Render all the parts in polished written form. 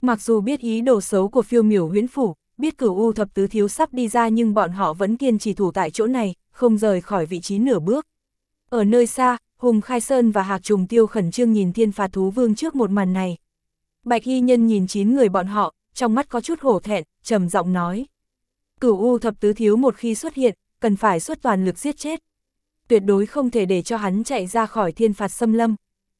Mặc dù biết ý đồ xấu của Phiêu Miểu Huyễn Phủ, biết Cửu U thập tứ thiếu sắp đi ra nhưng bọn họ vẫn kiên trì thủ tại chỗ này, không rời khỏi vị trí nửa bước. Ở nơi xa, Hùng Khai Sơn và Hạc Trùng Tiêu khẩn trương nhìn Thiên Phạt Thú Vương trước một màn này. Bạch Y Nhân nhìn 9 người bọn họ, trong mắt có chút hổ thẹn, trầm giọng nói. Cửu U thập tứ thiếu một khi xuất hiện, cần phải xuất toàn lực giết chết. Tuyệt đối không thể để cho hắn chạy ra khỏi Thiên Phạt xâm lâm.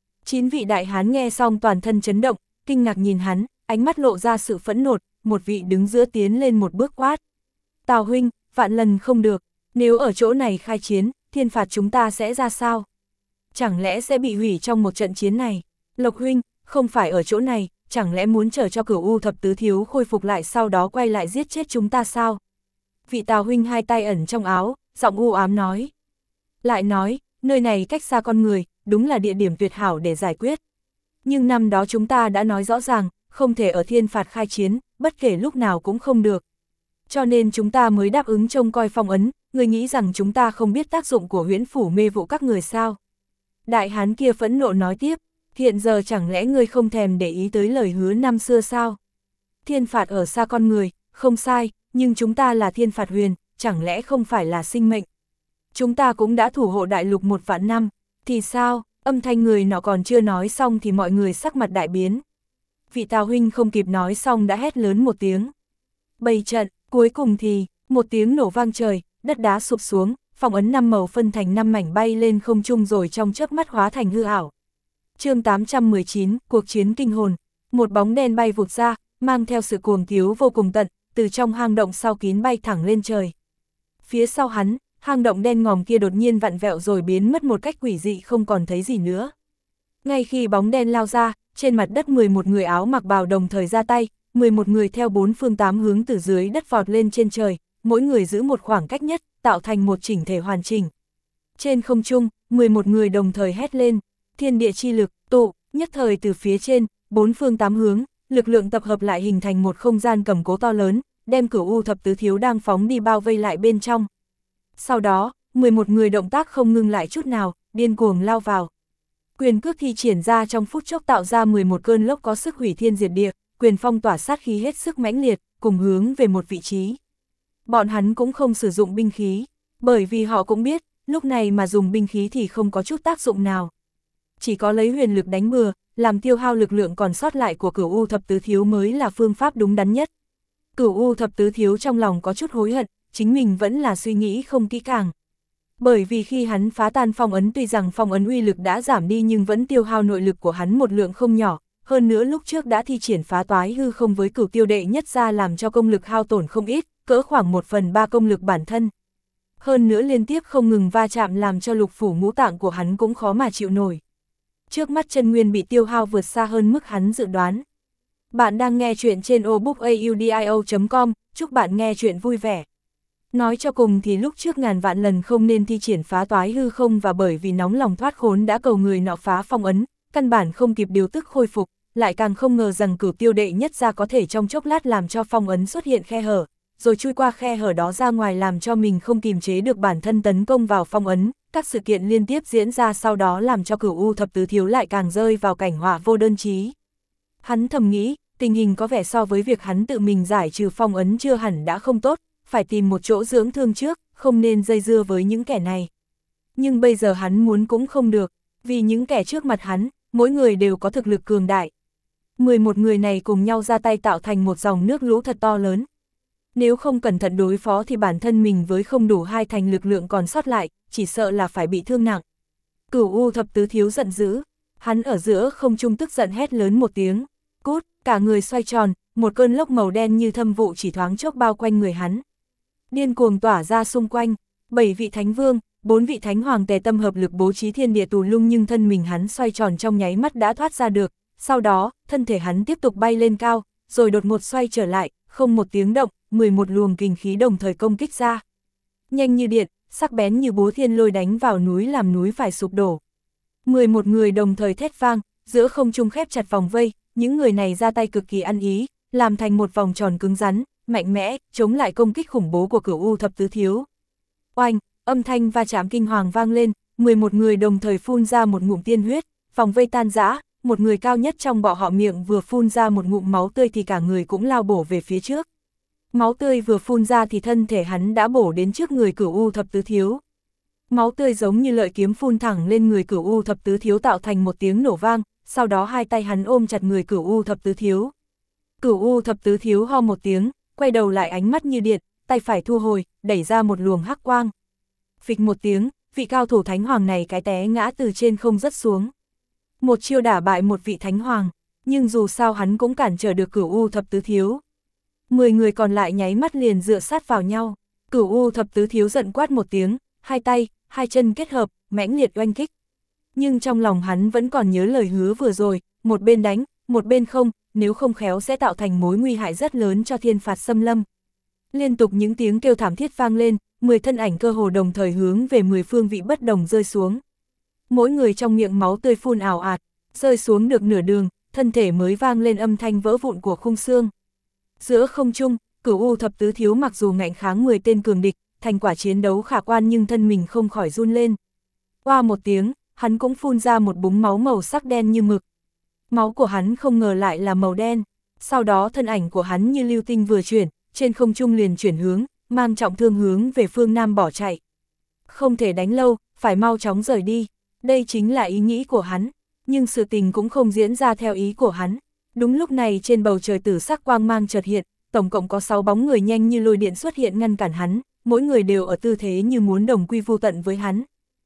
9 vị đại hán nghe xong toàn thân chấn động, kinh ngạc nhìn hắn, ánh mắt lộ ra sự phẫn nộ, một vị đứng giữa tiến lên một bước quát. Tào huynh, vạn lần không được, nếu ở chỗ này khai chiến, Thiên Phạt chúng ta sẽ ra sao? Chẳng lẽ sẽ bị hủy trong một trận chiến này? Lộc huynh, không phải ở chỗ này, chẳng lẽ muốn chờ cho Cửu U thập tứ thiếu khôi phục lại sau đó quay lại giết chết chúng ta sao? Vị Tào huynh hai tay ẩn trong áo, giọng u ám nói. Lại nói, nơi này cách xa con người, đúng là địa điểm tuyệt hảo để giải quyết. Nhưng năm đó chúng ta đã nói rõ ràng, không thể ở Thiên Phạt khai chiến, bất kể lúc nào cũng không được. Cho nên chúng ta mới đáp ứng trông coi phong ấn, người nghĩ rằng chúng ta không biết tác dụng của huyễn phủ mê vụ các người sao? Đại hán kia phẫn nộ nói tiếp, hiện giờ chẳng lẽ ngươi không thèm để ý tới lời hứa năm xưa sao? Thiên Phạt ở xa con người, không sai, nhưng chúng ta là Thiên Phạt huyền, chẳng lẽ không phải là sinh mệnh? Chúng ta cũng đã thủ hộ đại lục 1 vạn năm, thì sao? Âm thanh người nọ còn chưa nói xong thì mọi người sắc mặt đại biến. Vị Tào huynh không kịp nói xong đã hét lớn một tiếng. Bày trận, cuối cùng thì, một tiếng nổ vang trời, đất đá sụp xuống, phong ấn 5 màu phân thành 5 mảnh bay lên không trung rồi trong chớp mắt hóa thành hư ảo. Chương 819, cuộc chiến kinh hồn. Một bóng đen bay vụt ra, mang theo sự cuồng thiếu vô cùng tận, từ trong hang động sau kín bay thẳng lên trời. Phía sau hắn, hang động đen ngòm kia đột nhiên vặn vẹo rồi biến mất một cách quỷ dị không còn thấy gì nữa. Ngay khi bóng đen lao ra, trên mặt đất 11 người áo mặc bào đồng thời ra tay, 11 người theo 4 phương 8 hướng từ dưới đất vọt lên trên trời, mỗi người giữ một khoảng cách nhất, tạo thành một chỉnh thể hoàn chỉnh. Trên không trung, 11 người đồng thời hét lên, thiên địa chi lực, tụ, nhất thời từ phía trên, 4 phương 8 hướng, lực lượng tập hợp lại hình thành một không gian cầm cố to lớn, đem Cửu U thập tứ thiếu đang phóng đi bao vây lại bên trong. Sau đó, 11 người động tác không ngưng lại chút nào, điên cuồng lao vào. Quyền cước thi triển ra trong phút chốc tạo ra 11 cơn lốc có sức hủy thiên diệt địa, quyền phong tỏa sát khí hết sức mãnh liệt, cùng hướng về một vị trí. Bọn hắn cũng không sử dụng binh khí, bởi vì họ cũng biết, lúc này mà dùng binh khí thì không có chút tác dụng nào. Chỉ có lấy huyền lực đánh bừa, làm tiêu hao lực lượng còn sót lại của Cửu U thập tứ thiếu mới là phương pháp đúng đắn nhất. Cửu U thập tứ thiếu trong lòng có chút hối hận, chính mình vẫn là suy nghĩ không kỹ càng. Bởi vì khi hắn phá tan phong ấn tuy rằng phong ấn uy lực đã giảm đi nhưng vẫn tiêu hao nội lực của hắn một lượng không nhỏ, hơn nữa lúc trước đã thi triển phá toái hư không với Cửu Tiêu đệ nhất ra làm cho công lực hao tổn không ít, cỡ khoảng 1/3 công lực bản thân. Hơn nữa liên tiếp không ngừng va chạm làm cho lục phủ ngũ tạng của hắn cũng khó mà chịu nổi. Trước mắt chân nguyên bị tiêu hao vượt xa hơn mức hắn dự đoán. Bạn đang nghe chuyện trên obookaudio.com, chúc bạn nghe chuyện vui vẻ. Nói cho cùng thì lúc trước ngàn vạn lần không nên thi triển phá toái hư không và bởi vì nóng lòng thoát khốn đã cầu người nọ phá phong ấn, căn bản không kịp điều tức khôi phục, lại càng không ngờ rằng Cửu Tiêu đệ nhất ra có thể trong chốc lát làm cho phong ấn xuất hiện khe hở, rồi chui qua khe hở đó ra ngoài làm cho mình không kiềm chế được bản thân tấn công vào phong ấn, các sự kiện liên tiếp diễn ra sau đó làm cho Cửu U thập tứ thiếu lại càng rơi vào cảnh họa vô đơn chí. Hắn thầm nghĩ, tình hình có vẻ so với việc hắn tự mình giải trừ phong ấn chưa hẳn đã không tốt, phải tìm một chỗ dưỡng thương trước, không nên dây dưa với những kẻ này. Nhưng bây giờ hắn muốn cũng không được, vì những kẻ trước mặt hắn, mỗi người đều có thực lực cường đại. 11 người này cùng nhau ra tay tạo thành một dòng nước lũ thật to lớn. Nếu không cẩn thận đối phó thì bản thân mình với không đủ 2 thành lực lượng còn sót lại, chỉ sợ là phải bị thương nặng. Cửu U thập tứ thiếu giận dữ, hắn ở giữa không trung tức giận hét lớn một tiếng, cút, cả người xoay tròn, một cơn lốc màu đen như thâm vụ chỉ thoáng chốc bao quanh người hắn. Điên cuồng tỏa ra xung quanh, 7 vị thánh vương, 4 vị thánh hoàng tề tâm hợp lực bố trí thiên địa tù lung nhưng thân mình hắn xoay tròn trong nháy mắt đã thoát ra được, sau đó, thân thể hắn tiếp tục bay lên cao, rồi đột ngột xoay trở lại, không một tiếng động, 11 luồng kình khí đồng thời công kích ra. Nhanh như điện, sắc bén như búa thiên lôi đánh vào núi làm núi phải sụp đổ. 11 người đồng thời thét vang, giữa không trung khép chặt vòng vây, những người này ra tay cực kỳ ăn ý, làm thành một vòng tròn cứng rắn, mạnh mẽ, chống lại công kích khủng bố của Cửu U thập tứ thiếu. Oanh, âm thanh va chạm kinh hoàng vang lên, 11 người đồng thời phun ra một ngụm tiên huyết, vòng vây tan rã, một người cao nhất trong bọn họ miệng vừa phun ra một ngụm máu tươi thì cả người cũng lao bổ về phía trước. Máu tươi vừa phun ra thì thân thể hắn đã bổ đến trước người Cửu U Thập Tứ Thiếu. Máu tươi giống như lợi kiếm phun thẳng lên người Cửu U Thập Tứ Thiếu tạo thành một tiếng nổ vang, sau đó hai tay hắn ôm chặt người Cửu U Thập Tứ Thiếu. Cửu U Thập Tứ Thiếu ho một tiếng, quay đầu lại ánh mắt như điện, tay phải thu hồi, đẩy ra một luồng hắc quang. Phịch một tiếng, vị cao thủ thánh hoàng này cái té ngã từ trên không rớt xuống. Một chiêu đả bại một vị thánh hoàng, nhưng dù sao hắn cũng cản trở được Cửu U Thập Tứ Thiếu. 10 người còn lại nháy mắt liền dựa sát vào nhau. Cửu U Thập Tứ Thiếu giận quát một tiếng, hai tay, hai chân kết hợp, mãnh liệt oanh kích. Nhưng trong lòng hắn vẫn còn nhớ lời hứa vừa rồi, một bên đánh, một bên không, nếu không khéo sẽ tạo thành mối nguy hại rất lớn cho thiên phạt xâm lâm. Liên tục những tiếng kêu thảm thiết vang lên, 10 thân ảnh cơ hồ đồng thời hướng về 10 phương vị bất đồng rơi xuống. Mỗi người trong miệng máu tươi phun ào ạt, rơi xuống được nửa đường, thân thể mới vang lên âm thanh vỡ vụn của khung xương. Giữa không trung, Cửu U Thập Tứ Thiếu mặc dù ngạnh kháng 10 tên cường địch, thành quả chiến đấu khả quan nhưng thân mình không khỏi run lên. Qua một tiếng, hắn cũng phun ra một búng máu màu sắc đen như mực. Máu của hắn không ngờ lại là màu đen, sau đó thân ảnh của hắn như lưu tinh vừa chuyển, trên không trung liền chuyển hướng, mang trọng thương hướng về phương Nam bỏ chạy. Không thể đánh lâu, phải mau chóng rời đi, đây chính là ý nghĩ của hắn, nhưng sự tình cũng không diễn ra theo ý của hắn. Đúng lúc này trên bầu trời tử sắc quang mang chợt hiện, tổng cộng có 6 bóng người nhanh như lôi điện xuất hiện ngăn cản hắn, mỗi người đều ở tư thế như muốn đồng quy vu tận với hắn.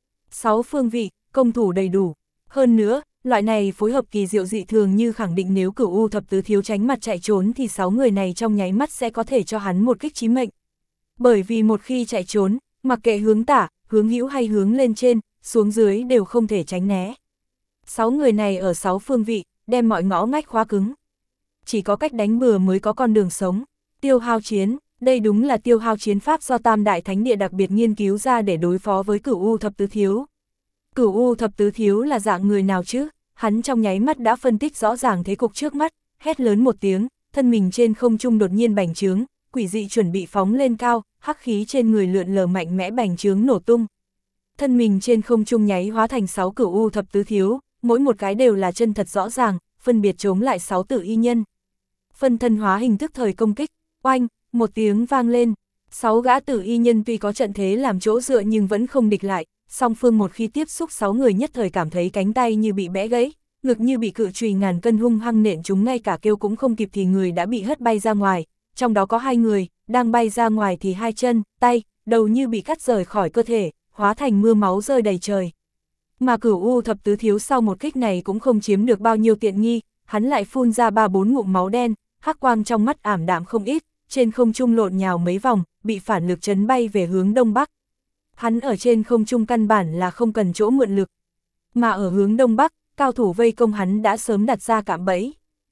6 phương vị, công thủ đầy đủ. Hơn nữa, loại này phối hợp kỳ diệu dị thường như khẳng định nếu Cửu U Thập Tứ Thiếu tránh mặt chạy trốn thì 6 người này trong nháy mắt sẽ có thể cho hắn một kích chí mệnh. Bởi vì một khi chạy trốn, mặc kệ hướng tả, hướng hữu hay hướng lên trên, xuống dưới đều không thể tránh né. 6 người này ở 6 phương vị, đem mọi ngõ ngách khóa cứng. Chỉ có cách đánh bừa mới có con đường sống. Tiêu hao chiến, đây đúng là tiêu hao chiến pháp do Tam Đại Thánh Địa đặc biệt nghiên cứu ra để đối phó với Cửu U Thập Tứ Thiếu. Cửu U Thập Tứ Thiếu là dạng người nào chứ? Hắn trong nháy mắt đã phân tích rõ ràng thế cục trước mắt, hét lớn một tiếng, thân mình trên không trung đột nhiên bành trướng, quỷ dị chuẩn bị phóng lên cao, hắc khí trên người lượn lờ mạnh mẽ bành trướng nổ tung. Thân mình trên không trung nháy hóa thành 6 Cửu U Thập Tứ Thiếu, mỗi một cái đều là chân thật rõ ràng, phân biệt chống lại 6 tử y nhân. Phân thân hóa hình thức thời công kích, oanh, một tiếng vang lên, 6 gã tử y nhân tuy có trận thế làm chỗ dựa nhưng vẫn không địch lại, song phương một khi tiếp xúc 6 người nhất thời cảm thấy cánh tay như bị bẽ gãy, ngực như bị cự chùy ngàn cân hung hăng nện chúng ngay cả kêu cũng không kịp thì người đã bị hất bay ra ngoài, trong đó có 2 người, đang bay ra ngoài thì 2 chân, tay, đầu như bị cắt rời khỏi cơ thể, hóa thành mưa máu rơi đầy trời. Mà Cửu U Thập Tứ Thiếu sau một kích này cũng không chiếm được bao nhiêu tiện nghi, hắn lại phun ra 3-4 ngụm máu đen, hắc quang trong mắt ảm đạm không ít, trên không trung lộn nhào mấy vòng, bị phản lực chấn bay về hướng đông bắc. Hắn ở trên không trung căn bản là không cần chỗ mượn lực, mà ở hướng đông bắc, cao thủ vây công hắn đã sớm đặt ra cạm bẫy.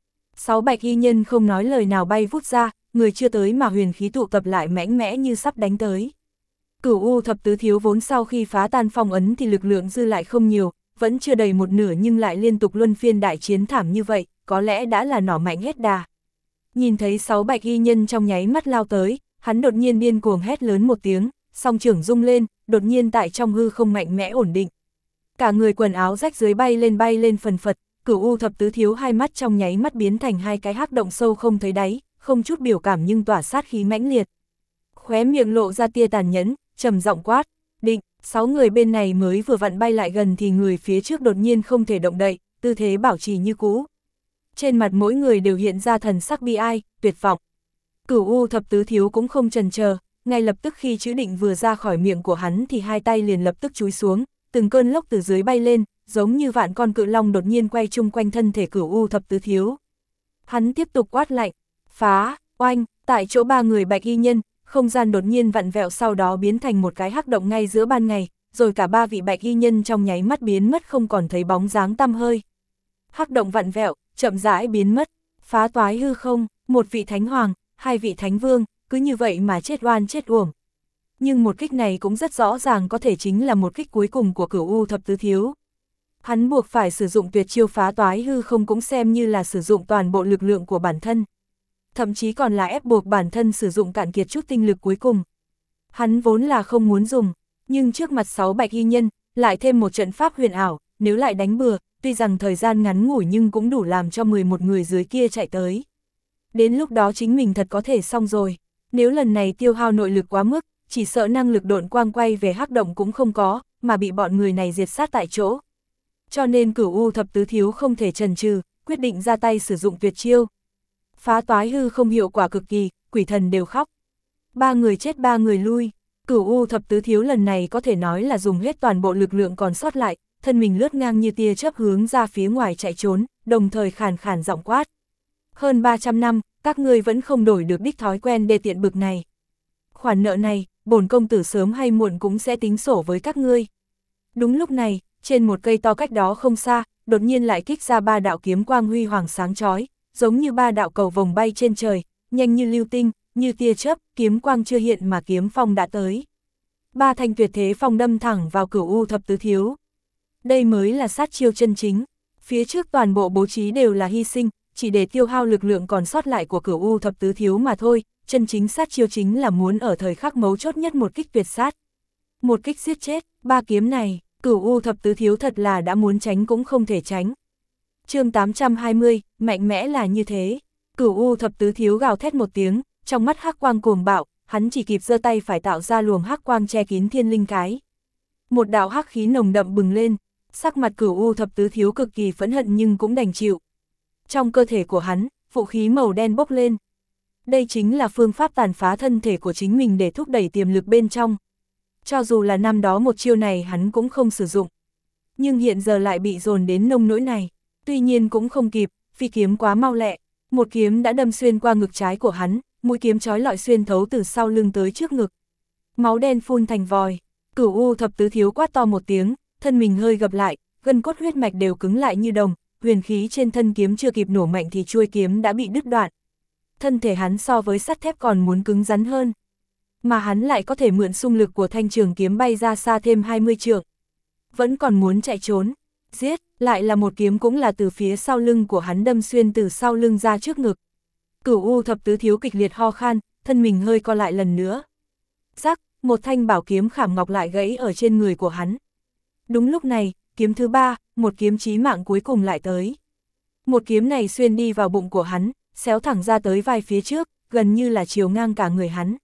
6 bạch y nhân không nói lời nào bay vút ra, người chưa tới mà huyền khí tụ tập lại mãnh mẽ như sắp đánh tới. Cửu U Thập Tứ Thiếu vốn sau khi phá tan phong ấn thì lực lượng dư lại không nhiều, vẫn chưa đầy một nửa nhưng lại liên tục luân phiên đại chiến thảm như vậy, có lẽ đã là nỏ mạnh hết đà. Nhìn thấy 6 bạch y nhân trong nháy mắt lao tới, hắn đột nhiên điên cuồng hét lớn một tiếng, song trưởng rung lên, đột nhiên tại trong hư không mạnh mẽ ổn định. Cả người quần áo rách dưới bay lên phần phật, Cửu U Thập Tứ Thiếu hai mắt trong nháy mắt biến thành hai cái hắc động sâu không thấy đáy, không chút biểu cảm nhưng tỏa sát khí mãnh liệt. Khóe miệng lộ ra tia tàn nhẫn, trầm giọng quát, định, 6 người bên này mới vừa vặn bay lại gần thì người phía trước đột nhiên không thể động đậy, tư thế bảo trì như cũ. Trên mặt mỗi người đều hiện ra thần sắc bi ai, tuyệt vọng. Cửu U Thập Tứ Thiếu cũng không chần chờ, ngay lập tức khi chữ định vừa ra khỏi miệng của hắn thì hai tay liền lập tức chúi xuống, từng cơn lốc từ dưới bay lên, giống như vạn con cự long đột nhiên quay chung quanh thân thể Cửu U Thập Tứ Thiếu. Hắn tiếp tục quát lạnh, phá, oanh, tại chỗ 3 người bạch y nhân, không gian đột nhiên vặn vẹo sau đó biến thành một cái hắc động ngay giữa ban ngày, rồi cả 3 vị bạch y nhân trong nháy mắt biến mất không còn thấy bóng dáng tăm hơi. Hắc động vặn vẹo, chậm rãi biến mất, phá toái hư không, một vị thánh hoàng, 2 vị thánh vương, cứ như vậy mà chết oan chết uổng. Nhưng một kích này cũng rất rõ ràng có thể chính là một kích cuối cùng của Cửu U Thập Tứ Thiếu. Hắn buộc phải sử dụng tuyệt chiêu phá toái hư không cũng xem như là sử dụng toàn bộ lực lượng của bản thân. Thậm chí còn là ép buộc bản thân sử dụng cạn kiệt chút tinh lực cuối cùng. Hắn vốn là không muốn dùng, nhưng trước mặt 6 bạch y nhân, lại thêm một trận pháp huyền ảo, nếu lại đánh bừa, tuy rằng thời gian ngắn ngủi nhưng cũng đủ làm cho 11 người dưới kia chạy tới. Đến lúc đó chính mình thật có thể xong rồi, nếu lần này tiêu hao nội lực quá mức, chỉ sợ năng lực độn quang quay về hắc động cũng không có, mà bị bọn người này diệt sát tại chỗ. Cho nên Cửu U thập tứ thiếu không thể chần chừ, quyết định ra tay sử dụng tuyệt chiêu. Phá toái hư không hiệu quả cực kỳ, quỷ thần đều khóc. 3 người chết 3 người lui, Cửu U thập tứ thiếu lần này có thể nói là dùng hết toàn bộ lực lượng còn sót lại, thân mình lướt ngang như tia chớp hướng ra phía ngoài chạy trốn, đồng thời khàn khàn giọng quát. Hơn 300 năm, các ngươi vẫn không đổi được đích thói quen đê tiện bực này. Khoản nợ này, bổn công tử sớm hay muộn cũng sẽ tính sổ với các ngươi. Đúng lúc này, trên một cây to cách đó không xa, đột nhiên lại kích ra 3 đạo kiếm quang huy hoàng sáng chói, giống như 3 đạo cầu vồng bay trên trời, nhanh như lưu tinh, như tia chớp, kiếm quang chưa hiện mà kiếm phong đã tới. 3 thanh tuyệt thế phong đâm thẳng vào Cửu U thập tứ thiếu. Đây mới là sát chiêu chân chính, phía trước toàn bộ bố trí đều là hy sinh, chỉ để tiêu hao lực lượng còn sót lại của Cửu U thập tứ thiếu mà thôi, chân chính sát chiêu chính là muốn ở thời khắc mấu chốt nhất một kích tuyệt sát. Một kích giết chết, 3 kiếm này, Cửu U thập tứ thiếu thật là đã muốn tránh cũng không thể tránh. Chương 820, mạnh mẽ là như thế. Cửu U thập tứ thiếu gào thét một tiếng, trong mắt hắc quang cuồng bạo, hắn chỉ kịp giơ tay phải tạo ra luồng hắc quang che kín thiên linh cái. Một đạo hắc khí nồng đậm bừng lên, sắc mặt Cửu U thập tứ thiếu cực kỳ phẫn hận nhưng cũng đành chịu. Trong cơ thể của hắn, vũ khí màu đen bốc lên. Đây chính là phương pháp tàn phá thân thể của chính mình để thúc đẩy tiềm lực bên trong. Cho dù là năm đó một chiêu này hắn cũng không sử dụng, nhưng hiện giờ lại bị dồn đến nông nỗi này. Tuy nhiên cũng không kịp, phi kiếm quá mau lẹ, một kiếm đã đâm xuyên qua ngực trái của hắn, mũi kiếm chói lọi xuyên thấu từ sau lưng tới trước ngực. Máu đen phun thành vòi, Cửu U thập tứ thiếu quát to một tiếng, thân mình hơi gập lại, gân cốt huyết mạch đều cứng lại như đồng, huyền khí trên thân kiếm chưa kịp nổ mạnh thì chuôi kiếm đã bị đứt đoạn. Thân thể hắn so với sắt thép còn muốn cứng rắn hơn, mà hắn lại có thể mượn xung lực của thanh trường kiếm bay ra xa thêm 20 trượng. Vẫn còn muốn chạy trốn, giết, lại là một kiếm cũng là từ phía sau lưng của hắn đâm xuyên từ sau lưng ra trước ngực. Cửu U thập tứ thiếu kịch liệt ho khan, thân mình hơi co lại lần nữa. Rắc, một thanh bảo kiếm khảm ngọc lại gãy ở trên người của hắn. Đúng lúc này, kiếm thứ 3, một kiếm chí mạng cuối cùng lại tới. Một kiếm này xuyên đi vào bụng của hắn, xéo thẳng ra tới vai phía trước, gần như là chiều ngang cả người hắn.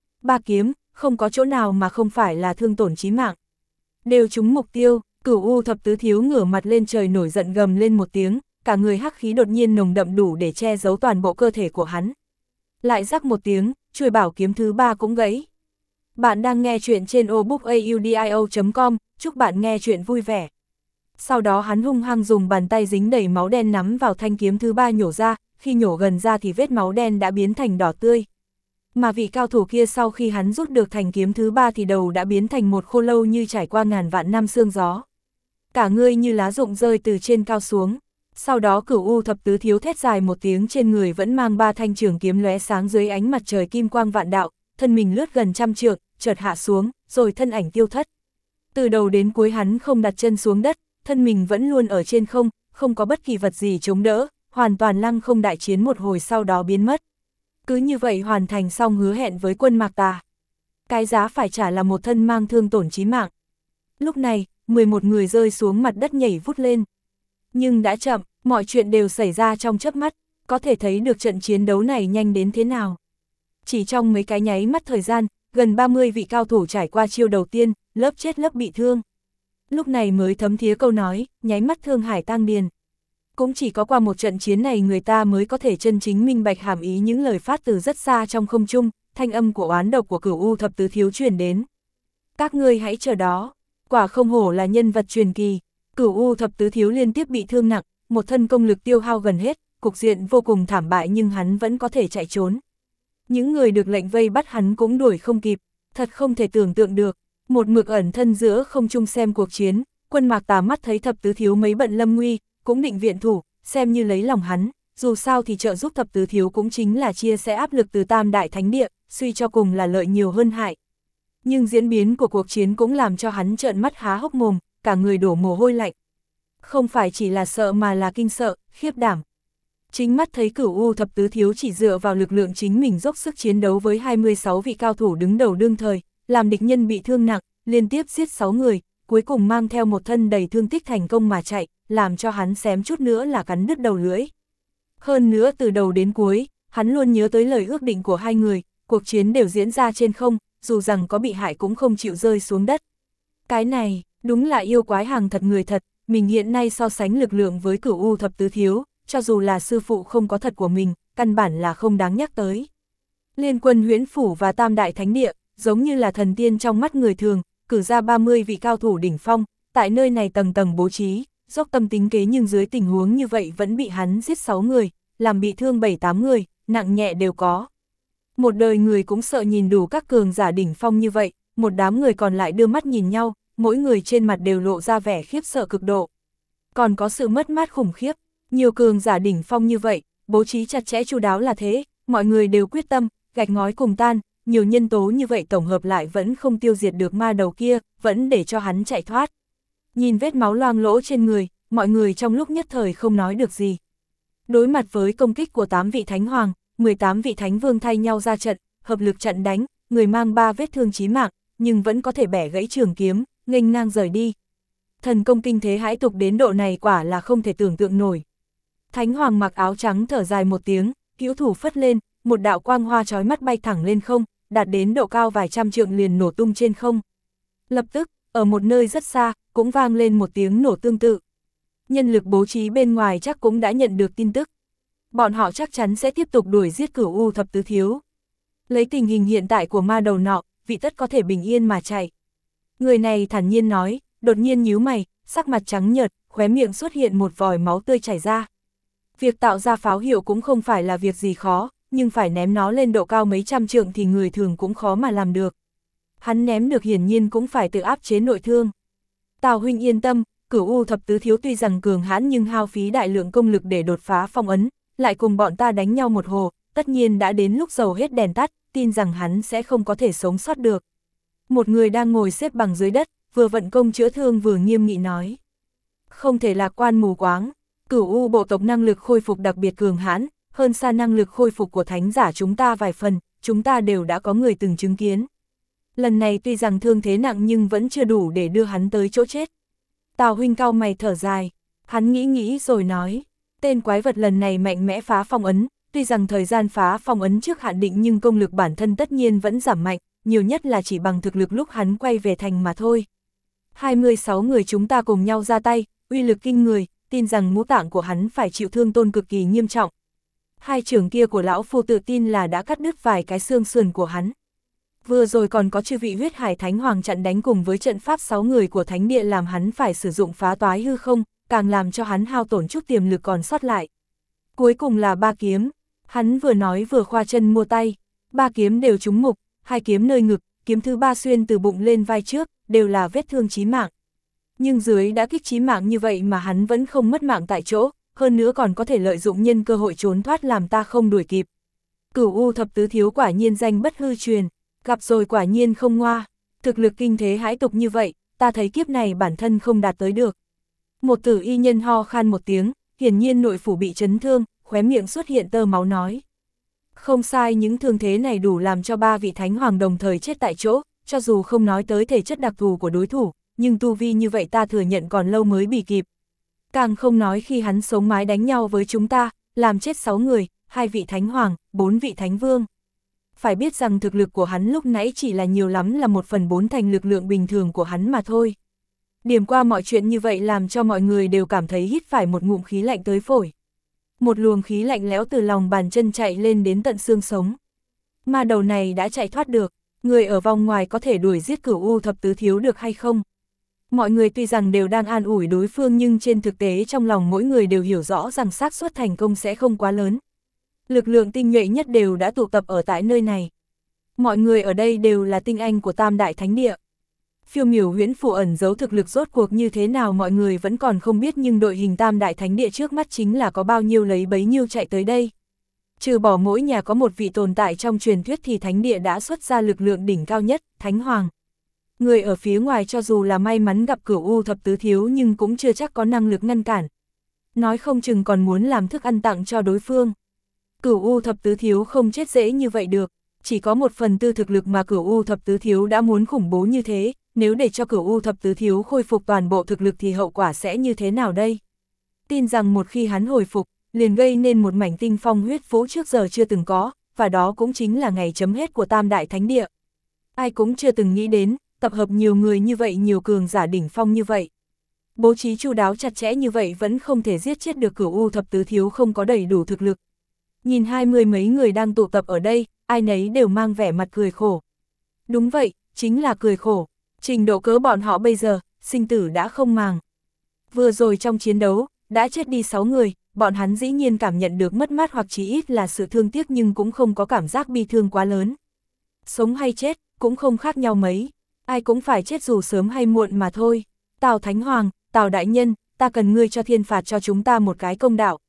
3 kiếm, không có chỗ nào mà không phải là thương tổn chí mạng. Đều trúng mục tiêu, Cửu U thập tứ thiếu ngửa mặt lên trời nổi giận gầm lên một tiếng, cả người hắc khí đột nhiên nồng đậm đủ để che giấu toàn bộ cơ thể của hắn. Lại rắc một tiếng, chuôi bảo kiếm thứ 3 cũng gãy. Bạn đang nghe chuyện trên obookaudio.com, chúc bạn nghe chuyện vui vẻ. Sau đó hắn hung hăng dùng bàn tay dính đầy máu đen nắm vào thanh kiếm thứ 3 nhổ ra, khi nhổ gần ra thì vết máu đen đã biến thành đỏ tươi. Mà vị cao thủ kia sau khi hắn rút được thành kiếm thứ 3 thì đầu đã biến thành một khô lâu như trải qua ngàn vạn năm sương gió. Cả người như lá rụng rơi từ trên cao xuống. Sau đó Cửu U thập tứ thiếu thét dài một tiếng, trên người vẫn mang 3 thanh trường kiếm lóe sáng dưới ánh mặt trời kim quang vạn đạo, thân mình lướt gần trăm trượng, chợt hạ xuống, rồi thân ảnh tiêu thất. Từ đầu đến cuối hắn không đặt chân xuống đất, thân mình vẫn luôn ở trên không, không có bất kỳ vật gì chống đỡ, hoàn toàn lăng không đại chiến một hồi sau đó biến mất. Cứ như vậy hoàn thành xong hứa hẹn với quân Mạc Tà. Cái giá phải trả là một thân mang thương tổn chí mạng. Lúc này, 11 người rơi xuống mặt đất nhảy vút lên. Nhưng đã chậm, mọi chuyện đều xảy ra trong chớp mắt, có thể thấy được trận chiến đấu này nhanh đến thế nào. Chỉ trong mấy cái nháy mắt thời gian, gần 30 vị cao thủ trải qua chiêu đầu tiên, lớp chết lớp bị thương. Lúc này mới thấm thía câu nói, nháy mắt thương hải tang điền. Cũng chỉ có qua một trận chiến này người ta mới có thể chân chính minh bạch hàm ý những lời phát từ rất xa trong không trung, thanh âm của oán độc của Cửu U thập tứ thiếu truyền đến. Các ngươi hãy chờ đó, quả không hổ là nhân vật truyền kỳ. Cửu U thập tứ thiếu liên tiếp bị thương nặng, một thân công lực tiêu hao gần hết, cục diện vô cùng thảm bại nhưng hắn vẫn có thể chạy trốn. Những người được lệnh vây bắt hắn cũng đuổi không kịp, thật không thể tưởng tượng được. Một mực ẩn thân giữa không trung xem cuộc chiến, quân Mạc Tà mắt thấy thập tứ thiếu mấy bận lâm nguy, cũng định viện thủ, xem như lấy lòng hắn, dù sao thì trợ giúp thập tứ thiếu cũng chính là chia sẻ áp lực từ Tam Đại Thánh Địa, suy cho cùng là lợi nhiều hơn hại. Nhưng diễn biến của cuộc chiến cũng làm cho hắn trợn mắt há hốc mồm, cả người đổ mồ hôi lạnh. Không phải chỉ là sợ mà là kinh sợ, khiếp đảm. Chính mắt thấy Cửu U thập tứ thiếu chỉ dựa vào lực lượng chính mình dốc sức chiến đấu với 26 vị cao thủ đứng đầu đương thời, làm địch nhân bị thương nặng, liên tiếp giết 6 người, cuối cùng mang theo một thân đầy thương tích thành công mà chạy, làm cho hắn xém chút nữa là cắn đứt đầu lưỡi. Hơn nữa từ đầu đến cuối, hắn luôn nhớ tới lời ước định của hai người, cuộc chiến đều diễn ra trên không, dù rằng có bị hại cũng không chịu rơi xuống đất. Cái này, đúng là yêu quái hàng thật người thật, mình hiện nay so sánh lực lượng với Cửu U thập tứ thiếu, cho dù là sư phụ không có thật của mình, căn bản là không đáng nhắc tới. Liên quân Huyễn Phủ và Tam Đại Thánh Địa, giống như là thần tiên trong mắt người thường, cử ra 30 vị cao thủ đỉnh phong, tại nơi này tầng tầng bố trí, dốc tâm tính kế nhưng dưới tình huống như vậy vẫn bị hắn giết 6 người, làm bị thương 7-8 người, nặng nhẹ đều có. Một đời người cũng sợ nhìn đủ các cường giả đỉnh phong như vậy, một đám người còn lại đưa mắt nhìn nhau, mỗi người trên mặt đều lộ ra vẻ khiếp sợ cực độ. Còn có sự mất mát khủng khiếp, nhiều cường giả đỉnh phong như vậy, bố trí chặt chẽ chu đáo là thế, mọi người đều quyết tâm, gạch ngói cùng tan, nhiều nhân tố như vậy tổng hợp lại vẫn không tiêu diệt được ma đầu kia, vẫn để cho hắn chạy thoát. Nhìn vết máu loang lỗ trên người, mọi người trong lúc nhất thời không nói được gì. Đối mặt với công kích của 8 vị thánh hoàng, 18 vị thánh vương thay nhau ra trận, hợp lực chặn đánh, người mang 3 vết thương chí mạng, nhưng vẫn có thể bẻ gãy trường kiếm, nghênh ngang rời đi. Thần công kinh thế hãi tục đến độ này quả là không thể tưởng tượng nổi. Thánh hoàng mặc áo trắng thở dài một tiếng, hữu thủ phất lên, một đạo quang hoa chói mắt bay thẳng lên không, đạt đến độ cao vài trăm trượng liền nổ tung trên không. Lập tức, ở một nơi rất xa, cũng vang lên một tiếng nổ tương tự. Nhân lực bố trí bên ngoài chắc cũng đã nhận được tin tức. Bọn họ chắc chắn sẽ tiếp tục đuổi giết Cửu U thập tứ thiếu. Lấy tình hình hiện tại của ma đầu nọ, vị tất có thể bình yên mà chạy. Người này thản nhiên nói, đột nhiên nhíu mày, sắc mặt trắng nhợt, khóe miệng xuất hiện một vòi máu tươi chảy ra. Việc tạo ra pháo hiệu cũng không phải là việc gì khó, nhưng phải ném nó lên độ cao mấy trăm trượng thì người thường cũng khó mà làm được. Hắn ném được hiển nhiên cũng phải tự áp chế nội thương. Tào huynh yên tâm, Cửu U thập tứ thiếu tuy rằng cường hãn nhưng hao phí đại lượng công lực để đột phá phong ấn, lại cùng bọn ta đánh nhau một hồ, tất nhiên đã đến lúc dầu hết đèn tắt, tin rằng hắn sẽ không có thể sống sót được. Một người đang ngồi xếp bằng dưới đất, vừa vận công chữa thương vừa nghiêm nghị nói. Không thể lạc quan mù quáng, Cửu U bộ tộc năng lực khôi phục đặc biệt cường hãn, hơn xa năng lực khôi phục của thánh giả chúng ta vài phần, chúng ta đều đã có người từng chứng kiến. Lần này tuy rằng thương thế nặng nhưng vẫn chưa đủ để đưa hắn tới chỗ chết. Tào huynh cau mày thở dài, hắn nghĩ rồi nói, tên quái vật lần này mạnh mẽ phá phong ấn, tuy rằng thời gian phá phong ấn trước hạn định nhưng công lực bản thân tất nhiên vẫn giảm mạnh, nhiều nhất là chỉ bằng thực lực lúc hắn quay về thành mà thôi. 26 người chúng ta cùng nhau ra tay, uy lực kinh người, tin rằng ngũ tạng của hắn phải chịu thương tổn cực kỳ nghiêm trọng. Hai trưởng kia của lão phu tự tin là đã cắt đứt vài cái xương sườn của hắn. Vừa rồi còn có chư vị huyết hải thánh hoàng chặn đánh cùng với trận pháp 6 người của thánh địa làm hắn phải sử dụng phá toái hư không, càng làm cho hắn hao tổn chút tiềm lực còn sót lại. Cuối cùng là 3 kiếm, hắn vừa nói vừa khoa chân mua tay, 3 kiếm đều trúng mục, 2 kiếm nơi ngực, kiếm thứ 3 xuyên từ bụng lên vai trước, đều là vết thương chí mạng. Nhưng dưới đã kích chí mạng như vậy mà hắn vẫn không mất mạng tại chỗ, hơn nữa còn có thể lợi dụng nhân cơ hội trốn thoát làm ta không đuổi kịp. Cửu U thập tứ thiếu quả nhiên danh bất hư truyền, gặp rồi quả nhiên không ngoa, thực lực kinh thế hãi tục như vậy, ta thấy kiếp này bản thân không đạt tới được. Một tử y nhân ho khan một tiếng, hiển nhiên nội phủ bị chấn thương, khóe miệng xuất hiện tơ máu nói. Không sai, những thương thế này đủ làm cho 3 vị thánh hoàng đồng thời chết tại chỗ, cho dù không nói tới thể chất đặc thù của đối thủ, nhưng tu vi như vậy ta thừa nhận còn lâu mới bị kịp. Càng không nói khi hắn sống mái đánh nhau với chúng ta, làm chết 6 người, 2 vị thánh hoàng, 4 vị thánh vương. Phải biết rằng thực lực của hắn lúc nãy chỉ là nhiều lắm là 1/4 thành lực lượng bình thường của hắn mà thôi. Điểm qua mọi chuyện như vậy làm cho mọi người đều cảm thấy hít phải một ngụm khí lạnh tới phổi. Một luồng khí lạnh lẽo từ lòng bàn chân chạy lên đến tận xương sống. Ma đầu này đã chạy thoát được, người ở vòng ngoài có thể đuổi giết Cửu U thập tứ thiếu được hay không? Mọi người tuy rằng đều đang an ủi đối phương nhưng trên thực tế trong lòng mỗi người đều hiểu rõ rằng xác suất thành công sẽ không quá lớn. Lực lượng tinh nhuệ nhất đều đã tụ tập ở tại nơi này. Mọi người ở đây đều là tinh anh của Tam Đại Thánh Địa. Phiêu miểu huyễn phủ ẩn giấu thực lực rốt cuộc như thế nào mọi người vẫn còn không biết nhưng đội hình Tam Đại Thánh Địa trước mắt chính là có bao nhiêu lấy bấy nhiêu chạy tới đây. Trừ bỏ mỗi nhà có một vị tồn tại trong truyền thuyết thì Thánh Địa đã xuất ra lực lượng đỉnh cao nhất, Thánh Hoàng. Người ở phía ngoài cho dù là may mắn gặp Cửu U thập tứ thiếu nhưng cũng chưa chắc có năng lực ngăn cản. Nói không chừng còn muốn làm thức ăn tặng cho đối phương. Cửu U thập tứ thiếu không chết dễ như vậy được, chỉ có 1/4 thực lực mà Cửu U thập tứ thiếu đã muốn khủng bố như thế, nếu để cho Cửu U thập tứ thiếu khôi phục toàn bộ thực lực thì hậu quả sẽ như thế nào đây? Tin rằng một khi hắn hồi phục, liền gây nên một mảnh tinh phong huyết vũ trước giờ chưa từng có, và đó cũng chính là ngày chấm hết của Tam Đại Thánh Địa. Ai cũng chưa từng nghĩ đến, tập hợp nhiều người như vậy, nhiều cường giả đỉnh phong như vậy. Bố trí chu đáo chặt chẽ như vậy vẫn không thể giết chết được Cửu U thập tứ thiếu không có đầy đủ thực lực. Nhìn 20 mấy người đang tụ tập ở đây, ai nấy đều mang vẻ mặt cười khổ. Đúng vậy, chính là cười khổ. Trình độ cỡ bọn họ bây giờ, sinh tử đã không màng. Vừa rồi trong chiến đấu, đã chết đi 6 người, bọn hắn dĩ nhiên cảm nhận được mất mát hoặc chí ít là sự thương tiếc nhưng cũng không có cảm giác bi thương quá lớn. Sống hay chết, cũng không khác nhau mấy. Ai cũng phải chết dù sớm hay muộn mà thôi. Tào Thánh Hoàng, Tào Đại Nhân, ta cần ngươi cho thiên phạt cho chúng ta một cái công đạo.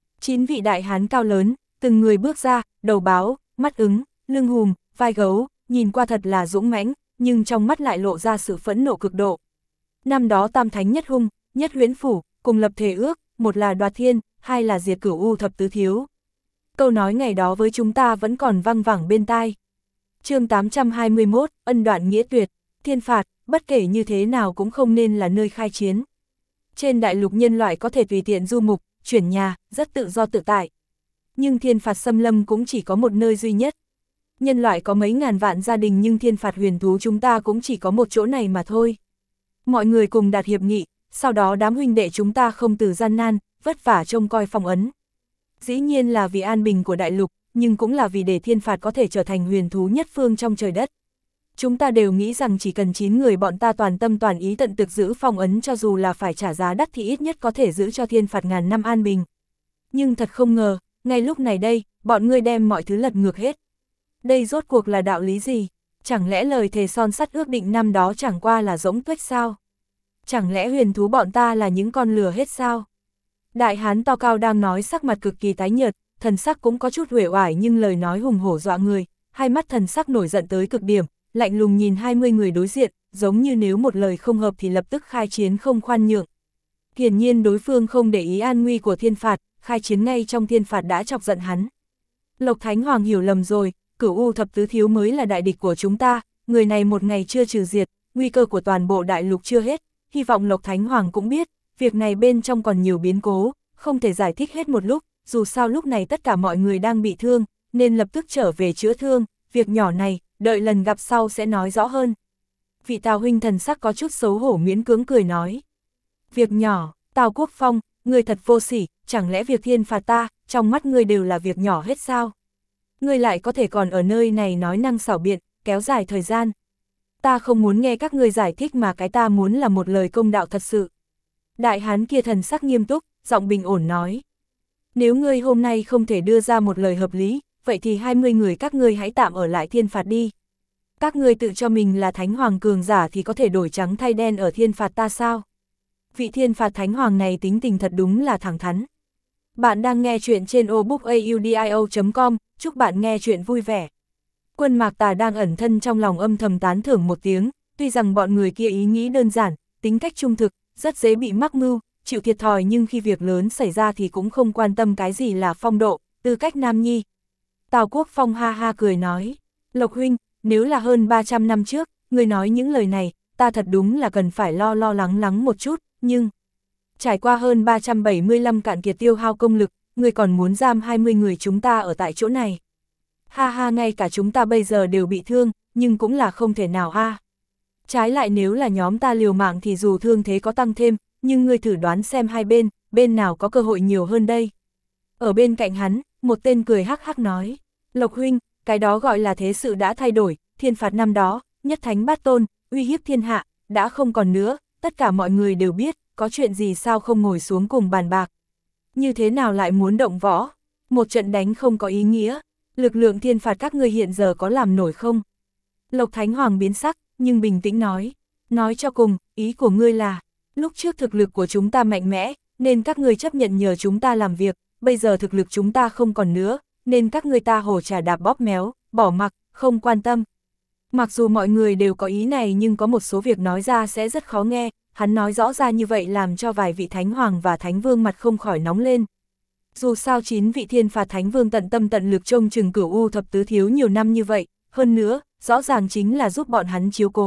9 vị đại hán cao lớn, từng người bước ra, đầu báo, mắt ứng, lưng hùm, vai gấu, nhìn qua thật là dũng mãnh, nhưng trong mắt lại lộ ra sự phẫn nộ cực độ. Năm đó Tam Thánh nhất hung, nhất huyễn phủ, cùng lập thể ước, một là đoạt thiên, hai là diệt Cửu U thập tứ thiếu. Câu nói ngày đó với chúng ta vẫn còn văng vẳng bên tai. Chương 821, ân đoạn nghĩa tuyệt, thiên phạt, bất kể như thế nào cũng không nên là nơi khai chiến. Trên đại lục nhân loại có thể tùy tiện du mục, chuyển nhà, rất tự do tự tại. Nhưng thiên phạt xâm lâm cũng chỉ có một nơi duy nhất. Nhân loại có mấy ngàn vạn gia đình nhưng thiên phạt huyền thú chúng ta cũng chỉ có một chỗ này mà thôi. Mọi người cùng đạt hiệp nghị, sau đó đám huynh đệ chúng ta không từ gian nan, vất vả trông coi phong ấn. Dĩ nhiên là vì an bình của đại lục, nhưng cũng là vì để thiên phạt có thể trở thành huyền thú nhất phương trong trời đất. Chúng ta đều nghĩ rằng chỉ cần 9 người bọn ta toàn tâm toàn ý tận thực giữ phong ấn cho dù là phải trả giá đắt thì ít nhất có thể giữ cho thiên phạt ngàn năm an bình. Nhưng thật không ngờ, ngay lúc này đây, bọn ngươi đem mọi thứ lật ngược hết. Đây rốt cuộc là đạo lý gì? Chẳng lẽ lời thề son sắt ước định năm đó chẳng qua là rỗng tuếch sao? Chẳng lẽ huyền thú bọn ta là những con lừa hết sao? Đại hán to cao đang nói sắc mặt cực kỳ tái nhợt, thần sắc cũng có chút uể oải nhưng lời nói hùng hổ dọa người, hai mắt thần sắc nổi giận tới cực điểm, lạnh lùng nhìn 20 người đối diện, giống như nếu một lời không hợp thì lập tức khai chiến không khoan nhượng. Hiển nhiên đối phương không để ý an nguy của thiên phạt, khai chiến ngay trong thiên phạt đã chọc giận hắn. Lộc Thánh Hoàng hiểu lầm rồi, Cửu U thập tứ thiếu mới là đại địch của chúng ta, người này một ngày chưa trừ diệt, nguy cơ của toàn bộ đại lục chưa hết, hy vọng Lộc Thánh Hoàng cũng biết, việc này bên trong còn nhiều biến cố, không thể giải thích hết một lúc, dù sao lúc này tất cả mọi người đang bị thương, nên lập tức trở về chữa thương, việc nhỏ này, đợi lần gặp sau sẽ nói rõ hơn. Vị Tào huynh thần sắc có chút xấu hổ miễn cưỡng cười nói. Việc nhỏ, Tào Quốc Phong, ngươi thật vô sỉ, chẳng lẽ việc thiên phạt ta, trong mắt ngươi đều là việc nhỏ hết sao? Ngươi lại có thể còn ở nơi này nói năng xảo biện, kéo dài thời gian. Ta không muốn nghe các ngươi giải thích mà cái ta muốn là một lời công đạo thật sự. Đại hán kia thần sắc nghiêm túc, giọng bình ổn nói. Nếu ngươi hôm nay không thể đưa ra một lời hợp lý, vậy thì 20 người các ngươi hãy tạm ở lại thiên phạt đi. Các ngươi tự cho mình là thánh hoàng cường giả thì có thể đổi trắng thay đen ở thiên phạt ta sao? Vị thiên phạt thánh hoàng này tính tình thật đúng là thẳng thắn. Bạn đang nghe chuyện trên obookaudio.com, chúc bạn nghe chuyện vui vẻ. Quân Mạc Tà đang ẩn thân trong lòng âm thầm tán thưởng một tiếng, tuy rằng bọn người kia ý nghĩ đơn giản, tính cách trung thực, rất dễ bị mắc mưu, chịu thiệt thòi nhưng khi việc lớn xảy ra thì cũng không quan tâm cái gì là phong độ, tư cách nam nhi. Tào Quốc Phong ha ha cười nói, Lộc huynh, nếu là hơn 300 năm trước, người nói những lời này, ta thật đúng là cần phải lo lắng một chút, nhưng... Trải qua hơn 375 cạn kiệt tiêu hao công lực, người còn muốn giam 20 người chúng ta ở tại chỗ này. Ha ha, ngay cả chúng ta bây giờ đều bị thương, nhưng cũng là không thể nào a. Trái lại nếu là nhóm ta liều mạng thì dù thương thế có tăng thêm, nhưng ngươi thử đoán xem hai bên nào có cơ hội nhiều hơn đây. Ở bên cạnh hắn, một tên cười hắc hắc nói, Lộc huynh, cái đó gọi là thế sự đã thay đổi, thiên phạt năm đó, nhất thánh bát tôn, uy hiếp thiên hạ, đã không còn nữa, tất cả mọi người đều biết, có chuyện gì sao không ngồi xuống cùng bàn bạc. Như thế nào lại muốn động võ, một trận đánh không có ý nghĩa, lực lượng thiên phạt các ngươi hiện giờ có làm nổi không? Lộc Thánh Hoàng biến sắc, nhưng bình tĩnh nói cho cùng, ý của ngươi là, lúc trước thực lực của chúng ta mạnh mẽ, nên các ngươi chấp nhận nhờ chúng ta làm việc, bây giờ thực lực chúng ta không còn nữa, nên các ngươi ta hổ trà đạp bóp méo, bỏ mặc, không quan tâm. Mặc dù mọi người đều có ý này nhưng có một số việc nói ra sẽ rất khó nghe, hắn nói rõ ra như vậy làm cho vài vị thánh hoàng và thánh vương mặt không khỏi nóng lên. Dù sao 9 vị thiên phạt thánh vương tận tâm tận lực trông chừng Cửu U thập tứ thiếu nhiều năm như vậy, hơn nữa, rõ ràng chính là giúp bọn hắn chiếu cố,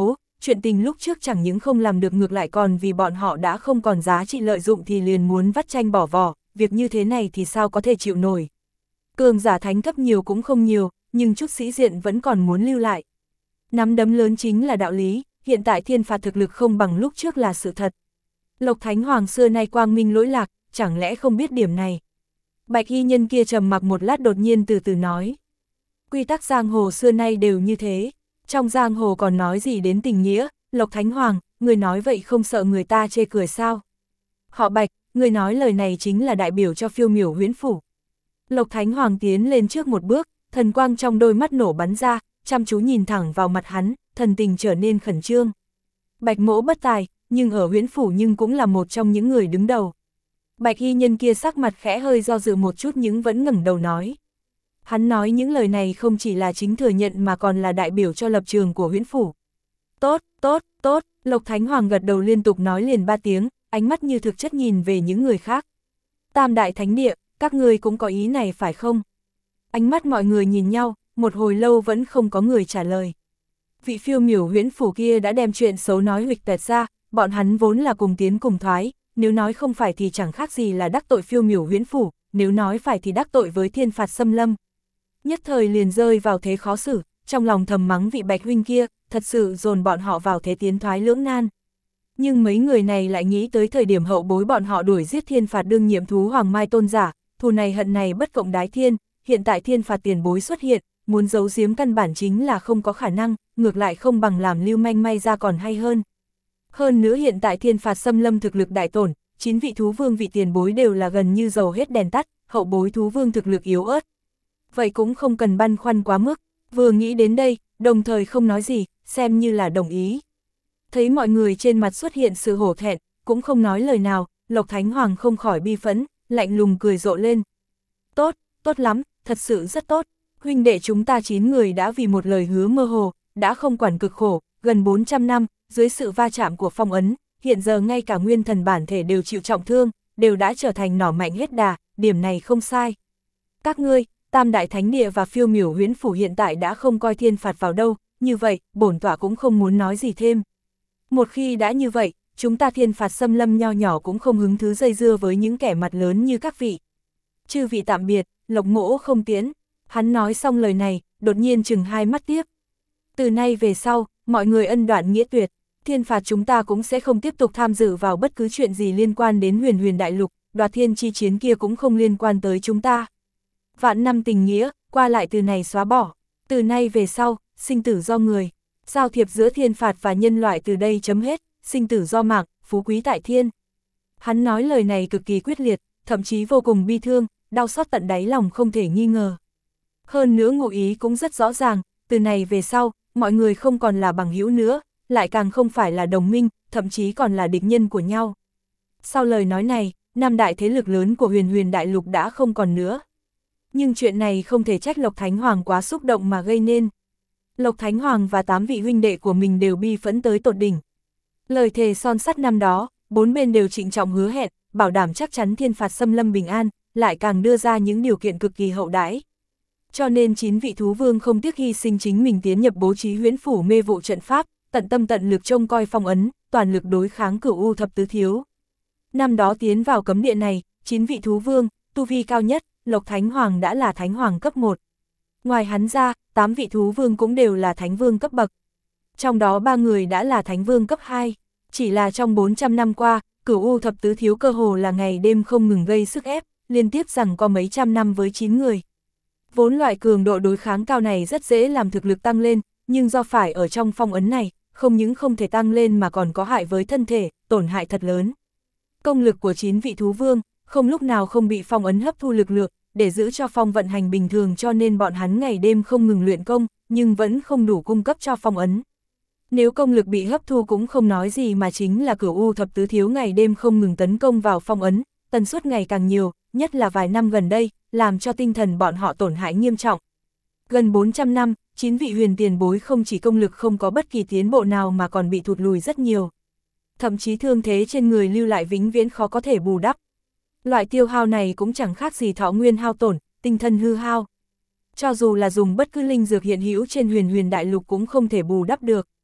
chuyện tình lúc trước chẳng những không làm được ngược lại còn vì bọn họ đã không còn giá trị lợi dụng thì liền muốn vắt tranh bỏ vỏ, việc như thế này thì sao có thể chịu nổi. Cường giả thánh cấp nhiều cũng không nhiều, nhưng chút sĩ diện vẫn còn muốn lưu lại. Nắm đấm lớn chính là đạo lý, hiện tại thiên phạt thực lực không bằng lúc trước là sự thật. Lộc Thánh Hoàng xưa nay quang minh lỗi lạc, chẳng lẽ không biết điểm này. Bạch y nhân kia trầm mặc một lát đột nhiên từ từ nói. Quy tắc giang hồ xưa nay đều như thế, trong giang hồ còn nói gì đến tình nghĩa, Lộc Thánh Hoàng, người nói vậy không sợ người ta chê cười sao? Họ Bạch, người nói lời này chính là đại biểu cho Phiêu Miểu Huyễn Phủ. Lộc Thánh Hoàng tiến lên trước một bước, thần quang trong đôi mắt nổ bắn ra, chăm chú nhìn thẳng vào mặt hắn, thần tình trở nên khẩn trương. Bạch mỗ bất tài, nhưng ở Huyễn Phủ nhưng cũng là một trong những người đứng đầu. Bạch y nhân kia sắc mặt khẽ hơi do dự một chút nhưng vẫn ngẩng đầu nói. Hắn nói những lời này không chỉ là chính thừa nhận mà còn là đại biểu cho lập trường của Huyễn Phủ. Tốt, tốt, tốt, Lộc Thánh Hoàng gật đầu liên tục nói liền 3 tiếng, ánh mắt như thực chất nhìn về những người khác. Tam đại thánh địa, các ngươi cũng có ý này phải không? Ánh mắt mọi người nhìn nhau, một hồi lâu vẫn không có người trả lời. Vị Phiêu Miểu Huyễn Phủ kia đã đem chuyện xấu nói huỵch toẹt ra, bọn hắn vốn là cùng tiến cùng thoái, nếu nói không phải thì chẳng khác gì là đắc tội Phiêu Miểu Huyễn Phủ, nếu nói phải thì đắc tội với thiên phạt xâm lâm. Nhất thời liền rơi vào thế khó xử, trong lòng thầm mắng vị Bạch huynh kia, thật sự dồn bọn họ vào thế tiến thoái lưỡng nan. Nhưng mấy người này lại nghĩ tới thời điểm hậu bối bọn họ đuổi giết thiên phạt đương nhiệm thú Hoàng Mai Tôn giả, thù này hận này bất cộng đái thiên, hiện tại thiên phạt tiền bối xuất hiện, muốn giấu giếm căn bản chính là không có khả năng, ngược lại không bằng làm lưu manh may ra còn hay hơn. Hơn nữa hiện tại thiên phạt xâm lâm thực lực đại tổn, 9 vị thú vương vị tiền bối đều là gần như dầu hết đèn tắt, hậu bối thú vương thực lực yếu ớt. Vậy cũng không cần băn khoăn quá mức, vừa nghĩ đến đây, đồng thời không nói gì, xem như là đồng ý. Thấy mọi người trên mặt xuất hiện sự hổ thẹn, cũng không nói lời nào, Lộc Thánh Hoàng không khỏi bi phẫn, lạnh lùng cười rộ lên. Tốt, tốt lắm, thật sự rất tốt, huynh đệ chúng ta 9 người đã vì một lời hứa mơ hồ, đã không quản cực khổ, gần 400 năm, dưới sự va chạm của phong ấn, hiện giờ ngay cả nguyên thần bản thể đều chịu trọng thương, đều đã trở thành nỏ mạnh hết đà, điểm này không sai. Các ngươi, Tam Đại Thánh Địa và Phiêu Miểu Huyễn Phủ hiện tại đã không coi thiên phạt vào đâu, như vậy, bổn tọa cũng không muốn nói gì thêm. Một khi đã như vậy, chúng ta thiên phạt xâm lâm nho nhỏ cũng không hứng thú dây dưa với những kẻ mặt lớn như các vị. Chư vị tạm biệt, Lộc mỗ không tiến. Hắn nói xong lời này, đột nhiên chừng hai mắt tiếp. Từ nay về sau, mọi người ân đoạn nghĩa tuyệt, thiên phạt chúng ta cũng sẽ không tiếp tục tham dự vào bất cứ chuyện gì liên quan đến huyền huyền đại lục, đoạt thiên chi chiến kia cũng không liên quan tới chúng ta. Vạn năm tình nghĩa, qua lại từ này xóa bỏ, từ nay về sau, sinh tử do người, giao thiệp giữa thiên phạt và nhân loại từ đây chấm hết, sinh tử do mạng, phú quý tại thiên. Hắn nói lời này cực kỳ quyết liệt, thậm chí vô cùng bi thương, đau xót tận đáy lòng không thể nghi ngờ. Hơn nữa ngụ ý cũng rất rõ ràng, từ này về sau, mọi người không còn là bằng hữu nữa, lại càng không phải là đồng minh, thậm chí còn là địch nhân của nhau. Sau lời nói này, 5 đại thế lực lớn của huyền huyền đại lục đã không còn nữa. Nhưng chuyện này không thể trách Lộc Thánh Hoàng quá xúc động mà gây nên. Lộc Thánh Hoàng và 8 vị huynh đệ của mình đều bi phẫn tới tột đỉnh. Lời thề son sắt năm đó, 4 bên đều trịnh trọng hứa hẹn, bảo đảm chắc chắn thiên phạt xâm lâm bình an, lại càng đưa ra những điều kiện cực kỳ hậu đãi. Cho nên 9 vị thú vương không tiếc hy sinh chính mình tiến nhập bố trí huyễn phủ mê vụ trận pháp, tận tâm tận lực trông coi phong ấn, toàn lực đối kháng Cửu U thập tứ thiếu. Năm đó tiến vào cấm địa này, 9 vị thú vương, tu vi cao nhất, Lộc Thánh Hoàng đã là Thánh Hoàng cấp 1. Ngoài hắn ra, 8 vị thú vương cũng đều là Thánh Vương cấp bậc. Trong đó 3 người đã là Thánh Vương cấp 2. Chỉ là trong 400 năm qua, Cửu U thập tứ thiếu cơ hồ là ngày đêm không ngừng gây sức ép, liên tiếp rằng có mấy trăm năm với 9 người. Vốn loại cường độ đối kháng cao này rất dễ làm thực lực tăng lên, nhưng do phải ở trong phong ấn này, không những không thể tăng lên mà còn có hại với thân thể, tổn hại thật lớn. Công lực của 9 vị thú vương, không lúc nào không bị phong ấn hấp thu lực lượng, để giữ cho phong vận hành bình thường cho nên bọn hắn ngày đêm không ngừng luyện công, nhưng vẫn không đủ cung cấp cho phong ấn. Nếu công lực bị hấp thu cũng không nói gì mà chính là Cửu U thập tứ thiếu ngày đêm không ngừng tấn công vào phong ấn, tần suất ngày càng nhiều, nhất là vài năm gần đây, làm cho tinh thần bọn họ tổn hại nghiêm trọng. Gần 400 năm, 9 vị huyền tiền bối không chỉ công lực không có bất kỳ tiến bộ nào mà còn bị thụt lùi rất nhiều. Thậm chí thương thế trên người lưu lại vĩnh viễn khó có thể bù đắp. Loại tiêu hao này cũng chẳng khác gì thọ nguyên hao tổn, tinh thần hư hao. Cho dù là dùng bất cứ linh dược hiện hữu trên huyền huyền đại lục cũng không thể bù đắp được.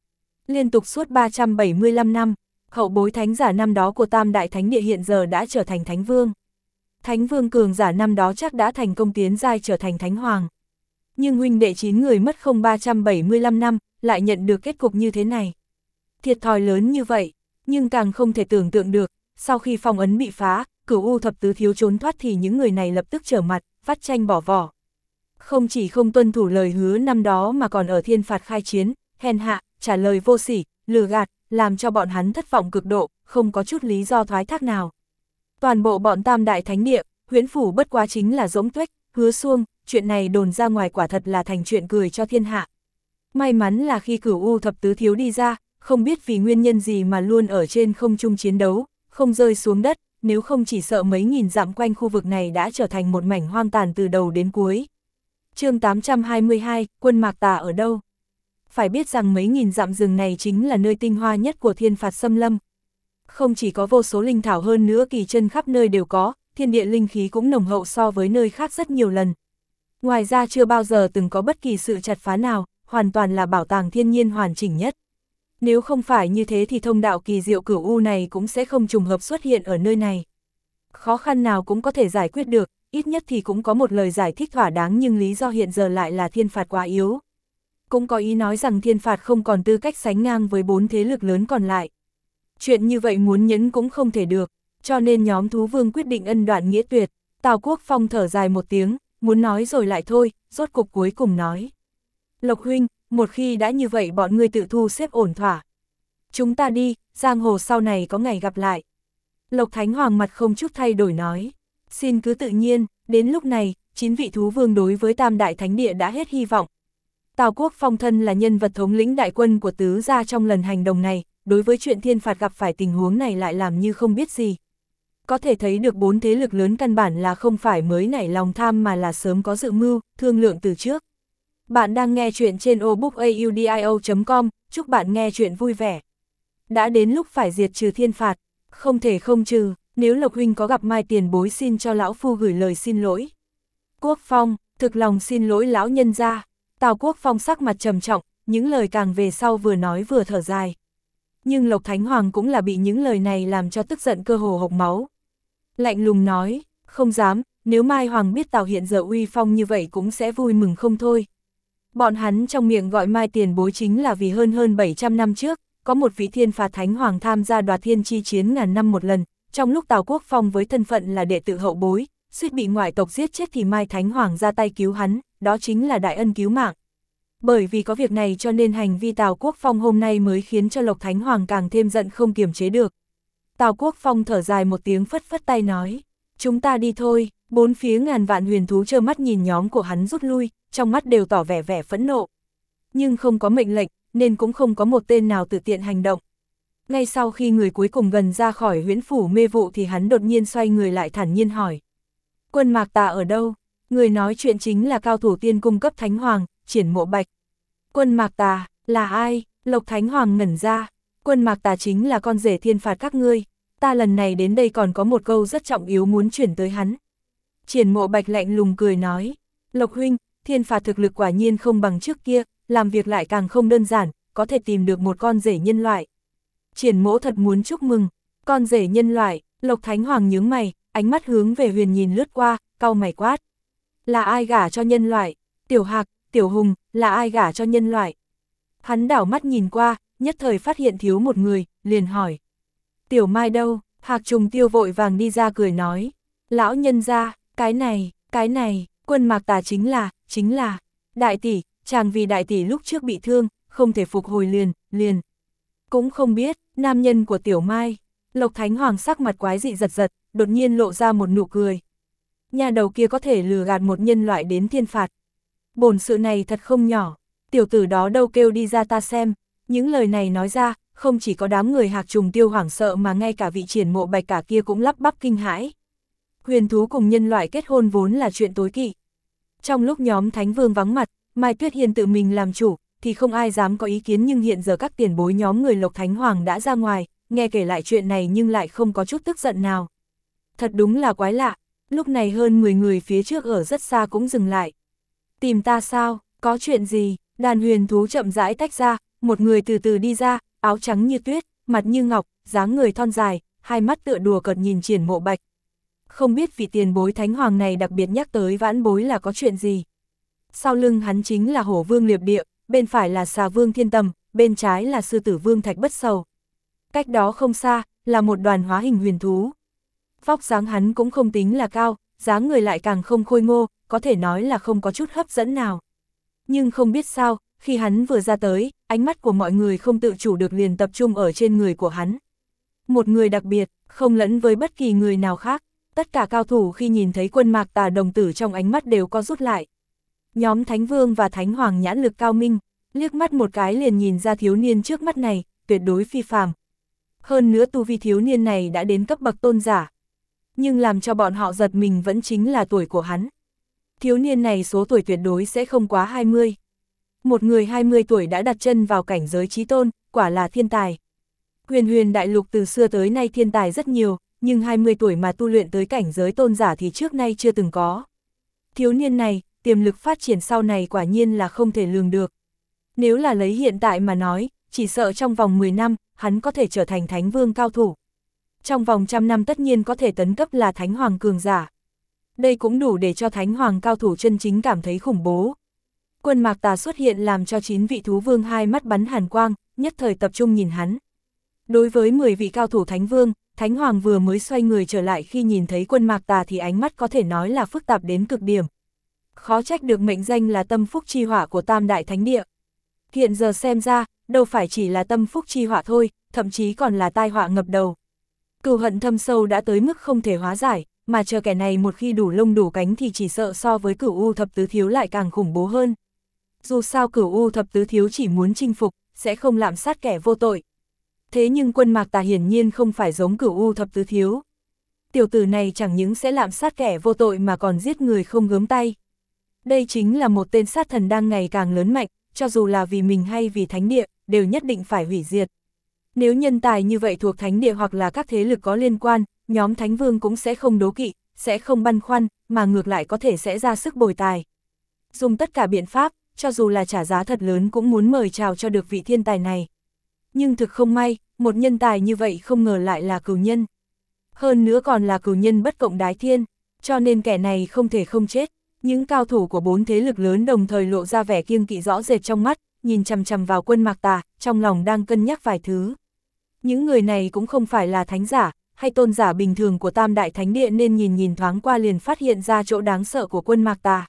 Liên tục suốt 375 năm, hậu bối thánh giả năm đó của Tam Đại Thánh Địa hiện giờ đã trở thành Thánh Vương. Thánh Vương cường giả năm đó chắc đã thành công tiến giai trở thành Thánh Hoàng. Nhưng huynh đệ 9 người mất không 375 năm, lại nhận được kết cục như thế này. Thiệt thòi lớn như vậy, nhưng càng không thể tưởng tượng được, sau khi phong ấn bị phá, Cửu U thập tứ thiếu trốn thoát thì những người này lập tức trở mặt, vắt tranh bỏ vỏ. Không chỉ không tuân thủ lời hứa năm đó mà còn ở thiên phạt khai chiến, hèn hạ, trả lời vô sỉ, lừa gạt, làm cho bọn hắn thất vọng cực độ, không có chút lý do thoái thác nào. Toàn bộ bọn Tam Đại Thánh Địa, Huyễn Phủ bất quá chính là Dỗng Tuếch, Hứa Xuông, chuyện này đồn ra ngoài quả thật là thành chuyện cười cho thiên hạ. May mắn là khi Cửu U thập tứ thiếu đi ra, không biết vì nguyên nhân gì mà luôn ở trên không trung chiến đấu, không rơi xuống đất, nếu không chỉ sợ mấy nghìn dặm quanh khu vực này đã trở thành một mảnh hoang tàn từ đầu đến cuối. Chương 822, quân Mạc Tà ở đâu? Phải biết rằng mấy nghìn dặm rừng này chính là nơi tinh hoa nhất của thiên phạt xâm lâm. Không chỉ có vô số linh thảo hơn nữa kỳ chân khắp nơi đều có, thiên địa linh khí cũng nồng hậu so với nơi khác rất nhiều lần. Ngoài ra chưa bao giờ từng có bất kỳ sự chặt phá nào, hoàn toàn là bảo tàng thiên nhiên hoàn chỉnh nhất. Nếu không phải như thế thì thông đạo kỳ diệu Cửu U này cũng sẽ không trùng hợp xuất hiện ở nơi này. Khó khăn nào cũng có thể giải quyết được, ít nhất thì cũng có một lời giải thích thỏa đáng, nhưng lý do hiện giờ lại là thiên phạt quá yếu. Cũng có ý nói rằng thiên phạt không còn tư cách sánh ngang với 4 thế lực lớn còn lại. Chuyện như vậy muốn nhẫn cũng không thể được, cho nên nhóm thú vương quyết định ân đoạn nghĩa tuyệt. Tào Quốc Phong thở dài một tiếng, muốn nói rồi lại thôi, rốt cục cuối cùng nói. Lộc huynh, một khi đã như vậy bọn ngươi tự thu xếp ổn thỏa. Chúng ta đi, giang hồ sau này có ngày gặp lại. Lộc Thánh Hoàng mặt không chút thay đổi nói. Xin cứ tự nhiên, đến lúc này, 9 vị thú vương đối với Tam Đại Thánh Địa đã hết hy vọng. Tào Quốc Phong thân là nhân vật thống lĩnh đại quân của tứ gia trong lần hành động này, đối với chuyện thiên phạt gặp phải tình huống này lại làm như không biết gì. Có thể thấy được 4 thế lực lớn căn bản là không phải mới nảy lòng tham mà là sớm có dự mưu, thương lượng từ trước. Bạn đang nghe chuyện trên obookaudio.com, chúc bạn nghe chuyện vui vẻ. Đã đến lúc phải diệt trừ thiên phạt, không thể không trừ, nếu Lộc huynh có gặp Mai tiền bối xin cho lão phu gửi lời xin lỗi. Quốc Phong, thực lòng xin lỗi lão nhân gia. Tào Quốc Phong sắc mặt trầm trọng, những lời càng về sau vừa nói vừa thở dài. Nhưng Lộc Thánh Hoàng cũng là bị những lời này làm cho tức giận cơ hồ hộc máu. Lạnh lùng nói, không dám, nếu Mai Hoàng biết Tào hiện giờ uy phong như vậy cũng sẽ vui mừng không thôi. Bọn hắn trong miệng gọi Mai tiền bối chính là vì hơn 700 năm trước, có một vị thiên phạt Thánh Hoàng tham gia đoạt thiên chi chiến ngàn năm một lần, trong lúc Tào Quốc Phong với thân phận là đệ tử hậu bối, suýt bị ngoại tộc giết chết thì Mai Thánh Hoàng ra tay cứu hắn, đó chính là đại ân cứu mạng. Bởi vì có việc này cho nên hành vi Tào Quốc Phong hôm nay mới khiến cho Lộc Thánh Hoàng càng thêm giận không kiềm chế được. Tào Quốc Phong thở dài một tiếng phất phất tay nói, chúng ta đi thôi. Bốn phía ngàn vạn huyền thú trơ mắt nhìn nhóm của hắn rút lui, trong mắt đều tỏ vẻ phẫn nộ. Nhưng không có mệnh lệnh, nên cũng không có một tên nào tự tiện hành động. Ngay sau khi người cuối cùng gần ra khỏi huyễn phủ mê vụ thì hắn đột nhiên xoay người lại thản nhiên hỏi. Quân Mạc Tà ở đâu? Người nói chuyện chính là cao thủ tiên cung cấp Thánh Hoàng, Triển Mộ Bạch. Quân Mạc Tà, là ai? Lộc Thánh Hoàng ngẩn ra. Quân Mạc Tà chính là con rể thiên phạt các ngươi. Ta lần này đến đây còn có một câu rất trọng yếu muốn chuyển tới hắn. Triển Mộ Bạch lạnh lùng cười nói. Lộc huynh, thiên phạt thực lực quả nhiên không bằng trước kia, làm việc lại càng không đơn giản, có thể tìm được một con rể nhân loại. Triển Mỗ thật muốn chúc mừng. Con rể nhân loại, Lộc Thánh Hoàng nhướng mày, ánh mắt hướng về Huyền nhìn lướt qua, cau mày quát. Là ai gả cho nhân loại? Tiểu Hạc, Tiểu Hùng, là ai gả cho nhân loại? Hắn đảo mắt nhìn qua, nhất thời phát hiện thiếu một người, liền hỏi. Tiểu Mai đâu? Hạc Trùng Tiêu vội vàng đi ra cười nói. Lão nhân gia, cái này, Quân Mạc Tà chính là, đại tỷ, chàng vì đại tỷ lúc trước bị thương, không thể phục hồi liền. Cũng không biết, nam nhân của Tiểu Mai. Lộc Thánh Hoàng sắc mặt quái dị giật, đột nhiên lộ ra một nụ cười. Nhà đầu kia có thể lừa gạt một nhân loại đến thiên phạt. Bổn sự này thật không nhỏ, tiểu tử đó đâu kêu đi ra ta xem. Những lời này nói ra, không chỉ có đám người Hạc Trùng Tiêu hoảng sợ mà ngay cả vị Triển Mộ Bạch cả kia cũng lắp bắp kinh hãi. Huyền thú cùng nhân loại kết hôn vốn là chuyện tối kỵ. Trong lúc nhóm Thánh Vương vắng mặt, Mai Tuyết Hiên tự mình làm chủ, thì không ai dám có ý kiến, nhưng hiện giờ các tiền bối nhóm người Lộc Thánh Hoàng đã ra ngoài, nghe kể lại chuyện này nhưng lại không có chút tức giận nào. Thật đúng là quái lạ, lúc này hơn 10 người phía trước ở rất xa cũng dừng lại. Tìm ta sao, có chuyện gì? Đàn huyền thú chậm rãi tách ra, một người từ từ đi ra, áo trắng như tuyết, mặt như ngọc, dáng người thon dài, hai mắt tựa đùa cợt nhìn Triển Mộ Bạch. Không biết vị tiền bối thánh hoàng này đặc biệt nhắc tới vãn bối là có chuyện gì. Sau lưng hắn chính là Hổ Vương Liệp Địa, bên phải là Xà Vương Thiên Tầm, bên trái là Sư Tử Vương Thạch Bất Sầu. Cách đó không xa, là một đoàn hóa hình huyền thú. Vóc dáng hắn cũng không tính là cao, dáng người lại càng không khôi ngô, có thể nói là không có chút hấp dẫn nào. Nhưng không biết sao, khi hắn vừa ra tới, ánh mắt của mọi người không tự chủ được liền tập trung ở trên người của hắn. Một người đặc biệt, không lẫn với bất kỳ người nào khác, tất cả cao thủ khi nhìn thấy Quân Mạc Tà đồng tử trong ánh mắt đều co rút lại. Nhóm Thánh Vương và Thánh Hoàng nhãn lực cao minh, liếc mắt một cái liền nhìn ra thiếu niên trước mắt này, tuyệt đối phi phàm. Hơn nữa tu vi thiếu niên này đã đến cấp bậc tôn giả. Nhưng làm cho bọn họ giật mình vẫn chính là tuổi của hắn. Thiếu niên này số tuổi tuyệt đối sẽ không quá 20. Một người 20 tuổi đã đặt chân vào cảnh giới chí tôn, quả là thiên tài. Huyền đại lục từ xưa tới nay thiên tài rất nhiều, nhưng 20 tuổi mà tu luyện tới cảnh giới tôn giả thì trước nay chưa từng có. Thiếu niên này, tiềm lực phát triển sau này quả nhiên là không thể lường được. Nếu là lấy hiện tại mà nói, chỉ sợ trong vòng 10 năm, hắn có thể trở thành Thánh Vương cao thủ. Trong vòng 100 năm tất nhiên có thể tấn cấp là Thánh Hoàng cường giả. Đây cũng đủ để cho Thánh Hoàng cao thủ chân chính cảm thấy khủng bố. Quân Mạc Tà xuất hiện làm cho 9 vị thú vương hai mắt bắn hàn quang, nhất thời tập trung nhìn hắn. Đối với 10 vị cao thủ Thánh Vương, Thánh Hoàng vừa mới xoay người trở lại khi nhìn thấy Quân Mạc Tà thì ánh mắt có thể nói là phức tạp đến cực điểm. Khó trách được mệnh danh là tâm phúc chi hỏa của Tam Đại Thánh Địa. Hiện giờ xem ra, đâu phải chỉ là tâm phúc chi hỏa thôi, thậm chí còn là tai họa ngập đầu. Cừu hận thâm sâu đã tới mức không thể hóa giải, mà chờ kẻ này một khi đủ lông đủ cánh thì chỉ sợ so với Cửu U Thập Tứ Thiếu lại càng khủng bố hơn. Dù sao Cửu U Thập Tứ Thiếu chỉ muốn chinh phục, sẽ không lạm sát kẻ vô tội. Thế nhưng Quân Mạc Tà hiển nhiên không phải giống Cửu U Thập Tứ Thiếu. Tiểu tử này chẳng những sẽ lạm sát kẻ vô tội mà còn giết người không gớm tay. Đây chính là một tên sát thần đang ngày càng lớn mạnh, cho dù là vì mình hay vì Thánh Địa, đều nhất định phải hủy diệt. Nếu nhân tài như vậy thuộc Thánh Địa hoặc là các thế lực có liên quan, nhóm Thánh Vương cũng sẽ không đố kỵ, sẽ không băn khoăn, mà ngược lại có thể sẽ ra sức bồi tài. Dùng tất cả biện pháp, cho dù là trả giá thật lớn cũng muốn mời chào cho được vị thiên tài này. Nhưng thực không may, một nhân tài như vậy không ngờ lại là cừu nhân. Hơn nữa còn là cừu nhân bất cộng đái thiên, cho nên kẻ này không thể không chết. Những cao thủ của 4 thế lực lớn đồng thời lộ ra vẻ kiêng kỵ rõ rệt trong mắt, nhìn chằm chằm vào Quân Mạc Tà, trong lòng đang cân nhắc vài thứ. Những người này cũng không phải là thánh giả, hay tôn giả bình thường của Tam Đại Thánh Địa nên nhìn thoáng qua liền phát hiện ra chỗ đáng sợ của Quân Mạc Tà.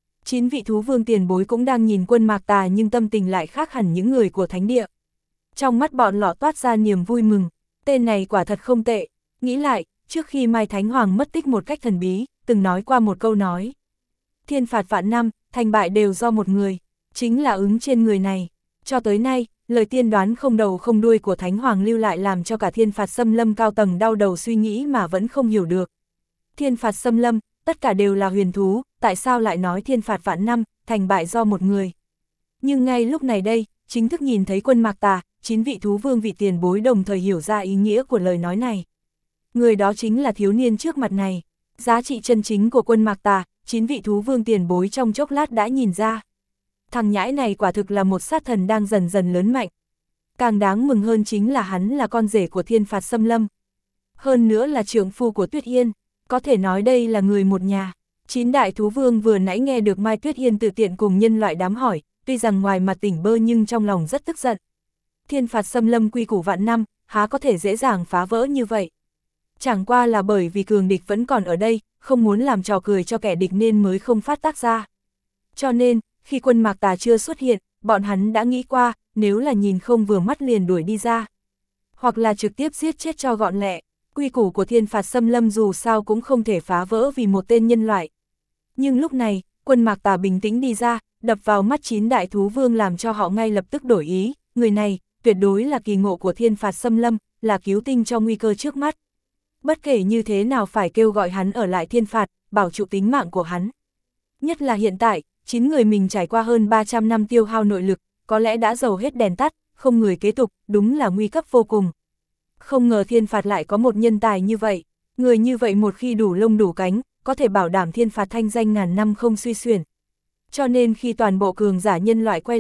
9 vị thú vương tiền bối cũng đang nhìn Quân Mạc Tà nhưng tâm tình lại khác hẳn những người của Thánh Địa. Trong mắt bọn lọ toát ra niềm vui mừng, tên này quả thật không tệ. Nghĩ lại, trước khi Mai Thánh Hoàng mất tích một cách thần bí, từng nói qua một câu nói. Thiên phạt vạn năm, thành bại đều do một người, chính là ứng trên người này. Cho tới nay, lời tiên đoán không đầu không đuôi của Thánh Hoàng lưu lại làm cho cả Thiên Phạt Xâm Lâm cao tầng đau đầu suy nghĩ mà vẫn không hiểu được. Thiên Phạt Xâm Lâm, tất cả đều là huyền thú, tại sao lại nói thiên phạt vạn năm, thành bại do một người. Nhưng ngay lúc này đây, chính thức nhìn thấy Quân Mạc Tà, 9 vị thú vương vị tiền bối đồng thời hiểu ra ý nghĩa của lời nói này. Người đó chính là thiếu niên trước mặt này. Giá trị chân chính của Quân Mạc Tà, 9 vị thú vương tiền bối trong chốc lát đã nhìn ra. Thằng nhãi này quả thực là một sát thần đang dần dần lớn mạnh. Càng đáng mừng hơn chính là hắn là con rể của Thiên Phạt Xâm Lâm. Hơn nữa là trưởng phu của Tuyết Yên, có thể nói đây là người một nhà. 9 đại thú vương vừa nãy nghe được Mai Tuyết Yên tự tiện cùng nhân loại đám hỏi, tuy rằng ngoài mặt tỉnh bơ nhưng trong lòng rất tức giận. Thiên Phạt Xâm Lâm quy củ vạn năm, há có thể dễ dàng phá vỡ như vậy. Chẳng qua là bởi vì cường địch vẫn còn ở đây, không muốn làm trò cười cho kẻ địch nên mới không phát tác ra. Cho nên, khi Quân Mạc Tà chưa xuất hiện, bọn hắn đã nghĩ qua, nếu là nhìn không vừa mắt liền đuổi đi ra. Hoặc là trực tiếp giết chết cho gọn lẹ. Quy củ của Thiên Phạt Xâm Lâm dù sao cũng không thể phá vỡ vì một tên nhân loại. Nhưng lúc này, Quân Mạc Tà bình tĩnh đi ra, đập vào mắt 9 đại thú vương làm cho họ ngay lập tức đổi ý. Người này, tuyệt đối là kỳ ngộ của Thiên Phạt Xâm Lâm, là cứu tinh cho nguy cơ trước mắt. Bất kể như thế nào phải kêu gọi hắn ở lại thiên phạt, bảo trụ tính mạng của hắn. Nhất là hiện tại, 9 người mình trải qua hơn 300 năm tiêu hao nội lực, có lẽ đã dầu hết đèn tắt, không người kế tục, đúng là nguy cấp vô cùng. Không ngờ thiên phạt lại có một nhân tài như vậy, người như vậy một khi đủ lông đủ cánh, có thể bảo đảm thiên phạt thanh danh ngàn năm không suy xuyển. Cho nên khi toàn bộ cường giả nhân loại quay lại,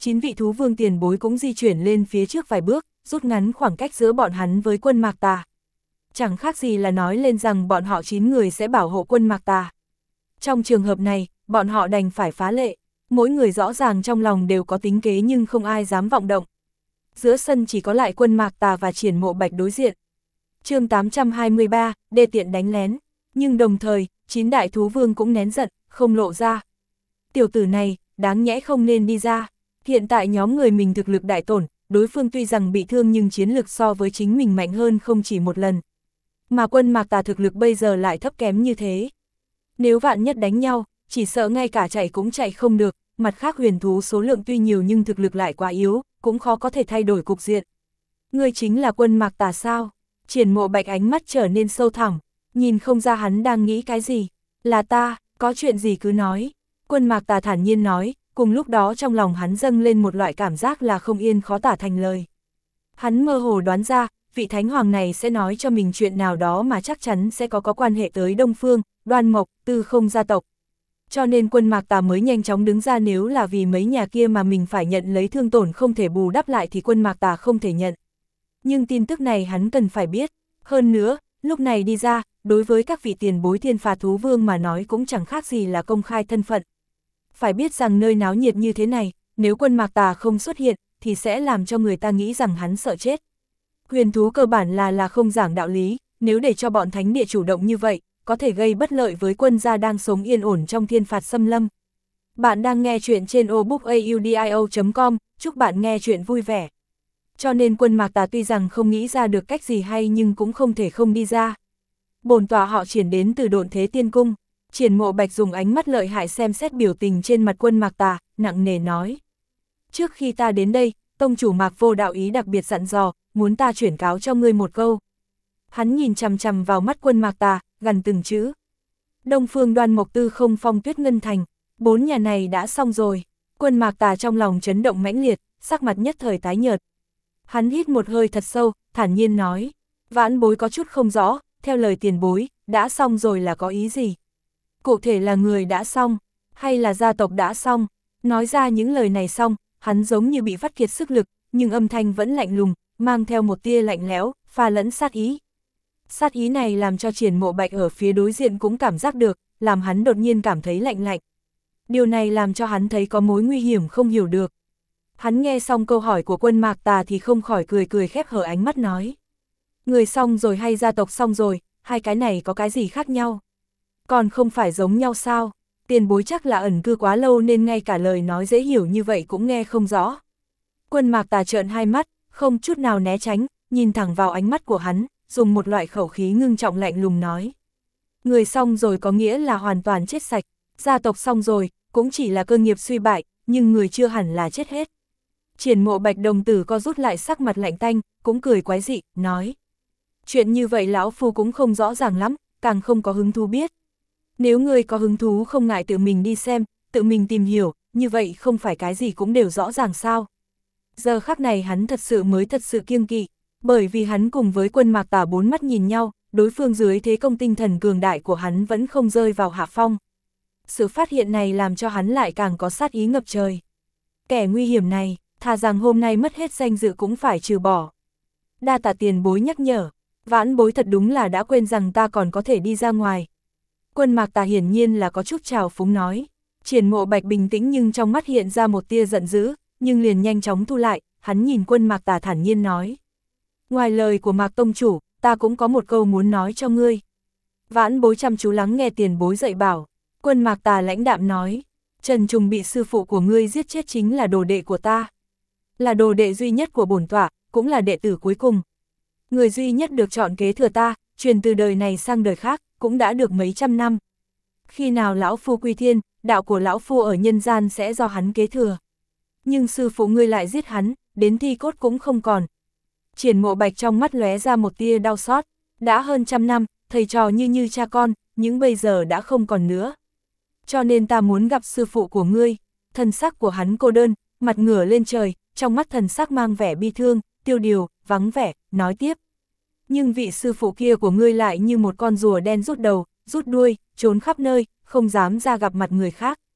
9 vị thú vương tiền bối cũng di chuyển lên phía trước vài bước, rút ngắn khoảng cách giữa bọn hắn với quân Mạc Tà. Chẳng khác gì là nói lên rằng bọn họ 9 người sẽ bảo hộ quân Mạc Tà. Trong trường hợp này, bọn họ đành phải phá lệ, mỗi người rõ ràng trong lòng đều có tính kế nhưng không ai dám vọng động. Giữa sân chỉ có lại quân Mạc Tà và Triển Mộ Bạch đối diện. chương 823, đê tiện đánh lén, nhưng đồng thời, 9 đại thú vương cũng nén giận, không lộ ra. Tiểu tử này, đáng nhẽ không nên đi ra. Hiện tại nhóm người mình thực lực đại tổn, đối phương tuy rằng bị thương nhưng chiến lực so với chính mình mạnh hơn không chỉ một lần. Mà quân Mạc Tà thực lực bây giờ lại thấp kém như thế. Nếu vạn nhất đánh nhau, chỉ sợ ngay cả chạy cũng chạy không được, mặt khác huyền thú số lượng tuy nhiều nhưng thực lực lại quá yếu, cũng khó có thể thay đổi cục diện. Ngươi chính là quân Mạc Tà sao? Triển Mộ Bạch ánh mắt trở nên sâu thẳm, nhìn không ra hắn đang nghĩ cái gì. Là ta, có chuyện gì cứ nói. Quân Mạc Tà thản nhiên nói, cùng lúc đó trong lòng hắn dâng lên một loại cảm giác là không yên khó tả thành lời. Hắn mơ hồ đoán ra, vị thánh hoàng này sẽ nói cho mình chuyện nào đó mà chắc chắn sẽ có quan hệ tới Đông Phương, Đoan Mộc, Tư Không gia tộc. Cho nên quân Mạc Tà mới nhanh chóng đứng ra, nếu là vì mấy nhà kia mà mình phải nhận lấy thương tổn không thể bù đắp lại thì quân Mạc Tà không thể nhận. Nhưng tin tức này hắn cần phải biết. Hơn nữa, lúc này đi ra, đối với các vị tiền bối thiên phạt thú vương mà nói cũng chẳng khác gì là công khai thân phận. Phải biết rằng nơi náo nhiệt như thế này, nếu quân Mạc Tà không xuất hiện, thì sẽ làm cho người ta nghĩ rằng hắn sợ chết. Huyền thú cơ bản là không giảng đạo lý, nếu để cho bọn thánh địa chủ động như vậy, có thể gây bất lợi với quân gia đang sống yên ổn trong thiên phạt xâm lâm. Bạn đang nghe chuyện trên obookaudio.com, chúc bạn nghe chuyện vui vẻ. Cho nên quân Mạc Tà tuy rằng không nghĩ ra được cách gì hay nhưng cũng không thể không đi ra. Bổn tọa họ Triển đến từ Độn Thế Tiên Cung. Triển Mộ Bạch dùng ánh mắt lợi hại xem xét biểu tình trên mặt quân Mạc Tà, nặng nề nói. Trước khi ta đến đây, tông chủ Mạc Vô Đạo ý đặc biệt dặn dò, muốn ta chuyển cáo cho ngươi một câu. Hắn nhìn chằm chằm vào mắt quân Mạc Tà, gằn từng chữ. Đông Phương, Đoan Mộc, Tư Không, Phong Tuyết, Ngân Thành, 4 nhà này đã xong rồi. Quân Mạc Tà trong lòng chấn động mãnh liệt, sắc mặt nhất thời tái nhợt. Hắn hít một hơi thật sâu, thản nhiên nói. Vãn bối có chút không rõ, theo lời tiền bối, đã xong rồi là có ý gì? Cụ thể là người đã xong, hay là gia tộc đã xong? Nói ra những lời này xong, hắn giống như bị vắt kiệt sức lực, nhưng âm thanh vẫn lạnh lùng, mang theo một tia lạnh lẽo, pha lẫn sát ý. Sát ý này làm cho Triển Mộ Bạch ở phía đối diện cũng cảm giác được, làm hắn đột nhiên cảm thấy lạnh lạnh. Điều này làm cho hắn thấy có mối nguy hiểm không hiểu được. Hắn nghe xong câu hỏi của quân Mạc Tà thì không khỏi cười khép hở ánh mắt nói. Người xong rồi hay gia tộc xong rồi, hai cái này có cái gì khác nhau? Còn không phải giống nhau sao? Tiền bối chắc là ẩn cư quá lâu nên ngay cả lời nói dễ hiểu như vậy cũng nghe không rõ. Quân Mạc Tà trợn hai mắt, không chút nào né tránh, nhìn thẳng vào ánh mắt của hắn, dùng một loại khẩu khí ngưng trọng lạnh lùng nói. Người xong rồi có nghĩa là hoàn toàn chết sạch, gia tộc xong rồi, cũng chỉ là cơ nghiệp suy bại, nhưng người chưa hẳn là chết hết. Triển Mộ Bạch đồng tử co rút lại, sắc mặt lạnh tanh, cũng cười quái dị, nói. Chuyện như vậy lão phu cũng không rõ ràng lắm, càng không có hứng thú biết. Nếu ngươi có hứng thú không ngại tự mình đi xem, tự mình tìm hiểu, như vậy không phải cái gì cũng đều rõ ràng sao. Giờ khắc này hắn thật sự kiêng kỵ, bởi vì hắn cùng với quân Mạc Tà bốn mắt nhìn nhau, đối phương dưới thế công tinh thần cường đại của hắn vẫn không rơi vào hạ phong. Sự phát hiện này làm cho hắn lại càng có sát ý ngập trời. Kẻ nguy hiểm này, thà rằng hôm nay mất hết danh dự cũng phải trừ bỏ. Đa tạ tiền bối nhắc nhở, vãn bối thật đúng là đã quên rằng ta còn có thể đi ra ngoài. Quân Mạc Tà hiển nhiên là có chút trào phúng nói. Triển Mộ Bạch bình tĩnh nhưng trong mắt hiện ra một tia giận dữ, nhưng liền nhanh chóng thu lại, hắn nhìn quân Mạc Tà thản nhiên nói. Ngoài lời của Mạc Tông Chủ, ta cũng có một câu muốn nói cho ngươi. Vãn bối chăm chú lắng nghe tiền bối dạy bảo. Quân Mạc Tà lãnh đạm nói. Trần Trùng bị sư phụ của ngươi giết chết chính là đồ đệ của ta. Là đồ đệ duy nhất của bổn tọa, cũng là đệ tử cuối cùng. Người duy nhất được chọn kế thừa ta, truyền từ đời này sang đời khác, cũng đã được mấy trăm năm. Khi nào lão phu quy thiên, đạo của lão phu ở nhân gian sẽ do hắn kế thừa. Nhưng sư phụ ngươi lại giết hắn, đến thi cốt cũng không còn. Triển Mộ Bạch trong mắt lóe ra một tia đau xót, đã hơn trăm năm, thầy trò như cha con, nhưng bây giờ đã không còn nữa. Cho nên ta muốn gặp sư phụ của ngươi. Thần sắc của hắn cô đơn, mặt ngửa lên trời, trong mắt thần sắc mang vẻ bi thương, tiêu điều, vắng vẻ, nói tiếp. Nhưng vị sư phụ kia của ngươi lại như một con rùa đen rút đầu, rút đuôi, trốn khắp nơi, không dám ra gặp mặt người khác.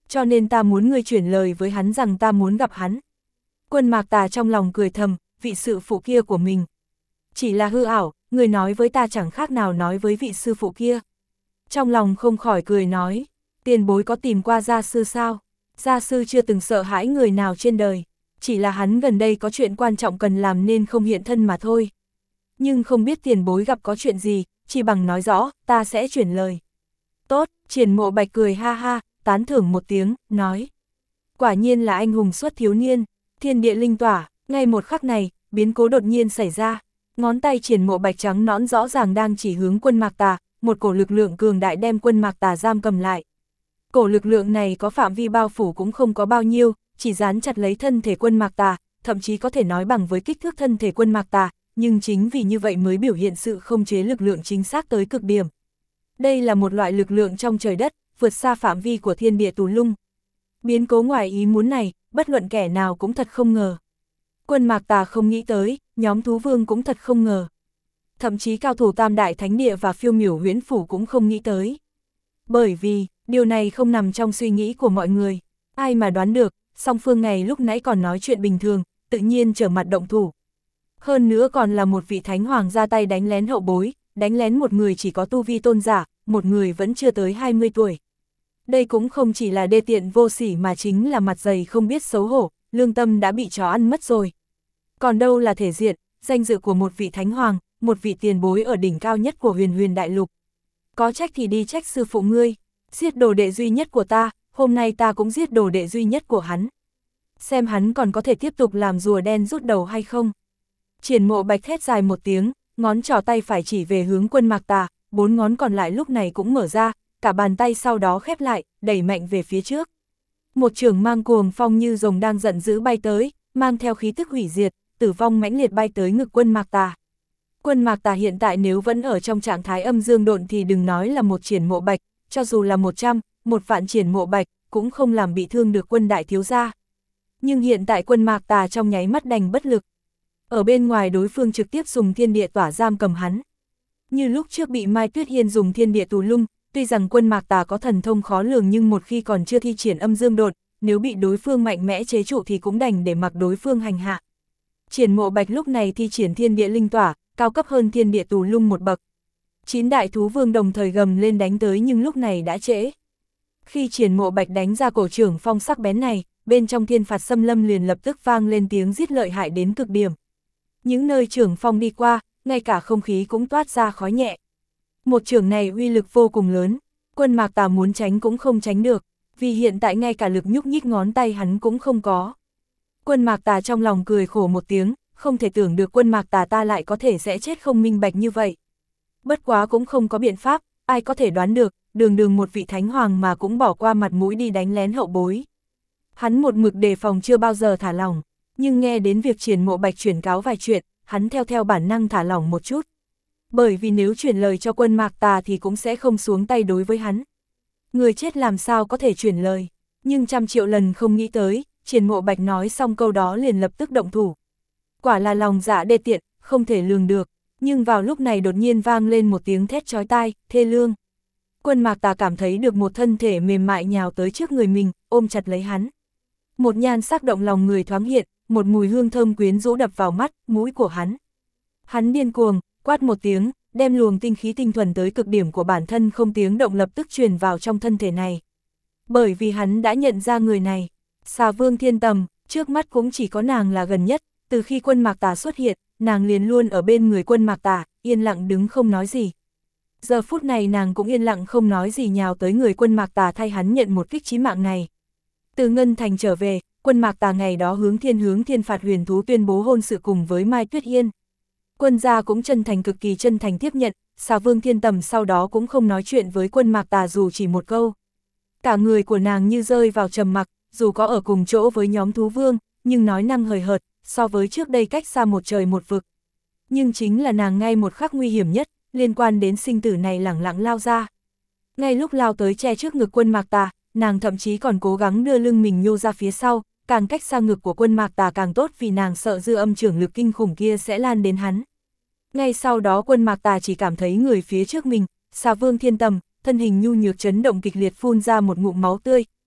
cho nên ta muốn ngươi chuyển lời với hắn rằng ta muốn gặp hắn. Quân Mạc Tà trong lòng cười thầm, vị sư phụ kia của mình. Chỉ là hư ảo, người nói với ta chẳng khác nào nói với vị sư phụ kia. Trong lòng không khỏi cười nói, tiền bối có tìm qua gia sư sao? Gia sư chưa từng sợ hãi người nào trên đời, chỉ là hắn gần đây có chuyện quan trọng cần làm nên không hiện thân mà thôi. Nhưng không biết tiền bối gặp có chuyện gì, chỉ bằng nói rõ, ta sẽ chuyển lời. Tốt, Triển Mộ Bạch cười ha ha, tán thưởng một tiếng, nói. Quả nhiên là anh hùng xuất thiếu niên, thiên địa linh tỏa, ngay một khắc này, biến cố đột nhiên xảy ra. Ngón tay Triển Mộ Bạch trắng nõn rõ ràng đang chỉ hướng quân Mạc Tà, một cổ lực lượng cường đại đem quân Mạc Tà giam cầm lại. Cổ lực lượng này có phạm vi bao phủ cũng không có bao nhiêu, chỉ dán chặt lấy thân thể quân Mạc Tà, thậm chí có thể nói bằng với kích thước thân thể quân Mạc Tà, nhưng chính vì như vậy mới biểu hiện sự không chế lực lượng chính xác tới cực điểm. Đây là một loại lực lượng trong trời đất, vượt xa phạm vi của thiên địa tù lung. Biến cố ngoài ý muốn này, bất luận kẻ nào cũng thật không ngờ. Quân Mạc Tà không nghĩ tới, nhóm thú vương cũng thật không ngờ. Thậm chí cao thủ Tam Đại Thánh Địa và Phiêu Miểu Huyễn Phủ cũng không nghĩ tới. Bởi vì, điều này không nằm trong suy nghĩ của mọi người. Ai mà đoán được, song phương này lúc nãy còn nói chuyện bình thường, tự nhiên trở mặt động thủ. Hơn nữa còn là một vị thánh hoàng ra tay đánh lén hậu bối, đánh lén một người chỉ có tu vi tôn giả, một người vẫn chưa tới 20 tuổi. Đây cũng không chỉ là đê tiện vô sỉ mà chính là mặt dày không biết xấu hổ, lương tâm đã bị chó ăn mất rồi. Còn đâu là thể diện, danh dự của một vị thánh hoàng, một vị tiền bối ở đỉnh cao nhất của huyền huyền đại lục. Có trách thì đi trách sư phụ ngươi, giết đồ đệ duy nhất của ta, hôm nay ta cũng giết đồ đệ duy nhất của hắn. Xem hắn còn có thể tiếp tục làm rùa đen rút đầu hay không. Triển Mộ Bạch thét dài một tiếng, ngón trỏ tay phải chỉ về hướng quân Mạc Tà, 4 ngón còn lại lúc này cũng mở ra, cả bàn tay sau đó khép lại, đẩy mạnh về phía trước. Một chưởng mang cuồng phong như rồng đang giận dữ bay tới, mang theo khí tức hủy diệt, tử vong mãnh liệt bay tới ngực quân Mạc Tà. Quân Mạc Tà hiện tại nếu vẫn ở trong trạng thái âm dương độn thì đừng nói là một Triển Mộ Bạch, cho dù là 100, 1.000 Triển Mộ Bạch, cũng không làm bị thương được quân đại thiếu gia. Nhưng hiện tại quân Mạc Tà trong nháy mắt đành bất lực. Ở bên ngoài đối phương trực tiếp dùng thiên địa tỏa giam cầm hắn. Như lúc trước bị Mai Tuyết Hiên dùng thiên địa tù lung, tuy rằng quân Mạc Tà có thần thông khó lường nhưng một khi còn chưa thi triển âm dương đột, nếu bị đối phương mạnh mẽ chế trụ thì cũng đành để mặc đối phương hành hạ. Triển Mộ Bạch lúc này thi triển thiên địa linh tỏa, cao cấp hơn thiên địa tù lung một bậc. 9 đại thú vương đồng thời gầm lên đánh tới nhưng lúc này đã trễ. Khi Triển Mộ Bạch đánh ra cổ trưởng phong sắc bén này, bên trong thiên phạt xâm lâm liền lập tức vang lên tiếng rít lợi hại đến cực điểm. Những nơi trưởng phong đi qua, ngay cả không khí cũng toát ra khói nhẹ. Một trưởng này uy lực vô cùng lớn, quân Mạc Tà muốn tránh cũng không tránh được, vì hiện tại ngay cả lực nhúc nhích ngón tay hắn cũng không có. Quân Mạc Tà trong lòng cười khổ một tiếng, không thể tưởng được quân Mạc Tà ta lại có thể sẽ chết không minh bạch như vậy. Bất quá cũng không có biện pháp, ai có thể đoán được, đường một vị thánh hoàng mà cũng bỏ qua mặt mũi đi đánh lén hậu bối. Hắn một mực đề phòng chưa bao giờ thả lỏng, nhưng nghe đến việc Triển Mộ Bạch chuyển cáo vài chuyện, hắn theo bản năng thả lỏng một chút. Bởi vì nếu chuyển lời cho quân Mạc Tà thì cũng sẽ không xuống tay đối với hắn. Người chết làm sao có thể chuyển lời, nhưng trăm triệu lần không nghĩ tới, Triển Mộ Bạch nói xong câu đó liền lập tức động thủ. Quả là lòng dạ đê tiện, không thể lường được, nhưng vào lúc này đột nhiên vang lên một tiếng thét chói tai, thê lương. Quân Mạc Tà cảm thấy được một thân thể mềm mại nhào tới trước người mình, ôm chặt lấy hắn. Một nhan sắc động lòng người thoáng hiện, một mùi hương thơm quyến rũ đập vào mắt, mũi của hắn. Hắn điên cuồng, quát một tiếng, đem luồng tinh khí tinh thuần tới cực điểm của bản thân không tiếng động lập tức truyền vào trong thân thể này. Bởi vì hắn đã nhận ra người này, Xà Vương Thiên Tầm, trước mắt cũng chỉ có nàng là gần nhất, từ khi quân Mạc Tà xuất hiện, nàng liền luôn ở bên người quân Mạc Tà, yên lặng đứng không nói gì. Giờ phút này nàng cũng yên lặng không nói gì nhào tới người quân Mạc Tà thay hắn nhận một kích chí mạng này. Từ Ngân Thành trở về, quân Mạc Tà ngày đó hướng thiên phạt huyền thú tuyên bố hôn sự cùng với Mai Tuyết Hiên. Quân gia cũng chân thành cực kỳ chân thành tiếp nhận, Xà Vương Thiên Tầm sau đó cũng không nói chuyện với quân Mạc Tà dù chỉ một câu. Cả người của nàng như rơi vào trầm mặc, dù có ở cùng chỗ với nhóm thú vương, nhưng nói năng hời hợt, so với trước đây cách xa một trời một vực. Nhưng chính là nàng ngay một khắc nguy hiểm nhất, liên quan đến sinh tử này lẳng lặng lao ra. Ngay lúc lao tới che trước ngực quân Mạc Tà, nàng thậm chí còn cố gắng đưa lưng mình nhô ra phía sau, càng cách xa ngực của quân Mạc Tà càng tốt vì nàng sợ dư âm trưởng lực kinh khủng kia sẽ lan đến hắn. Ngay sau đó quân Mạc Tà chỉ cảm thấy người phía trước mình, Xà Vương Thiên Tầm, thân hình nhu nhược chấn động kịch liệt phun ra một ngụm máu tươi,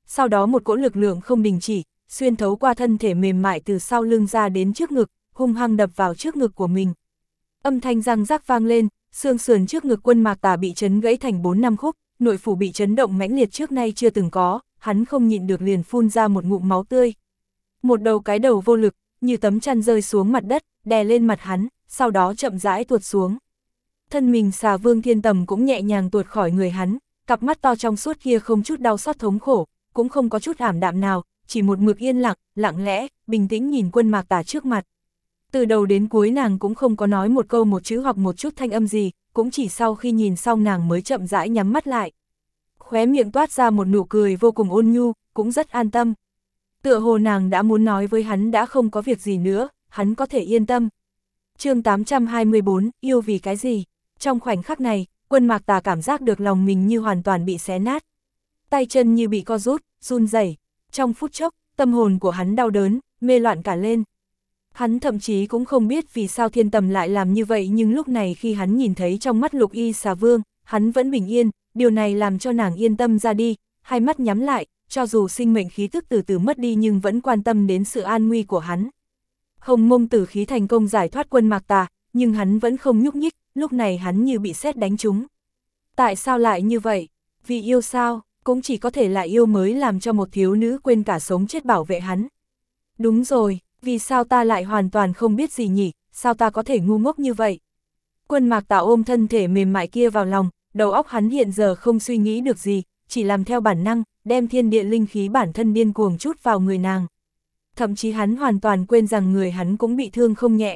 sau đó một cỗ lực lượng không đình chỉ, xuyên thấu qua thân thể mềm mại từ sau lưng ra đến trước ngực, hung hăng đập vào trước ngực của mình. Âm thanh răng rắc vang lên, xương sườn trước ngực Quân Mạc Tà bị chấn gãy thành 4-5 khúc, nội phủ bị chấn động mãnh liệt trước nay chưa từng có, hắn không nhịn được liền phun ra một ngụm máu tươi. Một cái đầu vô lực, như tấm chăn rơi xuống mặt đất, đè lên mặt hắn, sau đó chậm rãi tuột xuống. Thân mình Xà Vương Thiên Tầm cũng nhẹ nhàng tuột khỏi người hắn, cặp mắt to trong suốt kia không chút đau xót thống khổ, cũng không có chút ảm đạm nào, chỉ một mực yên lặng, lặng lẽ, bình tĩnh nhìn Quân Mạc Tà trước mặt. Từ đầu đến cuối nàng cũng không có nói một câu một chữ hoặc một chút thanh âm gì, cũng chỉ sau khi nhìn xong nàng mới chậm rãi nhắm mắt lại. Khóe miệng toát ra một nụ cười vô cùng ôn nhu, cũng rất an tâm. Tựa hồ nàng đã muốn nói với hắn đã không có việc gì nữa, hắn có thể yên tâm. Chương 824, yêu vì cái gì? Trong khoảnh khắc này, Quân Mạc Tà cảm giác được lòng mình như hoàn toàn bị xé nát. Tay chân như bị co rút, run rẩy. Trong phút chốc, tâm hồn của hắn đau đớn, mê loạn cả lên. Hắn thậm chí cũng không biết vì sao Thiên Tầm lại làm như vậy, nhưng lúc này khi hắn nhìn thấy trong mắt Lục Y Xà Vương, hắn vẫn bình yên, điều này làm cho nàng yên tâm ra đi, hai mắt nhắm lại, cho dù sinh mệnh khí tức từ từ mất đi nhưng vẫn quan tâm đến sự an nguy của hắn. Hồng Mông Tử khí thành công giải thoát Quân Mạc Tà, nhưng hắn vẫn không nhúc nhích, lúc này hắn như bị sét đánh trúng. Tại sao lại như vậy? Vì yêu sao? Cũng chỉ có thể là yêu mới làm cho một thiếu nữ quên cả sống chết bảo vệ hắn. Đúng rồi, vì sao ta lại hoàn toàn không biết gì nhỉ, sao ta có thể ngu ngốc như vậy? Quân Mạc Tà ôm thân thể mềm mại kia vào lòng, đầu óc hắn hiện giờ không suy nghĩ được gì, chỉ làm theo bản năng, đem thiên địa linh khí bản thân điên cuồng chút vào người nàng. Thậm chí hắn hoàn toàn quên rằng người hắn cũng bị thương không nhẹ.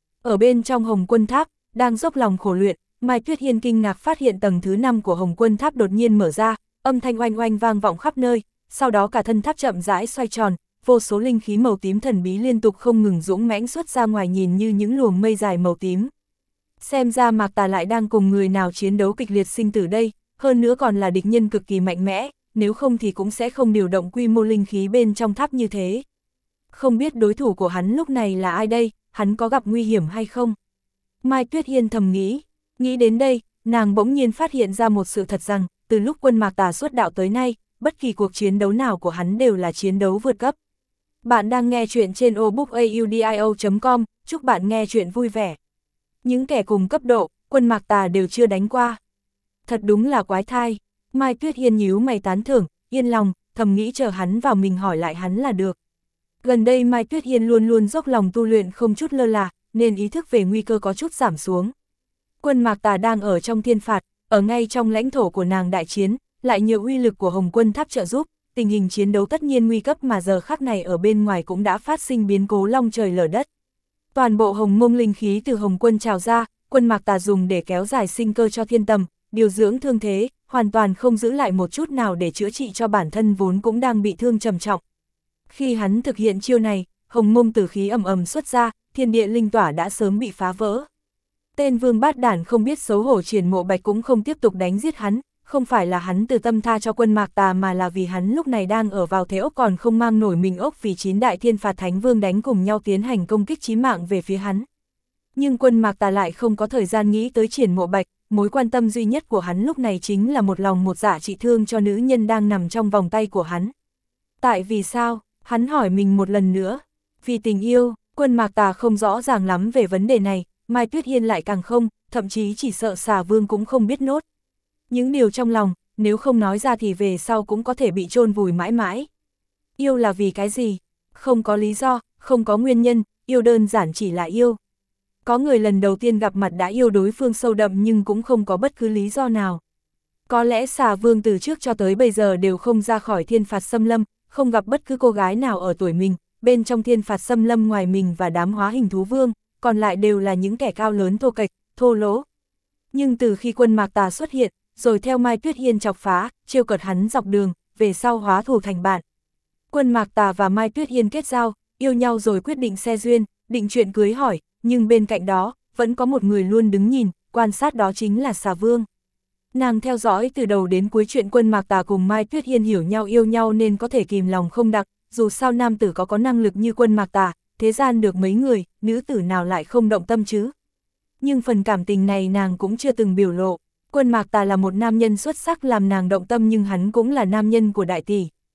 Ở bên trong Hồng Quân Tháp, đang dốc lòng khổ luyện, Mai Tuyết Hiên kinh ngạc phát hiện tầng thứ 5 của Hồng Quân Tháp đột nhiên mở ra, âm thanh oanh oanh vang vọng khắp nơi, sau đó cả thân tháp chậm rãi xoay tròn, vô số linh khí màu tím thần bí liên tục không ngừng dũng mãnh xuất ra ngoài nhìn như những luồng mây dài màu tím. Xem ra Mạc Tà lại đang cùng người nào chiến đấu kịch liệt sinh tử đây, hơn nữa còn là địch nhân cực kỳ mạnh mẽ, nếu không thì cũng sẽ không điều động quy mô linh khí bên trong tháp như thế. Không biết đối thủ của hắn lúc này là ai đây, hắn có gặp nguy hiểm hay không? Mai Tuyết Hiên thầm nghĩ đến đây, nàng bỗng nhiên phát hiện ra một sự thật rằng, từ lúc Quân Mạc Tà xuất đạo tới nay, bất kỳ cuộc chiến đấu nào của hắn đều là chiến đấu vượt cấp. Bạn đang nghe chuyện trên obookaudio.com, chúc bạn nghe chuyện vui vẻ. Những kẻ cùng cấp độ, Quân Mạc Tà đều chưa đánh qua. Thật đúng là quái thai. Mai Tuyết Hiên nhíu mày tán thưởng, yên lòng, thầm nghĩ chờ hắn vào mình hỏi lại hắn là được. Gần đây Mai Tuyết Hiên luôn luôn dốc lòng tu luyện không chút lơ là, nên ý thức về nguy cơ có chút giảm xuống. Quân Mạc Tà đang ở trong thiên phạt, ở ngay trong lãnh thổ của nàng đại chiến, lại nhiều uy lực của Hồng Quân Tháp trợ giúp, tình hình chiến đấu tất nhiên nguy cấp mà giờ khắc này ở bên ngoài cũng đã phát sinh biến cố long trời lở đất. Toàn bộ Hồng Mông linh khí từ Hồng Quân trào ra, Quân Mạc Tà dùng để kéo dài sinh cơ cho Thiên Tầm, điều dưỡng thương thế, hoàn toàn không giữ lại một chút nào để chữa trị cho bản thân vốn cũng đang bị thương trầm trọng. Khi hắn thực hiện chiêu này, Hồng Mông tử khí ầm ầm xuất ra, thiên địa linh tỏa đã sớm bị phá vỡ. Tên vương bát đản không biết xấu hổ Triển Mộ Bạch cũng không tiếp tục đánh giết hắn, không phải là hắn từ tâm tha cho Quân Mạc Tà mà là vì hắn lúc này đang ở vào thế ốc còn không mang nổi mình ốc vì 9 đại thiên phạt thánh vương đánh cùng nhau tiến hành công kích chí mạng về phía hắn. Nhưng Quân Mạc Tà lại không có thời gian nghĩ tới Triển Mộ Bạch, mối quan tâm duy nhất của hắn lúc này chính là một lòng một dạ trị thương cho nữ nhân đang nằm trong vòng tay của hắn. Tại vì sao? Hắn hỏi mình một lần nữa. Vì tình yêu. Quân Mạc Tà không rõ ràng lắm về vấn đề này, Mai Tuyết Hiên lại càng không, thậm chí chỉ sợ Xà Vương cũng không biết nốt. Những điều trong lòng, nếu không nói ra thì về sau cũng có thể bị chôn vùi mãi mãi. Yêu là vì cái gì? Không có lý do, không có nguyên nhân, yêu đơn giản chỉ là yêu. Có người lần đầu tiên gặp mặt đã yêu đối phương sâu đậm nhưng cũng không có bất cứ lý do nào. Có lẽ Xà Vương từ trước cho tới bây giờ đều không ra khỏi thiên phạt xâm lâm, không gặp bất cứ cô gái nào ở tuổi mình, bên trong thiên phạt xâm lâm ngoài mình và đám hóa hình thú vương, còn lại đều là những kẻ cao lớn thô kệch, thô lỗ. Nhưng từ khi Quân Mạc Tà xuất hiện, rồi theo Mai Tuyết Hiên chọc phá, trêu cợt hắn dọc đường, về sau hóa thù thành bạn. Quân Mạc Tà và Mai Tuyết Hiên kết giao, yêu nhau rồi quyết định xe duyên, định chuyện cưới hỏi, nhưng bên cạnh đó, vẫn có một người luôn đứng nhìn, quan sát đó chính là Xà Vương. Nàng theo dõi từ đầu đến cuối chuyện Quân Mạc Tà cùng Mai Tuyết Hiên hiểu nhau yêu nhau nên có thể kìm lòng không đặc, dù sao nam tử có năng lực như Quân Mạc Tà, thế gian được mấy người, nữ tử nào lại không động tâm chứ. Nhưng phần cảm tình này nàng cũng chưa từng biểu lộ. Quân Mạc Tà là một nam nhân xuất sắc làm nàng động tâm nhưng hắn cũng là nam nhân của đại tỷ.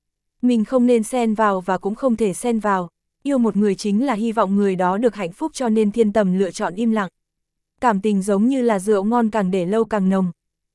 Mình không nên xen vào và cũng không thể xen vào. Yêu một người chính là hy vọng người đó được hạnh phúc, cho nên Thiên Tầm lựa chọn im lặng. Cảm tình giống như là rượu ngon càng để lâu càng nồng.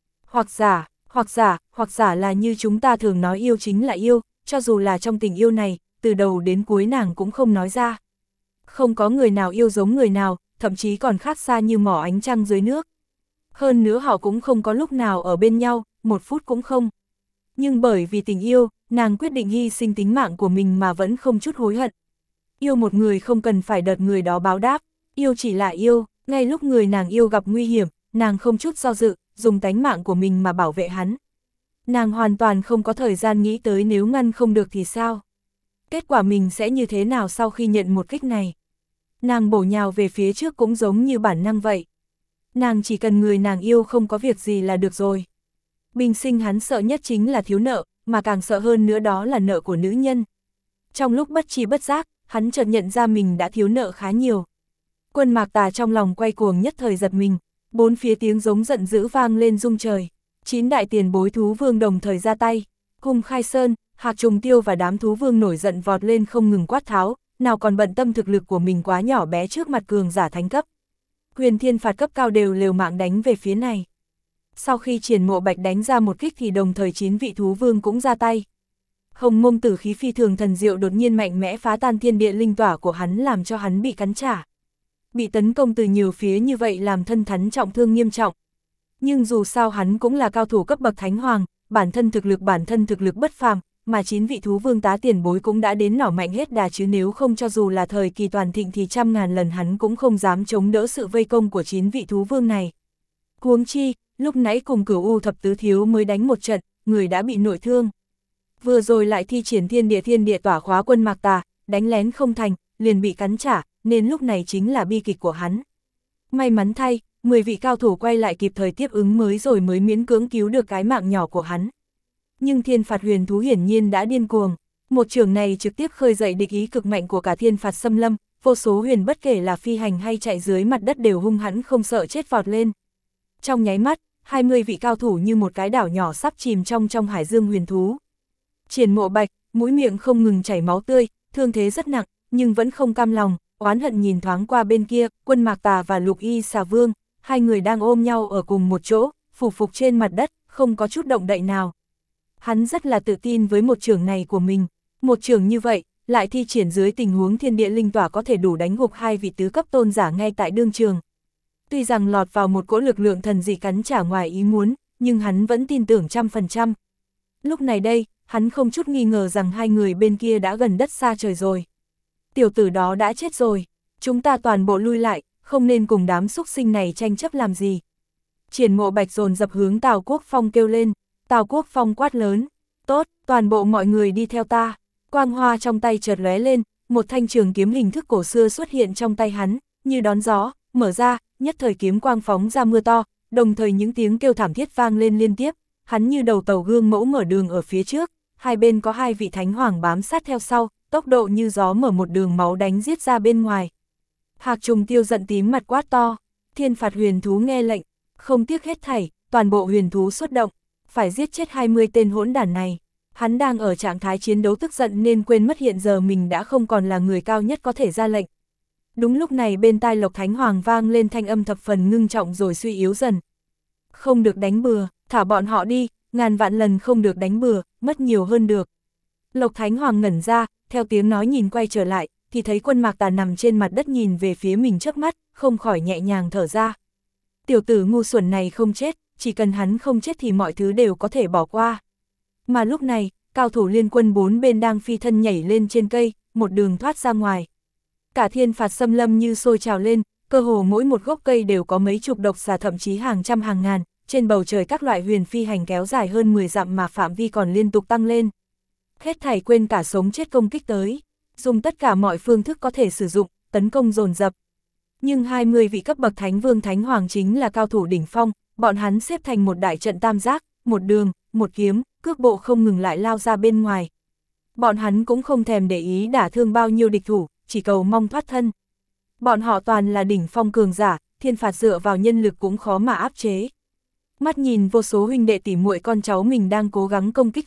Hoặc giả là như chúng ta thường nói yêu chính là yêu, cho dù là trong tình yêu này, từ đầu đến cuối nàng cũng không nói ra. Không có người nào yêu giống người nào, thậm chí còn khác xa như mỏ ánh trăng dưới nước. Hơn nữa họ cũng không có lúc nào ở bên nhau, một phút cũng không. Nhưng bởi vì tình yêu, nàng quyết định hy sinh tính mạng của mình mà vẫn không chút hối hận. Yêu một người không cần phải đợi người đó báo đáp, yêu chỉ là yêu, ngay lúc người nàng yêu gặp nguy hiểm, nàng không chút do dự, dùng tánh mạng của mình mà bảo vệ hắn. Nàng hoàn toàn không có thời gian nghĩ tới nếu ngăn không được thì sao. Kết quả mình sẽ như thế nào sau khi nhận một kích này. Nàng bổ nhào về phía trước cũng giống như bản năng vậy. Nàng chỉ cần người nàng yêu không có việc gì là được rồi. Bình sinh hắn sợ nhất chính là thiếu nợ, mà càng sợ hơn nữa đó là nợ của nữ nhân. Trong lúc bất tri bất giác, hắn chợt nhận ra mình đã thiếu nợ khá nhiều. Quân Mạc Tà trong lòng quay cuồng nhất thời giật mình, bốn phía tiếng giống giận dữ vang lên rung trời. 9 đại tiền bối thú vương đồng thời ra tay. Hùng Khai Sơn, Hạc Trùng Tiêu và đám thú vương nổi giận vọt lên không ngừng quát tháo, nào còn bận tâm thực lực của mình quá nhỏ bé trước mặt cường giả thánh cấp. Huyền Thiên Phạt cấp cao đều liều mạng đánh về phía này. Sau khi Triển Mộ Bạch đánh ra một kích thì đồng thời 9 vị thú vương cũng ra tay. Hồng Mông Tử khí phi thường thần diệu đột nhiên mạnh mẽ phá tan thiên địa linh tỏa của hắn, làm cho hắn bị cắn trả. Bị tấn công từ nhiều phía như vậy làm thân hắn trọng thương nghiêm trọng. Nhưng dù sao hắn cũng là cao thủ cấp bậc thánh hoàng, bản thân thực lực bất phàm, mà 9 vị thú vương tá tiền bối cũng đã đến nỏ mạnh hết đà, chứ nếu không cho dù là thời kỳ toàn thịnh thì trăm ngàn lần hắn cũng không dám chống đỡ sự vây công của 9 vị thú vương này. Huống chi, lúc nãy cùng Cửu U thập tứ thiếu mới đánh một trận, người đã bị nội thương. Vừa rồi lại thi triển thiên địa tỏa khóa Quân Mạc Tà, đánh lén không thành, liền bị cắn trả, nên lúc này chính là bi kịch của hắn. May mắn thay, 10 vị cao thủ quay lại kịp thời tiếp ứng mới miễn cưỡng cứu được cái mạng nhỏ của hắn. Nhưng Thiên Phạt huyền thú hiển nhiên đã điên cuồng, một trường này trực tiếp khơi dậy địch ý cực mạnh của cả Thiên Phạt xâm lâm, vô số huyền bất kể là phi hành hay chạy dưới mặt đất đều hung hãn không sợ chết vọt lên. Trong nháy mắt, 20 vị cao thủ như một cái đảo nhỏ sắp chìm trong hải dương huyền thú. Triển Mộ Bạch, mũi miệng không ngừng chảy máu tươi, thương thế rất nặng, nhưng vẫn không cam lòng, oán hận nhìn thoáng qua bên kia, Quân Mạc Tà và Lục Y Xà Vương, hai người đang ôm nhau ở cùng một chỗ, phủ phục trên mặt đất, không có chút động đậy nào. Hắn rất là tự tin với một trường này của mình, một trường như vậy, lại thi triển dưới tình huống thiên địa linh tỏa có thể đủ đánh gục 2 vị tứ cấp tôn giả ngay tại đương trường. Tuy rằng lọt vào một cỗ lực lượng thần dị cắn trả ngoài ý muốn, nhưng hắn vẫn tin tưởng 100%. Lúc này đây, hắn không chút nghi ngờ rằng hai người bên kia đã gần đất xa trời rồi. Tiểu tử đó đã chết rồi, chúng ta toàn bộ lui lại, không nên cùng đám xúc sinh này tranh chấp làm gì. Triển Mộ Bạch dồn dập hướng Tào Quốc Phong kêu lên. Tào Quốc Phong quát lớn, tốt, toàn bộ mọi người đi theo ta. Quang hoa trong tay chợt lóe lên, một thanh trường kiếm hình thức cổ xưa xuất hiện trong tay hắn, như đón gió, mở ra, nhất thời kiếm quang phóng ra mưa to, đồng thời những tiếng kêu thảm thiết vang lên liên tiếp, hắn như đầu tàu gương mẫu mở đường ở phía trước, hai bên có 2 vị thánh hoàng bám sát theo sau, tốc độ như gió mở một đường máu đánh giết ra bên ngoài. Hạc Trùng Tiêu giận tím mặt quát to, Thiên Phạt huyền thú nghe lệnh, không tiếc hết thảy, toàn bộ huyền thú xuất động, phải giết chết 20 tên hỗn đản này. Hắn đang ở trạng thái chiến đấu tức giận nên quên mất hiện giờ mình đã không còn là người cao nhất có thể ra lệnh. Đúng lúc này bên tai Lộc Thánh Hoàng vang lên thanh âm thập phần ngưng trọng rồi suy yếu dần. Không được đánh bừa, thả bọn họ đi, ngàn vạn lần không được đánh bừa, mất nhiều hơn được. Lộc Thánh Hoàng ngẩn ra, theo tiếng nói nhìn quay trở lại, thì thấy Quân Mạc Tà nằm trên mặt đất nhìn về phía mình trước mắt, không khỏi nhẹ nhàng thở ra. Tiểu tử ngu xuẩn này không chết, chỉ cần hắn không chết thì mọi thứ đều có thể bỏ qua. Mà lúc này, cao thủ liên quân 4 bên đang phi thân nhảy lên trên cây, một đường thoát ra ngoài. Cả Thiên Phạt xâm lâm như sôi trào lên, cơ hồ mỗi một gốc cây đều có mấy chục độc xà thậm chí hàng trăm hàng ngàn, trên bầu trời các loại huyền phi hành kéo dài hơn 10 dặm mà phạm vi còn liên tục tăng lên. Hết thảy quên cả sống chết công kích tới, dùng tất cả mọi phương thức có thể sử dụng, tấn công dồn dập. Nhưng 20 vị cấp bậc Thánh Vương Thánh Hoàng chính là cao thủ đỉnh phong, bọn hắn xếp thành một đại trận tam giác, một đường, một kiếm, cước bộ không ngừng lại lao ra bên ngoài. Bọn hắn cũng không thèm để ý đả thương bao nhiêu địch thủ, chỉ cầu mong thoát thân. Bọn họ toàn là đỉnh phong cường giả, Thiên Phạt dựa vào nhân lực cũng khó mà áp chế. Mắt nhìn vô số huynh đệ tỉ muội con cháu mình đang cố gắng công kích vô ích,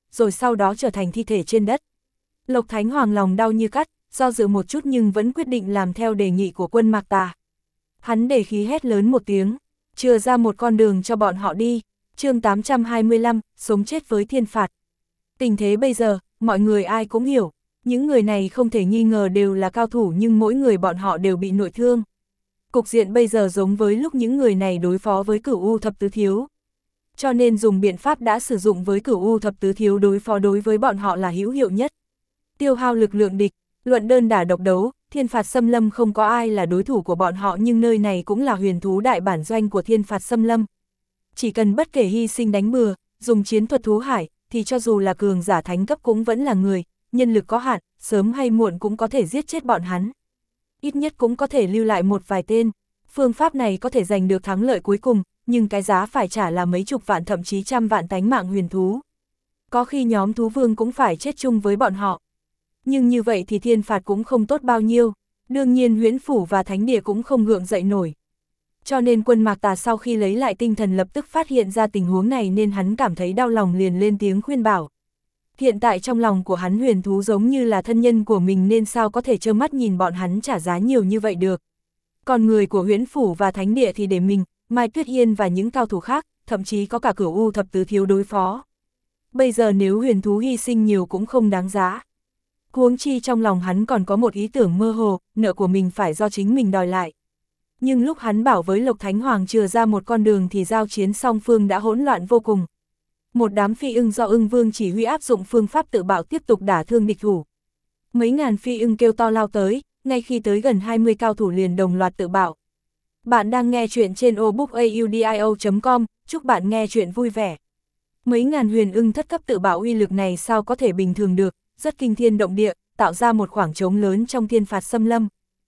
rồi sau đó trở thành thi thể trên đất. Lộc Thánh Hoàng lòng đau như cắt, do dự một chút nhưng vẫn quyết định làm theo đề nghị của Quân Mạc Tà. Hắn để khí hét lớn một tiếng, chừa ra một con đường cho bọn họ đi. Chương 825, sống chết với thiên phạt. Tình thế bây giờ, mọi người ai cũng hiểu, những người này không thể nghi ngờ đều là cao thủ nhưng mỗi người bọn họ đều bị nội thương. Cục diện bây giờ giống với lúc những người này đối phó với Cửu U Thập Tứ Thiếu. Cho nên dùng biện pháp đã sử dụng với Cửu U Thập Tứ Thiếu đối phó đối với bọn họ là hữu hiệu nhất. Tiêu hao lực lượng địch, luận đơn đả độc đấu, thiên phạt xâm lâm không có ai là đối thủ của bọn họ nhưng nơi này cũng là huyền thú đại bản doanh của thiên phạt xâm lâm. Chỉ cần bất kể hy sinh đánh bừa, dùng chiến thuật thú hải, thì cho dù là cường giả thánh cấp cũng vẫn là người, nhân lực có hạn, sớm hay muộn cũng có thể giết chết bọn hắn. Ít nhất cũng có thể lưu lại một vài tên. Phương pháp này có thể giành được thắng lợi cuối cùng, nhưng cái giá phải trả là mấy chục vạn thậm chí trăm vạn tánh mạng huyền thú. Có khi nhóm thú vương cũng phải chết chung với bọn họ. Nhưng như vậy thì thiên phạt cũng không tốt bao nhiêu, đương nhiên huyễn phủ và thánh địa cũng không gượng dậy nổi. Cho nên Quân Mạc Tà sau khi lấy lại tinh thần lập tức phát hiện ra tình huống này nên hắn cảm thấy đau lòng liền lên tiếng khuyên bảo. Hiện tại trong lòng của hắn huyền thú giống như là thân nhân của mình nên sao có thể trơ mắt nhìn bọn hắn trả giá nhiều như vậy được. Còn người của huyễn phủ và thánh địa thì để mình, Mai Tuyết Yên và những cao thủ khác, thậm chí có cả Cửu U Thập Tứ Thiếu đối phó. Bây giờ nếu huyền thú hy sinh nhiều cũng không đáng giá. Huống chi trong lòng hắn còn có một ý tưởng mơ hồ, nợ của mình phải do chính mình đòi lại. Nhưng lúc hắn bảo với Lộc Thánh Hoàng chừa ra một con đường thì giao chiến song phương đã hỗn loạn vô cùng. Một đám phi ưng do ưng vương chỉ huy áp dụng phương pháp tự bạo tiếp tục đả thương địch thủ. Mấy ngàn phi ưng kêu to lao tới, ngay khi tới gần 20 cao thủ liền đồng loạt tự bạo. Bạn đang nghe chuyện trên obookaudio.com, chúc bạn nghe chuyện vui vẻ. Mấy ngàn huyền ưng thất cấp tự bạo uy lực này sao có thể bình thường được, rất kinh thiên động địa, tạo ra một khoảng trống lớn trong thiên phạt xâm lâm.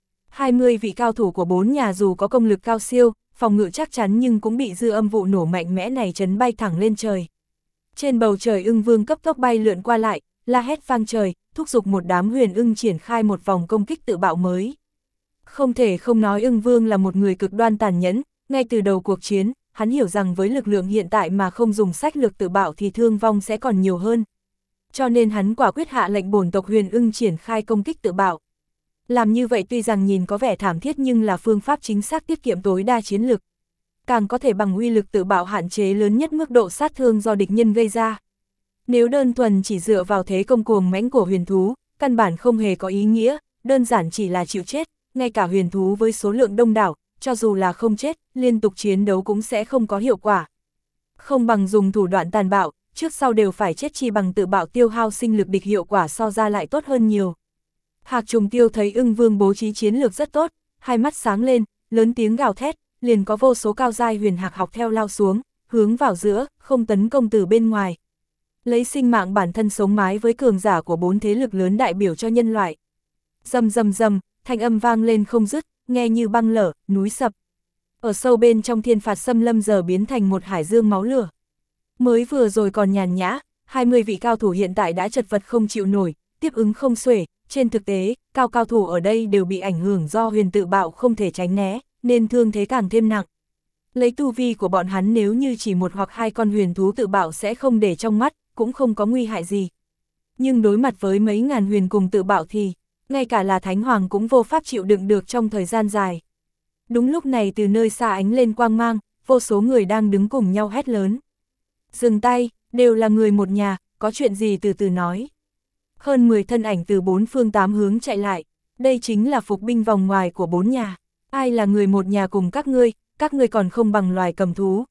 20 vị cao thủ của 4 nhà dù có công lực cao siêu, phòng ngự chắc chắn nhưng cũng bị dư âm vụ nổ mạnh mẽ này chấn bay thẳng lên trời. Trên bầu trời ưng vương cấp tốc bay lượn qua lại, la hét vang trời, thúc giục một đám huyền ưng triển khai một vòng công kích tự bạo mới. Không thể không nói ưng vương là một người cực đoan tàn nhẫn, ngay từ đầu cuộc chiến, hắn hiểu rằng với lực lượng hiện tại mà không dùng sách lược tự bạo thì thương vong sẽ còn nhiều hơn. Cho nên hắn quả quyết hạ lệnh bổn tộc huyền ưng triển khai công kích tự bạo. Làm như vậy tuy rằng nhìn có vẻ thảm thiết nhưng là phương pháp chính xác tiết kiệm tối đa chiến lực. Càng có thể bằng uy lực tự bạo hạn chế lớn nhất mức độ sát thương do địch nhân gây ra. Nếu đơn thuần chỉ dựa vào thế công cuồng mãnh của huyền thú, căn bản không hề có ý nghĩa, đơn giản chỉ là chịu chết, ngay cả huyền thú với số lượng đông đảo, cho dù là không chết, liên tục chiến đấu cũng sẽ không có hiệu quả. Không bằng dùng thủ đoạn tàn bạo, trước sau đều phải chết chi bằng tự bạo tiêu hao sinh lực địch hiệu quả so ra lại tốt hơn nhiều. Hạc Trùng Tiêu thấy ưng vương bố trí chiến lược rất tốt, hai mắt sáng lên, lớn tiếng gào thét, liền có vô số cao giai huyền hạc học theo lao xuống, hướng vào giữa, không tấn công từ bên ngoài. Lấy sinh mạng bản thân sống mái với cường giả của 4 thế lực lớn đại biểu cho nhân loại. Rầm rầm rầm, thanh âm vang lên không dứt, nghe như băng lở, núi sập. Ở sâu bên trong thiên phạt xâm lâm giờ biến thành một hải dương máu lửa. Mới vừa rồi còn nhàn nhã, 20 vị cao thủ hiện tại đã chật vật không chịu nổi, tiếp ứng không xuể. Trên thực tế, cao thủ ở đây đều bị ảnh hưởng do huyền tự bạo không thể tránh né, nên thương thế càng thêm nặng. Lấy tu vi của bọn hắn nếu như chỉ một hoặc hai con huyền thú tự bạo sẽ không để trong mắt, cũng không có nguy hại gì. Nhưng đối mặt với mấy ngàn huyền cùng tự bạo thì, ngay cả là Thánh Hoàng cũng vô pháp chịu đựng được trong thời gian dài. Đúng lúc này từ nơi xa ánh lên quang mang, vô số người đang đứng cùng nhau hét lớn. Dừng tay, đều là người một nhà, có chuyện gì từ từ nói. Hơn 10 thân ảnh từ 4 phương 8 hướng chạy lại, đây chính là phục binh vòng ngoài của 4 nhà. Ai là người một nhà cùng các ngươi còn không bằng loài cầm thú,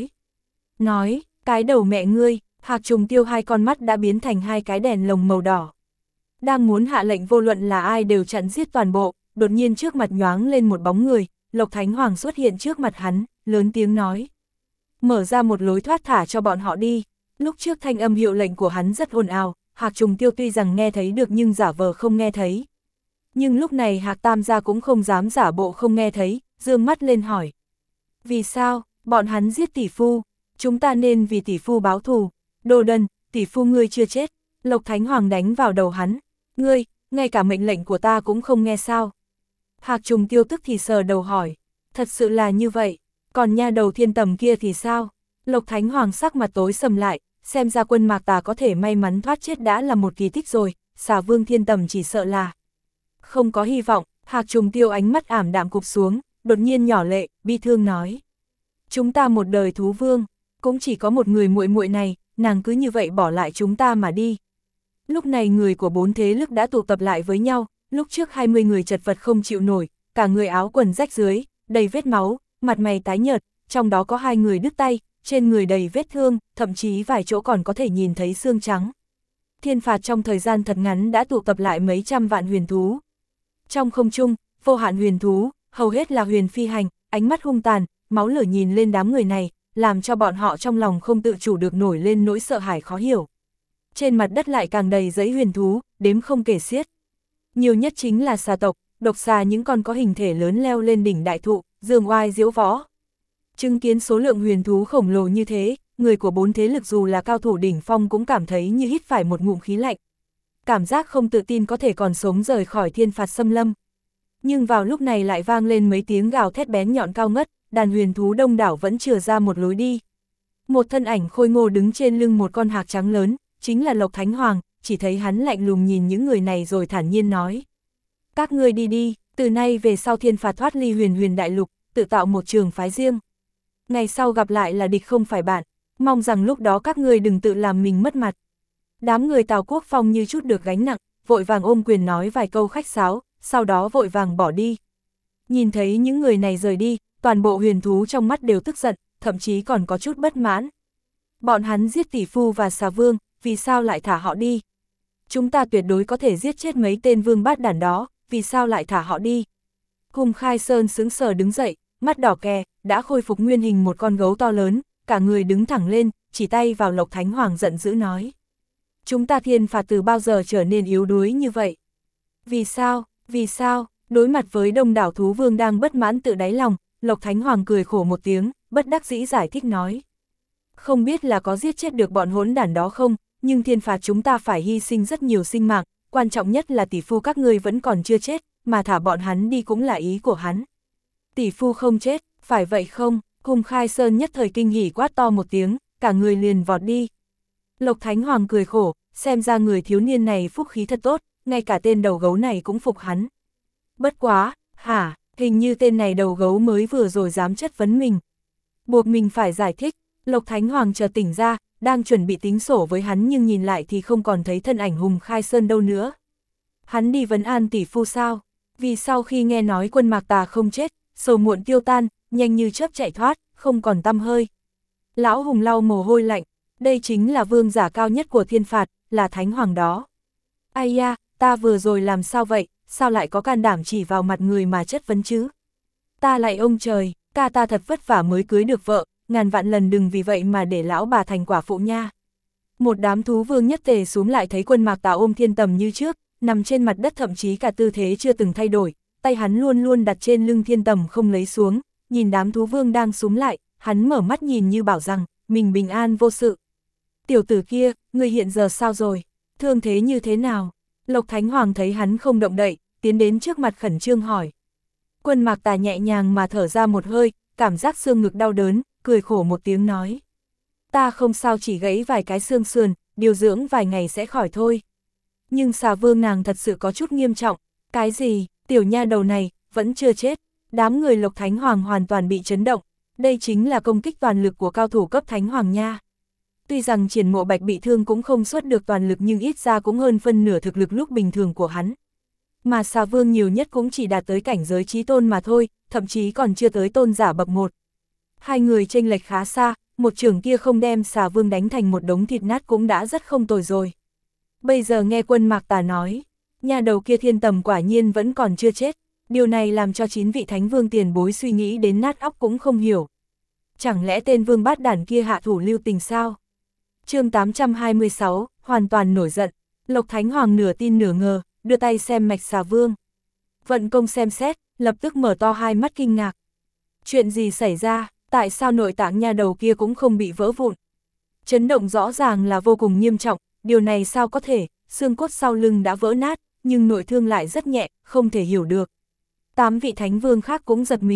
nói, cái đầu mẹ ngươi. Hạc Trùng Tiêu hai con mắt đã biến thành hai cái đèn lồng màu đỏ. Đang muốn hạ lệnh vô luận là ai đều chặn giết toàn bộ, đột nhiên trước mặt nhoáng lên một bóng người, Lộc Thánh Hoàng xuất hiện trước mặt hắn, lớn tiếng nói. Mở ra một lối thoát thả cho bọn họ đi. Lúc trước thanh âm hiệu lệnh của hắn rất ồn ào, Hạc Trùng Tiêu tuy rằng nghe thấy được nhưng giả vờ không nghe thấy. Nhưng lúc này Hạc Tam gia cũng không dám giả bộ không nghe thấy, dương mắt lên hỏi. Vì sao, bọn hắn giết tỷ phu, chúng ta nên vì tỷ phu báo thù. Đồ đần, tỷ phu ngươi chưa chết. Lộc Thánh Hoàng đánh vào đầu hắn. Ngươi, ngay cả mệnh lệnh của ta cũng không nghe sao. Hạc Trùng Tiêu tức thì sờ đầu hỏi. Thật sự là như vậy, còn nha đầu Thiên Tầm kia thì sao? Lộc Thánh Hoàng sắc mặt tối sầm lại, xem ra quân Mạc Tà có thể may mắn thoát chết đã là một kỳ tích rồi, Xà Vương Thiên Tầm chỉ sợ là không có hy vọng. Hạc Trùng Tiêu ánh mắt ảm đạm cụp xuống, đột nhiên nhỏ lệ, bi thương nói. Chúng ta một đời thú vương, cũng chỉ có một người muội muội này, nàng cứ như vậy bỏ lại chúng ta mà đi. Lúc này người của 4 thế lực đã tụ tập lại với nhau, lúc trước 20 người chật vật không chịu nổi, cả người áo quần rách dưới, đầy vết máu, mặt mày tái nhợt, trong đó có 2 người đứt tay, trên người đầy vết thương, thậm chí vài chỗ còn có thể nhìn thấy xương trắng. Thiên phạt trong thời gian thật ngắn đã tụ tập lại mấy trăm vạn huyền thú. Trong không trung, vô hạn huyền thú, hầu hết là huyền phi hành, ánh mắt hung tàn, máu lửa nhìn lên đám người này, làm cho bọn họ trong lòng không tự chủ được nổi lên nỗi sợ hãi khó hiểu. Trên mặt đất lại càng đầy giấy huyền thú, đếm không kể xiết. Nhiều nhất chính là xà tộc, độc xà những con có hình thể lớn leo lên đỉnh đại thụ, giương oai diễu võ. Chứng kiến số lượng huyền thú khổng lồ như thế, người của 4 thế lực dù là cao thủ đỉnh phong cũng cảm thấy như hít phải một ngụm khí lạnh. Cảm giác không tự tin có thể còn sống rời khỏi thiên phạt xâm lâm. Nhưng vào lúc này lại vang lên mấy tiếng gào thét bén nhọn cao ngất, đàn huyền thú đông đảo vẫn chừa ra một lối đi. Một thân ảnh khôi ngô đứng trên lưng một con hạc trắng lớn, chính là Lộc Thánh Hoàng, chỉ thấy hắn lạnh lùng nhìn những người này rồi thản nhiên nói. Các ngươi đi đi, từ nay về sau thiên phạt thoát ly huyền huyền đại lục, tự tạo một trường phái riêng. Ngày sau gặp lại là địch không phải bạn, mong rằng lúc đó các ngươi đừng tự làm mình mất mặt. Đám người Tào Quốc Phong như chút được gánh nặng, vội vàng ôm quyền nói vài câu khách sáo, sau đó vội vàng bỏ đi. Nhìn thấy những người này rời đi, toàn bộ huyền thú trong mắt đều tức giận, thậm chí còn có chút bất mãn. Bọn hắn giết tỷ phu và xà vương, vì sao lại thả họ đi? Chúng ta tuyệt đối có thể giết chết mấy tên vương bát đản đó, vì sao lại thả họ đi? Hùng Khai Sơn sững sờ đứng dậy, mắt đỏ kè, đã khôi phục nguyên hình một con gấu to lớn, cả người đứng thẳng lên, chỉ tay vào Lộc Thánh Hoàng giận dữ nói. Chúng ta thiên phạt từ bao giờ trở nên yếu đuối như vậy? Vì sao? Đối mặt với đông đảo thú vương đang bất mãn tự đáy lòng, Lộc Thánh Hoàng cười khổ một tiếng, bất đắc dĩ giải thích nói. Không biết là có giết chết được bọn hỗn đản đó không, nhưng thiên phạt chúng ta phải hy sinh rất nhiều sinh mạng, quan trọng nhất là tỷ phu các ngươi vẫn còn chưa chết, mà thả bọn hắn đi cũng là ý của hắn. Tỷ phu không chết, phải vậy không? Hùng Khai Sơn nhất thời kinh hỉ quát to một tiếng, cả người liền vọt đi. Lộc Thánh Hoàng cười khổ, xem ra người thiếu niên này phúc khí thật tốt, ngay cả tên đầu gấu này cũng phục hắn. Bất quá, hình như tên này đầu gấu mới vừa rồi dám chất vấn mình. Buộc mình phải giải thích, Lộc Thánh Hoàng chợt tỉnh ra, đang chuẩn bị tính sổ với hắn nhưng nhìn lại thì không còn thấy thân ảnh Hùng Khai Sơn đâu nữa. Hắn đi vấn an tỷ phu sao? Vì sau khi nghe nói quân Mạc Tà không chết, sầu muộn tiêu tan, nhanh như chớp chạy thoát, không còn tăm hơi. Lão Hùng lau mồ hôi lạnh, đây chính là vương giả cao nhất của thiên phạt, là Thánh Hoàng đó. Ai da, ta vừa rồi làm sao vậy, sao lại có can đảm chỉ vào mặt người mà chất vấn chứ? Ta lại ông trời, ca ta thật vất vả mới cưới được vợ, ngàn vạn lần đừng vì vậy mà để lão bà thành quả phụ nha. Một đám thú vương nhất tề xuống lại thấy quân Mạc Tà ôm Thiên Tầm như trước, nằm trên mặt đất thậm chí cả tư thế chưa từng thay đổi, tay hắn luôn luôn đặt trên lưng Thiên Tầm không lấy xuống, nhìn đám thú vương đang súm lại, hắn mở mắt nhìn như bảo rằng, mình bình an vô sự. Tiểu tử kia, người hiện giờ sao rồi? Thương thế như thế nào? Lộc Thánh Hoàng thấy hắn không động đậy, tiến đến trước mặt khẩn trương hỏi. Quân Mạc Tà nhẹ nhàng mà thở ra một hơi, cảm giác xương ngực đau đớn, cười khổ một tiếng nói. Ta không sao, chỉ gãy vài cái xương sườn, điều dưỡng vài ngày sẽ khỏi thôi. Nhưng xà vương nàng thật sự có chút nghiêm trọng. Cái gì, tiểu nha đầu này, vẫn chưa chết. Đám người Lộc Thánh Hoàng hoàn toàn bị chấn động. Đây chính là công kích toàn lực của cao thủ cấp Thánh Hoàng nha. Tuy rằng Triển Mộ Bạch bị thương cũng không xuất được toàn lực nhưng ít ra cũng hơn phân nửa thực lực lúc bình thường của hắn. Mà xà vương nhiều nhất cũng chỉ đạt tới cảnh giới chí tôn mà thôi, thậm chí còn chưa tới tôn giả bậc 1. Hai người chênh lệch khá xa, một chưởng kia không đem xà vương đánh thành một đống thịt nát cũng đã rất không tồi rồi. Bây giờ nghe quân Mạc Tà nói, nhà đầu kia Thiên Tầm quả nhiên vẫn còn chưa chết, điều này làm cho 9 vị thánh vương tiền bối suy nghĩ đến nát óc cũng không hiểu. Chẳng lẽ tên vương bát đản kia hạ thủ lưu tình sao? Chương 826, hoàn toàn nổi giận, Lộc Thánh Hoàng nửa tin nửa ngờ, đưa tay xem mạch xà vương. Vận công xem xét, lập tức mở to hai mắt kinh ngạc. Chuyện gì xảy ra, tại sao nội tạng nha đầu kia cũng không bị vỡ vụn? Chấn động rõ ràng là vô cùng nghiêm trọng, điều này sao có thể, xương cốt sau lưng đã vỡ nát, nhưng nội thương lại rất nhẹ, không thể hiểu được. 8 vị thánh vương khác cũng giật mình,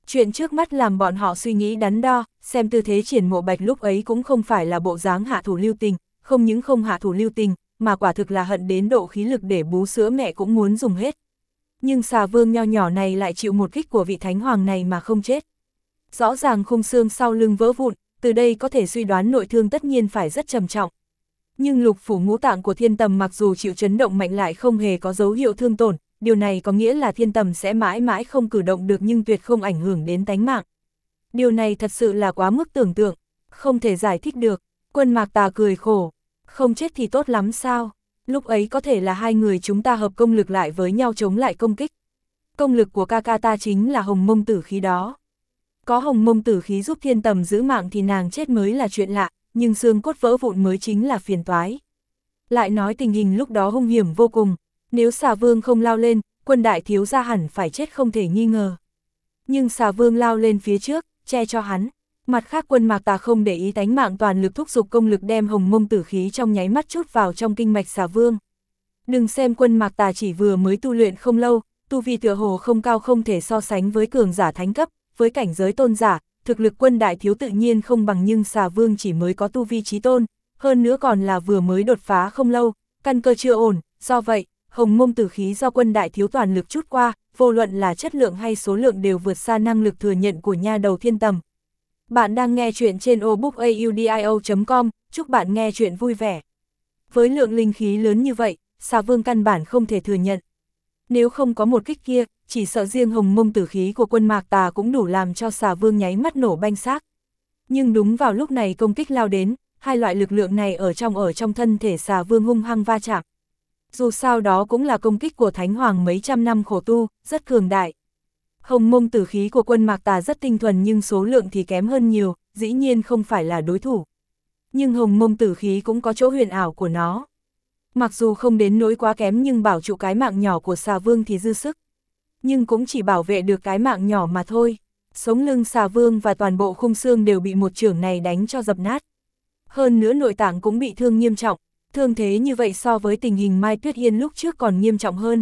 Chuyện trước mắt làm bọn họ suy nghĩ đắn đo, xem tư thế Triển Mộ Bạch lúc ấy cũng không phải là bộ dáng hạ thủ lưu tình, không những không hạ thủ lưu tình, mà quả thực là hận đến độ khí lực để bú sữa mẹ cũng muốn dùng hết. Nhưng xà vương nho nhỏ này lại chịu một kích của vị thánh hoàng này mà không chết. Rõ ràng khung xương sau lưng vỡ vụn, từ đây có thể suy đoán nội thương tất nhiên phải rất trầm trọng. Nhưng lục phủ ngũ tạng của Thiên Tầm mặc dù chịu chấn động mạnh lại không hề có dấu hiệu thương tổn, điều này có nghĩa là Thiên Tầm sẽ mãi mãi không cử động được nhưng tuyệt không ảnh hưởng đến tánh mạng. Điều này thật sự là quá mức tưởng tượng, không thể giải thích được. Quân Mạc Tà cười khổ, không chết thì tốt lắm sao? Lúc ấy có thể là hai người chúng ta hợp công lực lại với nhau chống lại công kích. Công lực của ca ca ta chính là hồng mông tử khí đó. Có hồng mông tử khí giúp Thiên Tầm giữ mạng thì nàng chết mới là chuyện lạ, nhưng xương cốt vỡ vụn mới chính là phiền toái. Lại nói tình hình lúc đó hung hiểm vô cùng, nếu xà vương không lao lên, Quân đại thiếu gia hẳn phải chết không thể nghi ngờ. Nhưng xà vương lao lên phía trước, che cho hắn. Mặt khác Quân Mạc Tà không để ý tánh mạng toàn lực thúc giục công lực đem hồng mông tử khí trong nháy mắt chút vào trong kinh mạch xà vương. Đừng xem Quân Mạc Tà chỉ vừa mới tu luyện không lâu, tu vi tựa hồ không cao không thể so sánh với cường giả thánh cấp, với cảnh giới tôn giả, thực lực Quân đại thiếu tự nhiên không bằng, nhưng xà vương chỉ mới có tu vi chí tôn, hơn nữa còn là vừa mới đột phá không lâu, căn cơ chưa ổn, do vậy, hồng mông tử khí do Quân đại thiếu toàn lực chút qua, vô luận là chất lượng hay số lượng đều vượt xa năng lực thừa nhận của nha đầu Thiên Tầm. Bạn đang nghe chuyện trên obookaudio.com, chúc bạn nghe chuyện vui vẻ. Với lượng linh khí lớn như vậy, xà vương căn bản không thể thừa nhận. Nếu không có một kích kia, chỉ sợ riêng hồng mông tử khí của Quân Mạc Tà cũng đủ làm cho xà vương nháy mắt nổ banh xác. Nhưng đúng vào lúc này công kích lao đến, hai loại lực lượng này ở trong thân thể xà vương hung hăng va chạm. Dù sao đó cũng là công kích của Thánh Hoàng mấy trăm năm khổ tu, rất cường đại. Hồng mông tử khí của Quân Mạc Tà rất tinh thuần nhưng số lượng thì kém hơn nhiều, dĩ nhiên không phải là đối thủ. Nhưng hồng mông tử khí cũng có chỗ huyền ảo của nó. Mặc dù không đến nỗi quá kém nhưng bảo trụ cái mạng nhỏ của xà vương thì dư sức. Nhưng cũng chỉ bảo vệ được cái mạng nhỏ mà thôi. Sống lưng xà vương và toàn bộ khung xương đều bị một chưởng này đánh cho dập nát. Hơn nữa nội tạng cũng bị thương nghiêm trọng. Thương thế như vậy so với tình hình Mai Tuyết Yên lúc trước còn nghiêm trọng hơn.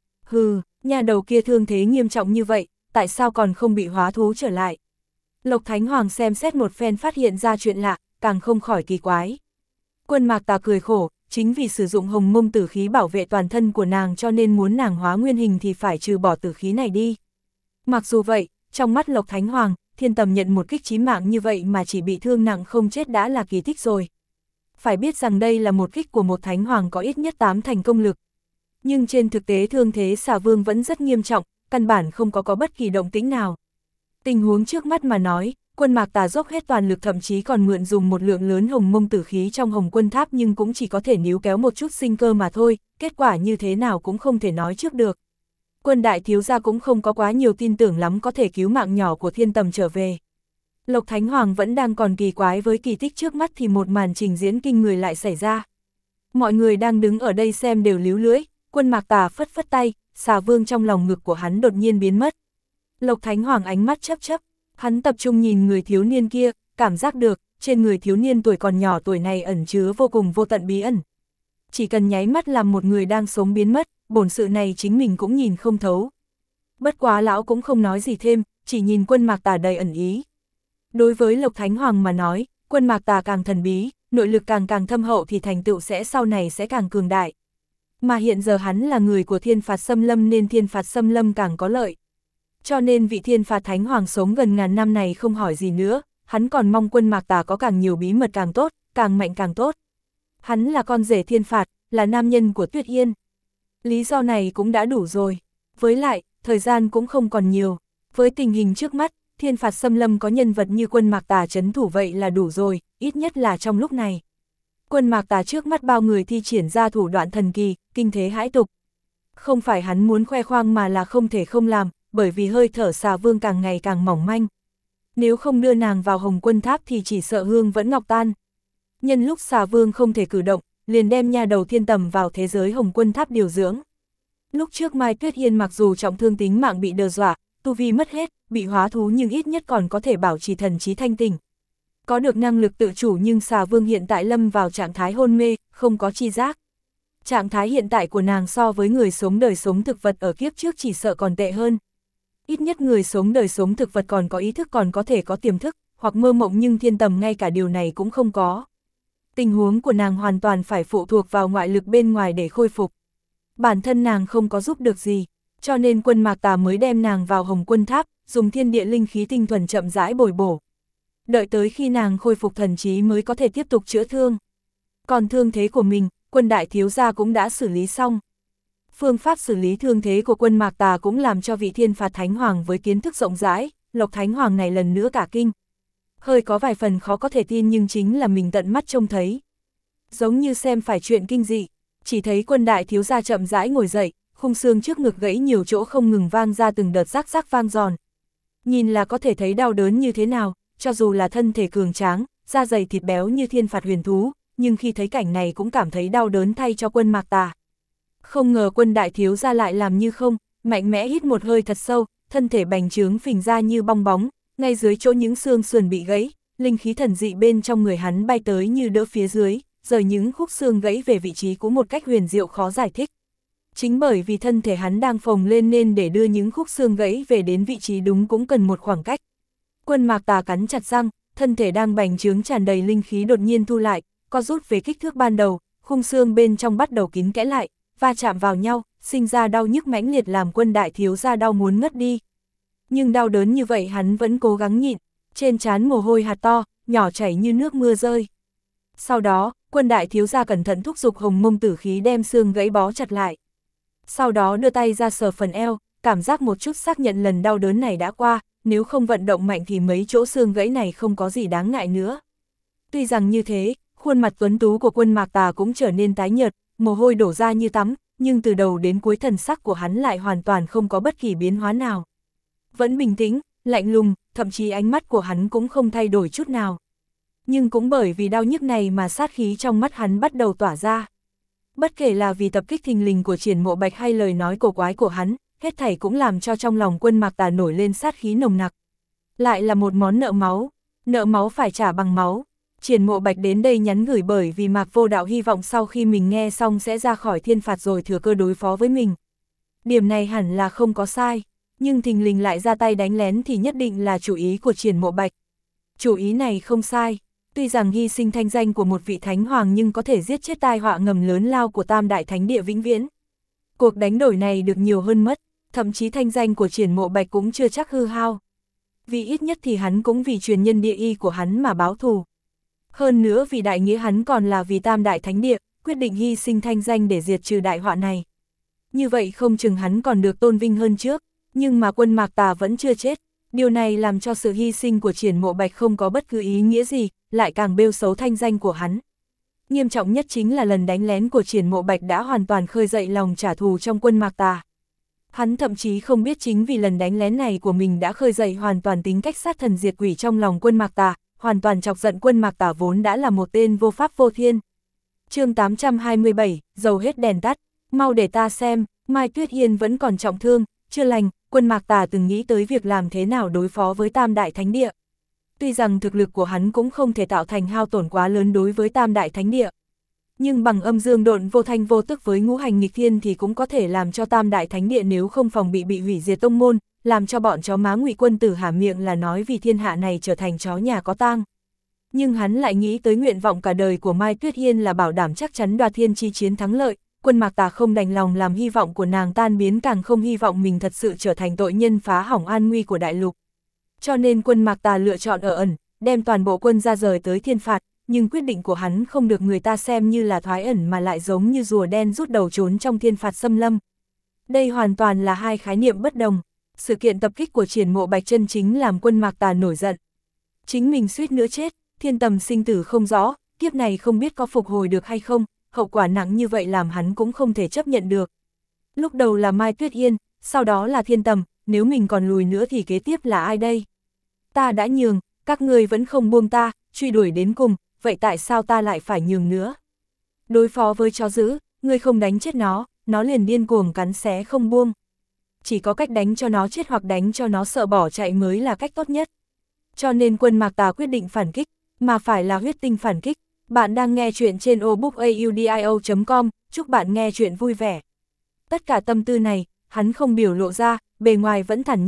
Hừ, nhà đầu kia thương thế nghiêm trọng như vậy, tại sao còn không bị hóa thú trở lại? Lộc Thánh Hoàng xem xét một phen phát hiện ra chuyện lạ, càng không khỏi kỳ quái. Quân Mạc Tà cười khổ, chính vì sử dụng hồng mông tử khí bảo vệ toàn thân của nàng cho nên muốn nàng hóa nguyên hình thì phải trừ bỏ tử khí này đi. Mặc dù vậy, trong mắt Lộc Thánh Hoàng, Thiên Tầm nhận một kích chí mạng như vậy mà chỉ bị thương nặng không chết đã là kỳ tích rồi. Phải biết rằng đây là một kích của một Thánh Hoàng có ít nhất 8 thành công lực. Nhưng trên thực tế thương thế xà vương vẫn rất nghiêm trọng, căn bản không có bất kỳ động tĩnh nào. Tình huống trước mắt mà nói, Quân Mạc Tà dốc hết toàn lực thậm chí còn mượn dùng một lượng lớn hồng mông tử khí trong Hồng Quân Tháp nhưng cũng chỉ có thể níu kéo một chút sinh cơ mà thôi, kết quả như thế nào cũng không thể nói trước được. Quân đại thiếu gia cũng không có quá nhiều tin tưởng lắm có thể cứu mạng nhỏ của Thiên Tầm trở về. Lộc Thánh Hoàng vẫn đang còn kỳ quái với kỳ tích trước mắt thì một màn trình diễn kinh người lại xảy ra. Mọi người đang đứng ở đây xem đều líu lưỡi, Quân Mạc Tà phất phất tay, xà vương trong lòng ngực của hắn đột nhiên biến mất. Lộc Thánh Hoàng ánh mắt chớp chớp, hắn tập trung nhìn người thiếu niên kia, cảm giác được, trên người thiếu niên tuổi còn nhỏ tuổi này ẩn chứa vô cùng vô tận bí ẩn. Chỉ cần nháy mắt làm một người đang sống biến mất, bổn sự này chính mình cũng nhìn không thấu. Bất quá lão cũng không nói gì thêm, chỉ nhìn Quân Mạc Tà đầy ẩn ý. Đối với Lộc Thánh Hoàng mà nói, Quân Mạc Tà càng thần bí, nội lực càng thâm hậu thì thành tựu sẽ sau này sẽ càng cường đại. Mà hiện giờ hắn là người của Thiên Phạt Xâm Lâm nên Thiên Phạt Xâm Lâm càng có lợi. Cho nên vị Thiên Phạt Thánh Hoàng sống gần ngàn năm này không hỏi gì nữa, hắn còn mong Quân Mạc Tà có càng nhiều bí mật càng tốt, càng mạnh càng tốt. Hắn là con rể Thiên Phạt, là nam nhân của Tuyết Yên. Lý do này cũng đã đủ rồi. Với lại, thời gian cũng không còn nhiều. Với tình hình trước mắt, Thiên Phạt Xâm Lâm có nhân vật như Quân Mạc Tà trấn thủ vậy là đủ rồi, ít nhất là trong lúc này. Quân Mạc Tà trước mắt bao người thi triển ra thủ đoạn thần kỳ, kinh thế hãi tục. Không phải hắn muốn khoe khoang mà là không thể không làm, bởi vì hơi thở xà vương càng ngày càng mỏng manh. Nếu không đưa nàng vào Hồng Quân Tháp thì chỉ sợ hương vẫn ngọc tan. Nhân lúc xà vương không thể cử động, liền đem nha đầu Thiên Tầm vào thế giới Hồng Quân Tháp điều dưỡng. Lúc trước Mai Tuyết Yên mặc dù trọng thương tính mạng bị đe dọa, tu vi mất hết, bị hóa thú nhưng ít nhất còn có thể bảo trì thần trí thanh tỉnh. Có được năng lực tự chủ nhưng xà vương hiện tại lâm vào trạng thái hôn mê, không có tri giác. Trạng thái hiện tại của nàng so với người sống đời sống thực vật ở kiếp trước chỉ sợ còn tệ hơn. Ít nhất người sống đời sống thực vật còn có ý thức, còn có thể có tiềm thức, hoặc mơ mộng, nhưng thiên tầm ngay cả điều này cũng không có. Tình huống của nàng hoàn toàn phải phụ thuộc vào ngoại lực bên ngoài để khôi phục. Bản thân nàng không có giúp được gì, cho nên Quân Mạc Tà mới đem nàng vào Hồng Quân Tháp, dùng thiên địa linh khí tinh thuần chậm rãi bồi bổ. Đợi tới khi nàng khôi phục thần trí mới có thể tiếp tục chữa thương. Còn thương thế của mình, Quân đại thiếu gia cũng đã xử lý xong. Phương pháp xử lý thương thế của Quân Mạc Tà cũng làm cho vị Thiên Phạt Thánh Hoàng với kiến thức rộng rãi, Lộc Thánh Hoàng này lần nữa cả kinh. Hơi có vài phần khó có thể tin, nhưng chính là mình tận mắt trông thấy. Giống như xem phải chuyện kinh dị, chỉ thấy Quân đại thiếu gia chậm rãi ngồi dậy, khung xương trước ngực gãy nhiều chỗ không ngừng vang ra từng đợt rắc rắc vang giòn. Nhìn là có thể thấy đau đớn như thế nào, cho dù là thân thể cường tráng, da dày thịt béo như Thiên Phạt huyền thú, nhưng khi thấy cảnh này cũng cảm thấy đau đớn thay cho Quân Mạc Tà. Không ngờ Quân đại thiếu gia lại làm như không, mạnh mẽ hít một hơi thật sâu, thân thể bành trướng phình ra như bong bóng, ngay dưới chỗ những xương sườn bị gãy, linh khí thần dị bên trong người hắn bay tới như đỡ phía dưới, rời những khúc xương gãy về vị trí của một cách huyền diệu khó giải thích. Chính bởi vì thân thể hắn đang phồng lên nên để đưa những khúc xương gãy về đến vị trí đúng cũng cần một khoảng cách. Quân Mạc Tà cắn chặt răng, thân thể đang bành trướng tràn đầy linh khí đột nhiên thu lại, co rút về kích thước ban đầu, khung xương bên trong bắt đầu kín kẽ lại, va chạm vào nhau, sinh ra đau nhức mãnh liệt làm Quân đại thiếu gia đau muốn ngất đi. Nhưng đau đớn như vậy hắn vẫn cố gắng nhịn, trên trán mồ hôi hạt to, nhỏ chảy như nước mưa rơi. Sau đó, Quân đại thiếu gia cẩn thận thúc giục hồng mông tử khí đem xương gãy bó chặt lại. Sau đó đưa tay ra sờ phần eo, cảm giác một chút xác nhận lần đau đớn này đã qua, nếu không vận động mạnh thì mấy chỗ xương gãy này không có gì đáng ngại nữa. Tuy rằng như thế, khuôn mặt tuấn tú của Quân Mạc Tà cũng trở nên tái nhợt, mồ hôi đổ ra như tắm, nhưng từ đầu đến cuối thần sắc của hắn lại hoàn toàn không có bất kỳ biến hóa nào. Vẫn bình tĩnh, lạnh lùng, thậm chí ánh mắt của hắn cũng không thay đổi chút nào. Nhưng cũng bởi vì đau nhức này mà sát khí trong mắt hắn bắt đầu tỏa ra. Bất kể là vì tập kích thình lình của Triển Mộ Bạch hay lời nói cổ quái của hắn, hết thảy cũng làm cho trong lòng Quân Mạc Tà nổi lên sát khí nồng nặc. Lại là một món nợ máu phải trả bằng máu. Triển Mộ Bạch đến đây nhắn gửi bởi vì Mạc Vô Đạo hy vọng sau khi mình nghe xong sẽ ra khỏi thiên phạt rồi thừa cơ đối phó với mình. Điểm này hẳn là không có sai, nhưng thình lình lại ra tay đánh lén thì nhất định là chủ ý của Triển Mộ Bạch. Chủ ý này không sai, tuy rằng hy sinh thanh danh của một vị thánh hoàng nhưng có thể giết chết tai họa ngầm lớn lao của Tam Đại Thánh Địa vĩnh viễn. Cuộc đánh đổi này được nhiều hơn mất, thậm chí thanh danh của Triển Mộ Bạch cũng chưa chắc hư hao. Vì ít nhất thì hắn cũng vì truyền nhân địa y của hắn mà báo thù. Hơn nữa vì đại nghĩa hắn còn là vì Tam Đại Thánh Địa, quyết định hy sinh thanh danh để diệt trừ đại họa này. Như vậy không chừng hắn còn được tôn vinh hơn trước, nhưng mà Quân Mạc Tà vẫn chưa chết. Điều này làm cho sự hy sinh của Triển Mộ Bạch không có bất cứ ý nghĩa gì, lại càng bêu xấu thanh danh của hắn. Nghiêm trọng nhất chính là lần đánh lén của Triển Mộ Bạch đã hoàn toàn khơi dậy lòng trả thù trong Quân Mạc Tà. Hắn thậm chí không biết chính vì lần đánh lén này của mình đã khơi dậy hoàn toàn tính cách sát thần diệt quỷ trong lòng Quân Mạc Tà, hoàn toàn chọc giận Quân Mạc Tà vốn đã là một tên vô pháp vô thiên. Chương 827, dầu hết đèn tắt, mau để ta xem, Mai Tuyết Hiên vẫn còn trọng thương, chưa lành, Quân Mạc Tà từng nghĩ tới việc làm thế nào đối phó với Tam Đại Thánh Địa. Tuy rằng thực lực của hắn cũng không thể tạo thành hao tổn quá lớn đối với Tam Đại Thánh Địa, nhưng bằng âm dương độn vô thanh vô tức với ngũ hành nghịch thiên thì cũng có thể làm cho Tam Đại Thánh Địa nếu không phòng bị hủy diệt tông môn, làm cho bọn chó má Ngụy Quân Tử há miệng là nói vì thiên hạ này trở thành chó nhà có tang. Nhưng hắn lại nghĩ tới nguyện vọng cả đời của Mai Tuyết Hiên là bảo đảm chắc chắn đoạt thiên chi chiến thắng lợi. Quân Mạc Tà không đành lòng làm hy vọng của nàng tan biến, càng không hy vọng mình thật sự trở thành tội nhân phá hỏng an nguy của đại lục. Cho nên Quân Mạc Tà lựa chọn ở ẩn, đem toàn bộ quân ra rời tới thiên phạt, nhưng quyết định của hắn không được người ta xem như là thoái ẩn mà lại giống như rùa đen rút đầu trốn trong thiên phạt xâm lâm. Đây hoàn toàn là hai khái niệm bất đồng. Sự kiện tập kích của Triển Mộ Bạch chân chính làm Quân Mạc Tà nổi giận. Chính mình suýt nữa chết, thiên tầm sinh tử không rõ, kiếp này không biết có phục hồi được hay không, hậu quả nặng như vậy làm hắn cũng không thể chấp nhận được. Lúc đầu là Mai Tuyết Yên, sau đó là thiên tầm, nếu mình còn lùi nữa thì kế tiếp là ai đây? Ta đã nhường, các ngươi vẫn không buông ta, truy đuổi đến cùng, vậy tại sao ta lại phải nhường nữa? Đối phó với chó dữ, ngươi không đánh chết nó liền điên cuồng cắn xé không buông. Chỉ có cách đánh cho nó chết hoặc đánh cho nó sợ bỏ chạy mới là cách tốt nhất. Cho nên Quân Mạc Tà quyết định phản kích, mà phải là huyết tinh phản kích. Bạn đang nghe chuyện trên obookaudio.com, chúc bạn nghe chuyện vui vẻ. Tất cả tâm tư này, hắn không biểu lộ ra, bề ngoài vẫn thản nhiên,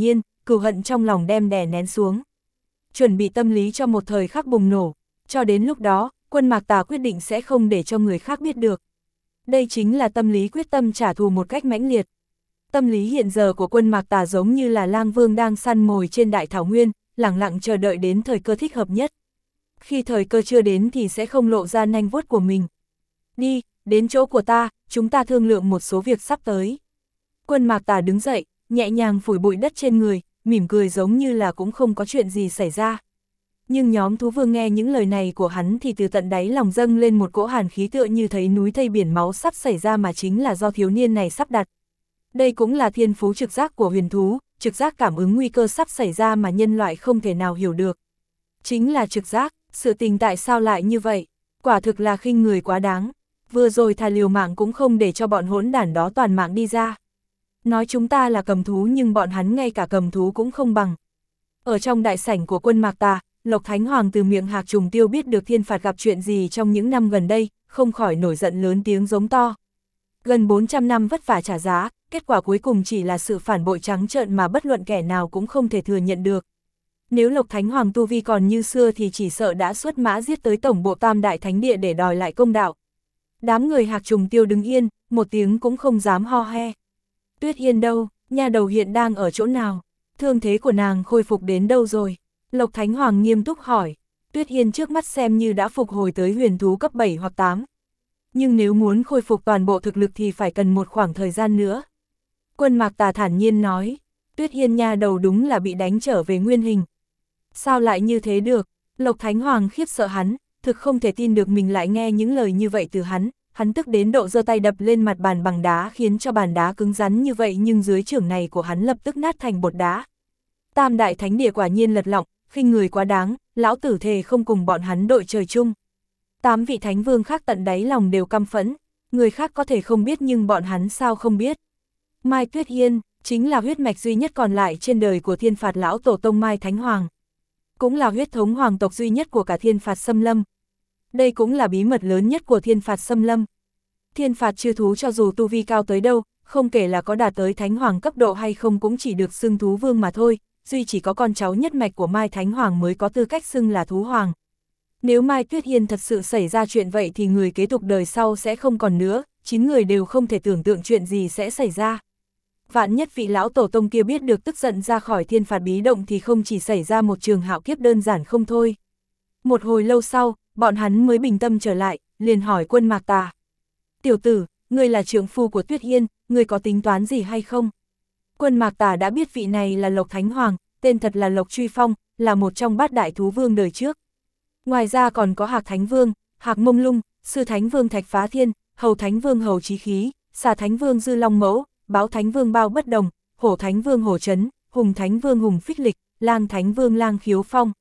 cừu hận trong lòng đem đè nén xuống. Chuẩn bị tâm lý cho một thời khắc bùng nổ, cho đến lúc đó, Quân Mạc Tà quyết định sẽ không để cho người khác biết được. Đây chính là tâm lý quyết tâm trả thù một cách mãnh liệt. Tâm lý hiện giờ của Quân Mạc Tà giống như là lang vương đang săn mồi trên đại thảo nguyên, lẳng lặng chờ đợi đến thời cơ thích hợp nhất. Khi thời cơ chưa đến thì sẽ không lộ ra nanh vuốt của mình. Đi, đến chỗ của ta, chúng ta thương lượng một số việc sắp tới. Quân Mạc Tà đứng dậy, nhẹ nhàng phủi bụi đất trên người, mỉm cười giống như là cũng không có chuyện gì xảy ra. Nhưng nhóm thú vương nghe những lời này của hắn thì từ tận đáy lòng dâng lên một cỗ hàn khí tựa như thấy núi thây biển máu sắp xảy ra mà chính là do thiếu niên này sắp đặt. Đây cũng là thiên phú trực giác của huyền thú, trực giác cảm ứng nguy cơ sắp xảy ra mà nhân loại không thể nào hiểu được. Chính là trực giác, sự tình tại sao lại như vậy? Quả thực là khinh người quá đáng. Vừa rồi thà liều mạng cũng không để cho bọn hỗn đản đó toàn mạng đi ra. Nói chúng ta là cầm thú nhưng bọn hắn ngay cả cầm thú cũng không bằng. Ở trong đại sảnh của Quân Mạc Tà, Lộc Thánh Hoàng từ miệng Hạc Trùng Tiêu biết được Thiên Phạt gặp chuyện gì trong những năm gần đây, không khỏi nổi giận lớn tiếng giống to. Gần 400 năm vất vả trả giá, kết quả cuối cùng chỉ là sự phản bội trắng trợn mà bất luận kẻ nào cũng không thể thừa nhận được. Nếu Lộc Thánh Hoàng tu vi còn như xưa thì chỉ sợ đã xuất mã giết tới tổng bộ Tam Đại Thánh Địa để đòi lại công đạo. Đám người Hạc Trùng Tiêu đứng yên, một tiếng cũng không dám ho he. Tuyết Hiên đâu, nha đầu hiện đang ở chỗ nào? Thương thế của nàng khôi phục đến đâu rồi? Lộc Thánh Hoàng nghiêm túc hỏi. Tuyết Hiên trước mắt xem như đã phục hồi tới huyền thú cấp 7 hoặc 8. Nhưng nếu muốn khôi phục toàn bộ thực lực thì phải cần một khoảng thời gian nữa. Quân Mạc Tà thản nhiên nói. Tuyết Hiên nha đầu đúng là bị đánh trở về nguyên hình. Sao lại như thế được? Lộc Thánh Hoàng khiếp sợ hắn, thực không thể tin được mình lại nghe những lời như vậy từ hắn. Hắn tức đến độ giơ tay đập lên mặt bàn bằng đá khiến cho bàn đá cứng rắn như vậy nhưng dưới chưởng này của hắn lập tức nát thành bột đá. Tam Đại Thánh Địa quả nhiên lật lọng, khinh người quá đáng, lão tử thề không cùng bọn hắn đội trời chung. 8 vị thánh vương khác tận đáy lòng đều căm phẫn, người khác có thể không biết nhưng bọn hắn sao không biết. Mai Tuyết Hiên, chính là huyết mạch duy nhất còn lại trên đời của Thiên Phạt lão tổ tông Mai Thánh Hoàng. Cũng là huyết thống hoàng tộc duy nhất của cả Thiên Phạt Xâm Lâm. Đây cũng là bí mật lớn nhất của Thiên Phạt Xâm Lâm. Thiên Phạt chư thú cho dù tu vi cao tới đâu, không kể là có đạt tới Thánh Hoàng cấp độ hay không cũng chỉ được xưng thú vương mà thôi, duy chỉ có con cháu nhất mạch của Mai Thánh Hoàng mới có tư cách xưng là thú hoàng. Nếu Mai Tuyết Hiên thật sự xảy ra chuyện vậy thì người kế tục đời sau sẽ không còn nữa, 9 người đều không thể tưởng tượng chuyện gì sẽ xảy ra. Vạn nhất vị lão tổ tông kia biết được tức giận ra khỏi Thiên Phạt bí động thì không chỉ xảy ra một trường hạo kiếp đơn giản không thôi. Một hồi lâu sau, bọn hắn mới bình tâm trở lại, liền hỏi Quân Mạc Tà. Tiểu tử, ngươi là trượng phu của Tuyết Hiên, ngươi có tính toán gì hay không? Quân Mạc Tà đã biết vị này là Lộc Thánh Hoàng, tên thật là Lộc Truy Phong, là một trong 8 đại thú vương đời trước. Ngoài ra còn có Hạc Thánh Vương, Hạc Mông Lung, Sư Thánh Vương Thạch Phá Thiên, Hầu Thánh Vương Hầu Chí Khí, Xà Thánh Vương Dư Long Mẫu, Báo Thánh Vương Bao Bất Đồng, Hổ Thánh Vương Hổ Trấn, Hùng Thánh Vương Hùng Phích Lịch, Lang Thánh Vương Lang Khiếu Phong.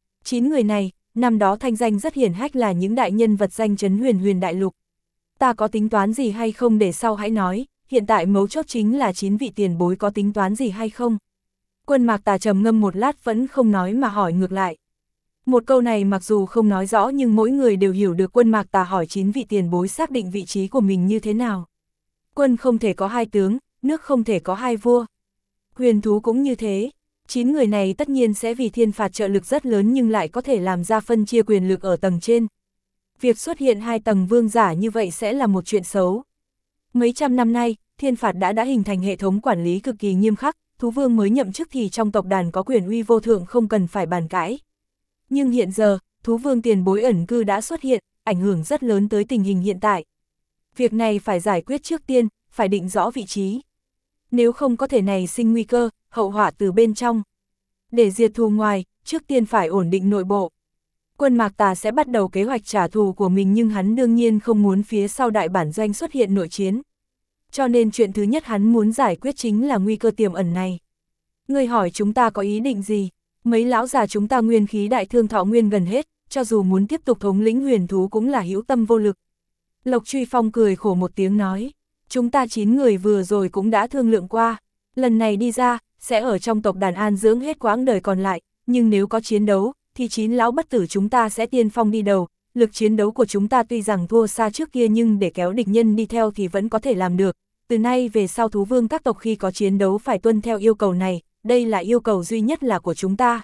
9 người này, năm đó thanh danh rất hiển hách là những đại nhân vật danh chấn huyền đại lục. Ta có tính toán gì hay không để sau hãy nói, hiện tại mấu chốt chính là 9 vị tiền bối có tính toán gì hay không. Quân Mạc Tà trầm ngâm một lát vẫn không nói mà hỏi ngược lại. Một câu này mặc dù không nói rõ nhưng mỗi người đều hiểu được Quân Mạc Tà hỏi 9 vị tiền bối xác định vị trí của mình như thế nào. Quân không thể có 2 tướng, nước không thể có 2 vua. Huyền thú cũng như thế. 9 người này tất nhiên sẽ vì Thiên Phạt trợ lực rất lớn nhưng lại có thể làm ra phân chia quyền lực ở tầng trên. Việc xuất hiện 2 tầng vương giả như vậy sẽ là một chuyện xấu. Mấy trăm năm nay, Thiên Phạt đã hình thành hệ thống quản lý cực kỳ nghiêm khắc, thú vương mới nhậm chức thì trong tộc đàn có quyền uy vô thượng không cần phải bàn cãi. Nhưng hiện giờ, thú vương tiền bối ẩn cư đã xuất hiện, ảnh hưởng rất lớn tới tình hình hiện tại. Việc này phải giải quyết trước tiên, phải định rõ vị trí. Nếu không có thể này sinh nguy cơ, hậu họa từ bên trong. Để diệt thù ngoài, trước tiên phải ổn định nội bộ. Quân Mạc Tà sẽ bắt đầu kế hoạch trả thù của mình nhưng hắn đương nhiên không muốn phía sau đại bản doanh xuất hiện nội chiến. Cho nên chuyện thứ nhất hắn muốn giải quyết chính là nguy cơ tiềm ẩn này. Ngươi hỏi chúng ta có ý định gì? Mấy lão già chúng ta nguyên khí đại thương thọ nguyên gần hết, cho dù muốn tiếp tục thống lĩnh huyền thú cũng là hữu tâm vô lực. Lộc Truy Phong cười khổ một tiếng nói, chúng ta 9 người vừa rồi cũng đã thương lượng qua, lần này đi ra, sẽ ở trong tộc đàn an dưỡng hết quãng đời còn lại, nhưng nếu có chiến đấu, thì 9 lão bất tử chúng ta sẽ tiên phong đi đầu, lực chiến đấu của chúng ta tuy rằng thua xa trước kia nhưng để kéo địch nhân đi theo thì vẫn có thể làm được, từ nay về sau thú vương các tộc khi có chiến đấu phải tuân theo yêu cầu này, đây là yêu cầu duy nhất là của chúng ta.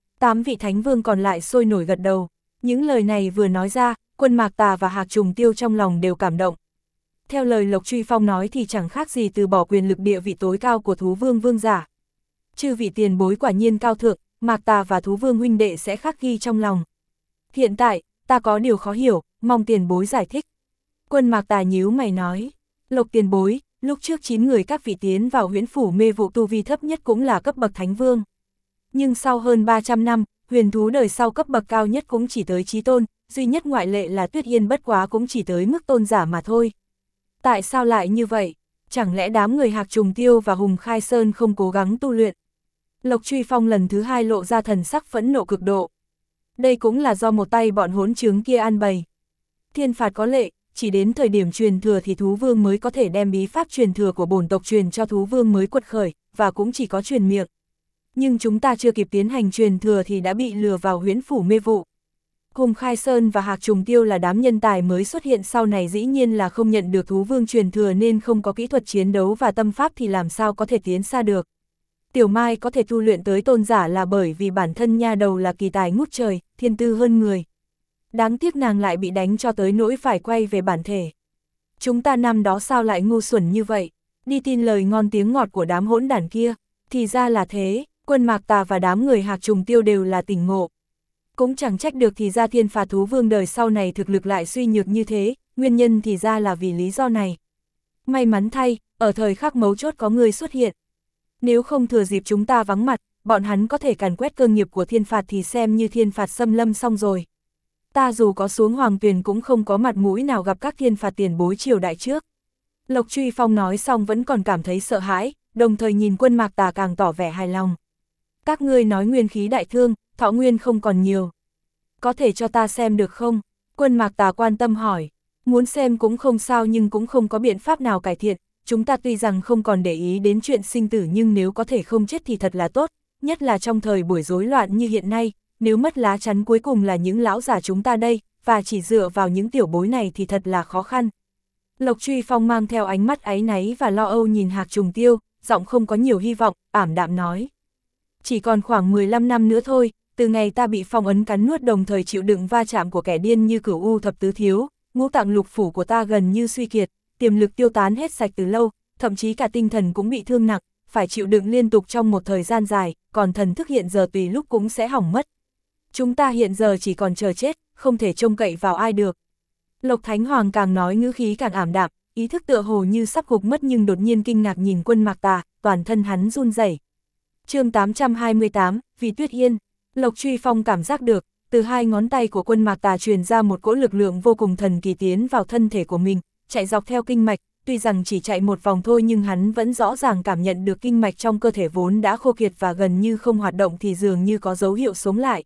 8 vị thánh vương còn lại sôi nổi gật đầu. Những lời này vừa nói ra, Quân Mạc Tà và Hạc Trùng Tiêu trong lòng đều cảm động. Theo lời Lộc Truy Phong nói thì chẳng khác gì từ bỏ quyền lực địa vị tối cao của thú vương vương giả. Chư vị tiền bối quả nhiên cao thượng, Mạc Tà và thú vương huynh đệ sẽ khắc ghi trong lòng. Hiện tại, ta có điều khó hiểu, mong tiền bối giải thích. Quân Mạc Tà nhíu mày nói, Lộc tiền bối, lúc trước 9 người các vị tiến vào huyễn phủ mê vụ tu vi thấp nhất cũng là cấp bậc thánh vương. Nhưng sau hơn 300 năm, huyền thú đời sau cấp bậc cao nhất cũng chỉ tới chí tôn, duy nhất ngoại lệ là Tuyết Yên bất quá cũng chỉ tới mức tôn giả mà thôi. Tại sao lại như vậy? Chẳng lẽ đám người Hạc Trùng Tiêu và Hùng Khai Sơn không cố gắng tu luyện? Lộc Truy Phong lần thứ 2 lộ ra thần sắc phẫn nộ cực độ. Đây cũng là do một tay bọn hỗn trướng kia an bày. Thiên phạt có lệ, chỉ đến thời điểm truyền thừa thì thú vương mới có thể đem bí pháp truyền thừa của bổn tộc truyền cho thú vương mới quật khởi, và cũng chỉ có truyền miệng. Nhưng chúng ta chưa kịp tiến hành truyền thừa thì đã bị lừa vào huyễn phủ mê vụ. Hùng Khai Sơn và Hạc Trùng Tiêu là đám nhân tài mới xuất hiện sau này dĩ nhiên là không nhận được thú vương truyền thừa nên không có kỹ thuật chiến đấu và tâm pháp thì làm sao có thể tiến xa được. Tiểu Mai có thể tu luyện tới tôn giả là bởi vì bản thân nha đầu là kỳ tài ngút trời, thiên tư hơn người. Đáng tiếc nàng lại bị đánh cho tới nỗi phải quay về bản thể. Chúng ta năm đó sao lại ngu xuẩn như vậy, đi tin lời ngon tiếng ngọt của đám hỗn đản kia, thì ra là thế, Quân Mạc Tà và đám người Hạc Trùng Tiêu đều là tỉnh ngộ. Cũng chẳng trách được thì ra thiên phạt thú vương đời sau này thực lực lại suy nhược như thế, nguyên nhân thì ra là vì lý do này. May mắn thay, ở thời khắc mấu chốt có người xuất hiện. Nếu không thừa dịp chúng ta vắng mặt, bọn hắn có thể càn quét cơ nghiệp của thiên phạt thì xem như thiên phạt xâm lâm xong rồi. Ta dù có xuống hoàng tuyền cũng không có mặt mũi nào gặp các thiên phạt tiền bối triều đại trước. Lộc Truy Phong nói xong vẫn còn cảm thấy sợ hãi, đồng thời nhìn Quân Mạc Tà càng tỏ vẻ hài lòng. Các ngươi nói nguyên khí đại thương, thọ nguyên không còn nhiều. Có thể cho ta xem được không? Quân Mạc Tà quan tâm hỏi. Muốn xem cũng không sao nhưng cũng không có biện pháp nào cải thiện. Chúng ta tuy rằng không còn để ý đến chuyện sinh tử nhưng nếu có thể không chết thì thật là tốt. Nhất là trong thời buổi rối loạn như hiện nay, nếu mất lá chắn cuối cùng là những lão giả chúng ta đây, và chỉ dựa vào những tiểu bối này thì thật là khó khăn. Lộc Truy Phong mang theo ánh mắt áy náy và lo âu nhìn Hạc Trùng Tiêu, giọng không có nhiều hy vọng, ảm đạm nói. Chỉ còn khoảng 15 năm nữa thôi, từ ngày ta bị phong ấn cắn nuốt đồng thời chịu đựng va chạm của kẻ điên như Cửu U thập tứ thiếu, ngũ tạng lục phủ của ta gần như suy kiệt, tiềm lực tiêu tán hết sạch từ lâu, thậm chí cả tinh thần cũng bị thương nặng, phải chịu đựng liên tục trong một thời gian dài, còn thần thức hiện giờ tùy lúc cũng sẽ hỏng mất. Chúng ta hiện giờ chỉ còn chờ chết, không thể trông cậy vào ai được. Lộc Thánh Hoàng càng nói ngữ khí càng ảm đạm, ý thức tựa hồ như sắp gục mất nhưng đột nhiên kinh ngạc nhìn Quân Mạc Tà, toàn thân hắn run rẩy. Chương 828, vì Tuyết Yên. Lộc Truy Phong cảm giác được, từ hai ngón tay của Quân Mạc Tà truyền ra một cỗ lực lượng vô cùng thần kỳ tiến vào thân thể của mình, chạy dọc theo kinh mạch, tuy rằng chỉ chạy một vòng thôi nhưng hắn vẫn rõ ràng cảm nhận được kinh mạch trong cơ thể vốn đã khô kiệt và gần như không hoạt động thì dường như có dấu hiệu sống lại.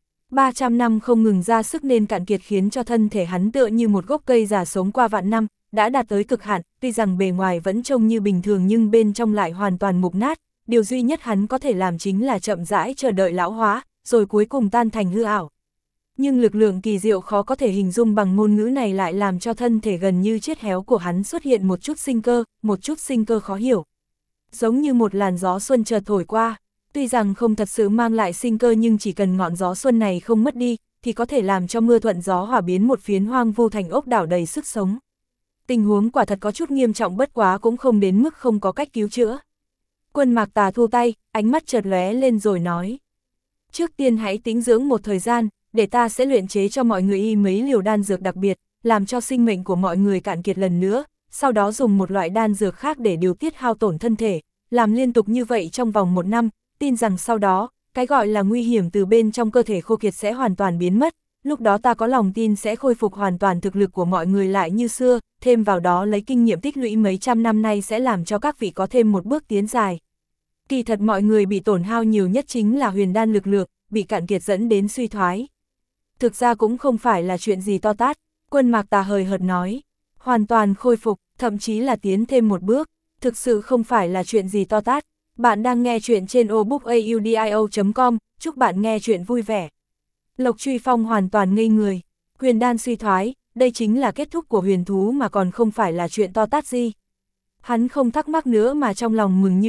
300 năm không ngừng ra sức nên cạn kiệt khiến cho thân thể hắn tựa như một gốc cây già sống qua vạn năm, đã đạt tới cực hạn, tuy rằng bề ngoài vẫn trông như bình thường nhưng bên trong lại hoàn toàn mục nát, điều duy nhất hắn có thể làm chính là chậm rãi chờ đợi lão hóa, rồi cuối cùng tan thành hư ảo. Nhưng lực lượng kỳ diệu khó có thể hình dung bằng ngôn ngữ này lại làm cho thân thể gần như chết héo của hắn xuất hiện một chút sinh cơ khó hiểu. Giống như một làn gió xuân chợt thổi qua, tuy rằng không thật sự mang lại sinh cơ nhưng chỉ cần ngọn gió xuân này không mất đi, thì có thể làm cho mưa thuận gió hòa biến một phiến hoang vu thành ốc đảo đầy sức sống. Tình huống quả thật có chút nghiêm trọng bất quá cũng không đến mức không có cách cứu chữa. Quân Mạc Tà thu tay, ánh mắt chợt lóe lên rồi nói. Trước tiên hãy tĩnh dưỡng một thời gian, để ta sẽ luyện chế cho mọi người y mấy liều đan dược đặc biệt, làm cho sinh mệnh của mọi người cạn kiệt lần nữa, sau đó dùng một loại đan dược khác để điều tiết hao tổn thân thể, làm liên tục như vậy trong vòng 1 năm, tin rằng sau đó, cái gọi là nguy hiểm từ bên trong cơ thể khô kiệt sẽ hoàn toàn biến mất, lúc đó ta có lòng tin sẽ khôi phục hoàn toàn thực lực của mọi người lại như xưa, thêm vào đó lấy kinh nghiệm tích lũy mấy trăm năm nay sẽ làm cho các vị có thêm một bước tiến dài. Kỳ thật mọi người bị tổn hao nhiều nhất chính là huyền đan lực lượng, bị cạn kiệt dẫn đến suy thoái. Thực ra cũng không phải là chuyện gì to tát, Quân Mạc Tà hời hợt nói, hoàn toàn khôi phục, thậm chí là tiến thêm một bước, thực sự không phải là chuyện gì to tát. Bạn đang nghe chuyện trên obookaudio.com, chúc bạn nghe chuyện vui vẻ. Lộc Truy Phong hoàn toàn ngây người, huyền đan suy thoái, đây chính là kết thúc của huyền thú mà còn không phải là chuyện to tát gì. Hắn không thắc mắc nữa mà trong lòng mừng như điên,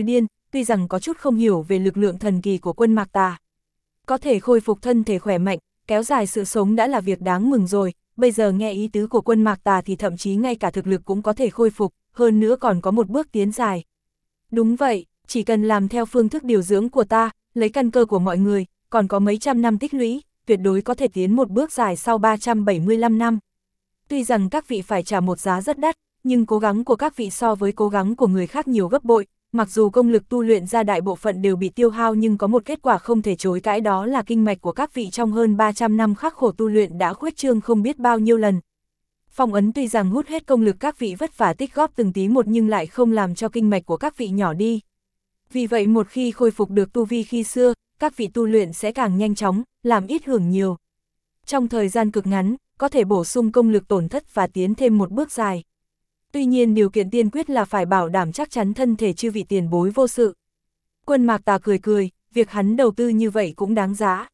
tuy rằng có chút không hiểu về lực lượng thần kỳ của Quân Mạc Tà. Có thể khôi phục thân thể khỏe mạnh, kéo dài sự sống đã là việc đáng mừng rồi, bây giờ nghe ý tứ của Quân Mạc Tà thì thậm chí ngay cả thực lực cũng có thể khôi phục, hơn nữa còn có một bước tiến dài. Đúng vậy, chỉ cần làm theo phương thức điều dưỡng của ta, lấy căn cơ của mọi người, còn có mấy trăm năm tích lũy, tuyệt đối có thể tiến một bước dài sau 375 năm. Tuy rằng các vị phải trả một giá rất đắt, nhưng cố gắng của các vị so với cố gắng của người khác nhiều gấp bội, mặc dù công lực tu luyện ra đại bộ phận đều bị tiêu hao nhưng có một kết quả không thể chối cãi, đó là kinh mạch của các vị trong hơn 300 năm khắc khổ tu luyện đã khuếch trương không biết bao nhiêu lần. Phong ấn tuy rằng hút hết công lực các vị vất vả tích góp từng tí một nhưng lại không làm cho kinh mạch của các vị nhỏ đi. Vì vậy một khi khôi phục được tu vi khi xưa, các vị tu luyện sẽ càng nhanh chóng, làm ít hưởng nhiều. Trong thời gian cực ngắn, có thể bổ sung công lực tổn thất và tiến thêm một bước dài. Tuy nhiên điều kiện tiên quyết là phải bảo đảm chắc chắn thân thể chư vị tiền bối vô sự. Quân Mạc Tà cười cười, việc hắn đầu tư như vậy cũng đáng giá.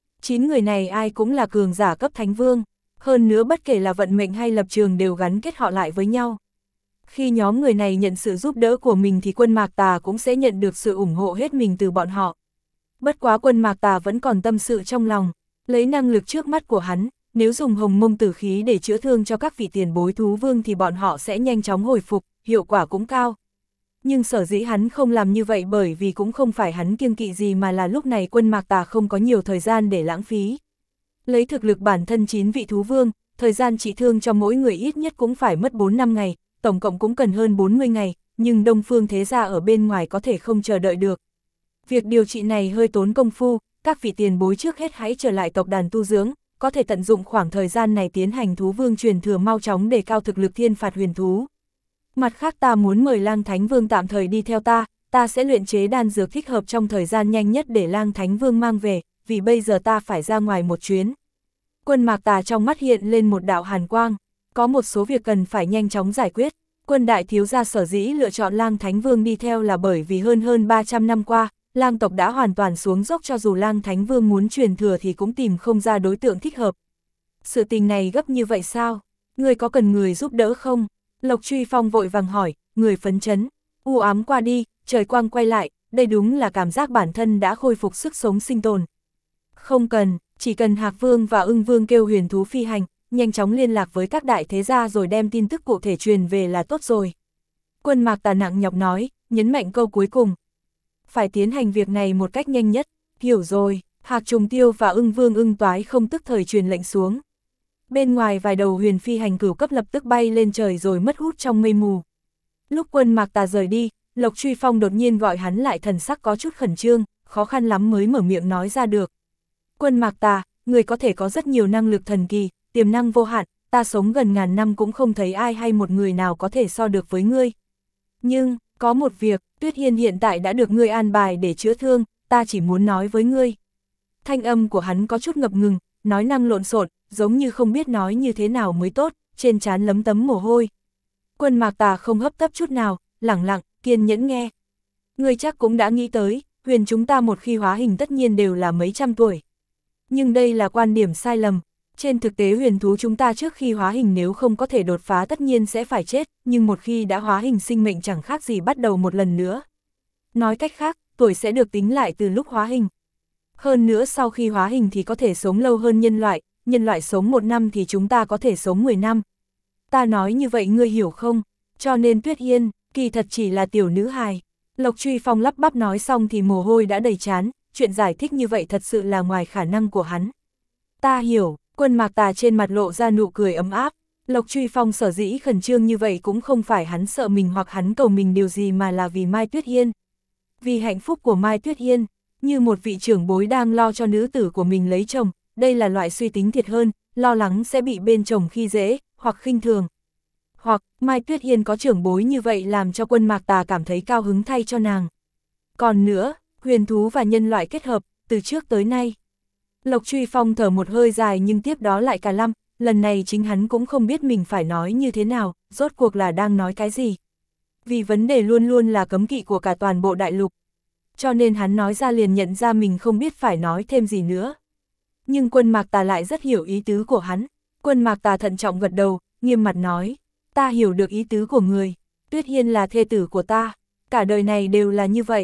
9 người này ai cũng là cường giả cấp thánh vương, hơn nữa bất kể là vận mệnh hay lập trường đều gắn kết họ lại với nhau. Khi nhóm người này nhận sự giúp đỡ của mình thì Quân Mạc Tà cũng sẽ nhận được sự ủng hộ hết mình từ bọn họ. Bất quá Quân Mạc Tà vẫn còn tâm sự trong lòng, lấy năng lực trước mắt của hắn, nếu dùng hồng mông tử khí để chữa thương cho các vị tiền bối thú vương thì bọn họ sẽ nhanh chóng hồi phục, hiệu quả cũng cao. Nhưng sở dĩ hắn không làm như vậy bởi vì cũng không phải hắn kiêng kỵ gì mà là lúc này Quân Mạc Tà không có nhiều thời gian để lãng phí. Lấy thực lực bản thân 9 vị thú vương, thời gian trị thương cho mỗi người ít nhất cũng phải mất 4-5 ngày, tổng cộng cũng cần hơn 40 ngày, nhưng Đông Phương thế gia ở bên ngoài có thể không chờ đợi được. Việc điều trị này hơi tốn công phu, các vị tiền bối trước hết hãy trở lại tộc đàn tu dưỡng, có thể tận dụng khoảng thời gian này tiến hành thú vương truyền thừa mau chóng để cao thực lực thiên phạt huyền thú. Mặt khác ta muốn mời Lang Thánh Vương tạm thời đi theo ta sẽ luyện chế đan dược thích hợp trong thời gian nhanh nhất để Lang Thánh Vương mang về, vì bây giờ ta phải ra ngoài một chuyến. Quân Mạc Tà trong mắt hiện lên một đạo hàn quang, có một số việc cần phải nhanh chóng giải quyết. Quân đại thiếu gia sở dĩ lựa chọn Lang Thánh Vương đi theo là bởi vì hơn 300 năm qua, Lang tộc đã hoàn toàn xuống dốc, cho dù Lang Thánh Vương muốn truyền thừa thì cũng tìm không ra đối tượng thích hợp. Sự tình này gấp như vậy sao? Người có cần người giúp đỡ không? Lộc Truy Phong vội vàng hỏi, người phấn chấn. U ám qua đi, trời quang quay lại, đây đúng là cảm giác bản thân đã khôi phục sức sống sinh tồn. Không cần, chỉ cần Hạc Vương và Ưng Vương kêu huyền thú phi hành, nhanh chóng liên lạc với các đại thế gia rồi đem tin tức cụ thể truyền về là tốt rồi. Quân Mạc Tà nặng nhọc nói, nhấn mạnh câu cuối cùng. Phải tiến hành việc này một cách nhanh nhất, hiểu rồi. Hạc Trùng Tiêu và Ưng Vương Ưng Toái không tức thời truyền lệnh xuống. Bên ngoài vài đầu huyền phi hành cửu cấp lập tức bay lên trời rồi mất hút trong mây mù. Lúc Quân Mạc Tà rời đi, Lộc Truy Phong đột nhiên gọi hắn lại, thần sắc có chút khẩn trương, khó khăn lắm mới mở miệng nói ra được. Quân Mạc Tà, người có thể có rất nhiều năng lực thần kỳ, tiềm năng vô hạn, ta sống gần ngàn năm cũng không thấy ai hay một người nào có thể so được với ngươi. Nhưng, có một việc, Tuyết Hiên hiện tại đã được ngươi an bài để chữa thương, ta chỉ muốn nói với ngươi. Thanh âm của hắn có chút ngập ngừng, nói năng lộn xộn, giống như không biết nói như thế nào mới tốt, trên trán lấm tấm mồ hôi. Quân Mạc Tà không hấp tấp chút nào, lẳng lặng, kiên nhẫn nghe. Ngươi chắc cũng đã nghĩ tới, huyền chúng ta một khi hóa hình tất nhiên đều là mấy trăm tuổi. Nhưng đây là quan điểm sai lầm. Trên thực tế huyền thú chúng ta trước khi hóa hình nếu không có thể đột phá tất nhiên sẽ phải chết, nhưng một khi đã hóa hình sinh mệnh chẳng khác gì bắt đầu một lần nữa. Nói cách khác, tuổi sẽ được tính lại từ lúc hóa hình. Hơn nữa sau khi hóa hình thì có thể sống lâu hơn nhân loại sống 1 năm thì chúng ta có thể sống 10 năm. Ta nói như vậy ngươi hiểu không? Cho nên Tuyết Hiên, kỳ thật chỉ là tiểu nữ hài. Lộc Truy Phong lắp bắp nói xong thì mồ hôi đã đầy trán, chuyện giải thích như vậy thật sự là ngoài khả năng của hắn. Ta hiểu. Quân Mạc Tà trên mặt lộ ra nụ cười ấm áp. Lộc Truy Phong sở dĩ khẩn trương như vậy cũng không phải hắn sợ mình hoặc hắn cầu mình điều gì mà là vì Mai Tuyết Hiên. Vì hạnh phúc của Mai Tuyết Hiên, như một vị trưởng bối đang lo cho nữ tử của mình lấy chồng, đây là loại suy tính thiệt hơn, lo lắng sẽ bị bên chồng khi dễ, hoặc khinh thường. Hoặc, Mai Tuyết Hiên có trưởng bối như vậy làm cho Quân Mạc Tà cảm thấy cao hứng thay cho nàng. Còn nữa, huyền thú và nhân loại kết hợp, từ trước tới nay. Lộc Truy Phong thở một hơi dài nhưng tiếp đó lại cả lăm, lần này chính hắn cũng không biết mình phải nói như thế nào, rốt cuộc là đang nói cái gì. Vì vấn đề luôn luôn là cấm kỵ của cả toàn bộ đại lục. Cho nên hắn nói ra liền nhận ra mình không biết phải nói thêm gì nữa. Nhưng Quân Mạc Tà lại rất hiểu ý tứ của hắn. Quân Mạc Tà thận trọng gật đầu, nghiêm mặt nói, ta hiểu được ý tứ của người. Tuyết Hiên là thê tử của ta, cả đời này đều là như vậy.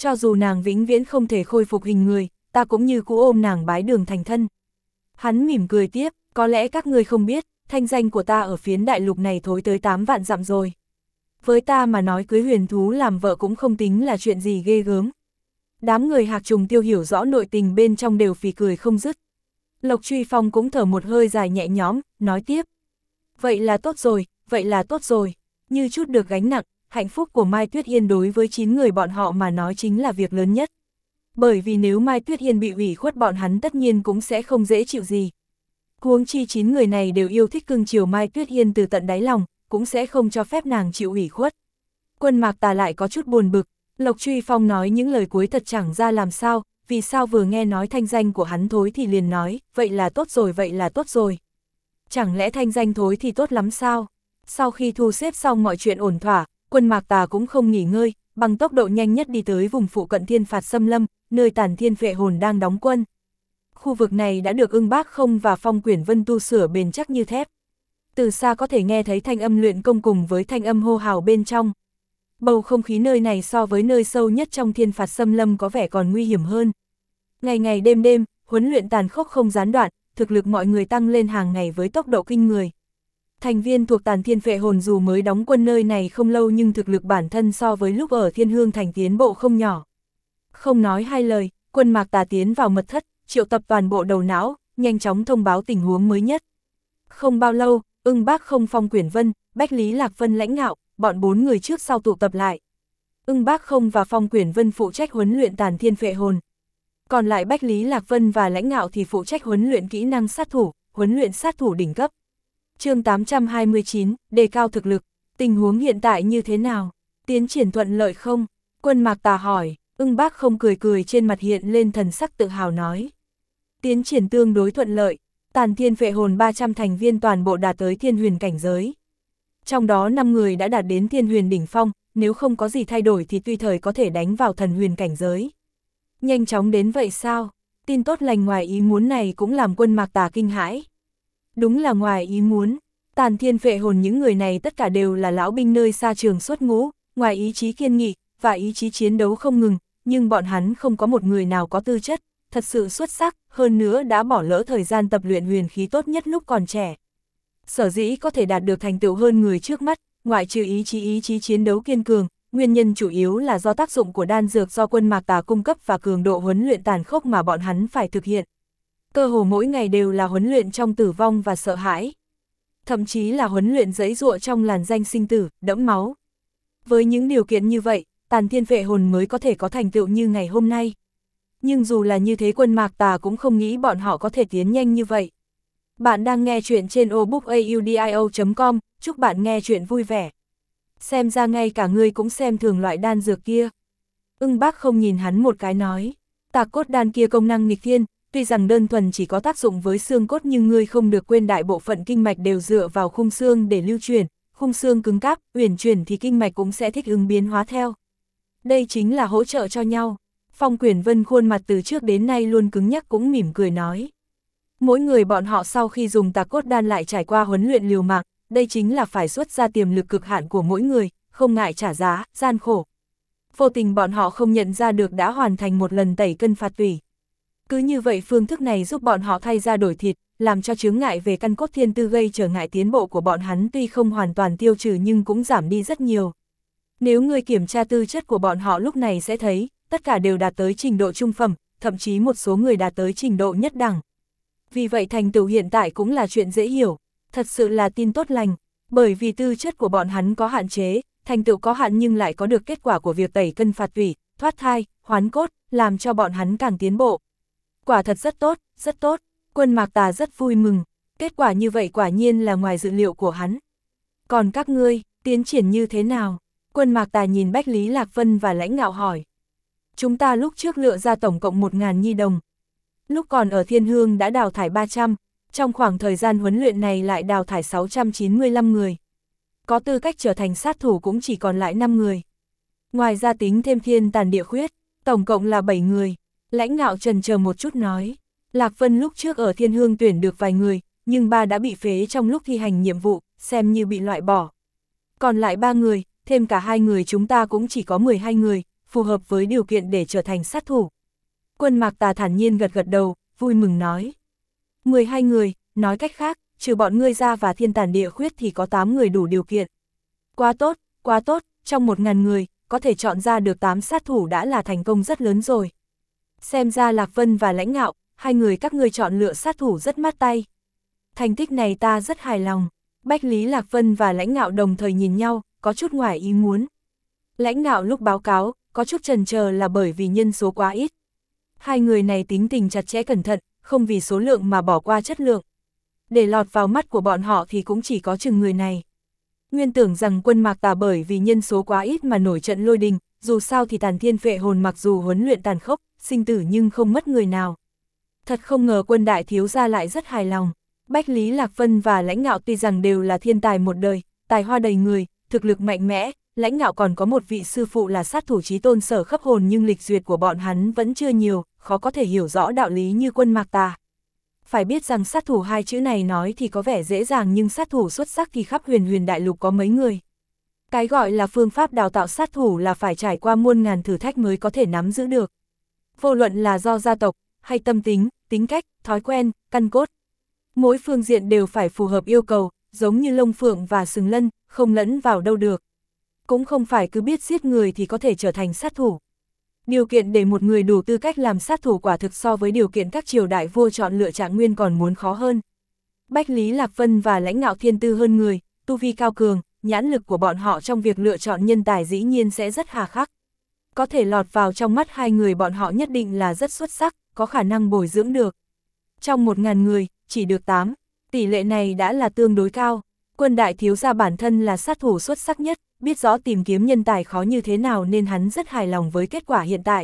cho dù nàng vĩnh viễn không thể khôi phục hình người, ta cũng như cũ ôm nàng bái đường thành thân. Hắn mỉm cười tiếp, có lẽ các ngươi không biết, thanh danh của ta ở phiến đại lục này thối tới 8 vạn dặm rồi. Với ta mà nói cưới huyền thú làm vợ cũng không tính là chuyện gì ghê gớm. Đám người Hạc Trùng Tiêu hiểu rõ nội tình bên trong đều phì cười không dứt. Lộc Truy Phong cũng thở một hơi dài nhẹ nhõm, nói tiếp. Vậy là tốt rồi, vậy là tốt rồi. Như chút được gánh nặng, hạnh phúc của Mai Tuyết Yên đối với 9 người bọn họ mà nói chính là việc lớn nhất. Bởi vì nếu Mai Tuyết Yên bị ủy khuất bọn hắn tất nhiên cũng sẽ không dễ chịu gì. Huống chi 9 người này đều yêu thích cưng chiều Mai Tuyết Yên từ tận đáy lòng, cũng sẽ không cho phép nàng chịu ủy khuất. Quân Mạc Tà lại có chút buồn bực, Lộc Truy Phong nói những lời cuối thật chẳng ra làm sao, vì sao vừa nghe nói thanh danh của hắn thối thì liền nói, vậy là tốt rồi, vậy là tốt rồi. Chẳng lẽ thanh danh thối thì tốt lắm sao? Sau khi thu xếp xong mọi chuyện ổn thỏa, Quân Mạc Tà cũng không nghỉ ngơi, bằng tốc độ nhanh nhất đi tới vùng phụ cận Thiên Phạt Xâm Lâm, nơi Tản Thiên Phệ Hồn đang đóng quân. Khu vực này đã được Ưng Bác Không và Phong Quyển Vân tu sửa bền chắc như thép. Từ xa có thể nghe thấy thanh âm luyện công cùng với thanh âm hô hào bên trong. Bầu không khí nơi này so với nơi sâu nhất trong Thiên Phạt Xâm Lâm có vẻ còn nguy hiểm hơn. Ngày ngày đêm đêm, huấn luyện tàn khốc không gián đoạn, thực lực mọi người tăng lên hàng ngày với tốc độ kinh người. Thành viên thuộc Tản Thiên Phệ Hồn dù mới đóng quân nơi này không lâu nhưng thực lực bản thân so với lúc ở Thiên Hương Thành tiến bộ không nhỏ. Không nói hai lời, Quân Mạc Tà tiến vào mật thất, triệu tập toàn bộ đầu não, nhanh chóng thông báo tình huống mới nhất. Không bao lâu, Ưng Bác Không, Phong Quyển Vân, Bách Lý Lạc Vân, Lãnh Ngạo, bọn 4 người trước sau tụ tập lại. Ưng Bác Không và Phong Quyển Vân phụ trách huấn luyện Tản Thiên Phệ Hồn. Còn lại Bách Lý Lạc Vân và Lãnh Ngạo thì phụ trách huấn luyện kỹ năng sát thủ, huấn luyện sát thủ đỉnh cấp. Chương 829, đề cao thực lực, tình huống hiện tại như thế nào? Tiến triển thuận lợi không? Quân Mạc Tà hỏi. Ưng Bác Không cười cười, trên mặt hiện lên thần sắc tự hào nói. Tiến triển tương đối thuận lợi, Tản Thiên Phệ Hồn 300 thành viên toàn bộ đạt tới thiên huyền cảnh giới. Trong đó 5 người đã đạt đến thiên huyền đỉnh phong, nếu không có gì thay đổi thì tùy thời có thể đánh vào thần huyền cảnh giới. Nhanh chóng đến vậy sao? Tin tốt lành ngoài ý muốn này cũng làm Quân Mạc Tà kinh hãi. Đúng là ngoài ý muốn, Tản Thiên Phệ Hồn những người này tất cả đều là lão binh nơi xa trường xuất ngũ, ngoài ý chí kiên nghị và ý chí chiến đấu không ngừng, nhưng bọn hắn không có một người nào có tư chất thật sự xuất sắc, hơn nữa đã bỏ lỡ thời gian tập luyện huyền khí tốt nhất lúc còn trẻ. Sở dĩ có thể đạt được thành tựu hơn người trước mắt, ngoại trừ ý chí chiến đấu kiên cường, nguyên nhân chủ yếu là do tác dụng của đan dược do Quân Mạc Tà cung cấp và cường độ huấn luyện tàn khốc mà bọn hắn phải thực hiện. Cơ hồ mỗi ngày đều là huấn luyện trong tử vong và sợ hãi. Thậm chí là huấn luyện giãy giụa trong làn danh sinh tử, đẫm máu. Với những điều kiện như vậy, Tản Thiên Phệ Hồn mới có thể có thành tựu như ngày hôm nay. Nhưng dù là như thế, Quân Mạc Tà cũng không nghĩ bọn họ có thể tiến nhanh như vậy. Bạn đang nghe chuyện trên obookaudio.com, chúc bạn nghe chuyện vui vẻ. Xem ra ngay cả ngươi cũng xem thường loại đan dược kia. Ưng Bác Không nhìn hắn một cái nói, Tạc cốt đan kia công năng nghịch thiên, tuy rằng đơn thuần chỉ có tác dụng với xương cốt nhưng ngươi không được quên đại bộ phận kinh mạch đều dựa vào khung xương để lưu truyền, khung xương cứng cáp, uyển chuyển thì kinh mạch cũng sẽ thích ứng biến hóa theo. Đây chính là hỗ trợ cho nhau. Phong Quyển Vân khuôn mặt từ trước đến nay luôn cứng nhắc cũng mỉm cười nói. Mỗi người bọn họ sau khi dùng Tạc cốt đan lại trải qua huấn luyện liều mạng, đây chính là phải xuất ra tiềm lực cực hạn của mỗi người, không ngại trả giá, gian khổ. Vô tình bọn họ không nhận ra được đã hoàn thành một lần tẩy cân phạt tủy. Cứ như vậy phương thức này giúp bọn họ thay ra đổi thịt, làm cho chướng ngại về căn cốt thiên tư gây trở ngại tiến bộ của bọn hắn tuy không hoàn toàn tiêu trừ nhưng cũng giảm đi rất nhiều. Nếu người kiểm tra tư chất của bọn họ lúc này sẽ thấy, tất cả đều đạt tới trình độ trung phẩm, thậm chí một số người đạt tới trình độ nhất đẳng. Vì vậy thành tựu hiện tại cũng là chuyện dễ hiểu, thật sự là tin tốt lành, bởi vì tư chất của bọn hắn có hạn chế, thành tựu có hạn nhưng lại có được kết quả của việc tẩy cân phạt tủy, thoát thai, hoán cốt, làm cho bọn hắn càng tiến bộ. Quả thật rất tốt, rất tốt, Quân Mạc Tà rất vui mừng, kết quả như vậy quả nhiên là ngoài dự liệu của hắn. Còn các ngươi, tiến triển như thế nào? Quân Mạc Tà nhìn Bách Lý Lạc Vân và Lãnh Ngạo hỏi. Chúng ta lúc trước lựa ra tổng cộng 1.000 nhi đồng. Lúc còn ở Thiên Hương đã đào thải 300, trong khoảng thời gian huấn luyện này lại đào thải 695 người. Có tư cách trở thành sát thủ cũng chỉ còn lại 5 người. Ngoài ra tính thêm Thiên Tàn Địa Khuyết, tổng cộng là 7 người. Lãnh Ngạo chần chờ một chút nói, Lạc Vân lúc trước ở Thiên Hương tuyển được vài người, nhưng 3 đã bị phế trong lúc thi hành nhiệm vụ, xem như bị loại bỏ. Còn lại 3 người, thêm cả 2 người chúng ta cũng chỉ có 12 người, phù hợp với điều kiện để trở thành sát thủ. Quân Mạc Tà thản nhiên gật gật đầu, vui mừng nói. 12 người, nói cách khác, trừ bọn ngươi ra và thiên tàn địa khuyết thì có 8 người đủ điều kiện. Quá tốt, trong 1000 người, có thể chọn ra được 8 sát thủ đã là thành công rất lớn rồi. Xem ra Lạc Vân và Lãnh Ngạo, hai người các ngươi chọn lựa sát thủ rất mát tay. Thành tích này ta rất hài lòng. Bách Lý Lạc Vân và Lãnh Ngạo đồng thời nhìn nhau, có chút ngoài ý muốn. Lãnh Ngạo lúc báo cáo, có chút chần chờ là bởi vì nhân số quá ít. Hai người này tính tình chặt chẽ cẩn thận, không vì số lượng mà bỏ qua chất lượng. Để lọt vào mắt của bọn họ thì cũng chỉ có chừng người này. Nguyên tưởng rằng Quân Mạc Tà bởi vì nhân số quá ít mà nổi trận lôi đình, dù sao thì Tàn Thiên Phệ Hồn mặc dù huấn luyện tàn khốc, sinh tử nhưng không mất người nào. Thật không ngờ Quân đại thiếu gia lại rất hài lòng. Bách Lý Lạc Vân và Lãnh Ngạo tuy rằng đều là thiên tài một đời, tài hoa đầy người, thực lực mạnh mẽ, Lãnh Ngạo còn có một vị sư phụ là sát thủ chí tôn Sở Khấp Hồn, nhưng lịch duyệt của bọn hắn vẫn chưa nhiều, khó có thể hiểu rõ đạo lý như Quân Mạc Tà. Phải biết rằng sát thủ hai chữ này nói thì có vẻ dễ dàng, nhưng sát thủ xuất sắc thì khắp huyền đại lục có mấy người. Cái gọi là phương pháp đào tạo sát thủ là phải trải qua muôn ngàn thử thách mới có thể nắm giữ được. Vô luận là do gia tộc, hay tâm tính, tính cách, thói quen, căn cốt. Mỗi phương diện đều phải phù hợp yêu cầu, giống như lông phượng và sừng lân, không lẫn vào đâu được. Cũng không phải cứ biết giết người thì có thể trở thành sát thủ. Điều kiện để một người đủ tư cách làm sát thủ quả thực so với điều kiện các triều đại vua chọn lựa Trạng Nguyên còn muốn khó hơn. Bách Lý Lạc Vân và Lãnh Ngạo thiên tư hơn người, tu vi cao cường, nhãn lực của bọn họ trong việc lựa chọn nhân tài dĩ nhiên sẽ rất hà khắc. Có thể lọt vào trong mắt hai người bọn họ nhất định là rất xuất sắc, có khả năng bồi dưỡng được. Trong 1000 người, chỉ được 8, tỷ lệ này đã là tương đối cao. Quân đại thiếu gia bản thân là sát thủ xuất sắc nhất, biết rõ tìm kiếm nhân tài khó như thế nào nên hắn rất hài lòng với kết quả hiện tại.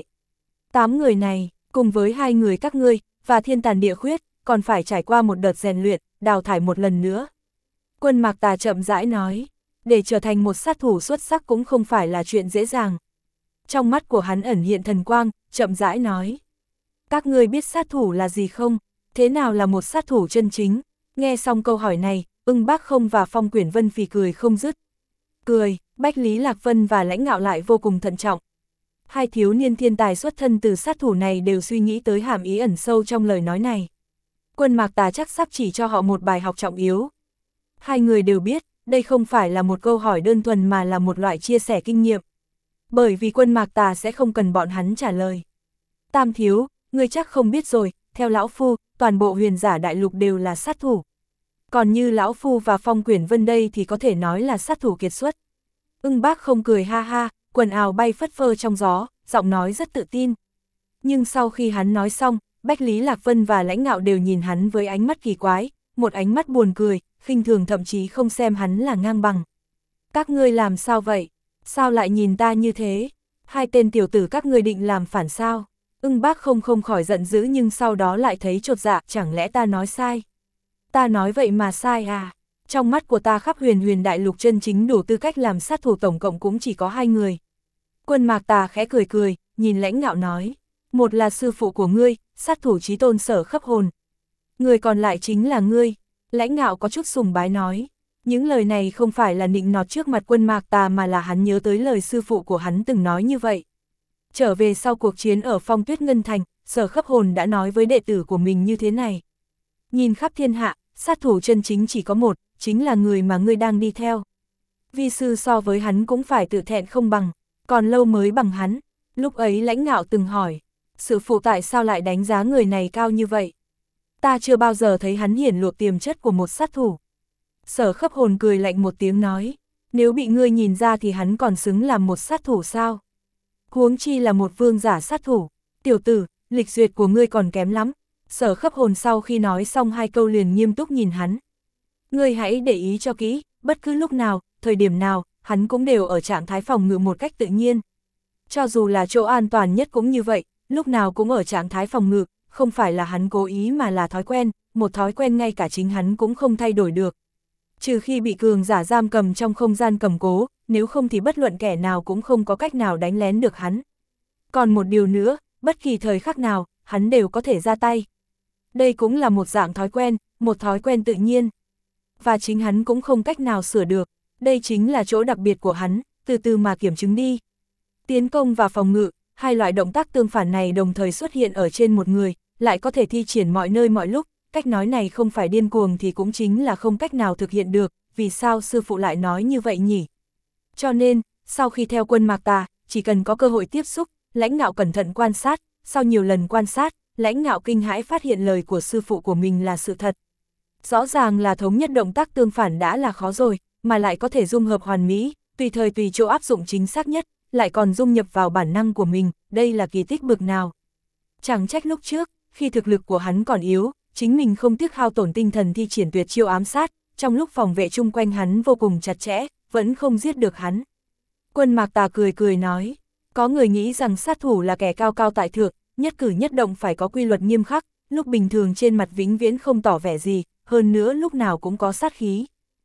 8 người này, cùng với 2 người các ngươi, và thiên tàn địa khuyết, còn phải trải qua một đợt rèn luyện, đào thải một lần nữa. Quân Mạc Tà chậm rãi nói, để trở thành một sát thủ xuất sắc cũng không phải là chuyện dễ dàng. Trong mắt của hắn ẩn hiện thần quang, chậm rãi nói. Các ngươi biết sát thủ là gì không? Thế nào là một sát thủ chân chính? Nghe xong câu hỏi này, Ưng Bác Không và Phong Quyển Vân phì cười không dứt. Cười, Bách Lý Lạc Vân và Lãnh Ngạo lại vô cùng thận trọng. Hai thiếu niên thiên tài xuất thân từ sát thủ này đều suy nghĩ tới hàm ý ẩn sâu trong lời nói này. Quân Mạc Tà chắc sắp chỉ cho họ một bài học trọng yếu. Hai người đều biết, đây không phải là một câu hỏi đơn thuần mà là một loại chia sẻ kinh nghiệm. Bởi vì Quân Mạc Tà sẽ không cần bọn hắn trả lời. Tam thiếu, ngươi chắc không biết rồi, theo lão phu, toàn bộ huyền giả đại lục đều là sát thủ. Còn như lão phu và Phong Quyển Vân đây thì có thể nói là sát thủ kiệt xuất. Ưng Bác Không cười ha ha, quần áo bay phất phơ trong gió, giọng nói rất tự tin. Nhưng sau khi hắn nói xong, Bách Lý Lạc Vân và Lãnh Ngạo đều nhìn hắn với ánh mắt kỳ quái, một ánh mắt buồn cười, khinh thường, thậm chí không xem hắn là ngang bằng. Các ngươi làm sao vậy? Sao lại nhìn ta như thế? Hai tên tiểu tử các ngươi định làm phản sao? Ưng Bác không khỏi giận dữ, nhưng sau đó lại thấy chột dạ, chẳng lẽ ta nói sai? Ta nói vậy mà sai à? Trong mắt của ta khắp huyền đại lục chân chính đủ tư cách làm sát thủ tổng cộng cũng chỉ có 2 người. Quân Mạc Tà khẽ cười, nhìn Lãnh Ngạo nói. Một là sư phụ của ngươi, sát thủ chí tôn Sở Khấp Hồn. Người còn lại chính là ngươi. Lãnh Ngạo có chút sùng bái nói. Những lời này không phải là nịnh nọt trước mặt Quân Mạc Tà mà là hắn nhớ tới lời sư phụ của hắn từng nói như vậy. Trở về sau cuộc chiến ở Phong Tuyết Ngân Thành, Sở Khấp Hồn đã nói với đệ tử của mình như thế này. Nhìn khắp thiên hạ, sát thủ chân chính chỉ có một, chính là người mà ngươi đang đi theo. Vi sư so với hắn cũng phải tự thẹn không bằng, còn lâu mới bằng hắn. Lúc ấy Lãnh Ngạo từng hỏi, sư phụ tại sao lại đánh giá người này cao như vậy? Ta chưa bao giờ thấy hắn hiển lộ tiềm chất của một sát thủ. Sở Khấp Hồn cười lạnh một tiếng nói, nếu bị ngươi nhìn ra thì hắn còn xứng làm một sát thủ sao? Huống chi là một vương giả sát thủ. Tiểu tử, lịch duyệt của ngươi còn kém lắm. Sở Khấp Hồn sau khi nói xong 2 câu liền nghiêm túc nhìn hắn. Ngươi hãy để ý cho kỹ, bất cứ lúc nào, thời điểm nào, hắn cũng đều ở trạng thái phòng ngự một cách tự nhiên. Cho dù là chỗ an toàn nhất cũng như vậy, lúc nào cũng ở trạng thái phòng ngự, không phải là hắn cố ý mà là thói quen, một thói quen ngay cả chính hắn cũng không thay đổi được. Trừ khi bị cường giả giam cầm trong không gian cầm cố, nếu không thì bất luận kẻ nào cũng không có cách nào đánh lén được hắn. Còn một điều nữa, bất kỳ thời khắc nào, hắn đều có thể ra tay. Đây cũng là một dạng thói quen, một thói quen tự nhiên. Và chính hắn cũng không cách nào sửa được, đây chính là chỗ đặc biệt của hắn, từ từ mà kiểm chứng đi. Tiến công và phòng ngự, hai loại động tác tương phản này đồng thời xuất hiện ở trên một người, lại có thể thi triển mọi nơi mọi lúc, cách nói này không phải điên cuồng thì cũng chính là không cách nào thực hiện được, vì sao sư phụ lại nói như vậy nhỉ? Cho nên, sau khi theo Quân Mạc Tà, chỉ cần có cơ hội tiếp xúc, Lãnh Ngạo cẩn thận quan sát, sau nhiều lần quan sát, Lãnh Ngạo kinh hãi phát hiện lời của sư phụ của mình là sự thật. Rõ ràng là thống nhất động tác tương phản đã là khó rồi, mà lại có thể dung hợp hoàn mỹ, tùy thời tùy chỗ áp dụng chính xác nhất, lại còn dung nhập vào bản năng của mình, đây là kỳ tích bực nào. Chẳng trách lúc trước, khi thực lực của hắn còn yếu, chính mình không tiếc hao tổn tinh thần thi triển tuyệt chiêu ám sát, trong lúc phòng vệ chung quanh hắn vô cùng chặt chẽ, vẫn không giết được hắn. Quân Mạc Tà cười cười nói, có người nghĩ rằng sát thủ là kẻ cao cao tại thượng, nhất cử nhất động phải có quy luật nghiêm khắc, lúc bình thường trên mặt vĩnh viễn không tỏ vẻ gì, hơn nữa lúc nào cũng có sát khí.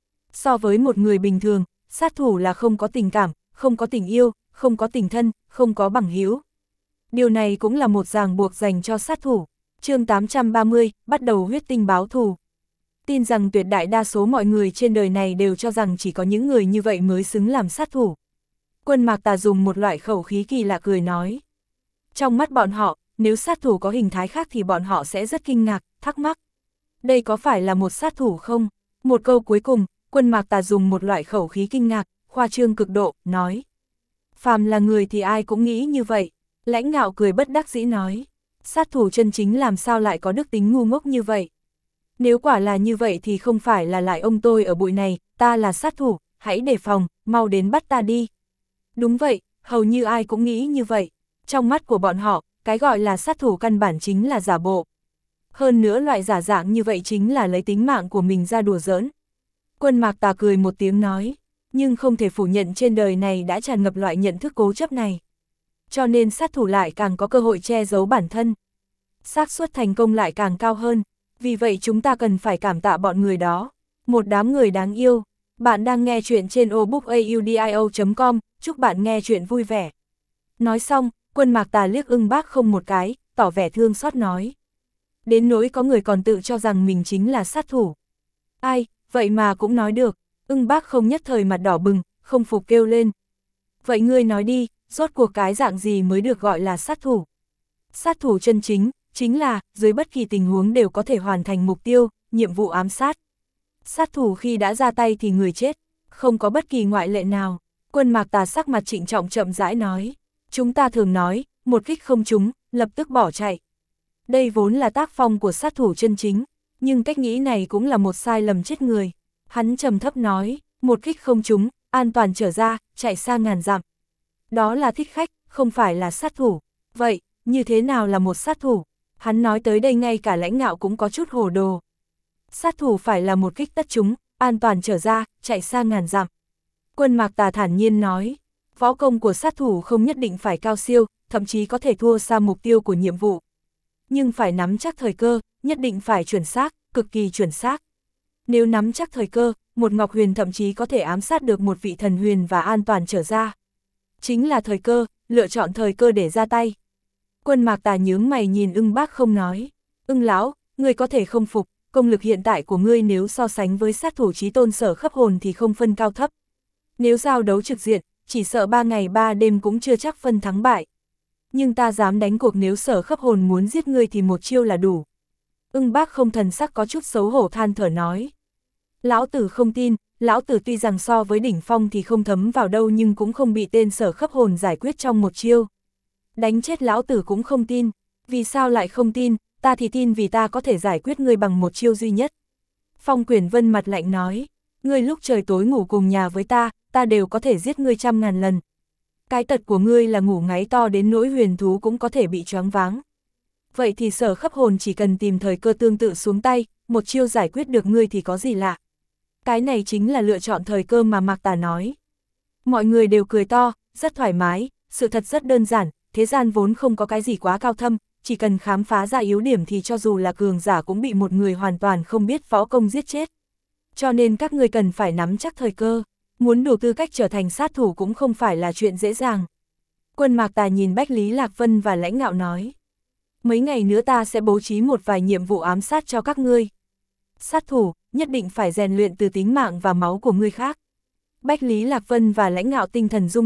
So với một người bình thường, sát thủ là không có tình cảm, không có tình yêu, không có tình thân, không có bằng hữu. Điều này cũng là một ràng buộc dành cho sát thủ. Chương 830, bắt đầu huyết tinh báo thù. Tin rằng tuyệt đại đa số mọi người trên đời này đều cho rằng chỉ có những người như vậy mới xứng làm sát thủ. Quân Mạc Tà dùng một loại khẩu khí kỳ lạ cười nói. Trong mắt bọn họ, nếu sát thủ có hình thái khác thì bọn họ sẽ rất kinh ngạc, thắc mắc. Đây có phải là một sát thủ không? Một câu cuối cùng, Quân Mạc Tà dùng một loại khẩu khí kinh ngạc, khoa trương cực độ, nói. Phàm là người thì ai cũng nghĩ như vậy. Lãnh Ngạo cười bất đắc dĩ nói. Sát thủ chân chính làm sao lại có đức tính ngu ngốc như vậy? Nếu quả là như vậy thì không phải là lại ông tôi ở bụi này, ta là sát thủ, hãy đề phòng, mau đến bắt ta đi. Đúng vậy, hầu như ai cũng nghĩ như vậy. Trong mắt của bọn họ, cái gọi là sát thủ căn bản chính là giả bộ. Hơn nữa loại giả dạng như vậy chính là lấy tính mạng của mình ra đùa giỡn. Quân Mạc Tà cười một tiếng nói, nhưng không thể phủ nhận trên đời này đã tràn ngập loại nhận thức cố chấp này. Cho nên sát thủ lại càng có cơ hội che giấu bản thân. Xác suất thành công lại càng cao hơn, vì vậy chúng ta cần phải cảm tạ bọn người đó. Một đám người đáng yêu. Bạn đang nghe chuyện trên obookaudio.com, chúc bạn nghe chuyện vui vẻ. Nói xong, Quân Mạc Tà liếc Ưng Bác không một cái, tỏ vẻ thương xót nói. Đến nỗi có người còn tự cho rằng mình chính là sát thủ. Ai, vậy mà cũng nói được. Ưng Bác không nhất thời mặt đỏ bừng, không phục kêu lên. Vậy ngươi nói đi, rốt cuộc cái dạng gì mới được gọi là sát thủ? Sát thủ chân chính, chính là, dưới bất kỳ tình huống đều có thể hoàn thành mục tiêu, nhiệm vụ ám sát. Sát thủ khi đã ra tay thì người chết, không có bất kỳ ngoại lệ nào. Quân Mạc Tà sắc mặt trịnh trọng chậm rãi nói. Chúng ta thường nói, một kích không trúng, lập tức bỏ chạy. Đây vốn là tác phong của sát thủ chân chính, nhưng cách nghĩ này cũng là một sai lầm chết người. Hắn trầm thấp nói, một kích không trúng, an toàn trở ra, chạy xa ngàn dặm. Đó là thích khách, không phải là sát thủ. Vậy, như thế nào là một sát thủ? Hắn nói tới đây ngay cả Lãnh Ngạo cũng có chút hồ đồ. Sát thủ phải là một kích tất trúng, an toàn trở ra, chạy xa ngàn dặm. Quân Mạc Tà thản nhiên nói, võ công của sát thủ không nhất định phải cao siêu, thậm chí có thể thua xa mục tiêu của nhiệm vụ. Nhưng phải nắm chắc thời cơ, nhất định phải chuẩn xác, cực kỳ chuẩn xác. Nếu nắm chắc thời cơ, một ngọc huyền thậm chí có thể ám sát được một vị thần huyền và an toàn trở ra. Chính là thời cơ, lựa chọn thời cơ để ra tay. Quân Mạc Tà nhướng mày nhìn Ưng Bác không nói. Ưng lão, ngươi có thể không phục, công lực hiện tại của ngươi nếu so sánh với sát thủ chí tôn Sở Khấp Hồn thì không phân cao thấp. Nếu giao đấu trực diện, chỉ sợ 3 ngày 3 đêm cũng chưa chắc phân thắng bại. Nhưng ta dám đánh cuộc nếu Sở Khấp Hồn muốn giết ngươi thì một chiêu là đủ. Ưng Bác không thần sắc có chút xấu hổ than thở nói. Lão tử không tin, lão tử tuy rằng so với đỉnh phong thì không thấm vào đâu nhưng cũng không bị tên Sở Khấp Hồn giải quyết trong một chiêu. Đánh chết lão tử cũng không tin. Vì sao lại không tin? Ta thì tin vì ta có thể giải quyết ngươi bằng một chiêu duy nhất. Phong Quyển Vân mặt lạnh nói, ngươi lúc trời tối ngủ cùng nhà với ta đều có thể giết ngươi 100.000 lần. Cái tật của ngươi là ngủ ngáy to đến nỗi huyền thú cũng có thể bị choáng váng. Vậy thì Sở Khấp Hồn chỉ cần tìm thời cơ tương tự xuống tay, một chiêu giải quyết được ngươi thì có gì lạ. Cái này chính là lựa chọn thời cơ mà Mạc Tà nói. Mọi người đều cười to, rất thoải mái, sự thật rất đơn giản, thế gian vốn không có cái gì quá cao thâm, chỉ cần khám phá ra yếu điểm thì cho dù là cường giả cũng bị một người hoàn toàn không biết võ công giết chết. Cho nên các ngươi cần phải nắm chắc thời cơ, muốn đủ tư cách trở thành sát thủ cũng không phải là chuyện dễ dàng. Quân Mạc Tà nhìn Bách Lý Lạc Vân và Lãnh Ngạo nói. Mấy ngày nữa ta sẽ bố trí một vài nhiệm vụ ám sát cho các ngươi. Sát thủ, nhất định phải rèn luyện từ tính mạng và máu của ngươi khác. Bách Lý Lạc Vân và Lãnh Ngạo tinh thần rung lên,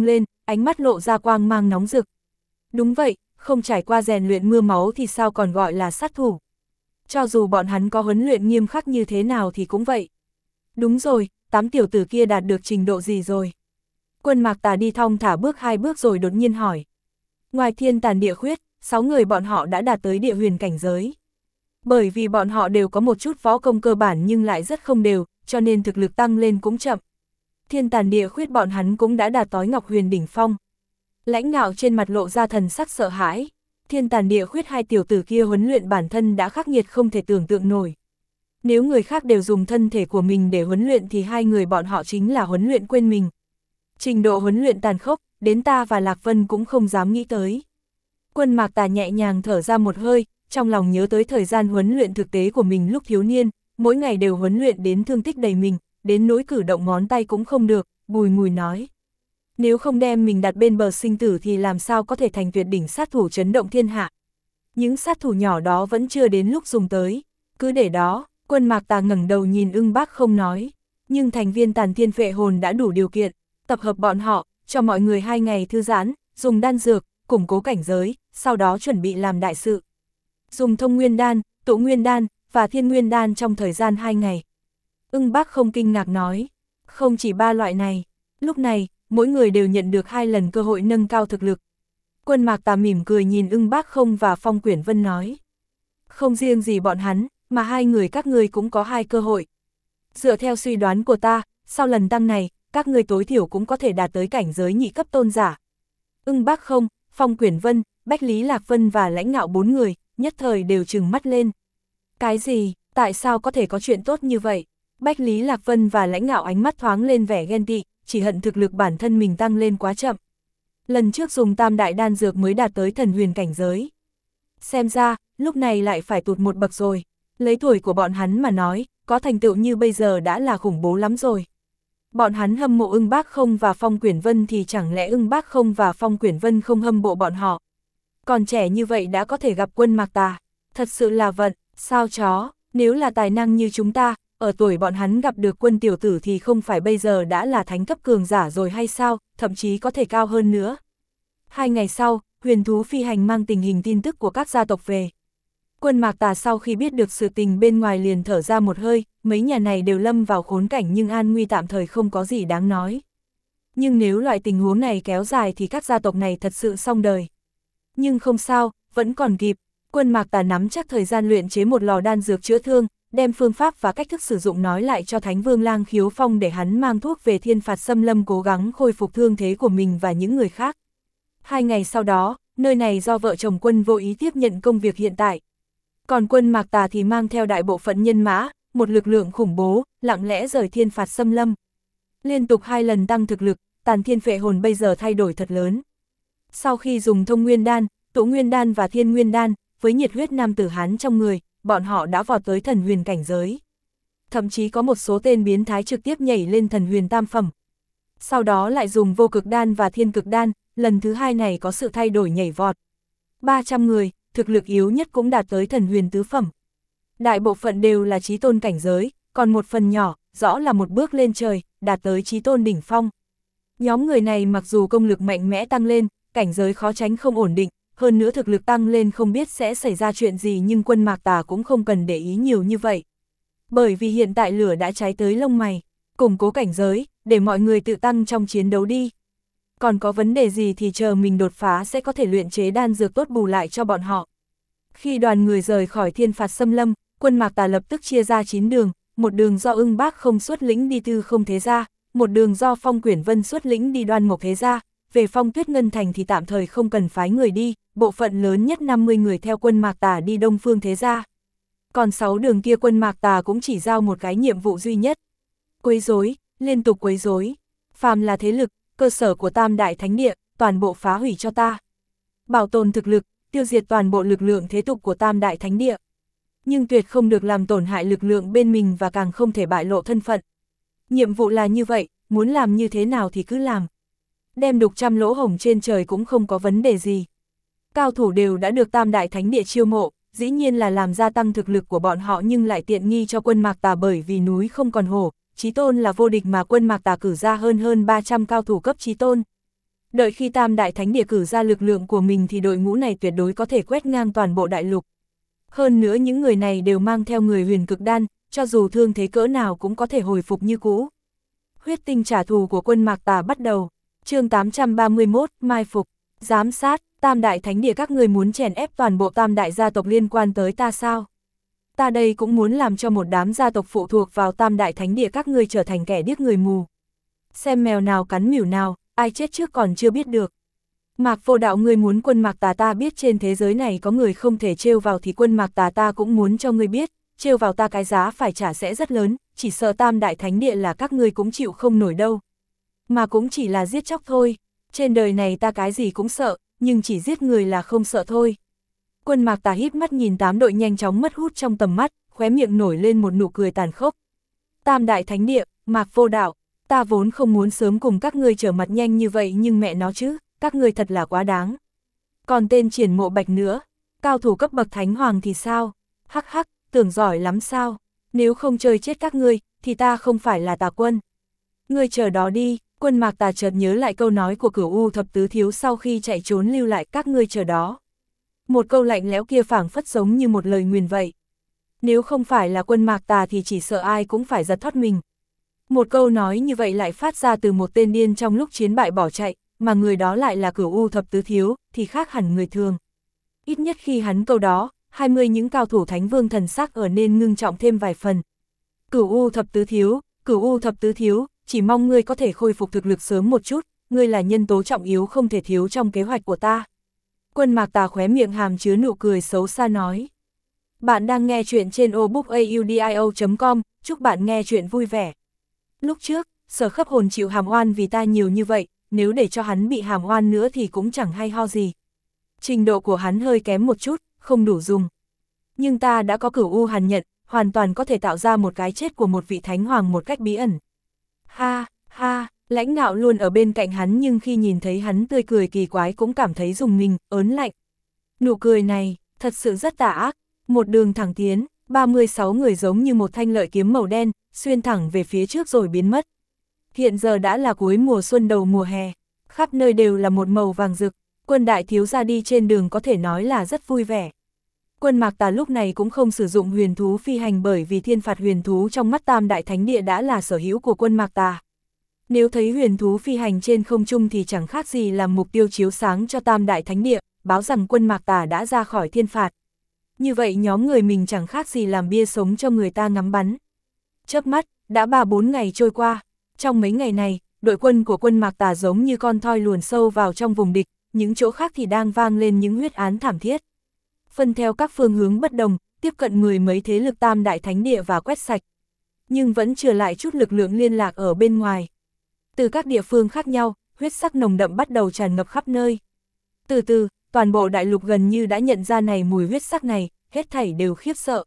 ánh mắt lộ ra quang mang nóng rực. Đúng vậy, không trải qua rèn luyện mưa máu thì sao còn gọi là sát thủ. Cho dù bọn hắn có huấn luyện nghiêm khắc như thế nào thì cũng vậy. Đúng rồi, 8 tiểu tử kia đạt được trình độ gì rồi? Quân Mạc Tà đi thong thả bước 2 bước rồi đột nhiên hỏi. Ngoài thiên tàn địa khuyết, 6 người bọn họ đã đạt tới địa huyền cảnh giới. Bởi vì bọn họ đều có một chút võ công cơ bản nhưng lại rất không đều, cho nên thực lực tăng lên cũng chậm. Thiên tàn địa khuyết bọn hắn cũng đã đạt tới Ngọc Huyền đỉnh phong. Lãnh Ngạo trên mặt lộ ra thần sắc sợ hãi. Thiên tàn địa khuyết 2 tiểu tử kia huấn luyện bản thân đã khắc nghiệt không thể tưởng tượng nổi. Nếu người khác đều dùng thân thể của mình để huấn luyện thì 2 người bọn họ chính là huấn luyện quên mình. Trình độ huấn luyện tàn khốc, đến ta và Lạc Vân cũng không dám nghĩ tới. Quân Mạc Tà nhẹ nhàng thở ra một hơi, trong lòng nhớ tới thời gian huấn luyện thực tế của mình lúc thiếu niên, mỗi ngày đều huấn luyện đến thương tích đầy mình, đến nỗi cử động ngón tay cũng không được, bùi ngùi nói. Nếu không đem mình đặt bên bờ sinh tử thì làm sao có thể thành tuyệt đỉnh sát thủ chấn động thiên hạ. Những sát thủ nhỏ đó vẫn chưa đến lúc dùng tới, cứ để đó. Quân Mạc Tà ngẩng đầu nhìn Ưng Bác không nói, nhưng thành viên Tàn Thiên Phệ Hồn đã đủ điều kiện, tập hợp bọn họ, cho mọi người 2 ngày thư giãn, dùng đan dược, củng cố cảnh giới, sau đó chuẩn bị làm đại sự. Dùng Thông Nguyên Đan, Tụ Nguyên Đan và Thiên Nguyên Đan trong thời gian 2 ngày. Ưng Bác không kinh ngạc nói, không chỉ 3 loại này, lúc này, mỗi người đều nhận được 2 lần cơ hội nâng cao thực lực. Quân Mạc Tà mỉm cười nhìn Ưng Bác không và Phong Quyển Vân nói, không riêng gì bọn hắn, mà 2 người các ngươi cũng có 2 cơ hội. Dựa theo suy đoán của ta, sau lần tăng này, các ngươi tối thiểu cũng có thể đạt tới cảnh giới nhị cấp tôn giả. Ưng Bác không, Phong Quyển Vân, Bách Lý Lạc Vân và Lãnh Ngạo 4 người, nhất thời đều trừng mắt lên. Cái gì, tại sao có thể có chuyện tốt như vậy? Bách Lý Lạc Vân và Lãnh Ngạo ánh mắt thoáng lên vẻ ghen tị, chỉ hận thực lực bản thân mình tăng lên quá chậm. Lần trước dùng tam đại đan dược mới đạt tới thần huyền cảnh giới. Xem ra, lúc này lại phải tụt một bậc rồi. Lấy tuổi của bọn hắn mà nói, có thành tựu như bây giờ đã là khủng bố lắm rồi. Bọn hắn hâm mộ Ưng Bác không và Phong Quyển Vân thì chẳng lẽ Ưng Bác không và Phong Quyển Vân không hâm mộ bọn họ. Còn trẻ như vậy đã có thể gặp Quân Mạc Tà, thật sự là vận, sao chó, nếu là tài năng như chúng ta, ở tuổi bọn hắn gặp được Quân tiểu tử thì không phải bây giờ đã là thánh cấp cường giả rồi hay sao, thậm chí có thể cao hơn nữa. 2 ngày sau, Huyền Thú Phi Hành mang tình hình tin tức của các gia tộc về. Quân Mạc Tà sau khi biết được sự tình bên ngoài liền thở ra một hơi, mấy nhà này đều lâm vào khốn cảnh nhưng an nguy tạm thời không có gì đáng nói. Nhưng nếu loại tình huống này kéo dài thì các gia tộc này thật sự xong đời. Nhưng không sao, vẫn còn kịp. Quân Mạc Tà nắm chắc thời gian luyện chế một lò đan dược chữa thương, đem phương pháp và cách thức sử dụng nói lại cho Thánh Vương Lang Khiếu Phong để hắn mang thuốc về Thiên Phạt Xâm Lâm cố gắng khôi phục thương thế của mình và những người khác. 2 ngày sau đó, nơi này do vợ chồng Quân Vô Ý tiếp nhận công việc hiện tại. Còn Quân Mạc Tà thì mang theo đại bộ phận nhân mã, một lực lượng khủng bố, lặng lẽ rời Thiên Phạt Xâm Lâm. Liên tục 2 lần tăng thực lực, Tàn Thiên Phệ Hồn bây giờ thay đổi thật lớn. Sau khi dùng Thông Nguyên Đan, Tụ Nguyên Đan và Thiên Nguyên Đan, với nhiệt huyết nam tử Hán trong người, bọn họ đã vọt tới thần huyền cảnh giới. Thậm chí có một số tên biến thái trực tiếp nhảy lên thần huyền tam phẩm. Sau đó lại dùng Vô Cực Đan và Thiên Cực Đan, lần thứ 2 này có sự thay đổi nhảy vọt. 300 người, thực lực yếu nhất cũng đạt tới thần huyền tứ phẩm. Đại bộ phận đều là chí tôn cảnh giới, còn một phần nhỏ, rõ là một bước lên trời, đạt tới chí tôn đỉnh phong. Nhóm người này mặc dù công lực mạnh mẽ tăng lên, cảnh giới khó tránh không ổn định, hơn nữa thực lực tăng lên không biết sẽ xảy ra chuyện gì nhưng Quân Mạc Tà cũng không cần để ý nhiều như vậy. Bởi vì hiện tại lửa đã cháy tới lông mày, củng cố cảnh giới, để mọi người tự tăng trong chiến đấu đi. Còn có vấn đề gì thì chờ mình đột phá sẽ có thể luyện chế đan dược tốt bù lại cho bọn họ. Khi đoàn người rời khỏi Thiên Phạt Xâm Lâm, Quân Mạc Tà lập tức chia ra 9 đường, một đường do Ưng Bác không xuất lĩnh đi Tư Không Thế Gia, một đường do Phong Quyển Vân xuất lĩnh đi Đoan Mộc Thế Gia, về Phong Tuyết Ngân Thành thì tạm thời không cần phái người đi, bộ phận lớn nhất 50 người theo Quân Mạc Tà đi Đông Phương Thế Gia. Còn 6 đường kia Quân Mạc Tà cũng chỉ giao một cái nhiệm vụ duy nhất. Quấy rối, liên tục quấy rối. Phàm là thế lực, cơ sở của Tam Đại Thánh Địa, toàn bộ phá hủy cho ta. Bảo tồn thực lực, tiêu diệt toàn bộ lực lượng thế tục của Tam Đại Thánh Địa. Nhưng tuyệt không được làm tổn hại lực lượng bên mình và càng không thể bại lộ thân phận. Nhiệm vụ là như vậy, muốn làm như thế nào thì cứ làm. Đem đục 100 lỗ hổng trên trời cũng không có vấn đề gì. Cao thủ đều đã được Tam Đại Thánh Địa chiêu mộ, dĩ nhiên là làm gia tăng thực lực của bọn họ nhưng lại tiện nghi cho Quân Mạc Tà bởi vì núi không còn hổ, chí tôn là vô địch mà Quân Mạc Tà cử ra hơn 300 cao thủ cấp chí tôn. Đợi khi Tam Đại Thánh Địa cử ra lực lượng của mình thì đội ngũ này tuyệt đối có thể quét ngang toàn bộ đại lục. Hơn nữa những người này đều mang theo người huyền cực đan, cho dù thương thế cỡ nào cũng có thể hồi phục như cũ. Huyết tinh trả thù của quân Mạc Tà bắt đầu. Chương 831, mai phục, giám sát, Tam Đại Thánh Địa các người muốn chèn ép toàn bộ Tam Đại gia tộc liên quan tới ta sao? Ta đây cũng muốn làm cho một đám gia tộc phụ thuộc vào Tam Đại Thánh Địa các ngươi trở thành kẻ điếc người mù. Xem mèo nào cắn mỉu nào, ai chết trước còn chưa biết được. Mạc Vô Đạo, ngươi muốn quân Mạc Tà ta biết trên thế giới này có người không thể trêu vào thì quân Mạc Tà ta cũng muốn cho ngươi biết, trêu vào ta cái giá phải trả sẽ rất lớn, chỉ sợ Tam Đại Thánh Địa là các ngươi cũng chịu không nổi đâu. Mà cũng chỉ là giết chóc thôi, trên đời này ta cái gì cũng sợ, nhưng chỉ giết người là không sợ thôi. Quân Mạc Tà híp mắt nhìn 8 đội nhanh chóng mất hút trong tầm mắt, khóe miệng nổi lên một nụ cười tàn khốc. Tam Đại Thánh Địa, Mạc Vô Đạo, ta vốn không muốn sớm cùng các ngươi trở mặt nhanh như vậy nhưng mẹ nó chứ, các ngươi thật là quá đáng. Còn tên Triển Mộ Bạch nữa, cao thủ cấp bậc Thánh Hoàng thì sao? Hắc hắc, tưởng giỏi lắm sao? Nếu không chơi chết các ngươi, thì ta không phải là Tà Quân. Ngươi chờ đó đi, quân Mạc Tà chợt nhớ lại câu nói của Cửu U Thập Tứ Thiếu sau khi chạy trốn lưu lại, các ngươi chờ đó. Một câu lạnh lẽo kia phảng phất giống như một lời nguyền vậy. Nếu không phải là quân Mạc Tà thì chỉ sợ ai cũng phải giật thót mình. Một câu nói như vậy lại phát ra từ một tên điên trong lúc chiến bại bỏ chạy, mà người đó lại là Cửu U Thập Tứ Thiếu, thì khác hẳn người thường. Ít nhất khi hắn câu đó, 20 những cao thủ Thánh Vương thần sắc ở nên ngưng trọng thêm vài phần. Cửu U Thập Tứ Thiếu, Cửu U Thập Tứ Thiếu, chỉ mong ngươi có thể khôi phục thực lực sớm một chút, ngươi là nhân tố trọng yếu không thể thiếu trong kế hoạch của ta. Quân Mạc Tà khóe miệng hàm chứa nụ cười xấu xa nói. Bạn đang nghe chuyện trên obookaudio.com, chúc bạn nghe chuyện vui vẻ. Lúc trước, Sở Khấp Hồn chịu hàm oan vì ta nhiều như vậy, nếu để cho hắn bị hàm oan nữa thì cũng chẳng hay ho gì. Trình độ của hắn hơi kém một chút, không đủ dùng. Nhưng ta đã có Cửu U Hàn Nhận, hoàn toàn có thể tạo ra một cái chết của một vị Thánh Hoàng một cách bí ẩn. Ha, ha, Lãnh Ngạo luôn ở bên cạnh hắn nhưng khi nhìn thấy hắn tươi cười kỳ quái cũng cảm thấy rùng mình, ớn lạnh. Nụ cười này, thật sự rất tà ác, một đường thẳng tiến, 36 người giống như một thanh lợi kiếm màu đen, xuyên thẳng về phía trước rồi biến mất. Hiện giờ đã là cuối mùa xuân đầu mùa hè, khắp nơi đều là một màu vàng rực, quân đại thiếu gia đi trên đường có thể nói là rất vui vẻ. Quân Mạc Tà lúc này cũng không sử dụng huyền thú phi hành bởi vì thiên phạt huyền thú trong mắt Tam Đại Thánh Địa đã là sở hữu của quân Mạc Tà. Nếu thấy huyền thú phi hành trên không trung thì chẳng khác gì là mục tiêu chiếu sáng cho Tam Đại Thánh Địa, báo rằng quân Mạc Tà đã ra khỏi thiên phạt. Như vậy nhóm người mình chẳng khác gì làm bia sống cho người ta ngắm bắn. Chớp mắt, đã 3-4 ngày trôi qua. Trong mấy ngày này, đội quân của quân Mạc Tà giống như con thoi luồn sâu vào trong vùng địch, những chỗ khác thì đang vang lên những huyết án thảm thiết. Phân theo các phương hướng bất đồng, tiếp cận 10 mấy thế lực Tam Đại Thánh Địa và quét sạch. Nhưng vẫn chưa lại chút lực lượng liên lạc ở bên ngoài. Từ các địa phương khác nhau, huyết sắc nồng đậm bắt đầu tràn ngập khắp nơi. Từ từ, toàn bộ đại lục gần như đã nhận ra này mùi huyết sắc này, hết thảy đều khiếp sợ.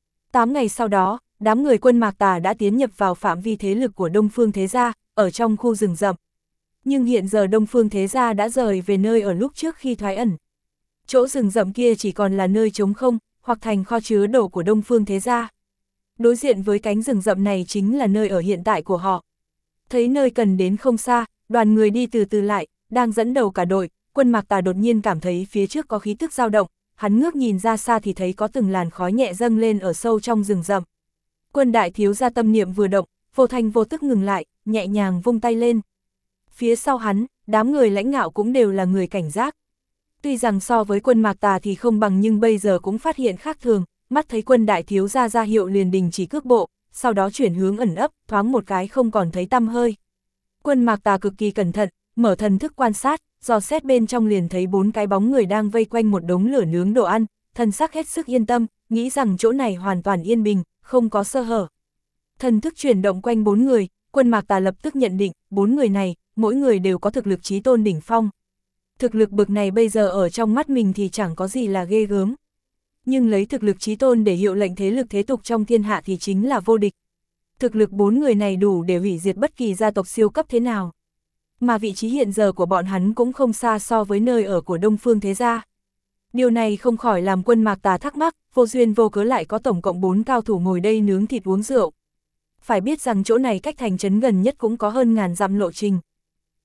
8 ngày sau đó, đám người quân Mạc Tà đã tiến nhập vào phạm vi thế lực của Đông Phương Thế Gia, ở trong khu rừng rậm. Nhưng hiện giờ Đông Phương Thế Gia đã rời về nơi ở lúc trước khi thoái ẩn. Chỗ rừng rậm kia chỉ còn là nơi trống không, hoặc thành kho chứa đồ của Đông Phương Thế Gia. Đối diện với cánh rừng rậm này chính là nơi ở hiện tại của họ. Thấy nơi cần đến không xa, đoàn người đi từ từ lại, đang dẫn đầu cả đội, quân Mạc Tà đột nhiên cảm thấy phía trước có khí tức dao động, hắn ngước nhìn ra xa thì thấy có từng làn khói nhẹ dâng lên ở sâu trong rừng rậm. Quân đại thiếu gia tâm niệm vừa động, vô thanh vô tức ngừng lại, nhẹ nhàng vung tay lên. Phía sau hắn, đám người Lãnh Ngạo cũng đều là người cảnh giác. Tuy rằng so với quân Mạc Tà thì không bằng nhưng bây giờ cũng phát hiện khác thường, mắt thấy quân đại thiếu gia ra hiệu liền đình chỉ cước bộ, sau đó chuyển hướng ẩn ấp, thoáng một cái không còn thấy tăm hơi. Quân Mạc Tà cực kỳ cẩn thận, mở thần thức quan sát, dò xét bên trong liền thấy 4 cái bóng người đang vây quanh một đống lửa nướng đồ ăn, thần sắc hết sức yên tâm, nghĩ rằng chỗ này hoàn toàn yên bình, không có sơ hở. Thần thức chuyển động quanh 4 người, quân Mạc Tà lập tức nhận định, 4 người này, mỗi người đều có thực lực chí tôn đỉnh phong. Thực lực bực này bây giờ ở trong mắt mình thì chẳng có gì là ghê gớm. Nhưng lấy thực lực chí tôn để hiệu lệnh thế lực thế tục trong thiên hạ thì chính là vô địch. Thực lực 4 người này đủ để hủy diệt bất kỳ gia tộc siêu cấp thế nào. Mà vị trí hiện giờ của bọn hắn cũng không xa so với nơi ở của Đông Phương Thế Gia. Điều này không khỏi làm quân Mạc Tà thắc mắc, vô duyên vô cớ lại có tổng cộng 4 cao thủ ngồi đây nướng thịt uống rượu. Phải biết rằng chỗ này cách thành trấn gần nhất cũng có hơn ngàn dặm lộ trình.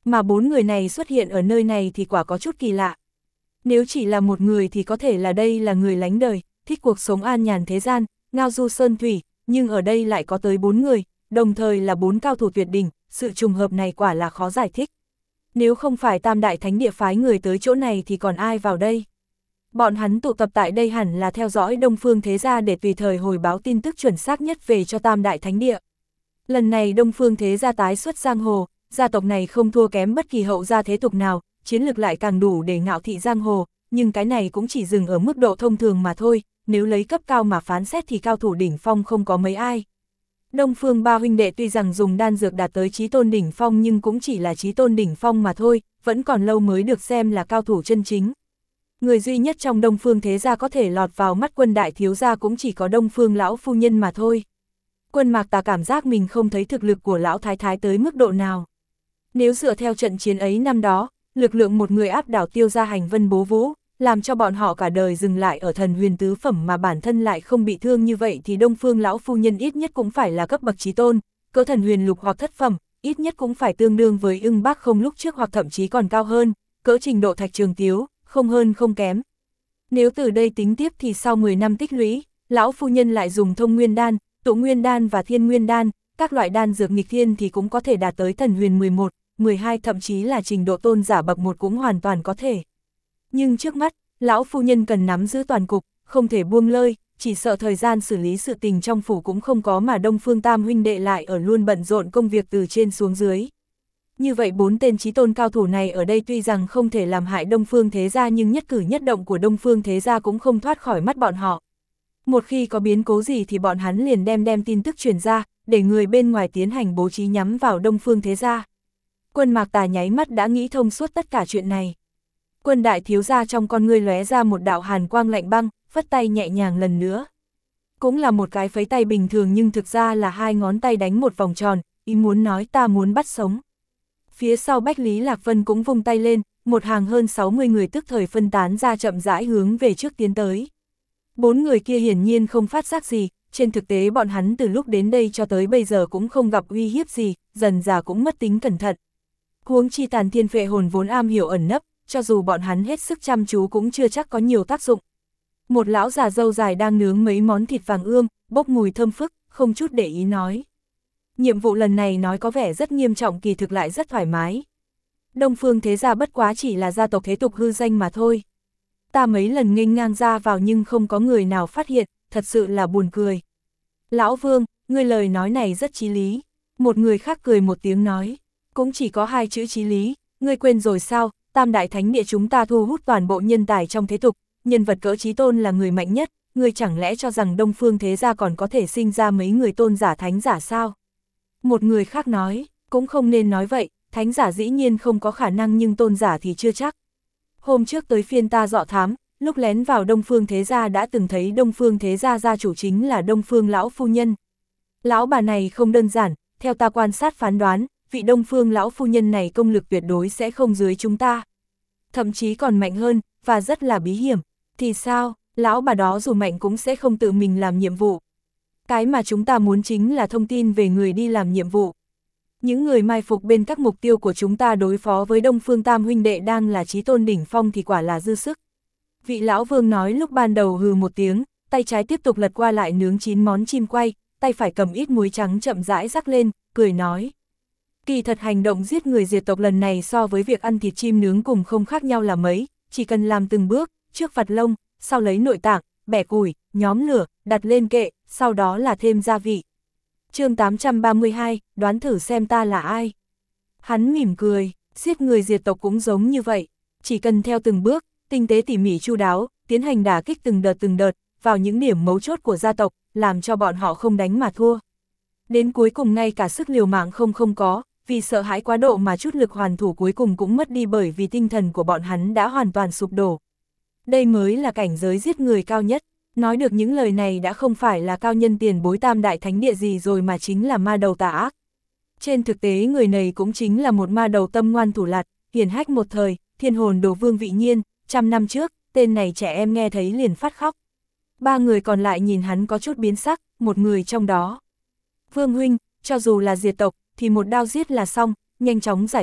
Mà 4 người này xuất hiện ở nơi này thì quả có chút kỳ lạ. Nếu chỉ là một người thì có thể là đây là người lánh đời, thích cuộc sống an nhàn thế gian, ngao du sơn thủy, nhưng ở đây lại có tới 4 người, đồng thời là 4 cao thủ tuyệt đỉnh, sự trùng hợp này quả là khó giải thích. Nếu không phải Tam Đại Thánh Địa phái người tới chỗ này thì còn ai vào đây? Bọn hắn tụ tập tại đây hẳn là theo dõi Đông Phương Thế Gia để tùy thời hồi báo tin tức chuẩn xác nhất về cho Tam Đại Thánh Địa. Lần này Đông Phương Thế Gia tái xuất giang hồ, gia tộc này không thua kém bất kỳ hậu gia thế tục nào, chiến lực lại càng đủ để ngạo thị giang hồ, nhưng cái này cũng chỉ dừng ở mức độ thông thường mà thôi, nếu lấy cấp cao mà phán xét thì cao thủ đỉnh phong không có mấy ai. Đông Phương ba huynh đệ tuy rằng dùng đan dược đạt tới chí tôn đỉnh phong nhưng cũng chỉ là chí tôn đỉnh phong mà thôi, vẫn còn lâu mới được xem là cao thủ chân chính. Người duy nhất trong Đông Phương Thế Gia có thể lọt vào mắt Quân đại thiếu gia cũng chỉ có Đông Phương lão phu nhân mà thôi. Quân Mạc Tà cảm giác mình không thấy thực lực của lão thái thái tới mức độ nào. Nếu dựa theo trận chiến ấy năm đó, lực lượng một người áp đảo Tiêu gia Hành Vân Bố Vũ, làm cho bọn họ cả đời dừng lại ở thần huyền tứ phẩm mà bản thân lại không bị thương như vậy thì Đông Phương lão phu nhân ít nhất cũng phải là cấp bậc chí tôn, cỡ thần huyền lục hoặc thất phẩm, ít nhất cũng phải tương đương với Ưng Bác Không lúc trước hoặc thậm chí còn cao hơn, cỡ trình độ Thạch Trường Tiếu, không hơn không kém. Nếu từ đây tính tiếp thì sau 10 năm tích lũy, lão phu nhân lại dùng Thông Nguyên Đan, Tụ Nguyên Đan và Thiên Nguyên Đan, các loại đan dược nghịch thiên thì cũng có thể đạt tới thần huyền 11, 12 thậm chí là trình độ tôn giả bậc 1 cũng hoàn toàn có thể. Nhưng trước mắt, lão phu nhân cần nắm giữ toàn cục, không thể buông lơi, chỉ sợ thời gian xử lý sự tình trong phủ cũng không có mà Đông Phương Tam huynh đệ lại ở luôn bận rộn công việc từ trên xuống dưới. Như vậy 4 tên chí tôn cao thủ này ở đây tuy rằng không thể làm hại Đông Phương Thế Gia nhưng nhất cử nhất động của Đông Phương Thế Gia cũng không thoát khỏi mắt bọn họ. Một khi có biến cố gì thì bọn hắn liền đem tin tức truyền ra, để người bên ngoài tiến hành bố trí nhắm vào Đông Phương Thế Gia. Quân Mạc Tà nháy mắt đã nghĩ thông suốt tất cả chuyện này. Quân đại thiếu gia trong con ngươi lóe ra một đạo hàn quang lạnh băng, phất tay nhẹ nhàng lần nữa. Cũng là một cái phấy tay bình thường nhưng thực ra là 2 ngón tay đánh một vòng tròn, ý muốn nói ta muốn bắt sống. Phía sau Bách Lý Lạc Vân cũng vung tay lên, một hàng hơn 60 người tức thời phân tán ra chậm rãi hướng về trước tiến tới. 4 người kia hiển nhiên không phát giác gì, trên thực tế bọn hắn từ lúc đến đây cho tới bây giờ cũng không gặp uy hiếp gì, dần dà cũng mất tính cẩn thận. Huống chi Tàn Thiên Phệ Hồn vốn am hiểu ẩn nấp, cho dù bọn hắn hết sức chăm chú cũng chưa chắc có nhiều tác dụng. Một lão già râu dài đang nướng mấy món thịt vàng ươm, bốc mùi thơm phức, không chút để ý nói. Nhiệm vụ lần này nói có vẻ rất nghiêm trọng kỳ thực lại rất thoải mái. Đông Phương Thế Gia bất quá chỉ là gia tộc thế tục hư danh mà thôi. Ta mấy lần nghênh ngang ra vào nhưng không có người nào phát hiện, thật sự là buồn cười. Lão Vương, ngươi lời nói này rất chí lý. Một người khác cười một tiếng nói, cũng chỉ có 2 chữ chí lý, ngươi quên rồi sao, Tam Đại Thánh Địa chúng ta thu hút toàn bộ nhân tài trong thế tục, nhân vật cỡ chí tôn là người mạnh nhất, ngươi chẳng lẽ cho rằng Đông Phương Thế Gia còn có thể sinh ra mấy người tôn giả thánh giả sao? Một người khác nói, cũng không nên nói vậy, thánh giả dĩ nhiên không có khả năng nhưng tôn giả thì chưa chắc. Hôm trước tới phiên ta dọ thám, lúc lén vào Đông Phương Thế Gia đã từng thấy Đông Phương Thế Gia gia chủ chính là Đông Phương lão phu nhân. Lão bà này không đơn giản, theo ta quan sát phán đoán, vị Đông Phương lão phu nhân này công lực tuyệt đối sẽ không dưới chúng ta. Thậm chí còn mạnh hơn, và rất là bí hiểm. Thì sao, lão bà đó dù mạnh cũng sẽ không tự mình làm nhiệm vụ. Cái mà chúng ta muốn chính là thông tin về người đi làm nhiệm vụ. Những người mai phục bên các mục tiêu của chúng ta đối phó với Đông Phương Tam huynh đệ đang là chí tôn đỉnh phong thì quả là dư sức. Vị lão vương nói lúc ban đầu hừ một tiếng, tay trái tiếp tục lật qua lại nướng 9 món chim quay, tay phải cầm ít muối trắng chậm rãi rắc lên, cười nói. Kỳ thật hành động giết người diệt tộc lần này so với việc ăn thịt chim nướng cùng không khác nhau là mấy, chỉ cần làm từng bước, trước vặt lông, sau lấy nội tạng, bẻ củi, nhóm lửa, đặt lên kệ, sau đó là thêm gia vị. Chương 832, đoán thử xem ta là ai. Hắn mỉm cười, giết người diệt tộc cũng giống như vậy, chỉ cần theo từng bước, tinh tế tỉ mỉ chu đáo, tiến hành đả kích từng đợt, vào những điểm mấu chốt của gia tộc, làm cho bọn họ không đánh mà thua. Đến cuối cùng ngay cả sức liều mạng không có, vì sợ hãi quá độ mà chút lực hoàn thủ cuối cùng cũng mất đi bởi vì tinh thần của bọn hắn đã hoàn toàn sụp đổ. Đây mới là cảnh giới giết người cao nhất. Nói được những lời này đã không phải là cao nhân tiền bối Tam Đại Thánh Địa gì rồi mà chính là ma đầu tà ác. Trên thực tế người này cũng chính là một ma đầu tâm ngoan thủ lạt, hiển hách một thời, thiên hồn đồ Vương Vị Nhiên, 100 năm trước, tên này trẻ em nghe thấy liền phát khóc. 3 người còn lại nhìn hắn có chút biến sắc, một người trong đó. Vương huynh, cho dù là diệt tộc, thì một đao giết là xong, nhanh chóng giải quyết,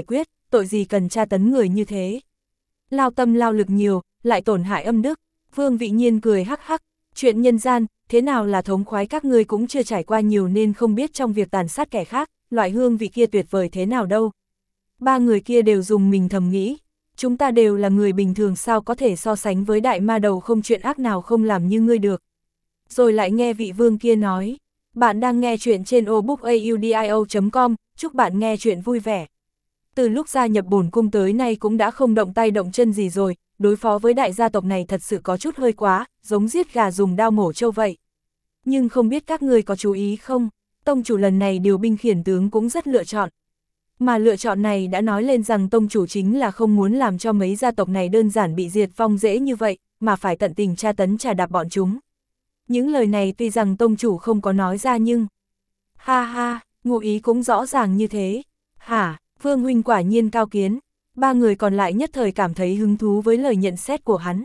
tội gì cần tra tấn người như thế. Lao tâm lao lực nhiều, lại tổn hại âm đức. Vương Vị Nhiên cười hắc hắc, chuyện nhân gian, thế nào là thống khoái các ngươi cũng chưa trải qua nhiều nên không biết trong việc tàn sát kẻ khác, loại hương vị kia tuyệt vời thế nào đâu. Ba người kia đều dùng mình thầm nghĩ, chúng ta đều là người bình thường sao có thể so sánh với đại ma đầu không chuyện ác nào không làm như ngươi được. Rồi lại nghe vị vương kia nói, bạn đang nghe chuyện trên audiobookaudio.com, chúc bạn nghe chuyện vui vẻ. Từ lúc gia nhập bổn cung tới nay cũng đã không động tay động chân gì rồi, đối phó với đại gia tộc này thật sự có chút hơi quá, giống giết gà dùng đao mổ trâu vậy. Nhưng không biết các ngươi có chú ý không, tông chủ lần này điều binh khiển tướng cũng rất lựa chọn. Mà lựa chọn này đã nói lên rằng tông chủ chính là không muốn làm cho mấy gia tộc này đơn giản bị diệt vong dễ như vậy, mà phải tận tình tra tấn trà đạp bọn chúng. Những lời này tuy rằng tông chủ không có nói ra nhưng... Ha ha, ngụ ý cũng rõ ràng như thế. Hả, Vương huynh quả nhiên cao kiến. Ba người còn lại nhất thời cảm thấy hứng thú với lời nhận xét của hắn.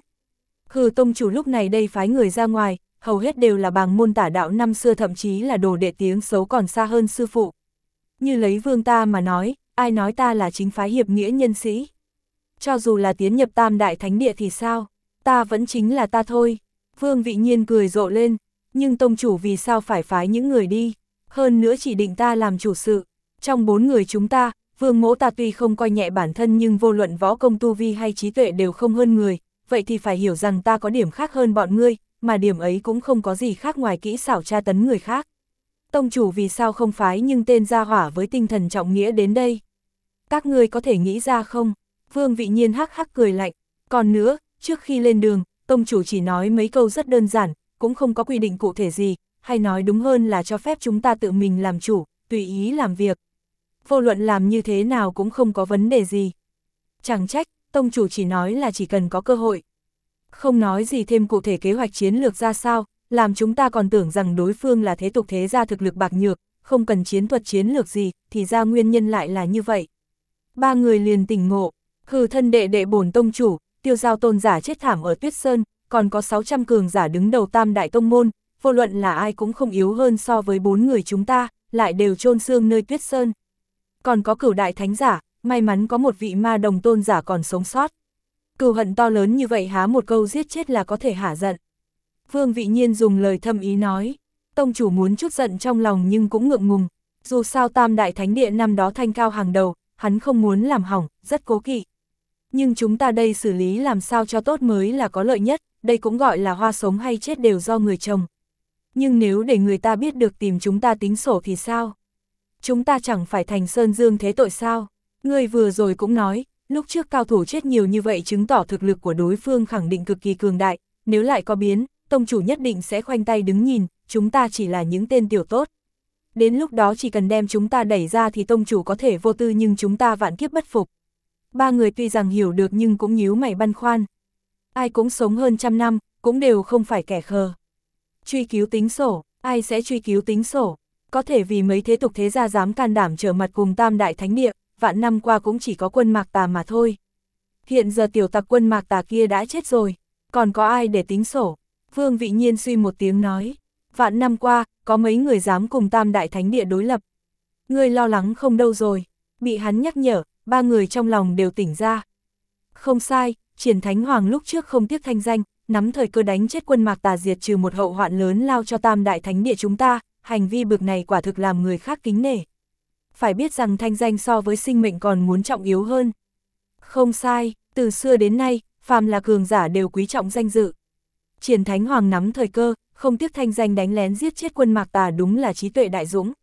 Tông chủ lúc này đây phái người ra ngoài, hầu hết đều là bàng môn tả đạo năm xưa, thậm chí là đồ đệ tiếng xấu còn xa hơn sư phụ. Như lấy vương ta mà nói, ai nói ta là chính phái hiệp nghĩa nhân sĩ. Cho dù là tiến nhập Tam Đại Thánh Địa thì sao, ta vẫn chính là ta thôi. Vương Vị Nhiên cười rộ lên, nhưng tông chủ vì sao phải phái những người đi, hơn nữa chỉ định ta làm chủ sự. Trong 4 người chúng ta, Vương mỗ ta tuy không coi nhẹ bản thân nhưng vô luận võ công tu vi hay trí tuệ đều không hơn người, vậy thì phải hiểu rằng ta có điểm khác hơn bọn ngươi, mà điểm ấy cũng không có gì khác ngoài kỹ xảo tra tấn người khác. Tông chủ vì sao không phái nhưng tên gia hỏa với tinh thần trọng nghĩa đến đây? Các ngươi có thể nghĩ ra không? Vương Vị Nhiên hắc hắc cười lạnh. Còn nữa, trước khi lên đường, tông chủ chỉ nói mấy câu rất đơn giản, cũng không có quy định cụ thể gì, hay nói đúng hơn là cho phép chúng ta tự mình làm chủ, tùy ý làm việc. Vô luận làm như thế nào cũng không có vấn đề gì. Chẳng trách, tông chủ chỉ nói là chỉ cần có cơ hội. Không nói gì thêm cụ thể kế hoạch chiến lược ra sao, làm chúng ta còn tưởng rằng đối phương là thế tục thế gia thực lực bạc nhược, không cần chiến thuật chiến lược gì, thì ra nguyên nhân lại là như vậy. Ba người liền tỉnh ngộ, thân đệ đệ bổn tông chủ, Tiêu Giao tôn giả chết thảm ở Tuyết Sơn, còn có 600 cường giả đứng đầu Tam Đại Tông Môn, vô luận là ai cũng không yếu hơn so với 4 người chúng ta, lại đều chôn xương nơi Tuyết Sơn. Còn có Cửu Đại Thánh giả, may mắn có một vị ma đồng tôn giả còn sống sót. Cừu hận to lớn như vậy há một câu giết chết là có thể hả giận. Vương Vị Nhiên dùng lời thâm ý nói, tông chủ muốn chút giận trong lòng nhưng cũng ngượng ngùng, dù sao Tam Đại Thánh Địa năm đó thanh cao hàng đầu, hắn không muốn làm hỏng, rất cố kỵ. Nhưng chúng ta đây xử lý làm sao cho tốt mới là có lợi nhất, đây cũng gọi là hoa sống hay chết đều do người trồng. Nhưng nếu để người ta biết được tìm chúng ta tính sổ thì sao? Chúng ta chẳng phải thành sơn dương thế tội sao? Ngươi vừa rồi cũng nói, lúc trước cao thủ chết nhiều như vậy chứng tỏ thực lực của đối phương khẳng định cực kỳ cường đại, nếu lại có biến, tông chủ nhất định sẽ khoanh tay đứng nhìn, chúng ta chỉ là những tên tiểu tốt. Đến lúc đó chỉ cần đem chúng ta đẩy ra thì tông chủ có thể vô tư nhưng chúng ta vạn kiếp bất phục. Ba người tuy rằng hiểu được nhưng cũng nhíu mày băn khoăn. Ai cũng sống hơn 100 năm, cũng đều không phải kẻ khờ. Truy cứu tính sổ, ai sẽ truy cứu tính sổ? Có thể vì mấy thế tục thế gia dám can đảm trở mặt cùng Tam Đại Thánh Địa, vạn năm qua cũng chỉ có quân Mạc Tà mà thôi. Hiện giờ tiểu tặc quân Mạc Tà kia đã chết rồi, còn có ai để tính sổ? Vương Vị Nhiên suy một tiếng nói, vạn năm qua, có mấy người dám cùng Tam Đại Thánh Địa đối lập. Ngươi lo lắng không đâu rồi, bị hắn nhắc nhở, ba người trong lòng đều tỉnh ra. Không sai, Triển Thánh Hoàng lúc trước không tiếc thanh danh, nắm thời cơ đánh chết quân Mạc Tà diệt trừ một hậu hoạn lớn lao cho Tam Đại Thánh Địa chúng ta, hành vi bực này quả thực làm người khác kính nể. Phải biết rằng thanh danh so với sinh mệnh còn muốn trọng yếu hơn. Không sai, từ xưa đến nay, phàm là cường giả đều quý trọng danh dự. Triển Thánh Hoàng nắm thời cơ, không tiếc thanh danh đánh lén giết chết quân Mạc Tà đúng là trí tuệ đại dũng.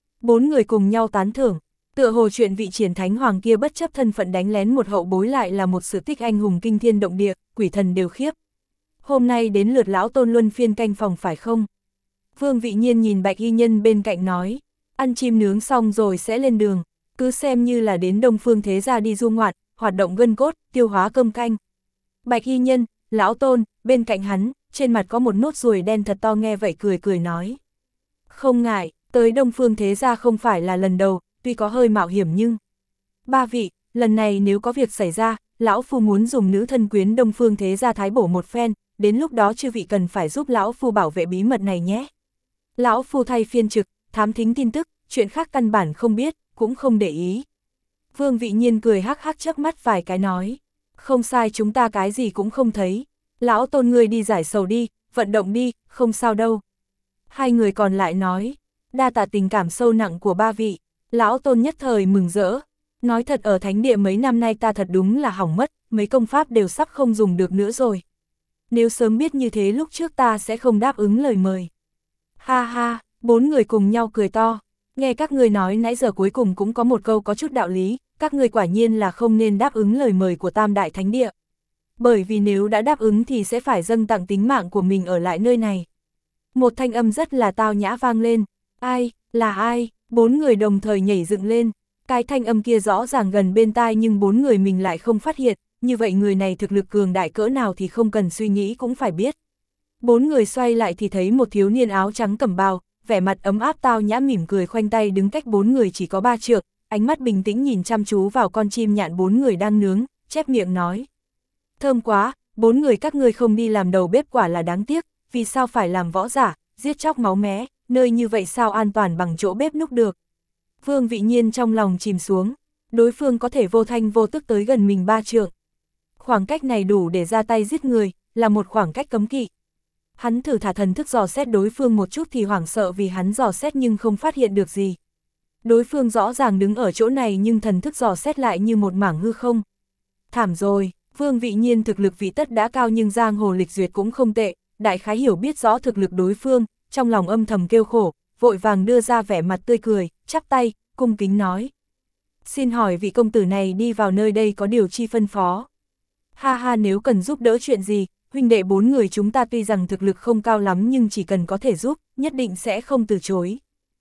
4 người cùng nhau tán thưởng, tựa hồ chuyện vị Triển Thánh Hoàng kia bất chấp thân phận đánh lén một hậu bối lại là một sự tích anh hùng kinh thiên động địa, quỷ thần đều khiếp. Hôm nay đến lượt lão Tôn luân phiên canh phòng phải không? Vương Vị Nhiên nhìn Bạch Y Nhân bên cạnh nói, ăn chim nướng xong rồi sẽ lên đường, cứ xem như là đến Đông Phương thế gia đi du ngoạn, hoạt động gân cốt, tiêu hóa cơm canh. Bạch Y Nhân, lão Tôn, bên cạnh hắn, trên mặt có một nốt ruồi đen thật to nghe vậy cười cười nói. Không ngại, tới Đông Phương thế gia không phải là lần đầu, tuy có hơi mạo hiểm nhưng... Ba vị, lần này nếu có việc xảy ra, lão phu muốn dùng nữ thân quyến Đông Phương thế gia thái bổ một phen, đến lúc đó chư vị cần phải giúp lão phu bảo vệ bí mật này nhé. Lão phu thay phiên trực, thám thính tin tức, chuyện khác căn bản không biết, cũng không để ý. Vương Vị Nhiên cười hắc hắc chớp mắt vài cái nói. Không sai, chúng ta cái gì cũng không thấy. Lão Tôn ngươi đi giải sầu đi, vận động đi, không sao đâu. Hai người còn lại nói. Đa tạ tình cảm sâu nặng của ba vị. Lão Tôn nhất thời mừng rỡ. Nói thật, ở thánh địa mấy năm nay ta thật đúng là hỏng mất, mấy công pháp đều sắp không dùng được nữa rồi. Nếu sớm biết như thế lúc trước ta sẽ không đáp ứng lời mời. Ha ha, bốn người cùng nhau cười to. Nghe các ngươi nói nãy giờ cuối cùng cũng có một câu có chút đạo lý, các ngươi quả nhiên là không nên đáp ứng lời mời của Tam Đại Thánh Địa. Bởi vì nếu đã đáp ứng thì sẽ phải dâng tặng tính mạng của mình ở lại nơi này. Một thanh âm rất là tao nhã vang lên. Ai, là ai? Bốn người đồng thời nhảy dựng lên. Cái thanh âm kia rõ ràng gần bên tai nhưng bốn người mình lại không phát hiện, như vậy người này thực lực cường đại cỡ nào thì không cần suy nghĩ cũng phải biết. Bốn người xoay lại thì thấy một thiếu niên áo trắng cẩm bào, vẻ mặt ấm áp tao nhã mỉm cười khoanh tay đứng cách bốn người chỉ có 3 trượng, ánh mắt bình tĩnh nhìn chăm chú vào con chim nhạn bốn người đang nướng, chép miệng nói. Thơm quá, bốn người các ngươi không đi làm đầu bếp quả là đáng tiếc, vì sao phải làm võ giả, giết chóc máu mé, nơi như vậy sao an toàn bằng chỗ bếp núc được. Vương Vị Nhiên trong lòng chìm xuống, đối phương có thể vô thanh vô tức tới gần mình 3 trượng. Khoảng cách này đủ để ra tay giết người, là một khoảng cách cấm kỵ. Hắn thử thả thần thức dò xét đối phương một chút thì hoảng sợ vì hắn dò xét nhưng không phát hiện được gì. Đối phương rõ ràng đứng ở chỗ này nhưng thần thức dò xét lại như một mảng hư không. Thảm rồi, Vương Vị Nhiên thực lực vị tất đã cao nhưng giang hồ lịch duyệt cũng không tệ, đại khái hiểu biết rõ thực lực đối phương, trong lòng âm thầm kêu khổ, vội vàng đưa ra vẻ mặt tươi cười, chắp tay, cung kính nói. Xin hỏi vị công tử này đi vào nơi đây có điều chi phân phó? Ha ha, nếu cần giúp đỡ chuyện gì, huynh đệ bốn người chúng ta tuy rằng thực lực không cao lắm nhưng chỉ cần có thể giúp, nhất định sẽ không từ chối.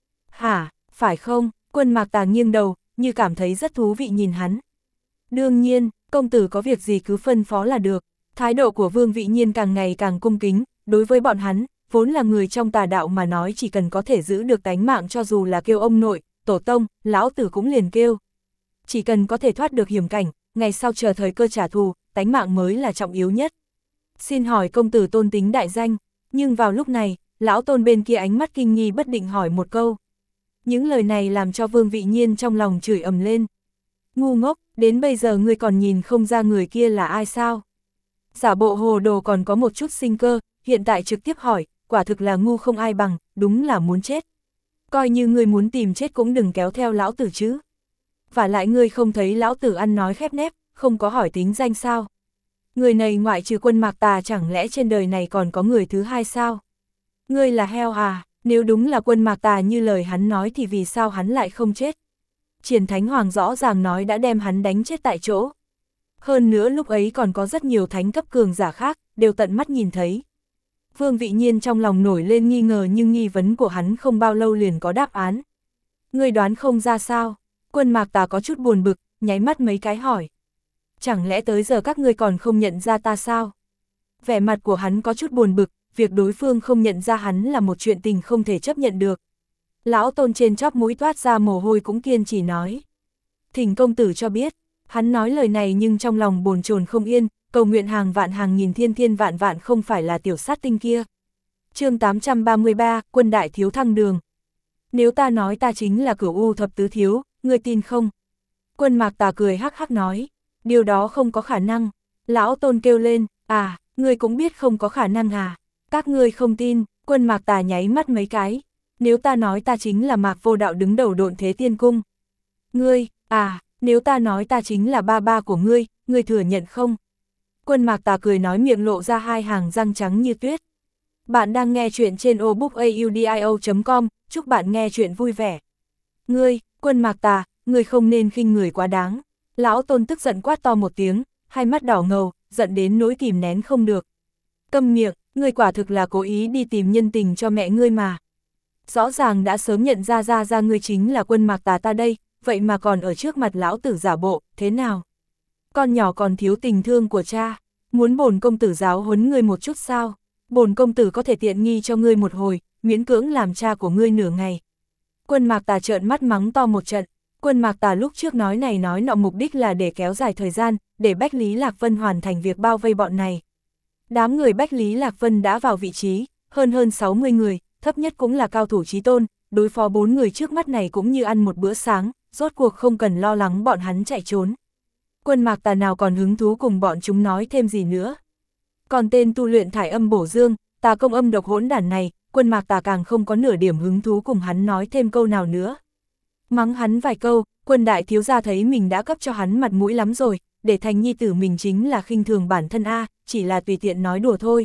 Hả, phải không? Quân Mạc Tà nghiêng đầu, như cảm thấy rất thú vị nhìn hắn. Đương nhiên, công tử có việc gì cứ phân phó là được. Thái độ của Vương Vị Nhiên càng ngày càng cung kính, đối với bọn hắn, vốn là người trong tà đạo mà nói chỉ cần có thể giữ được tánh mạng cho dù là kêu ông nội, tổ tông, lão tử cũng liền kêu. Chỉ cần có thể thoát được hiểm cảnh, ngày sau chờ thời cơ trả thù, tánh mạng mới là trọng yếu nhất. Xin hỏi công tử tôn tính đại danh, nhưng vào lúc này, lão Tôn bên kia ánh mắt kinh nghi bất định hỏi một câu. Những lời này làm cho Vương Vị Nhiên trong lòng chửi ầm lên. Ngu ngốc, đến bây giờ ngươi còn nhìn không ra người kia là ai sao? Giả bộ hồ đồ còn có một chút sinh cơ, hiện tại trực tiếp hỏi, quả thực là ngu không ai bằng, đúng là muốn chết. Coi như ngươi muốn tìm chết cũng đừng kéo theo lão tử chứ. Và lại ngươi không thấy lão tử ăn nói khép nép, không có hỏi tính danh sao? Người này ngoại trừ Quân Mạc Tà chẳng lẽ trên đời này còn có người thứ hai sao? Ngươi là heo à, nếu đúng là Quân Mạc Tà như lời hắn nói thì vì sao hắn lại không chết? Triển Thánh Hoàng rõ ràng nói đã đem hắn đánh chết tại chỗ. Hơn nữa lúc ấy còn có rất nhiều thánh cấp cường giả khác, đều tận mắt nhìn thấy. Vương Vị Nhiên trong lòng nổi lên nghi ngờ nhưng nghi vấn của hắn không bao lâu liền có đáp án. Ngươi đoán không ra sao? Quân Mạc Tà có chút buồn bực, nháy mắt mấy cái hỏi. Chẳng lẽ tới giờ các ngươi còn không nhận ra ta sao? Vẻ mặt của hắn có chút buồn bực, việc đối phương không nhận ra hắn là một chuyện tình không thể chấp nhận được. Lão Tôn trên chóp mũi toát ra mồ hôi cũng kiên trì nói. Thỉnh công tử cho biết, hắn nói lời này nhưng trong lòng bồn chồn không yên, cầu nguyện hàng vạn hàng nghìn thiên thiên vạn vạn không phải là tiểu sát tinh kia. Chương 833, Quân Đại Thiếu Thăng Đường. Nếu ta nói ta chính là Cửu U Thập Tứ Thiếu, ngươi tin không? Quân Mạc Tà cười hắc hắc nói, điều đó không có khả năng. Lão Tôn kêu lên, à, ngươi cũng biết không có khả năng à? Các ngươi không tin, Quân Mạc Tà nháy mắt mấy cái. Nếu ta nói ta chính là Mạc Vô Đạo đứng đầu Độn Thế Tiên Cung. Ngươi, à, nếu ta nói ta chính là ba ba của ngươi, ngươi thừa nhận không? Quân Mạc Tà cười nói miệng lộ ra hai hàng răng trắng như tuyết. Bạn đang nghe chuyện trên obookaudio.com, chúc bạn nghe chuyện vui vẻ. Ngươi, Quân Mạc Tà, ngươi không nên khinh người quá đáng. Lão Tôn tức giận quát to một tiếng, hai mắt đỏ ngầu, giận đến nỗi kìm nén không được. Câm miệng, ngươi quả thực là cố ý đi tìm nhân tình cho mẹ ngươi mà. Rõ ràng đã sớm nhận ra ngươi chính là Quân Mạc Tà ta đây, vậy mà còn ở trước mặt lão tử giả bộ, thế nào? Con nhỏ còn thiếu tình thương của cha, muốn bổn công tử giáo huấn ngươi một chút sao? Bổn công tử có thể tiện nghi cho ngươi một hồi, miễn cưỡng làm cha của ngươi nửa ngày. Quân Mạc Tà trợn mắt mắng to một trận. Quân Mạc Tà lúc trước nói này nói nọ mục đích là để kéo dài thời gian, để Bách Lý Lạc Vân hoàn thành việc bao vây bọn này. Đám người Bách Lý Lạc Vân đã vào vị trí, hơn 60 người, thấp nhất cũng là cao thủ chí tôn, đối phó 4 người trước mắt này cũng như ăn một bữa sáng, rốt cuộc không cần lo lắng bọn hắn chạy trốn. Quân Mạc Tà nào còn hứng thú cùng bọn chúng nói thêm gì nữa. Còn tên tu luyện thải âm bổ dương, tà công âm độc hỗn đản này, Quân Mạc Tà càng không có nửa điểm hứng thú cùng hắn nói thêm câu nào nữa. Mắng hắn vài câu, Quân đại thiếu gia thấy mình đã cấp cho hắn mặt mũi lắm rồi, để thành nhi tử mình chính là khinh thường bản thân a, chỉ là tùy tiện nói đùa thôi.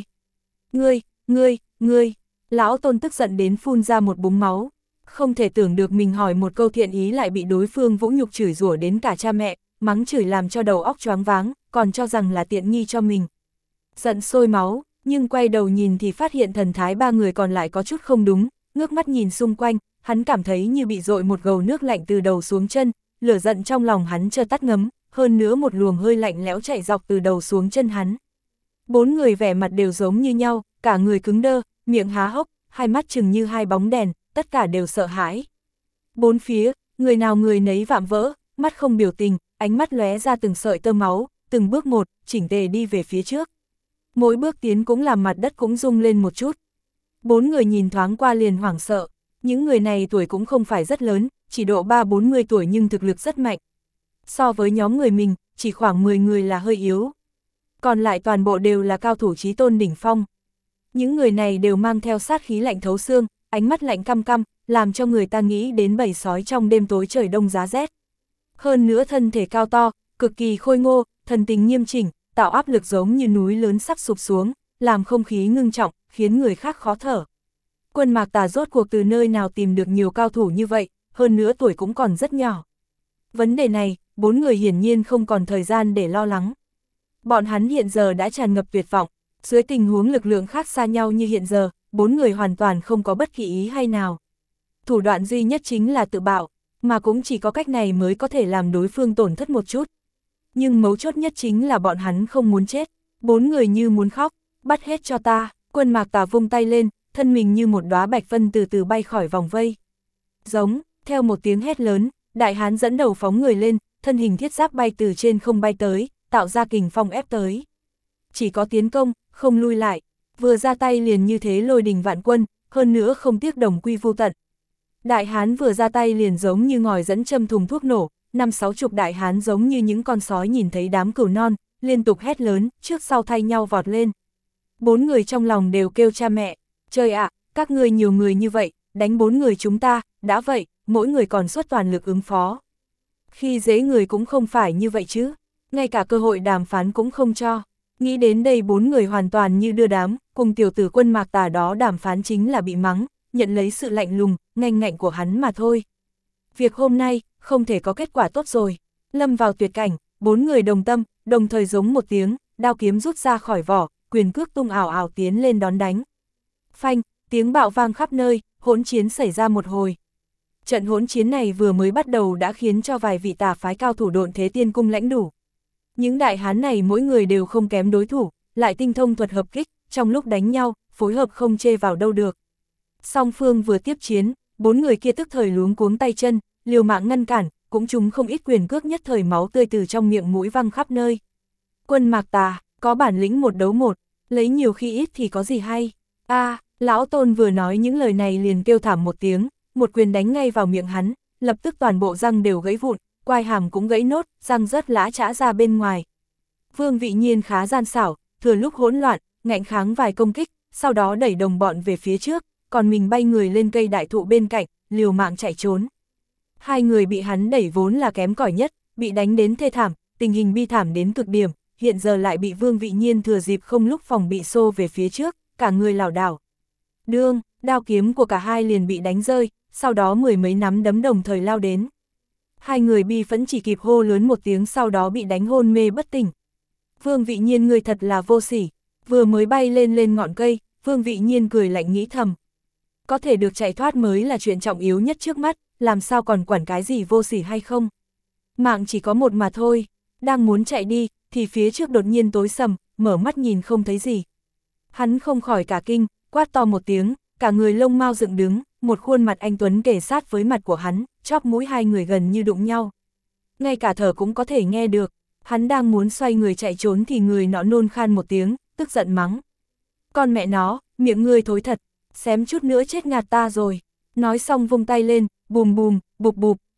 Ngươi, lão Tôn tức giận đến phun ra một búng máu. Không thể tưởng được mình hỏi một câu thiện ý lại bị đối phương vũ nhục chửi rủa đến cả cha mẹ, mắng chửi làm cho đầu óc choáng váng, còn cho rằng là tiện nghi cho mình. Giận sôi máu, nhưng quay đầu nhìn thì phát hiện thần thái ba người còn lại có chút không đúng, ngước mắt nhìn xung quanh, hắn cảm thấy như bị dội một gầu nước lạnh từ đầu xuống chân, lửa giận trong lòng hắn chợt tắt ngấm, hơn nữa một luồng hơi lạnh lẽo chạy dọc từ đầu xuống chân hắn. Bốn người vẻ mặt đều giống như nhau, cả người cứng đơ, miệng há hốc, hai mắt chừng như hai bóng đèn, tất cả đều sợ hãi. Bốn phía, người nào người nấy vạm vỡ, mắt không biểu tình, ánh mắt lóe ra từng sợi tơ máu, từng bước một, chỉnh tề đi về phía trước. Mỗi bước tiến cũng làm mặt đất cũng rung lên một chút. Bốn người nhìn thoáng qua liền hoảng sợ, những người này tuổi cũng không phải rất lớn, chỉ độ 30-40 tuổi nhưng thực lực rất mạnh. So với nhóm người mình, chỉ khoảng 10 người là hơi yếu. Còn lại toàn bộ đều là cao thủ chí tôn đỉnh phong. Những người này đều mang theo sát khí lạnh thấu xương, ánh mắt lạnh căm căm, làm cho người ta nghĩ đến bầy sói trong đêm tối trời đông giá rét. Hơn nữa thân thể cao to, cực kỳ khôi ngô, thần tình nghiêm chỉnh, tạo áp lực giống như núi lớn sắp sụp xuống, làm không khí ngưng trọng, khiến người khác khó thở. Quân Mạc Tà rốt cuộc từ nơi nào tìm được nhiều cao thủ như vậy, hơn nữa tuổi cũng còn rất nhỏ. Vấn đề này, bốn người hiển nhiên không còn thời gian để lo lắng. Bọn hắn hiện giờ đã tràn ngập tuyệt vọng, dưới tình huống lực lượng khác xa nhau như hiện giờ, bốn người hoàn toàn không có bất kỳ ý hay nào. Thủ đoạn duy nhất chính là tự bạo, mà cũng chỉ có cách này mới có thể làm đối phương tổn thất một chút. Nhưng mấu chốt nhất chính là bọn hắn không muốn chết, bốn người như muốn khóc, bắt hết cho ta. Quân Mạc Tà vung tay lên, thân mình như một đóa bạch vân từ từ bay khỏi vòng vây. Giống, theo một tiếng hét lớn, đại hán dẫn đầu phóng người lên, thân hình thiết giáp bay từ trên không bay tới, tạo ra kình phong ép tới. Chỉ có tiến công, không lui lại, vừa ra tay liền như thế lôi đình vạn quân, hơn nữa không tiếc đồng quy vô tận. Đại hán vừa ra tay liền giống như ngòi dẫn châm thùng thuốc nổ, 50-60 đại hán giống như những con sói nhìn thấy đám cừu non, liên tục hét lớn, trước sau thay nhau vọt lên. Bốn người trong lòng đều kêu cha mẹ, trời ạ, các ngươi nhiều người như vậy, đánh bốn người chúng ta, đã vậy, mỗi người còn xuất toàn lực ứng phó. Khi dễ người cũng không phải như vậy chứ, ngay cả cơ hội đàm phán cũng không cho. Nghĩ đến đây bốn người hoàn toàn như đưa đám, cùng tiểu tử Quân Mạc Tà đó đàm phán chính là bị mắng, nhận lấy sự lạnh lùng, nganh ngạnh của hắn mà thôi. Việc hôm nay, không thể có kết quả tốt rồi. Lâm vào tuyệt cảnh, bốn người đồng tâm, đồng thời giống một tiếng, đao kiếm rút ra khỏi vỏ, quyền cước tung ảo ảo tiến lên đón đánh. Phanh, tiếng bạo vang khắp nơi, hỗn chiến xảy ra một hồi. Trận hỗn chiến này vừa mới bắt đầu đã khiến cho vài vị tà phái cao thủ Độn Thế Tiên Cung lãnh đủ. Những đại hán này mỗi người đều không kém đối thủ, lại tinh thông thuật hợp kích, trong lúc đánh nhau, phối hợp không chê vào đâu được. Song phương vừa tiếp chiến, bốn người kia tức thời luống cuống tay chân, liều mạng ngăn cản, cũng chúng không ít quyền cước nhất thời máu tươi từ trong miệng mũi văng khắp nơi. Quân Mạc Tà, có bản lĩnh một đấu một, lấy nhiều khi ít thì có gì hay. Lão Tôn vừa nói những lời này liền kêu thảm một tiếng, một quyền đánh ngay vào miệng hắn, lập tức toàn bộ răng đều gãy vụn, quai hàm cũng gãy nốt, răng rớt lã chã ra bên ngoài. Vương Vị Nhiên khá gian xảo, thừa lúc hỗn loạn, ngạnh kháng vài công kích, sau đó đẩy đồng bọn về phía trước, còn mình bay người lên cây đại thụ bên cạnh, liều mạng chạy trốn. Hai người bị hắn đẩy vốn là kém cỏi nhất, bị đánh đến thê thảm, tình hình bi thảm đến cực điểm, hiện giờ lại bị Vương Vị Nhiên thừa dịp không lúc phòng bị xô về phía trước, cả người lảo đảo. Đương, đao kiếm của cả hai liền bị đánh rơi, sau đó mười mấy nắm đấm đồng thời lao đến. Hai người bi phẫn chỉ kịp hô lớn một tiếng sau đó bị đánh hôn mê bất tỉnh. Vương Vị Nhiên người thật là vô sỉ, vừa mới bay lên ngọn cây, Vương Vị Nhiên cười lạnh nghĩ thầm. Có thể được chạy thoát mới là chuyện trọng yếu nhất trước mắt, làm sao còn quản cái gì vô sỉ hay không. Mạng chỉ có một mà thôi, đang muốn chạy đi, thì phía trước đột nhiên tối sầm, mở mắt nhìn không thấy gì. Hắn không khỏi cả kinh, quát to một tiếng, cả người lông mao dựng đứng, một khuôn mặt anh tuấn kề sát với mặt của hắn, chóp mũi hai người gần như đụng nhau. Ngay cả thở cũng có thể nghe được, hắn đang muốn xoay người chạy trốn thì người nọ nôn khan một tiếng, tức giận mắng. Con mẹ nó, miệng ngươi thối thật, xém chút nữa chết ngạt ta rồi. Nói xong vung tay lên, bùm bùm, bụp bụp,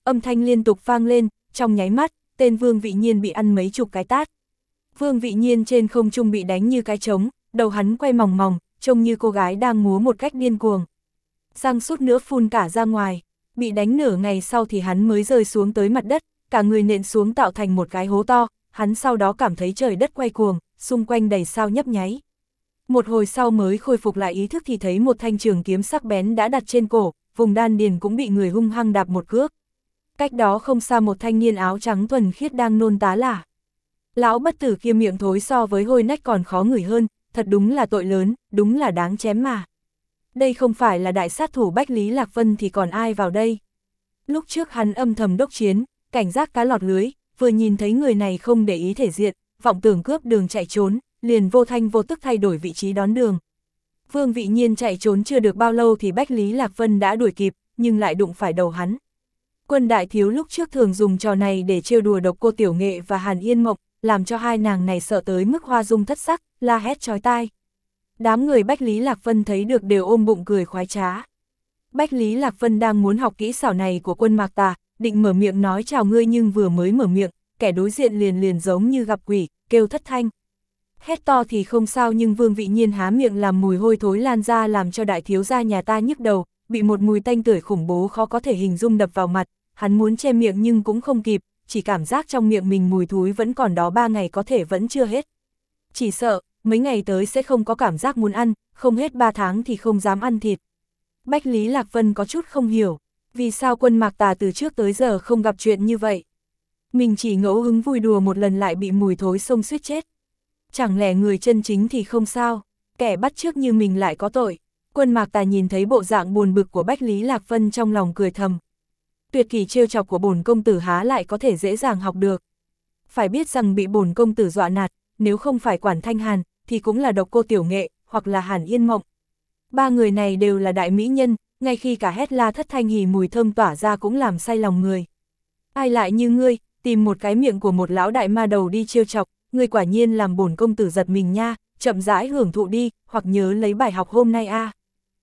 âm thanh liên tục vang lên, trong nháy mắt, tên Vương Vị Nhiên bị ăn mấy chục cái tát. Vương Vị Nhiên trên không trung bị đánh như cái trống, đầu hắn quay mòng mòng, trông như cô gái đang múa một cách điên cuồng. Răng sút nữa phun cả ra ngoài, bị đánh nửa ngày sau thì hắn mới rơi xuống tới mặt đất, cả người nện xuống tạo thành một cái hố to, hắn sau đó cảm thấy trời đất quay cuồng, xung quanh đầy sao nhấp nháy. Một hồi sau mới khôi phục lại ý thức thì thấy một thanh trường kiếm sắc bén đã đặt trên cổ, vùng đan điền cũng bị người hung hăng đạp một cước. Cách đó không xa một thanh niên áo trắng thuần khiết đang nôn tá lả. Lão bất tử kia miệng thối so với hôi nách còn khó ngửi hơn, thật đúng là tội lớn, đúng là đáng chém mà. Đây không phải là đại sát thủ Bách Lý Lạc Vân thì còn ai vào đây. Lúc trước hắn âm thầm đốc chiến, cảnh giác cá lọt lưới, vừa nhìn thấy người này không để ý thể diện, vọng tưởng cướp đường chạy trốn, liền vô thanh vô tức thay đổi vị trí đón đường. Vương Vị Nhiên chạy trốn chưa được bao lâu thì Bách Lý Lạc Vân đã đuổi kịp, nhưng lại đụng phải đầu hắn. Quân đại thiếu lúc trước thường dùng trò này để trêu đùa Độc Cô Tiểu Nghệ và Hàn Yên Mộng, làm cho hai nàng này sợ tới mức hoa dung thất sắc, la hét chói tai. Đám người Bách Lý Lạc Vân thấy được đều ôm bụng cười khoái trá. Bách Lý Lạc Vân đang muốn học kỹ xảo này của Quân Mạc Tà, định mở miệng nói chào ngươi nhưng vừa mới mở miệng, kẻ đối diện liền giống như gặp quỷ, kêu thất thanh. Hét to thì không sao nhưng Vương Vị Nhiên há miệng làm mùi hôi thối lan ra làm cho đại thiếu gia nhà ta nhức đầu, bị một mùi tanh tưởi khủng bố khó có thể hình dung đập vào mặt, hắn muốn che miệng nhưng cũng không kịp, chỉ cảm giác trong miệng mình mùi thúi vẫn còn đó 3 ngày có thể vẫn chưa hết. Chỉ sợ, mấy ngày tới sẽ không có cảm giác muốn ăn, không hết 3 tháng thì không dám ăn thịt. Bách Lý Lạc Vân có chút không hiểu, vì sao Quân Mạc Tà từ trước tới giờ không gặp chuyện như vậy. Mình chỉ ngẫu hứng vui đùa một lần lại bị mùi thối xông suýt chết. Chẳng lẽ người chân chính thì không sao, kẻ bắt chước như mình lại có tội. Quân Mạc Tà nhìn thấy bộ dạng buồn bực của Bách Lý Lạc Vân trong lòng cười thầm. Tuyệt kỹ trêu chọc của bổn công tử há lại có thể dễ dàng học được. Phải biết rằng bị bổn công tử dọa nạt, nếu không phải Quản Thanh Hàn, thì cũng là Độc Cô Tiểu Nghệ, hoặc là Hàn Yên Mộng. 3 người này đều là đại mỹ nhân, ngay khi cả hét la thất thanh hỉ mùi thơm tỏa ra cũng làm say lòng người. Ai lại như ngươi, tìm một cái miệng của một lão đại ma đầu đi trêu chọc, ngươi quả nhiên làm bổn công tử giật mình nha, chậm rãi hưởng thụ đi, hoặc nhớ lấy bài học hôm nay a.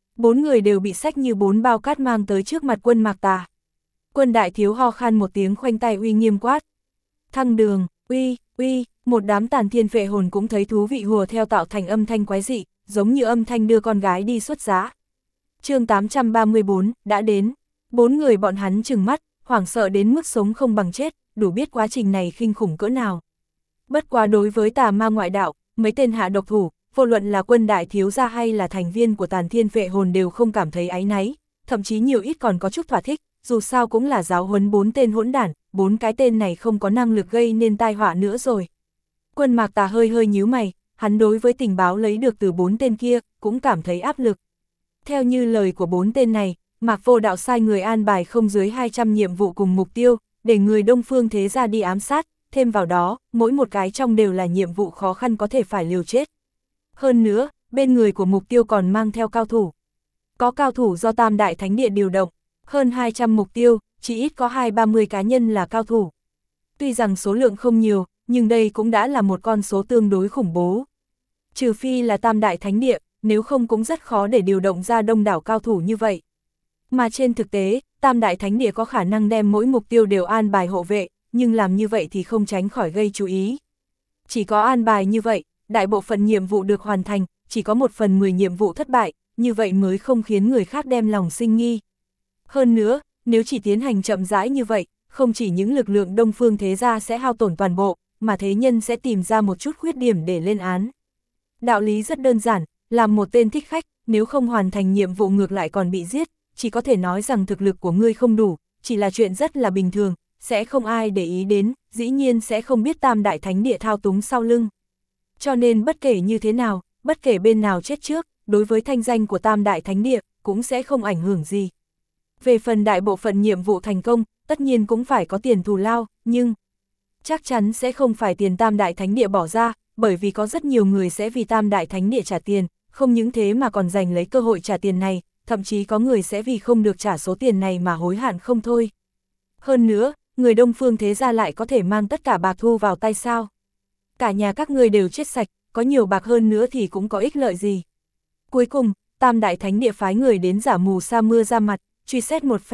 4 người đều bị xách như 4 bao cát mang tới trước mặt Quân Mạc Tà. Quân đại thiếu ho khan một tiếng khoanh tay uy nghiêm quát. Thăng đường, uy, một đám tàn thiên phệ hồn cũng thấy thú vị hùa theo tạo thành âm thanh quái dị, giống như âm thanh đưa con gái đi xuất giá. Chương 834, đã đến. 4 người bọn hắn trừng mắt, hoảng sợ đến mức sống không bằng chết, đủ biết quá trình này kinh khủng cỡ nào. Bất quá đối với tà ma ngoại đạo, mấy tên hạ độc thủ, vô luận là Quân đại thiếu gia hay là thành viên của tàn thiên phệ hồn đều không cảm thấy áy náy, thậm chí nhiều ít còn có chút thỏa thích, dù sao cũng là giáo huấn 4 tên hỗn đản, 4 cái tên này không có năng lực gây nên tai họa nữa rồi. Quân Mạc Tà hơi nhíu mày, hắn đối với tình báo lấy được từ 4 tên kia, cũng cảm thấy áp lực. Theo như lời của 4 tên này, Mạc Vô Đạo sai người an bài không dưới 200 nhiệm vụ cùng mục tiêu, để người Đông Phương Thế Gia đi ám sát, thêm vào đó, mỗi một cái trong đều là nhiệm vụ khó khăn có thể phải liều chết. Hơn nữa, bên người của mục tiêu còn mang theo cao thủ. Có cao thủ do Tam Đại Thánh Địa điều động, hơn 200 mục tiêu, chỉ ít có 20-30 cá nhân là cao thủ. Tuy rằng số lượng không nhiều, nhưng đây cũng đã là một con số tương đối khủng bố. Trừ phi là Tam Đại Thánh Địa, nếu không cũng rất khó để điều động ra đông đảo cao thủ như vậy. Mà trên thực tế, Tam Đại Thánh Địa có khả năng đem mỗi mục tiêu đều an bài hộ vệ, nhưng làm như vậy thì không tránh khỏi gây chú ý. Chỉ có an bài như vậy, đại bộ phận nhiệm vụ được hoàn thành, chỉ có 1/10 nhiệm vụ thất bại, như vậy mới không khiến người khác đem lòng sinh nghi. Hơn nữa, nếu chỉ tiến hành chậm rãi như vậy, không chỉ những lực lượng Đông Phương Thế Gia sẽ hao tổn toàn bộ, mà thế nhân sẽ tìm ra một chút khuyết điểm để lên án. Đạo lý rất đơn giản, làm một tên thích khách, nếu không hoàn thành nhiệm vụ ngược lại còn bị giết, chỉ có thể nói rằng thực lực của ngươi không đủ, chỉ là chuyện rất là bình thường, sẽ không ai để ý đến, dĩ nhiên sẽ không biết Tam Đại Thánh Địa thao túng sau lưng. Cho nên bất kể như thế nào, bất kể bên nào chết trước, đối với thanh danh của Tam Đại Thánh Địa, cũng sẽ không ảnh hưởng gì. Về phần đại bộ phận nhiệm vụ thành công, tất nhiên cũng phải có tiền thù lao, nhưng chắc chắn sẽ không phải tiền Tam Đại Thánh Địa bỏ ra, bởi vì có rất nhiều người sẽ vì Tam Đại Thánh Địa trả tiền, không những thế mà còn giành lấy cơ hội trả tiền này, thậm chí có người sẽ vì không được trả số tiền này mà hối hận không thôi. Hơn nữa, người Đông Phương Thế Gia lại có thể mang tất cả bạc thu vào tay sao? Cả nhà các ngươi đều chết sạch, có nhiều bạc hơn nữa thì cũng có ích lợi gì? Cuối cùng, Tam Đại Thánh Địa phái người đến giả mù sa mưa ra mặt, truy xét một phen,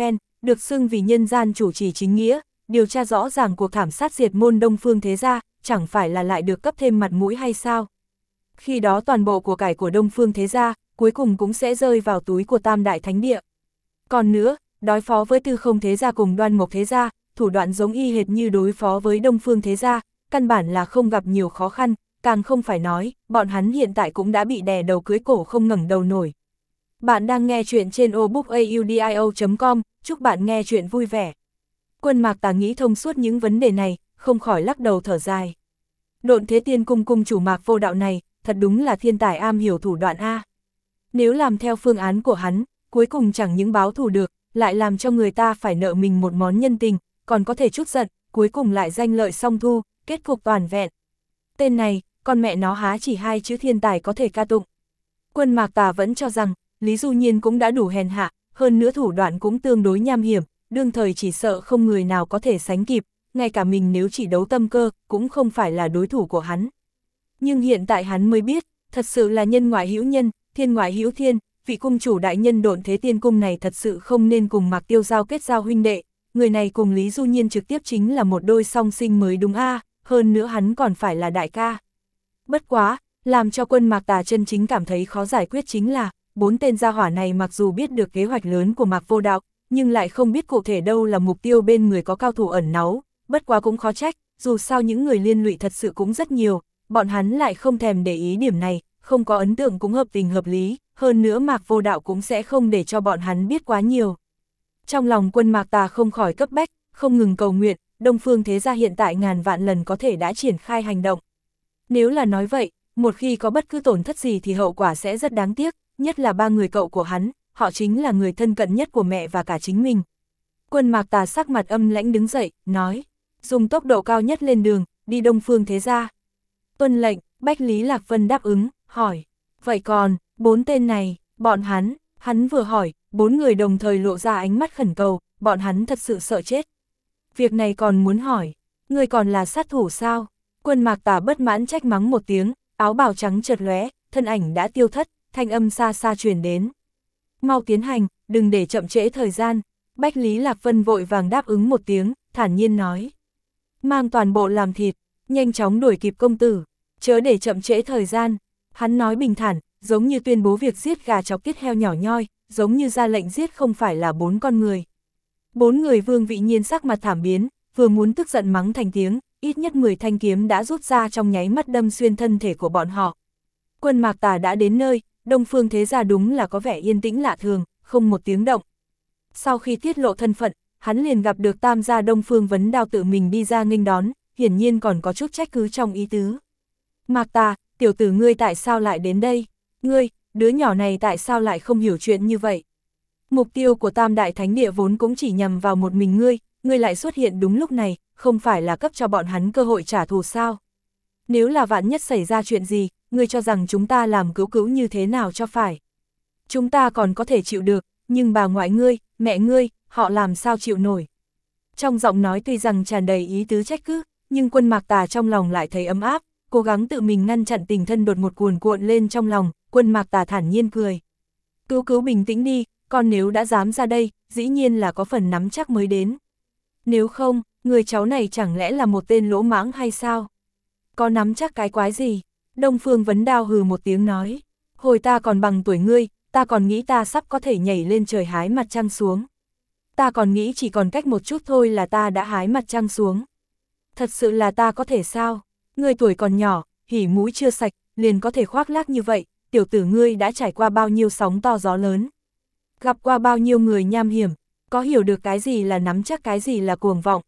được xưng vì nhân gian chủ trì chính nghĩa, điều tra rõ ràng cuộc thảm sát diệt môn Đông Phương Thế Gia, chẳng phải là lại được cấp thêm mặt mũi hay sao? Khi đó toàn bộ của cải của Đông Phương Thế Gia, cuối cùng cũng sẽ rơi vào túi của Tam Đại Thánh Địa. Còn nữa, đối phó với Tư Không Thế Gia cùng Đoan Mộc Thế Gia, thủ đoạn giống y hệt như đối phó với Đông Phương Thế Gia, căn bản là không gặp nhiều khó khăn, càng không phải nói, bọn hắn hiện tại cũng đã bị đè đầu cưới cổ không ngẩng đầu nổi. Bạn đang nghe chuyện trên obookaudio.com, chúc bạn nghe chuyện vui vẻ. Quân Mạc Tà nghĩ thông suốt những vấn đề này, không khỏi lắc đầu thở dài. Độn Thế Tiên cung cung chủ Mạc Vô Đạo này, thật đúng là thiên tài am hiểu thủ đoạn A. Nếu làm theo phương án của hắn, cuối cùng chẳng những báo thù được, lại làm cho người ta phải nợ mình một món nhân tình, còn có thể chút giận, cuối cùng lại danh lợi song thu, kết cục toàn vẹn. Tên này, con mẹ nó há chỉ hai chữ thiên tài có thể ca tụng. Quân Mạc Tà vẫn cho rằng, Lý Du Nhiên cũng đã đủ hèn hạ, hơn nữa thủ đoạn cũng tương đối nham hiểm, đương thời chỉ sợ không người nào có thể sánh kịp, ngay cả mình nếu chỉ đấu tâm cơ, cũng không phải là đối thủ của hắn. Nhưng hiện tại hắn mới biết, thật sự là nhân ngoại hữu nhân, thiên ngoại hữu thiên, vị cung chủ đại nhân Độn Thế Tiên cung này thật sự không nên cùng Mạc Tiêu Giao kết giao huynh đệ, người này cùng Lý Du Nhiên trực tiếp chính là một đôi song sinh mới đúng a, hơn nữa hắn còn phải là đại ca. Bất quá, làm cho Quân Mạc Tà chân chính cảm thấy khó giải quyết chính là, bốn tên gia hỏa này mặc dù biết được kế hoạch lớn của Mạc Vô Đạo, nhưng lại không biết cụ thể đâu là mục tiêu bên người có cao thủ ẩn náu, bất quá cũng khó trách, dù sao những người liên lụy thật sự cũng rất nhiều, bọn hắn lại không thèm để ý điểm này, không có ấn tượng cũng hợp tình hợp lý, hơn nữa Mạc Vô Đạo cũng sẽ không để cho bọn hắn biết quá nhiều. Trong lòng Quân Mạc Tà không khỏi cấp bách, không ngừng cầu nguyện, Đông Phương Thế Gia hiện tại ngàn vạn lần có thể đã triển khai hành động. Nếu là nói vậy, một khi có bất cứ tổn thất gì thì hậu quả sẽ rất đáng tiếc, nhất là ba người cậu của hắn, họ chính là người thân cận nhất của mẹ và cả chính mình. Quân Mạc Tà sắc mặt âm lãnh đứng dậy, nói, dùng tốc độ cao nhất lên đường, đi Đông Phương Thế Gia. Tuân lệnh, Bách Lý Lạc Vân đáp ứng, hỏi, vậy còn, bốn tên này, bọn hắn vừa hỏi, bốn người đồng thời lộ ra ánh mắt khẩn cầu, bọn hắn thật sự sợ chết. Việc này còn muốn hỏi, người còn là sát thủ sao? Quân Mạc Tà bất mãn trách mắng một tiếng, áo bào trắng chợt lóe, thân ảnh đã tiêu thất, thanh âm xa xa truyền đến. Mau tiến hành, đừng để chậm trễ thời gian. Bách Lý Lạc Vân vội vàng đáp ứng một tiếng, thản nhiên nói. Mang toàn bộ làm thịt, nhanh chóng đuổi kịp công tử, chớ để chậm trễ thời gian. Hắn nói bình thản, giống như tuyên bố việc giết gà chọc tiết heo nhỏ nhoi, giống như ra lệnh giết không phải là bốn con người. Bốn người Vương Vị Nhiên sắc mặt thảm biến, vừa muốn tức giận mắng thành tiếng, ít nhất 10 thanh kiếm đã rút ra trong nháy mắt đâm xuyên thân thể của bọn họ. Quân Mạc Tà đã đến nơi, Đông Phương Thế Gia đúng là có vẻ yên tĩnh lạ thường, không một tiếng động. Sau khi tiết lộ thân phận, hắn liền gặp được Tam gia Đông Phương Vấn Đao tự mình đi ra nghênh đón, hiển nhiên còn có chút trách cứ trong ý tứ. Mạc Tà, tiểu tử ngươi tại sao lại đến đây? Ngươi, đứa nhỏ này tại sao lại không hiểu chuyện như vậy? Mục tiêu của Tam Đại Thánh Địa vốn cũng chỉ nhằm vào một mình ngươi lại xuất hiện đúng lúc này, không phải là cấp cho bọn hắn cơ hội trả thù sao? Nếu là vạn nhất xảy ra chuyện gì, ngươi cho rằng chúng ta làm cứu cứu như thế nào cho phải? Chúng ta còn có thể chịu được, nhưng bà ngoại ngươi, mẹ ngươi, họ làm sao chịu nổi? Trong giọng nói tuy rằng tràn đầy ý tứ trách cứ, nhưng Quân Mạc Tà trong lòng lại thấy ấm áp, cố gắng tự mình ngăn chặn tình thân đột ngột cuồn cuộn lên trong lòng. Quân Mạc Tà thản nhiên cười. Cứu cứu bình tĩnh đi, con nếu đã dám ra đây, dĩ nhiên là có phần nắm chắc mới đến. Nếu không, người cháu này chẳng lẽ là một tên lỗ mãng hay sao? Có nắm chắc cái quái gì? Đông Phương Vấn Đao hừ một tiếng nói. Hồi ta còn bằng tuổi ngươi, ta còn nghĩ ta sắp có thể nhảy lên trời hái mặt trăng xuống. Ta còn nghĩ chỉ còn cách một chút thôi là ta đã hái mặt trăng xuống. Thật sự là ta có thể sao? Ngươi tuổi còn nhỏ, hỉ mũi chưa sạch, liền có thể khoác lác như vậy, tiểu tử ngươi đã trải qua bao nhiêu sóng to gió lớn. Gặp qua bao nhiêu người nham hiểm, có hiểu được cái gì là nắm chắc cái gì là cuồng vọng.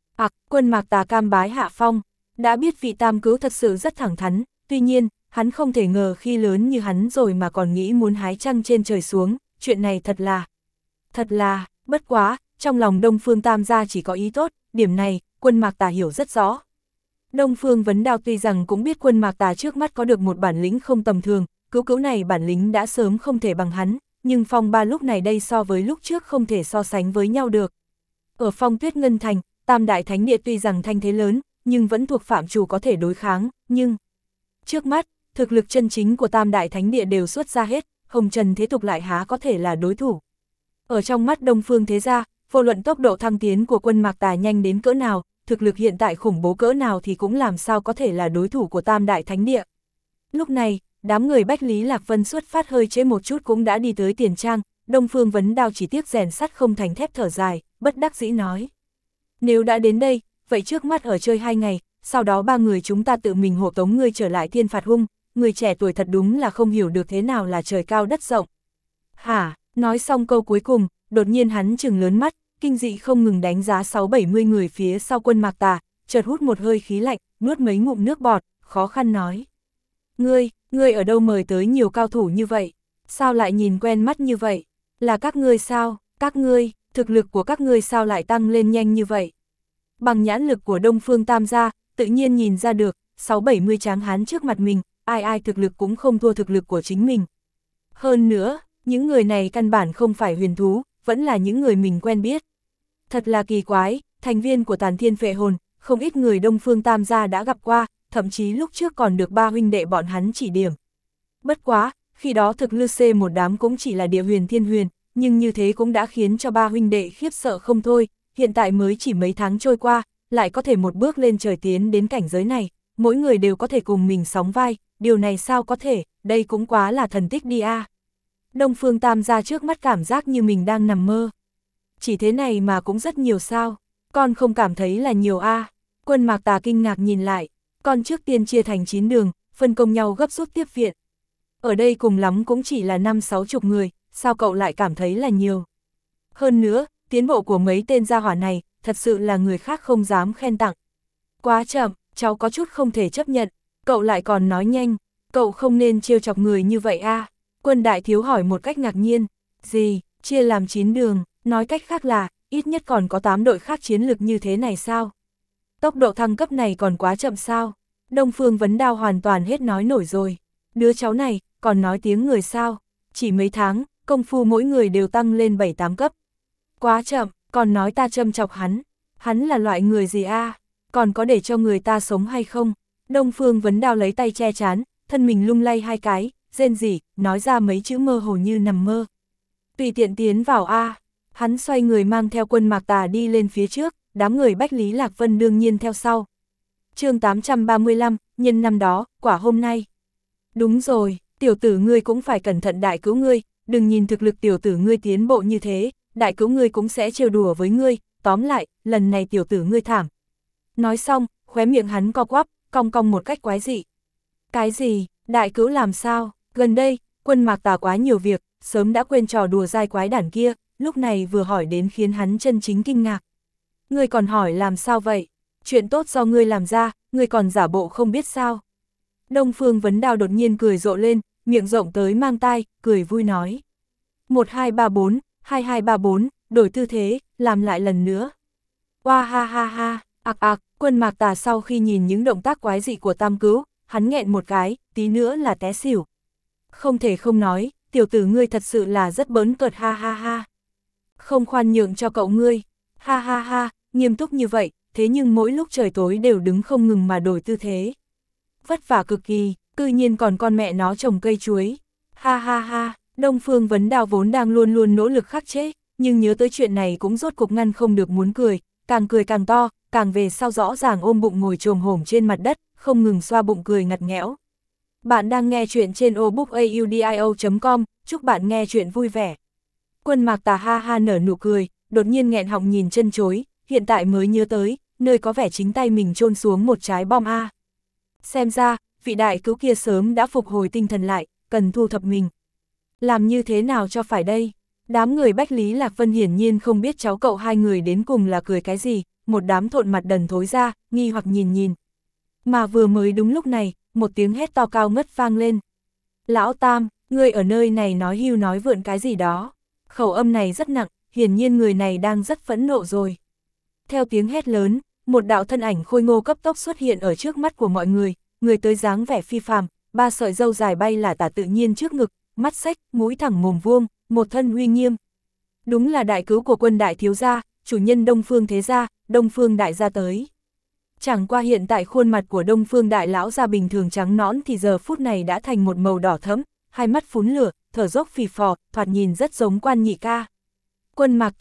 Quân Mạc Tà cam bái hạ phong, đã biết vị tam cứu thật sự rất thẳng thắn, tuy nhiên, hắn không thể ngờ khi lớn như hắn rồi mà còn nghĩ muốn hái trăng trên trời xuống, chuyện này thật là, bất quá, trong lòng Đông Phương Tam gia chỉ có ý tốt, điểm này, Quân Mạc Tà hiểu rất rõ. Đông Phương Vấn Đao tuy rằng cũng biết Quân Mạc Tà trước mắt có được một bản lĩnh không tầm thường, cứu này bản lĩnh đã sớm không thể bằng hắn, nhưng phong ba lúc này đây so với lúc trước không thể so sánh với nhau được. Ở Phong Tuyết Ngân Thành, Tam Đại Thánh Địa tuy rằng thanh thế lớn, nhưng vẫn thuộc phạm trù có thể đối kháng, nhưng trước mắt, thực lực chân chính của Tam Đại Thánh Địa đều xuất ra hết, Hồng Trần thế tục lại há có thể là đối thủ. Ở trong mắt Đông Phương Thế Gia, vô luận tốc độ thăng tiến của quân Mạc Tà nhanh đến cỡ nào, thực lực hiện tại khủng bố cỡ nào thì cũng làm sao có thể là đối thủ của Tam Đại Thánh Địa. Lúc này, đám người Bách Lý Lạc Vân xuất phát hơi trễ một chút cũng đã đi tới tiền trang, Đông Phương Vấn Đao chỉ tiếc rèn sắt không thành thép thở dài, bất đắc dĩ nói. Nếu đã đến đây, vậy trước mắt ở chơi 2 ngày, sau đó 3 người chúng ta tự mình hộ tống ngươi trở lại Thiên Phạt Hung, người trẻ tuổi thật đúng là không hiểu được thế nào là trời cao đất rộng. Hả, nói xong câu cuối cùng, đột nhiên hắn trừng lớn mắt, kinh dị không ngừng đánh giá 6-70 người phía sau quân Mạc Tà, chợt hút một hơi khí lạnh, nuốt mấy ngụm nước bọt, khó khăn nói. Ngươi ở đâu mời tới nhiều cao thủ như vậy? Sao lại nhìn quen mắt như vậy? Là các ngươi sao? Các ngươi, thực lực của các ngươi sao lại tăng lên nhanh như vậy? Bằng nhãn lực của Đông Phương Tam gia, tự nhiên nhìn ra được, 6-70 tráng hán trước mặt mình, ai thực lực cũng không thua thực lực của chính mình. Hơn nữa, những người này căn bản không phải huyền thú, vẫn là những người mình quen biết. Thật là kỳ quái, thành viên của Tàn Thiên Phệ Hồn, không ít người Đông Phương Tam gia đã gặp qua, thậm chí lúc trước còn được 3 huynh đệ bọn hắn chỉ điểm. Bất quá, khi đó thực lư xê một đám cũng chỉ là địa huyền thiên huyền, nhưng như thế cũng đã khiến cho 3 huynh đệ khiếp sợ không thôi, hiện tại mới chỉ mấy tháng trôi qua, lại có thể một bước lên trời tiến đến cảnh giới này, mỗi người đều có thể cùng mình sóng vai, điều này sao có thể, đây cũng quá là thần tích đi a. Đông Phương Tam gia trước mắt cảm giác như mình đang nằm mơ. Chỉ thế này mà cũng rất nhiều sao, con không cảm thấy là nhiều a. Quân Mạc Tà kinh ngạc nhìn lại, con trước tiên chia thành 9 đường, phân công nhau gấp rút tiếp viện. Ở đây cùng lắm cũng chỉ là 5-60 người, sao cậu lại cảm thấy là nhiều. Hơn nữa, tiến bộ của mấy tên gia hỏa này, thật sự là người khác không dám khen tặng. Quá chậm, cháu có chút không thể chấp nhận, cậu lại còn nói nhanh, cậu không nên trêu chọc người như vậy a. Quân đại thiếu hỏi một cách ngạc nhiên, gì, chia làm 9 đường, nói cách khác là, ít nhất còn có 8 đội khác chiến lực như thế này sao? Tốc độ thăng cấp này còn quá chậm sao? Đông Phương Vấn Đao hoàn toàn hết nói nổi rồi. Đứa cháu này, còn nói tiếng người sao? Chỉ mấy tháng, công phu mỗi người đều tăng lên 7-8 cấp. Quá chậm, còn nói ta châm chọc hắn. Hắn là loại người gì a? Còn có để cho người ta sống hay không? Đông Phương Vấn Đao lấy tay che chán, thân mình lung lay 2 cái, rên rỉ, nói ra mấy chữ mơ hồ như nằm mơ. Tùy tiện tiến vào a. Hắn xoay người mang theo quân Mạc Tà đi lên phía trước, đám người Bách Lý Lạc Vân đương nhiên theo sau. Chương 835, nhân năm đó, quả hôm nay. Đúng rồi, tiểu tử ngươi cũng phải cẩn thận đại cứu ngươi, đừng nhìn thực lực tiểu tử ngươi tiến bộ như thế, đại cứu ngươi cũng sẽ trêu đùa với ngươi, tóm lại, lần này tiểu tử ngươi thảm. Nói xong, khóe miệng hắn co quắp, cong cong một cách quái dị. Cái gì, đại cứu làm sao? Gần đây, quân Mạc Tà quá nhiều việc, sớm đã quên trò đùa dai quái đản kia, lúc này vừa hỏi đến khiến hắn chân chính kinh ngạc. Ngươi còn hỏi làm sao vậy? Chuyện tốt do ngươi làm ra, ngươi còn giả bộ không biết sao? Đông Phương Vấn Đao đột nhiên cười rộ lên, miệng rộng tới mang tai, cười vui nói. 1234, 2234, đổi tư thế, làm lại lần nữa. Oa ha ha ha, quân Mạc Tà sau khi nhìn những động tác quái dị của Tam Cứu, hắn nghẹn một cái, tí nữa là té xỉu. Không thể không nói, tiểu tử ngươi thật sự là rất bỡn cợt ha ha ha. Không khoan nhượng cho cậu ngươi, ha ha ha, nghiêm túc như vậy, thế nhưng mỗi lúc trời tối đều đứng không ngừng mà đổi tư thế. Vất vả cực kỳ, cư nhiên còn con mẹ nó trồng cây chuối. Ha ha ha, Đông Phương Vấn Đao vốn đang luôn luôn nỗ lực khắc chế, nhưng nhớ tới chuyện này cũng rốt cục ngăn không được muốn cười càng to, càng về sau rõ ràng ôm bụng ngồi chồm hổm trên mặt đất, không ngừng xoa bụng cười ngặt nghẽo. Bạn đang nghe chuyện trên obookaudio.com, chúc bạn nghe chuyện vui vẻ. Quân Mạc Tà ha ha nở nụ cười, đột nhiên nghẹn họng nhìn chân chối, hiện tại mới nhớ tới, nơi có vẻ chính tay mình chôn xuống một trái bom A. Xem ra, vị đại cứu kia sớm đã phục hồi tinh thần lại, cần thu thập mình. Làm như thế nào cho phải đây? Đám người Bách Lý Lạc Vân hiển nhiên không biết cháu cậu hai người đến cùng là cười cái gì, một đám thộn mặt đần thối ra, nghi hoặc nhìn. Mà vừa mới đúng lúc này, một tiếng hét to cao ngất vang lên. Lão Tam, ngươi ở nơi này nói hưu nói vượn cái gì đó. Khẩu âm này rất nặng, hiển nhiên người này đang rất phẫn nộ rồi. Theo tiếng hét lớn, một đạo thân ảnh khôi ngô cấp tốc xuất hiện ở trước mắt của mọi người, người tới dáng vẻ phi phàm, 3 sợi râu dài bay lả tả tự nhiên trước ngực, mắt xếch, mũi thẳng mồm vuông, một thân uy nghiêm. Đúng là đại cứu của quân đại thiếu gia, chủ nhân Đông Phương thế gia, Đông Phương đại gia tới. Chẳng qua hiện tại khuôn mặt của Đông Phương đại lão gia bình thường trắng nõn thì giờ phút này đã thành một màu đỏ thẫm, hai mắt phún lửa, thở dốc phì phò, thoạt nhìn rất giống Quan nhị ca. Quân Mạc Tà,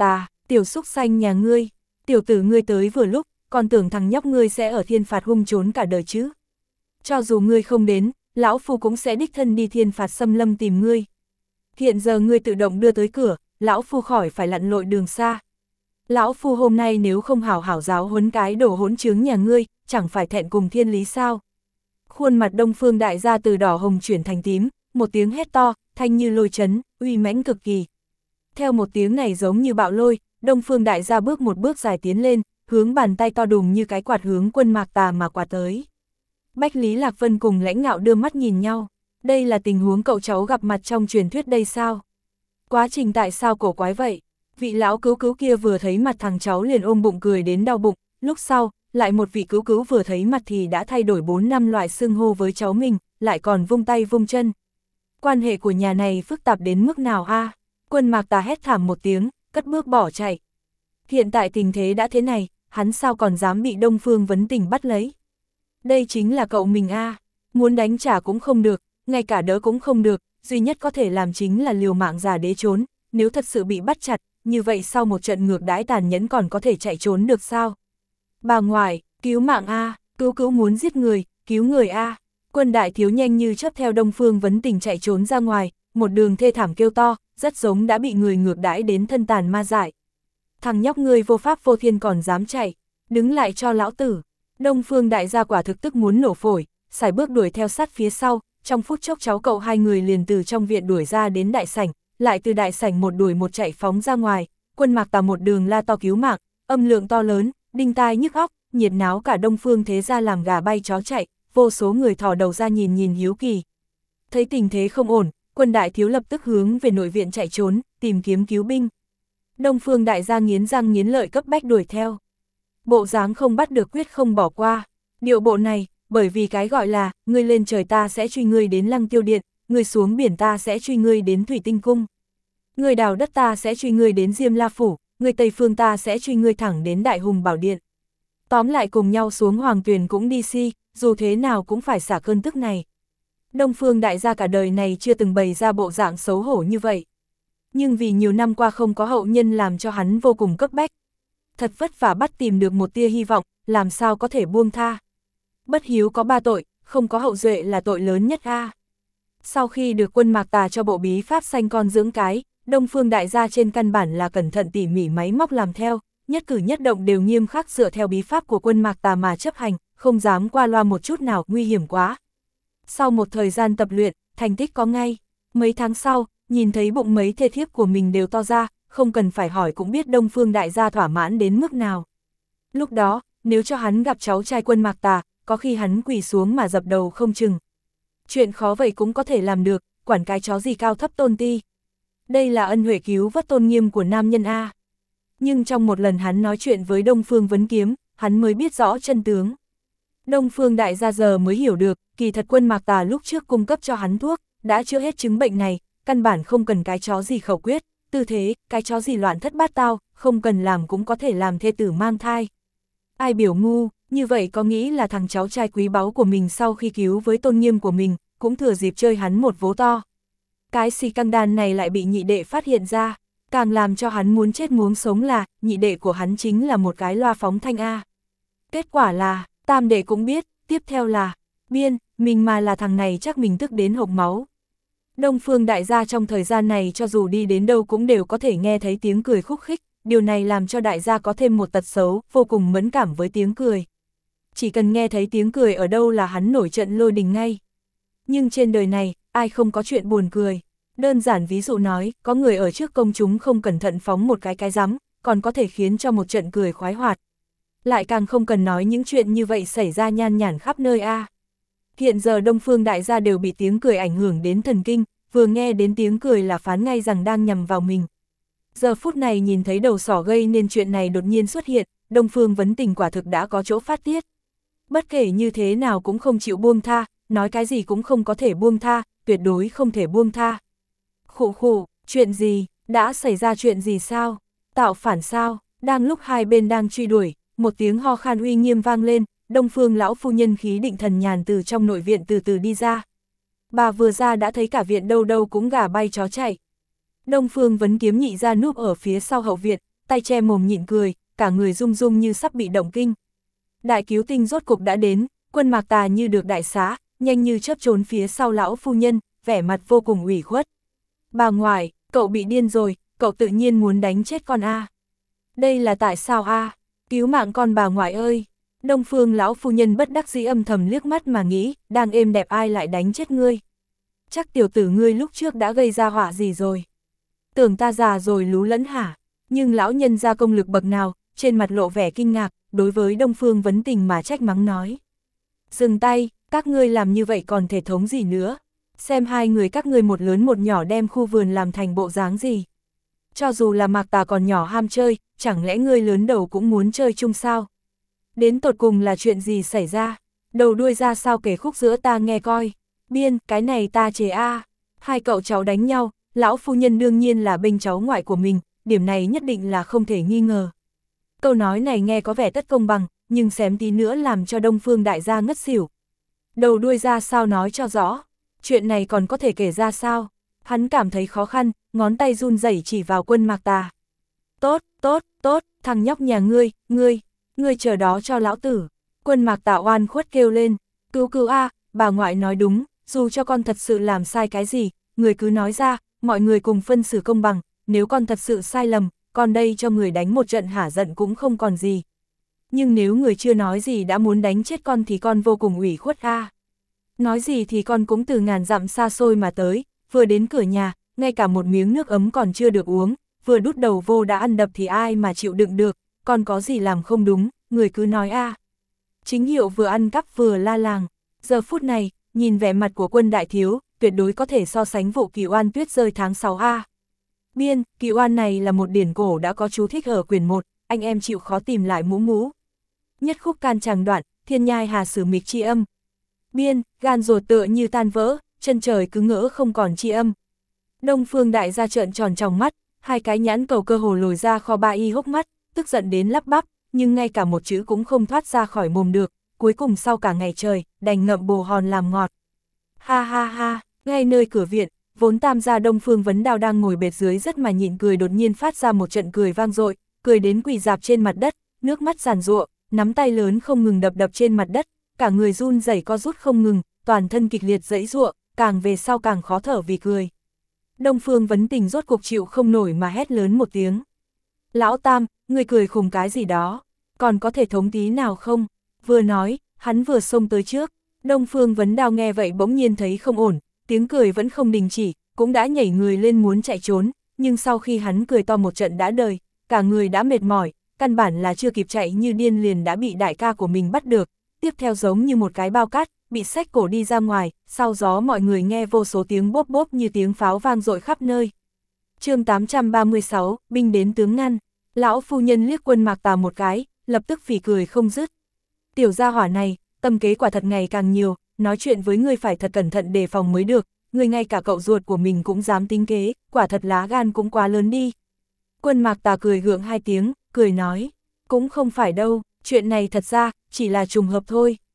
Tiểu xúc xanh nhà ngươi, tiểu tử ngươi tới vừa lúc, còn tưởng thằng nhóc ngươi sẽ ở thiên phạt hung trốn cả đời chứ. Cho dù ngươi không đến, lão phu cũng sẽ đích thân đi thiên phạt xâm lâm tìm ngươi. Hiện giờ ngươi tự động đưa tới cửa, lão phu khỏi phải lặn lội đường xa. Lão phu hôm nay nếu không hảo hảo giáo huấn cái đồ hỗn trướng nhà ngươi, chẳng phải thẹn cùng thiên lý sao. Khuôn mặt Đông Phương đại gia từ đỏ hồng chuyển thành tím, một tiếng hét to, thanh như lôi chấn, uy mãnh cực kỳ. Theo một tiếng này giống như bạo lôi, Đông Phương đại gia bước một bước dài tiến lên, hướng bàn tay to đùng như cái quạt hướng Quân Mạc Tà mà quạt tới. Bách Lý Lạc Vân cùng Lãnh Ngạo đưa mắt nhìn nhau, đây là tình huống cậu cháu gặp mặt trong truyền thuyết đây sao? Quá trình tại sao cổ quái vậy? Vị lão cứu cứu kia vừa thấy mặt thằng cháu liền ôm bụng cười đến đau bụng, lúc sau, lại một vị cứu cứu vừa thấy mặt thì đã thay đổi 4 năm loại xưng hô với cháu mình, lại còn vung tay vung chân. Quan hệ của nhà này phức tạp đến mức nào a? Quân Mạc Tà hét thảm một tiếng, cất bước bỏ chạy. Hiện tại tình thế đã thế này, hắn sao còn dám bị Đông Phương Vấn Tình bắt lấy? Đây chính là cậu mình a, muốn đánh trả cũng không được, ngay cả đỡ cũng không được, duy nhất có thể làm chính là liều mạng giả đế trốn, nếu thật sự bị bắt chặt, như vậy sau một trận ngược đãi tàn nhẫn còn có thể chạy trốn được sao? Bà ngoại, cứu mạng a, cứu cứu muốn giết người, cứu người a. Quân đại thiếu nhanh như chớp theo Đông Phương Vấn Tình chạy trốn ra ngoài, một đường thê thảm kêu to, rất giống đã bị người ngược đãi đến thân tàn ma dại. Thằng nhóc ngươi vô pháp vô thiên còn dám chạy, đứng lại cho lão tử. Đông Phương đại gia quả thực tức muốn nổ phổi, sải bước đuổi theo sát phía sau, trong phút chốc cháu cậu hai người liền từ trong viện đuổi ra đến đại sảnh, lại từ đại sảnh một đuổi một chạy phóng ra ngoài. Quân Mạc Tà một đường la to cứu mạng, âm lượng to lớn, đinh tai nhức óc, nhiệt náo cả Đông Phương thế gia làm gà bay chó chạy, vô số người thò đầu ra nhìn nhìn hiếu kỳ. Thấy tình thế không ổn, Quân đại thiếu lập tức hướng về nội viện chạy trốn, tìm kiếm cứu binh. Đông Phương đại gia nghiến răng nghiến lợi cấp bách đuổi theo. Bộ dáng không bắt được quyết không bỏ qua. Điệu bộ này, bởi vì cái gọi là, ngươi lên trời ta sẽ truy ngươi đến Lăng Tiêu Điện, ngươi xuống biển ta sẽ truy ngươi đến Thủy Tinh Cung. Ngươi đào đất ta sẽ truy ngươi đến Diêm La Phủ, ngươi Tây Phương ta sẽ truy ngươi thẳng đến Đại Hùng Bảo Điện. Tóm lại cùng nhau xuống Hoàng Tuyền cũng đi si, dù thế nào cũng phải xả cơn tức này. Đông Phương đại gia cả đời này chưa từng bày ra bộ dạng xấu hổ như vậy. Nhưng vì nhiều năm qua không có hậu nhân làm cho hắn vô cùng cấp bách. Thật vất vả bắt tìm được một tia hy vọng, làm sao có thể buông tha. Bất hiếu có 3 tội, không có hậu duệ là tội lớn nhất a. Sau khi được Quân Mạc Tà cho bộ bí pháp sanh con dưỡng cái, Đông Phương đại gia trên căn bản là cẩn thận tỉ mỉ máy móc làm theo, nhất cử nhất động đều nghiêm khắc dựa theo bí pháp của Quân Mạc Tà mà chấp hành, không dám qua loa một chút nào, nguy hiểm quá. Sau một thời gian tập luyện, thành tích có ngay. Mấy tháng sau, nhìn thấy bụng mấy thê thiếp của mình đều to ra, không cần phải hỏi cũng biết Đông Phương đại gia thỏa mãn đến mức nào. Lúc đó, nếu cho hắn gặp cháu trai Quân Mạc Tà, có khi hắn quỳ xuống mà dập đầu không chừng. Chuyện khó vậy cũng có thể làm được, quản cái chó gì cao thấp tôn ti. Đây là ân huệ cứu vớt tôn nghiêm của nam nhân a. Nhưng trong một lần hắn nói chuyện với Đông Phương Vấn Kiếm, hắn mới biết rõ chân tướng. Đông Phương đại gia giờ mới hiểu được, kỳ thật Quân Mạc Tà lúc trước cung cấp cho hắn thuốc, đã chữa hết chứng bệnh này, căn bản không cần cái chó gì khẩu quyết, tư thế, cái chó gì loạn thất bát tao, không cần làm cũng có thể làm thê tử mang thai. Ai biểu ngu, như vậy có nghĩ là thằng cháu trai quý báu của mình sau khi cứu với tôn nghiêm của mình, cũng thừa dịp chơi hắn một vố to. Cái si căng đàn này lại bị nhị đệ phát hiện ra, càng làm cho hắn muốn chết muốn sống là, nhị đệ của hắn chính là một cái loa phóng thanh A. Kết quả là, tam đệ cũng biết, tiếp theo là, biên, mình mà là thằng này chắc mình tức đến hộc máu. Đông Phương đại gia trong thời gian này cho dù đi đến đâu cũng đều có thể nghe thấy tiếng cười khúc khích, điều này làm cho đại gia có thêm một tật xấu, vô cùng mẫn cảm với tiếng cười. Chỉ cần nghe thấy tiếng cười ở đâu là hắn nổi trận lôi đình ngay. Nhưng trên đời này, ai không có chuyện buồn cười. Đơn giản ví dụ nói, có người ở trước công chúng không cẩn thận phóng một cái rắm, còn có thể khiến cho một trận cười khoái hoạt. Lại càng không cần nói những chuyện như vậy xảy ra nhan nhản khắp nơi a. Hiện giờ Đông Phương đại gia đều bị tiếng cười ảnh hưởng đến thần kinh, vừa nghe đến tiếng cười là phán ngay rằng đang nhằm vào mình. Giờ phút này nhìn thấy đầu sỏ gây nên chuyện này đột nhiên xuất hiện, Đông Phương Vấn Tình quả thực đã có chỗ phát tiết. Bất kể như thế nào cũng không chịu buông tha, nói cái gì cũng không có thể buông tha, tuyệt đối không thể buông tha. Khụ khụ, chuyện gì, đã xảy ra chuyện gì sao, tạo phản sao, đang lúc hai bên đang truy đuổi, một tiếng ho khan uy nghiêm vang lên, Đông Phương lão phu nhân khí định thần nhàn từ trong nội viện từ từ đi ra. Bà vừa ra đã thấy cả viện đâu đâu cũng gà bay chó chạy. Đông Phương Vấn Kiếm nhị ra núp ở phía sau hậu viện, tay che mồm nhịn cười, cả người rung rung như sắp bị động kinh. Đại cứu tinh rốt cục đã đến, Quân Mạc Tà như được đại xá, nhanh như chớp trốn phía sau lão phu nhân, vẻ mặt vô cùng ủy khuất. Bà ngoại, cậu bị điên rồi, cậu tự nhiên muốn đánh chết con a. Đây là tại sao a? Cứu mạng con bà ngoại ơi. Đông Phương lão phu nhân bất đắc dĩ âm thầm liếc mắt mà nghĩ, đang êm đẹp ai lại đánh chết ngươi. Chắc tiểu tử ngươi lúc trước đã gây ra họa gì rồi. Tưởng ta già rồi lú lẫn hả? Nhưng lão nhân ra công lực bậc nào, trên mặt lộ vẻ kinh ngạc, đối với Đông Phương Vấn Tình mà trách mắng nói. Dừng tay, các ngươi làm như vậy còn thể thống gì nữa? Xem hai người các ngươi một lớn một nhỏ đem khu vườn làm thành bộ dáng gì? Cho dù là Mạc Tà còn nhỏ ham chơi, chẳng lẽ ngươi lớn đầu cũng muốn chơi chung sao? Đến tột cùng là chuyện gì xảy ra? Đầu đuôi ra sao kể khúc giữa ta nghe coi. Biên, cái này ta chế a. Hai cậu cháu đánh nhau, lão phu nhân đương nhiên là bên cháu ngoại của mình, điểm này nhất định là không thể nghi ngờ. Câu nói này nghe có vẻ tất công bằng, nhưng xém tí nữa làm cho Đông Phương đại gia ngất xỉu. Đầu đuôi ra sao nói cho rõ, chuyện này còn có thể kể ra sao? Hắn cảm thấy khó khăn, ngón tay run rẩy chỉ vào Quân Mạc Tà. Tốt, thằng nhóc nhà ngươi chờ đó cho lão tử. Quân Mạc Tà oan khuất kêu lên, cứu a, bà ngoại nói đúng, dù cho con thật sự làm sai cái gì, người cứ nói ra, mọi người cùng phân xử công bằng, nếu con thật sự sai lầm, con đây cho người đánh một trận hả giận cũng không còn gì. Nhưng nếu người chưa nói gì đã muốn đánh chết con thì con vô cùng ủy khuất a. Nói gì thì con cũng từ ngàn dặm xa xôi mà tới, vừa đến cửa nhà, ngay cả một miếng nước ấm còn chưa được uống, vừa đút đầu vô đã ăn đập thì ai mà chịu đựng được, con có gì làm không đúng, người cứ nói a. Chính hiệu vừa ăn cắp vừa la làng, giờ phút này, nhìn vẻ mặt của Quân đại thiếu, tuyệt đối có thể so sánh vụ Kỳ Oan tuyết rơi tháng 6 a. Biên, Kỳ Oan này là một điển cổ đã có chú thích ở quyển 1, anh em chịu khó tìm lại mũ. Nhất khúc can tràng đoạn, thiên nhai hà sử mịch chi âm. Biên, gan ruột tựa như tan vỡ, chân trời cứ ngỡ không còn chi âm. Đông Phương đại gia trợn tròn tròng mắt, hai cái nhãn cầu cơ hồ lồi ra kho ba y hốc mắt, tức giận đến lắp bắp, nhưng ngay cả một chữ cũng không thoát ra khỏi mồm được, cuối cùng sau cả ngày trời, đành ngậm bồ hòn làm ngọt. Ha, ngay nơi cửa viện, vốn tam gia Đông Phương Vấn Đào đang ngồi bệt dưới rất mà nhịn cười đột nhiên phát ra một trận cười vang dội, cười đến quỳ rạp trên mặt đất, nước mắt giàn giụa, nắm tay lớn không ngừng đập trên mặt đất, cả người run rẩy co rút không ngừng, toàn thân kịch liệt giãy giụa, càng về sau càng khó thở vì cười. Đông Phương Vấn Tình rốt cục chịu không nổi mà hét lớn một tiếng. Lão Tam, người cười khùng cái gì đó, còn có thể thống tí nào không? Vừa nói, hắn vừa xông tới trước. Đông Phương Vấn Đào nghe vậy bỗng nhiên thấy không ổn, tiếng cười vẫn không đình chỉ, cũng đã nhảy người lên muốn chạy trốn, nhưng sau khi hắn cười to một trận đã đời, cả người đã mệt mỏi, căn bản là chưa kịp chạy như điên liền đã bị đại ca của mình bắt được, tiếp theo giống như một cái bao cát, bị xách cổ đi ra ngoài, sau gió mọi người nghe vô số tiếng bốp bốp như tiếng pháo vang dội khắp nơi. Chương 836, binh đến tướng ngăn, lão phu nhân liếc Quân Mạc Tà một cái, lập tức phì cười không dứt. Tiểu gia hỏa này, tâm kế quả thật ngày càng nhiều, nói chuyện với ngươi phải thật cẩn thận đề phòng mới được, ngươi ngay cả cậu ruột của mình cũng dám tính kế, quả thật lá gan cũng quá lớn đi. Quân Mạc Tà cười gượng hai tiếng, cười nói, cũng không phải đâu, chuyện này thật ra, chỉ là trùng hợp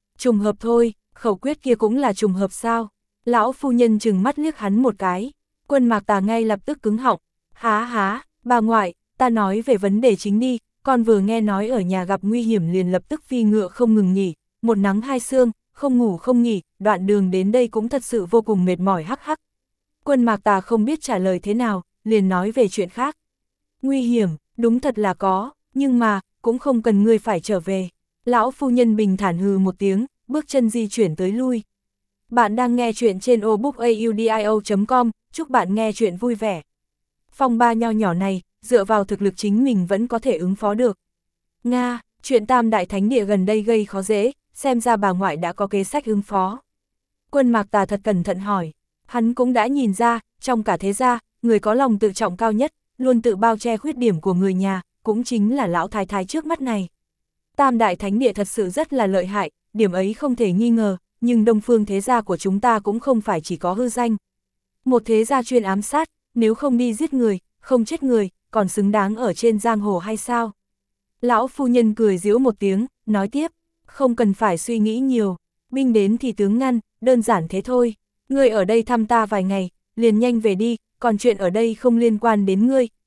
thôi, khẩu quyết kia cũng là trùng hợp sao? Lão phu nhân chừng mắt liếc hắn một cái, Quân Mạc Tà ngay lập tức cứng họng, há, bà ngoại, ta nói về vấn đề chính đi, con vừa nghe nói ở nhà gặp nguy hiểm liền lập tức phi ngựa không ngừng nghỉ, một nắng hai sương, không ngủ không nghỉ, đoạn đường đến đây cũng thật sự vô cùng mệt mỏi hắc. Quân Mạc Tà không biết trả lời thế nào, liền nói về chuyện khác. Nguy hiểm, đúng thật là có, nhưng mà, cũng không cần ngươi phải trở về. Lão phu nhân bình thản hừ một tiếng, bước chân di chuyển tới lui. Bạn đang nghe chuyện trên obookaudio.com, chúc bạn nghe chuyện vui vẻ. Phong ba nho nhỏ này, dựa vào thực lực chính mình vẫn có thể ứng phó được. Nga, chuyện Tam Đại Thánh Địa gần đây gây khó dễ, xem ra bà ngoại đã có kế sách ứng phó. Quân Mạc Tà thật cẩn thận hỏi, hắn cũng đã nhìn ra, trong cả thế gia, người có lòng tự trọng cao nhất, luôn tự bao che khuyết điểm của người nhà, cũng chính là lão thái thái trước mắt này. Tam Đại Thánh Địa thật sự rất là lợi hại, điểm ấy không thể nghi ngờ, nhưng Đông Phương thế gia của chúng ta cũng không phải chỉ có hư danh. Một thế gia chuyên ám sát, nếu không đi giết người, không chết người, còn xứng đáng ở trên giang hồ hay sao? Lão phu nhân cười giễu một tiếng, nói tiếp, không cần phải suy nghĩ nhiều, binh đến thì tướng ngăn, đơn giản thế thôi. Ngươi ở đây thăm ta vài ngày, liền nhanh về đi, còn chuyện ở đây không liên quan đến ngươi,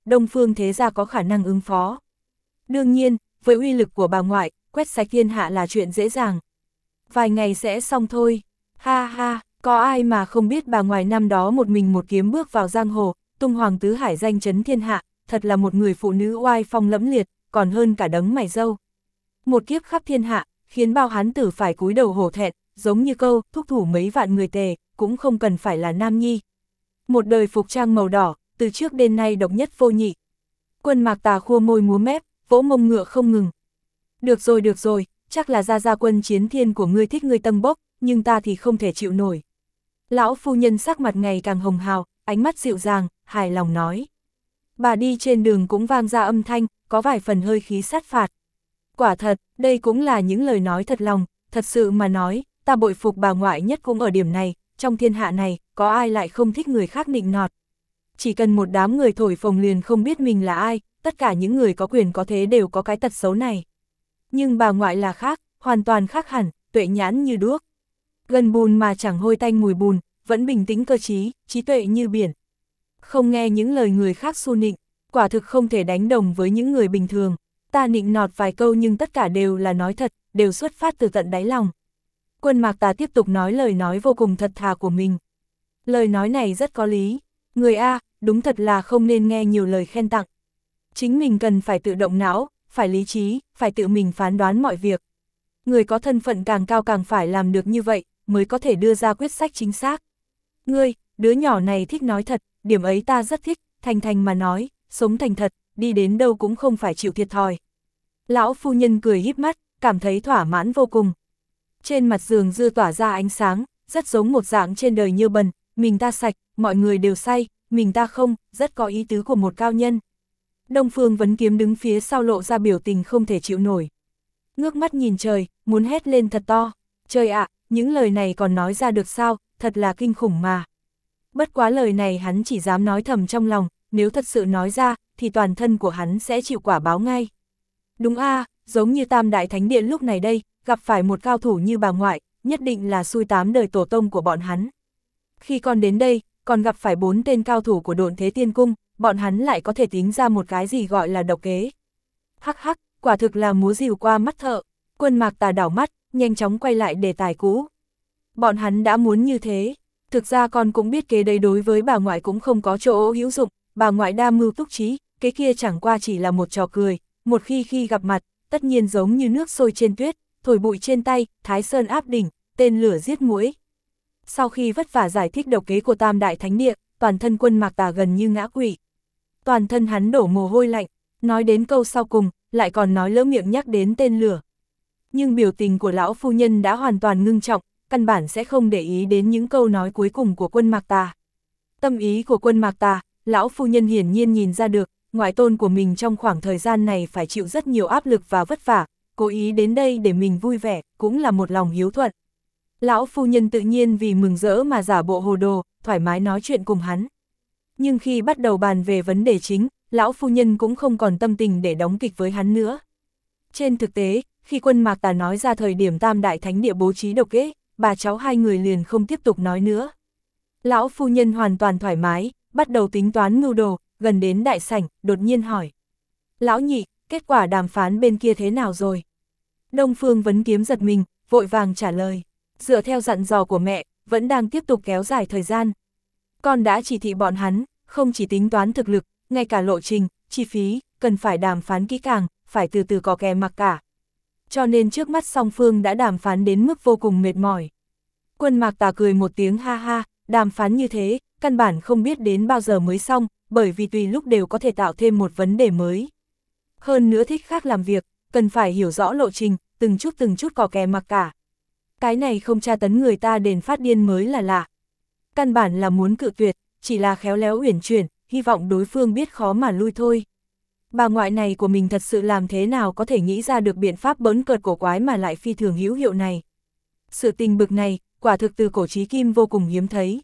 Đông Phương thế gia có khả năng ứng phó. Đương nhiên, với uy lực của bà ngoại, quét sạch thiên hạ là chuyện dễ dàng. Vài ngày sẽ xong thôi. Ha ha, có ai mà không biết bà ngoại năm đó một mình một kiếm bước vào giang hồ, tung hoàng tứ hải danh chấn thiên hạ, thật là một người phụ nữ oai phong lẫm liệt, còn hơn cả đấng mày râu. Một kiếp khắp thiên hạ, khiến bao hán tử phải cúi đầu hổ thẹn, giống như câu thúc thủ mấy vạn người tề, cũng không cần phải là nam nhi. Một đời phục trang màu đỏ, từ trước đến nay độc nhất vô nhị. Quân Mạc Tà khua môi múa mép, vỗ mông ngựa không ngừng. Được rồi, chắc là gia quân chiến thiên của ngươi thích ngươi tâm bốc, nhưng ta thì không thể chịu nổi. Lão phu nhân sắc mặt ngày càng hồng hào, ánh mắt dịu dàng, hài lòng nói. Bà đi trên đường cũng vang ra âm thanh, có vài phần hơi khí sát phạt. Quả thật, đây cũng là những lời nói thật lòng, thật sự mà nói, ta bội phục bà ngoại nhất cũng ở điểm này, trong thiên hạ này, có ai lại không thích người khác nịnh nọt. Chỉ cần một đám người thổi phồng liền không biết mình là ai, tất cả những người có quyền có thế đều có cái tật xấu này. Nhưng bà ngoại là khác, hoàn toàn khác hẳn, tuệ nhãn như đuốc. Gần bùn mà chẳng hôi tanh mùi bùn, vẫn bình tĩnh cơ trí, trí tuệ như biển. Không nghe những lời người khác xu nịnh, quả thực không thể đánh đồng với những người bình thường. Ta nịnh nọt vài câu nhưng tất cả đều là nói thật, đều xuất phát từ tận đáy lòng. Quân Mạc Tà tiếp tục nói lời nói vô cùng thật thà của mình. Lời nói này rất có lý. Người A, đúng thật là không nên nghe nhiều lời khen tặng. Chính mình cần phải tự động não, phải lý trí, phải tự mình phán đoán mọi việc. Người có thân phận càng cao càng phải làm được như vậy, mới có thể đưa ra quyết sách chính xác. Ngươi, đứa nhỏ này thích nói thật, điểm ấy ta rất thích, thành thành mà nói, sống thành thật, đi đến đâu cũng không phải chịu thiệt thòi. Lão phu nhân cười híp mắt, cảm thấy thỏa mãn vô cùng. Trên mặt giường dư tỏa ra ánh sáng, rất giống một dạng trên đời như bần, mình ta sạch, mọi người đều say, mình ta không, rất có ý tứ của một cao nhân. Đông Phương Vấn Kiếm đứng phía sau lộ ra biểu tình không thể chịu nổi. Ngước mắt nhìn trời, muốn hét lên thật to. Trời ạ, những lời này còn nói ra được sao, thật là kinh khủng mà. Bất quá lời này hắn chỉ dám nói thầm trong lòng, nếu thật sự nói ra, thì toàn thân của hắn sẽ chịu quả báo ngay. Đúng a, giống như Tam Đại Thánh Điện lúc này đây, gặp phải một cao thủ như bà ngoại, nhất định là xui 8 đời tổ tông của bọn hắn. Khi còn đến đây, còn gặp phải 4 tên cao thủ của Độn Thế Tiên Cung, bọn hắn lại có thể tính ra một cái gì gọi là độc kế. Hắc hắc, quả thực là múa rìu qua mắt thợ. Quân Mạc Tà đảo mắt, nhanh chóng quay lại đề tài cũ. Bọn hắn đã muốn như thế. Thực ra con cũng biết kế đấy đối với bà ngoại cũng không có chỗ hữu dụng, bà ngoại đa mưu túc trí, cái kia chẳng qua chỉ là một trò cười, một khi gặp mặt, tất nhiên giống như nước sôi trên tuyết, thổi bụi trên tay, Thái Sơn áp đỉnh, tên lửa giết muỗi. Sau khi vất vả giải thích độc kế của Tam Đại Thánh Địa, toàn thân Quân Mạc Tà gần như ngã quỵ. Toàn thân hắn đổ mồ hôi lạnh, nói đến câu sau cùng, lại còn nói lỡ miệng nhắc đến tên lửa. Nhưng biểu tình của lão phu nhân đã hoàn toàn ngưng trọng, căn bản sẽ không để ý đến những câu nói cuối cùng của Quân Mạc Tà. Tâm ý của Quân Mạc Tà, lão phu nhân hiển nhiên nhìn ra được, ngoại tôn của mình trong khoảng thời gian này phải chịu rất nhiều áp lực và vất vả, cố ý đến đây để mình vui vẻ, cũng là một lòng hiếu thuận. Lão phu nhân tự nhiên vì mừng rỡ mà giả bộ hồ đồ, thoải mái nói chuyện cùng hắn. Nhưng khi bắt đầu bàn về vấn đề chính, lão phu nhân cũng không còn tâm tình để đóng kịch với hắn nữa. Trên thực tế, khi Quân Mạc Tà nói ra thời điểm Tam Đại Thánh Địa bố trí độc kế, bà cháu hai người liền không tiếp tục nói nữa. Lão phu nhân hoàn toàn thoải mái, bắt đầu tính toán mưu đồ, gần đến đại sảnh, đột nhiên hỏi. Lão nhị, kết quả đàm phán bên kia thế nào rồi? Đông Phương Vấn Kiếm giật mình, vội vàng trả lời. Dựa theo dặn dò của mẹ, vẫn đang tiếp tục kéo dài thời gian. Con đã chỉ thị bọn hắn, không chỉ tính toán thực lực, ngay cả lộ trình, chi phí, cần phải đàm phán kỹ càng, phải từ từ có kè mặc cả. Cho nên trước mắt song phương đã đàm phán đến mức vô cùng mệt mỏi. Quân Mạc Tà cười một tiếng ha ha, đàm phán như thế, căn bản không biết đến bao giờ mới xong, bởi vì tùy lúc đều có thể tạo thêm một vấn đề mới. Hơn nữa thích khác làm việc, cần phải hiểu rõ lộ trình, từng chút có kè mặc cả. Cái này không tra tấn người ta đến phát điên mới là lạ. Căn bản là muốn cự tuyệt, chỉ là khéo léo uyển chuyển, hy vọng đối phương biết khó mà lui thôi. Bà ngoại này của mình thật sự làm thế nào có thể nghĩ ra được biện pháp bỡn cợt cổ quái mà lại phi thường hữu hiệu này. Sự tình bực này, quả thực từ cổ chí kim vô cùng hiếm thấy.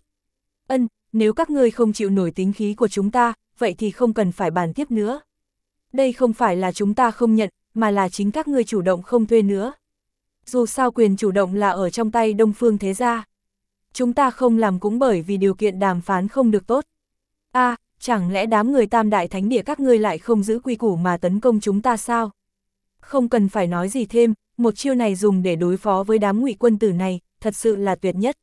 Nếu các ngươi không chịu nổi tính khí của chúng ta, vậy thì không cần phải bàn tiếp nữa. Đây không phải là chúng ta không nhận, mà là chính các ngươi chủ động không thuê nữa. Dù sao quyền chủ động là ở trong tay Đông Phương thế gia. Chúng ta không làm cũng bởi vì điều kiện đàm phán không được tốt. chẳng lẽ đám người Tam Đại Thánh Địa các ngươi lại không giữ quy củ mà tấn công chúng ta sao? Không cần phải nói gì thêm, một chiêu này dùng để đối phó với đám Ngụy quân tử này, thật sự là tuyệt nhất.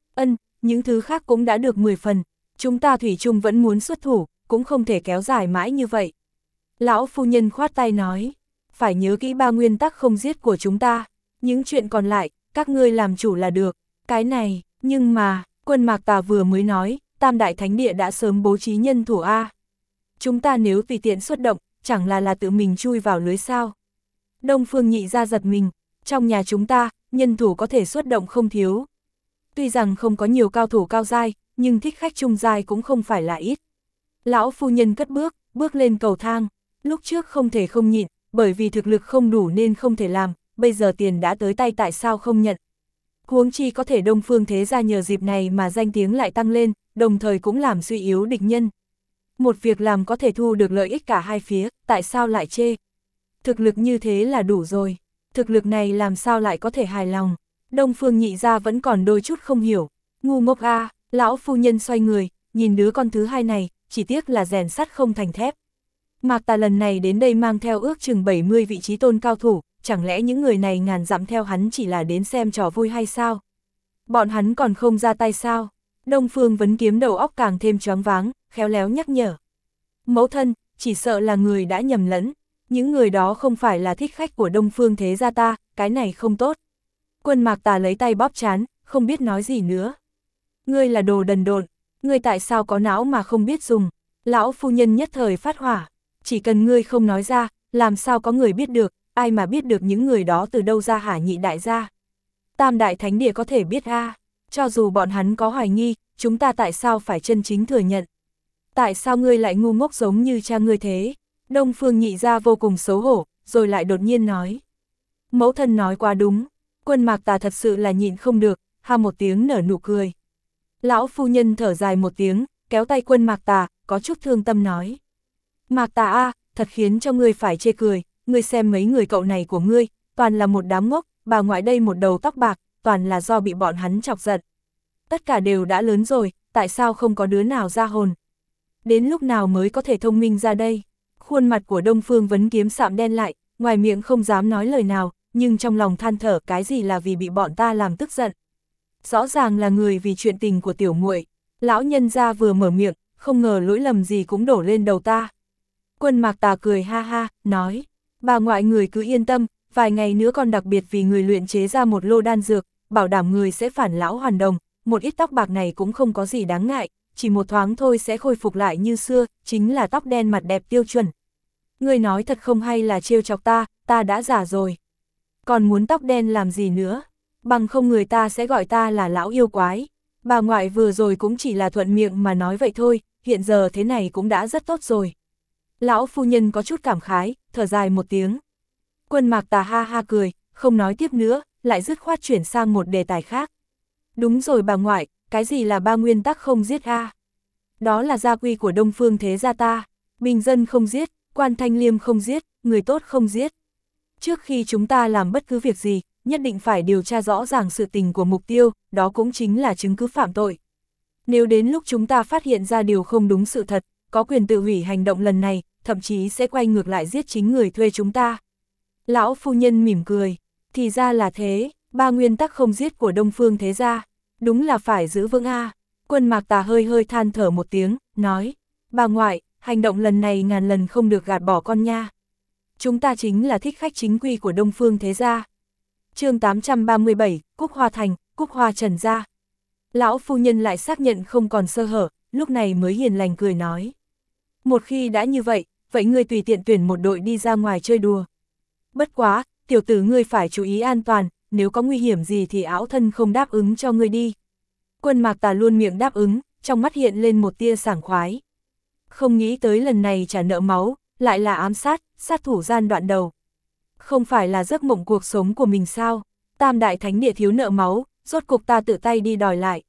Những thứ khác cũng đã được 10 phần, chúng ta thủy chung vẫn muốn xuất thủ, cũng không thể kéo dài mãi như vậy. Lão phu nhân khoát tay nói, phải nhớ kỹ 3 nguyên tắc không giết của chúng ta, những chuyện còn lại, các ngươi làm chủ là được. Cái này, nhưng mà, Quân Mạc Tà vừa mới nói, Tam Đại Thánh Địa đã sớm bố trí nhân thủ A. Chúng ta nếu tùy tiện xuất động, chẳng là tự mình chui vào lưới sao. Đông Phương Nhị ra giật mình, trong nhà chúng ta, nhân thủ có thể xuất động không thiếu. Tuy rằng không có nhiều cao thủ cao giai, nhưng thích khách trung giai cũng không phải là ít. Lão phu nhân cất bước lên cầu thang, lúc trước không thể không nhịn, bởi vì thực lực không đủ nên không thể làm, bây giờ tiền đã tới tay tại sao không nhận. Huống chi có thể Đông Phương thế gia nhờ dịp này mà danh tiếng lại tăng lên, đồng thời cũng làm suy yếu địch nhân. Một việc làm có thể thu được lợi ích cả hai phía, tại sao lại chê? Thực lực như thế là đủ rồi, thực lực này làm sao lại có thể hài lòng? Đông Phương Nhị gia vẫn còn đôi chút không hiểu, ngu ngốc a. Lão phu nhân xoay người, nhìn đứa con thứ hai này, chỉ tiếc là rèn sắt không thành thép. Mạc Tà lần này đến đây mang theo ước chừng 70 vị trí tôn cao thủ, chẳng lẽ những người này ngàn dặm theo hắn chỉ là đến xem trò vui hay sao? Bọn hắn còn không ra tay sao? Đông Phương Vấn Kiếm đầu óc càng thêm choáng váng, khéo léo nhắc nhở. Mẫu thân, chỉ sợ là người đã nhầm lẫn, những người đó không phải là thích khách của Đông Phương thế gia ta, cái này không tốt. Quân Mạc Tà lấy tay bóp trán, không biết nói gì nữa. Ngươi là đồ đần độn, ngươi tại sao có não mà không biết dùng? Lão phu nhân nhất thời phát hỏa, chỉ cần ngươi không nói ra, làm sao có người biết được, ai mà biết được những người đó từ đâu ra hả Nhị đại gia? Tam Đại Thánh Địa có thể biết a, cho dù bọn hắn có hoài nghi, chúng ta tại sao phải chân chính thừa nhận? Tại sao ngươi lại ngu ngốc giống như cha ngươi thế? Đông Phương Nhị gia vô cùng xấu hổ, rồi lại đột nhiên nói. Mẫu thân nói quá đúng, Quân Mạc Tà thật sự là nhịn không được, ha một tiếng nở nụ cười. Lão phu nhân thở dài một tiếng, kéo tay Quân Mạc Tà, có chút thương tâm nói. Mạc Tà a, thật khiến cho ngươi phải chê cười, ngươi xem mấy người cậu này của ngươi, toàn là một đám ngốc, bà ngoại đây một đầu tóc bạc, toàn là do bị bọn hắn chọc giận. Tất cả đều đã lớn rồi, tại sao không có đứa nào ra hồn? Đến lúc nào mới có thể thông minh ra đây? Khuôn mặt của Đông Phương Vấn Kiếm sạm đen lại, ngoài miệng không dám nói lời nào, nhưng trong lòng than thở cái gì là vì bị bọn ta làm tức giận. Rõ ràng là người vì chuyện tình của tiểu muội. Lão nhân gia vừa mở miệng, không ngờ lỗi lầm gì cũng đổ lên đầu ta. Quân Mạc Tà cười ha ha, nói, bà ngoại người cứ yên tâm, vài ngày nữa con đặc biệt vì người luyện chế ra một lô đan dược, bảo đảm người sẽ phản lão hoàn đồng, một ít tóc bạc này cũng không có gì đáng ngại, chỉ một thoáng thôi sẽ khôi phục lại như xưa, chính là tóc đen mặt đẹp tiêu chuẩn. Người nói thật không hay là trêu chọc ta đã già rồi. Còn muốn tóc đen làm gì nữa? Bằng không người ta sẽ gọi ta là lão yêu quái. Bà ngoại vừa rồi cũng chỉ là thuận miệng mà nói vậy thôi, hiện giờ thế này cũng đã rất tốt rồi. Lão phu nhân có chút cảm khái, thở dài một tiếng. Quân Mạc Tà ha ha cười, không nói tiếp nữa, lại dứt khoát chuyển sang một đề tài khác. Đúng rồi bà ngoại, cái gì là 3 nguyên tắc không giết a? Đó là gia quy của Đông Phương thế gia ta, bình dân không giết, quan thanh liêm không giết, người tốt không giết. Trước khi chúng ta làm bất cứ việc gì, nhất định phải điều tra rõ ràng sự tình của mục tiêu, đó cũng chính là chứng cứ phạm tội. Nếu đến lúc chúng ta phát hiện ra điều không đúng sự thật, có quyền tự hủy hành động lần này, thậm chí sẽ quay ngược lại giết chính người thuê chúng ta. Lão phu nhân mỉm cười, thì ra là thế, 3 nguyên tắc không giết của Đông Phương thế gia, đúng là phải giữ vững a. Quân Mạc Tà hơi than thở một tiếng, nói, bà ngoại, hành động lần này ngàn lần không được gạt bỏ con nha. Chúng ta chính là thích khách chính quy của Đông Phương thế gia. Chương 837, Cúc Hoa Thành, Cúc Hoa Trần gia. Lão phu nhân lại xác nhận không còn sơ hở, lúc này mới hiền lành cười nói. Một khi đã như vậy, vậy ngươi tùy tiện tuyển một đội đi ra ngoài chơi đùa. Bất quá, tiểu tử ngươi phải chú ý an toàn, nếu có nguy hiểm gì thì áo thân không đáp ứng cho ngươi đi. Quân Mạc Tà luôn miệng đáp ứng, trong mắt hiện lên một tia sảng khoái. Không nghĩ tới lần này trả nợ máu, lại là ám sát, sát thủ gian đoạn đầu. Không phải là giấc mộng cuộc sống của mình sao? Tam Đại Thánh Địa thiếu nợ máu, rốt cục ta tự tay đi đòi lại.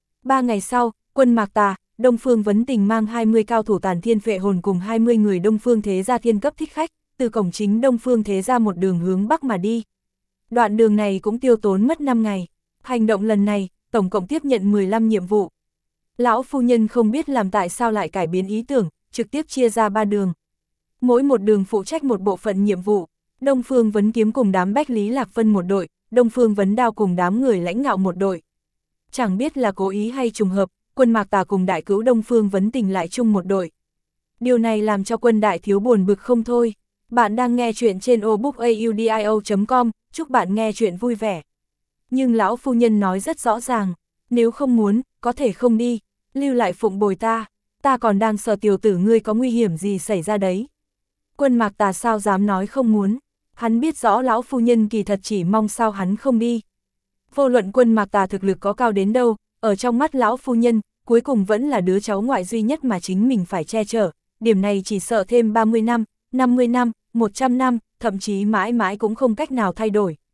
3 ngày sau, Quân Mạc Tà, Đông Phương Vấn Tình mang 20 cao thủ Tàn Thiên Phệ Hồn cùng 20 người Đông Phương thế gia thiên cấp thích khách, từ cổng chính Đông Phương thế gia một đường hướng bắc mà đi. Đoạn đường này cũng tiêu tốn mất 5 ngày. Hành động lần này, tổng cộng tiếp nhận 15 nhiệm vụ. Lão phu nhân không biết làm tại sao lại cải biến ý tưởng, trực tiếp chia ra 3 đường. Mỗi một đường phụ trách một bộ phận nhiệm vụ, Đông Phương Vấn Kiếm cùng đám Bách Lý Lạc Vân một đội, Đông Phương Vấn Đao cùng đám người lãnh ngạo một đội. Chẳng biết là cố ý hay trùng hợp, Quân Mạc Tà cùng đại cứu Đông Phương Vấn Tình lại chung một đội. Điều này làm cho Quân đại thiếu buồn bực không thôi. Bạn đang nghe chuyện trên obookaudio.com, chúc bạn nghe chuyện vui vẻ. Nhưng lão phu nhân nói rất rõ ràng, nếu không muốn, có thể không đi, lưu lại phụng bồi ta còn đang sợ tiểu tử ngươi có nguy hiểm gì xảy ra đấy. Quân Mạc Tà sao dám nói không muốn, hắn biết rõ lão phu nhân kỳ thật chỉ mong sao hắn không đi. Vô luận Quân Mạc Tà thực lực có cao đến đâu, ở trong mắt lão phu nhân, cuối cùng vẫn là đứa cháu ngoại duy nhất mà chính mình phải che chở, điểm này chỉ sợ thêm 30 năm, 50 năm, 100 năm, thậm chí mãi mãi cũng không cách nào thay đổi.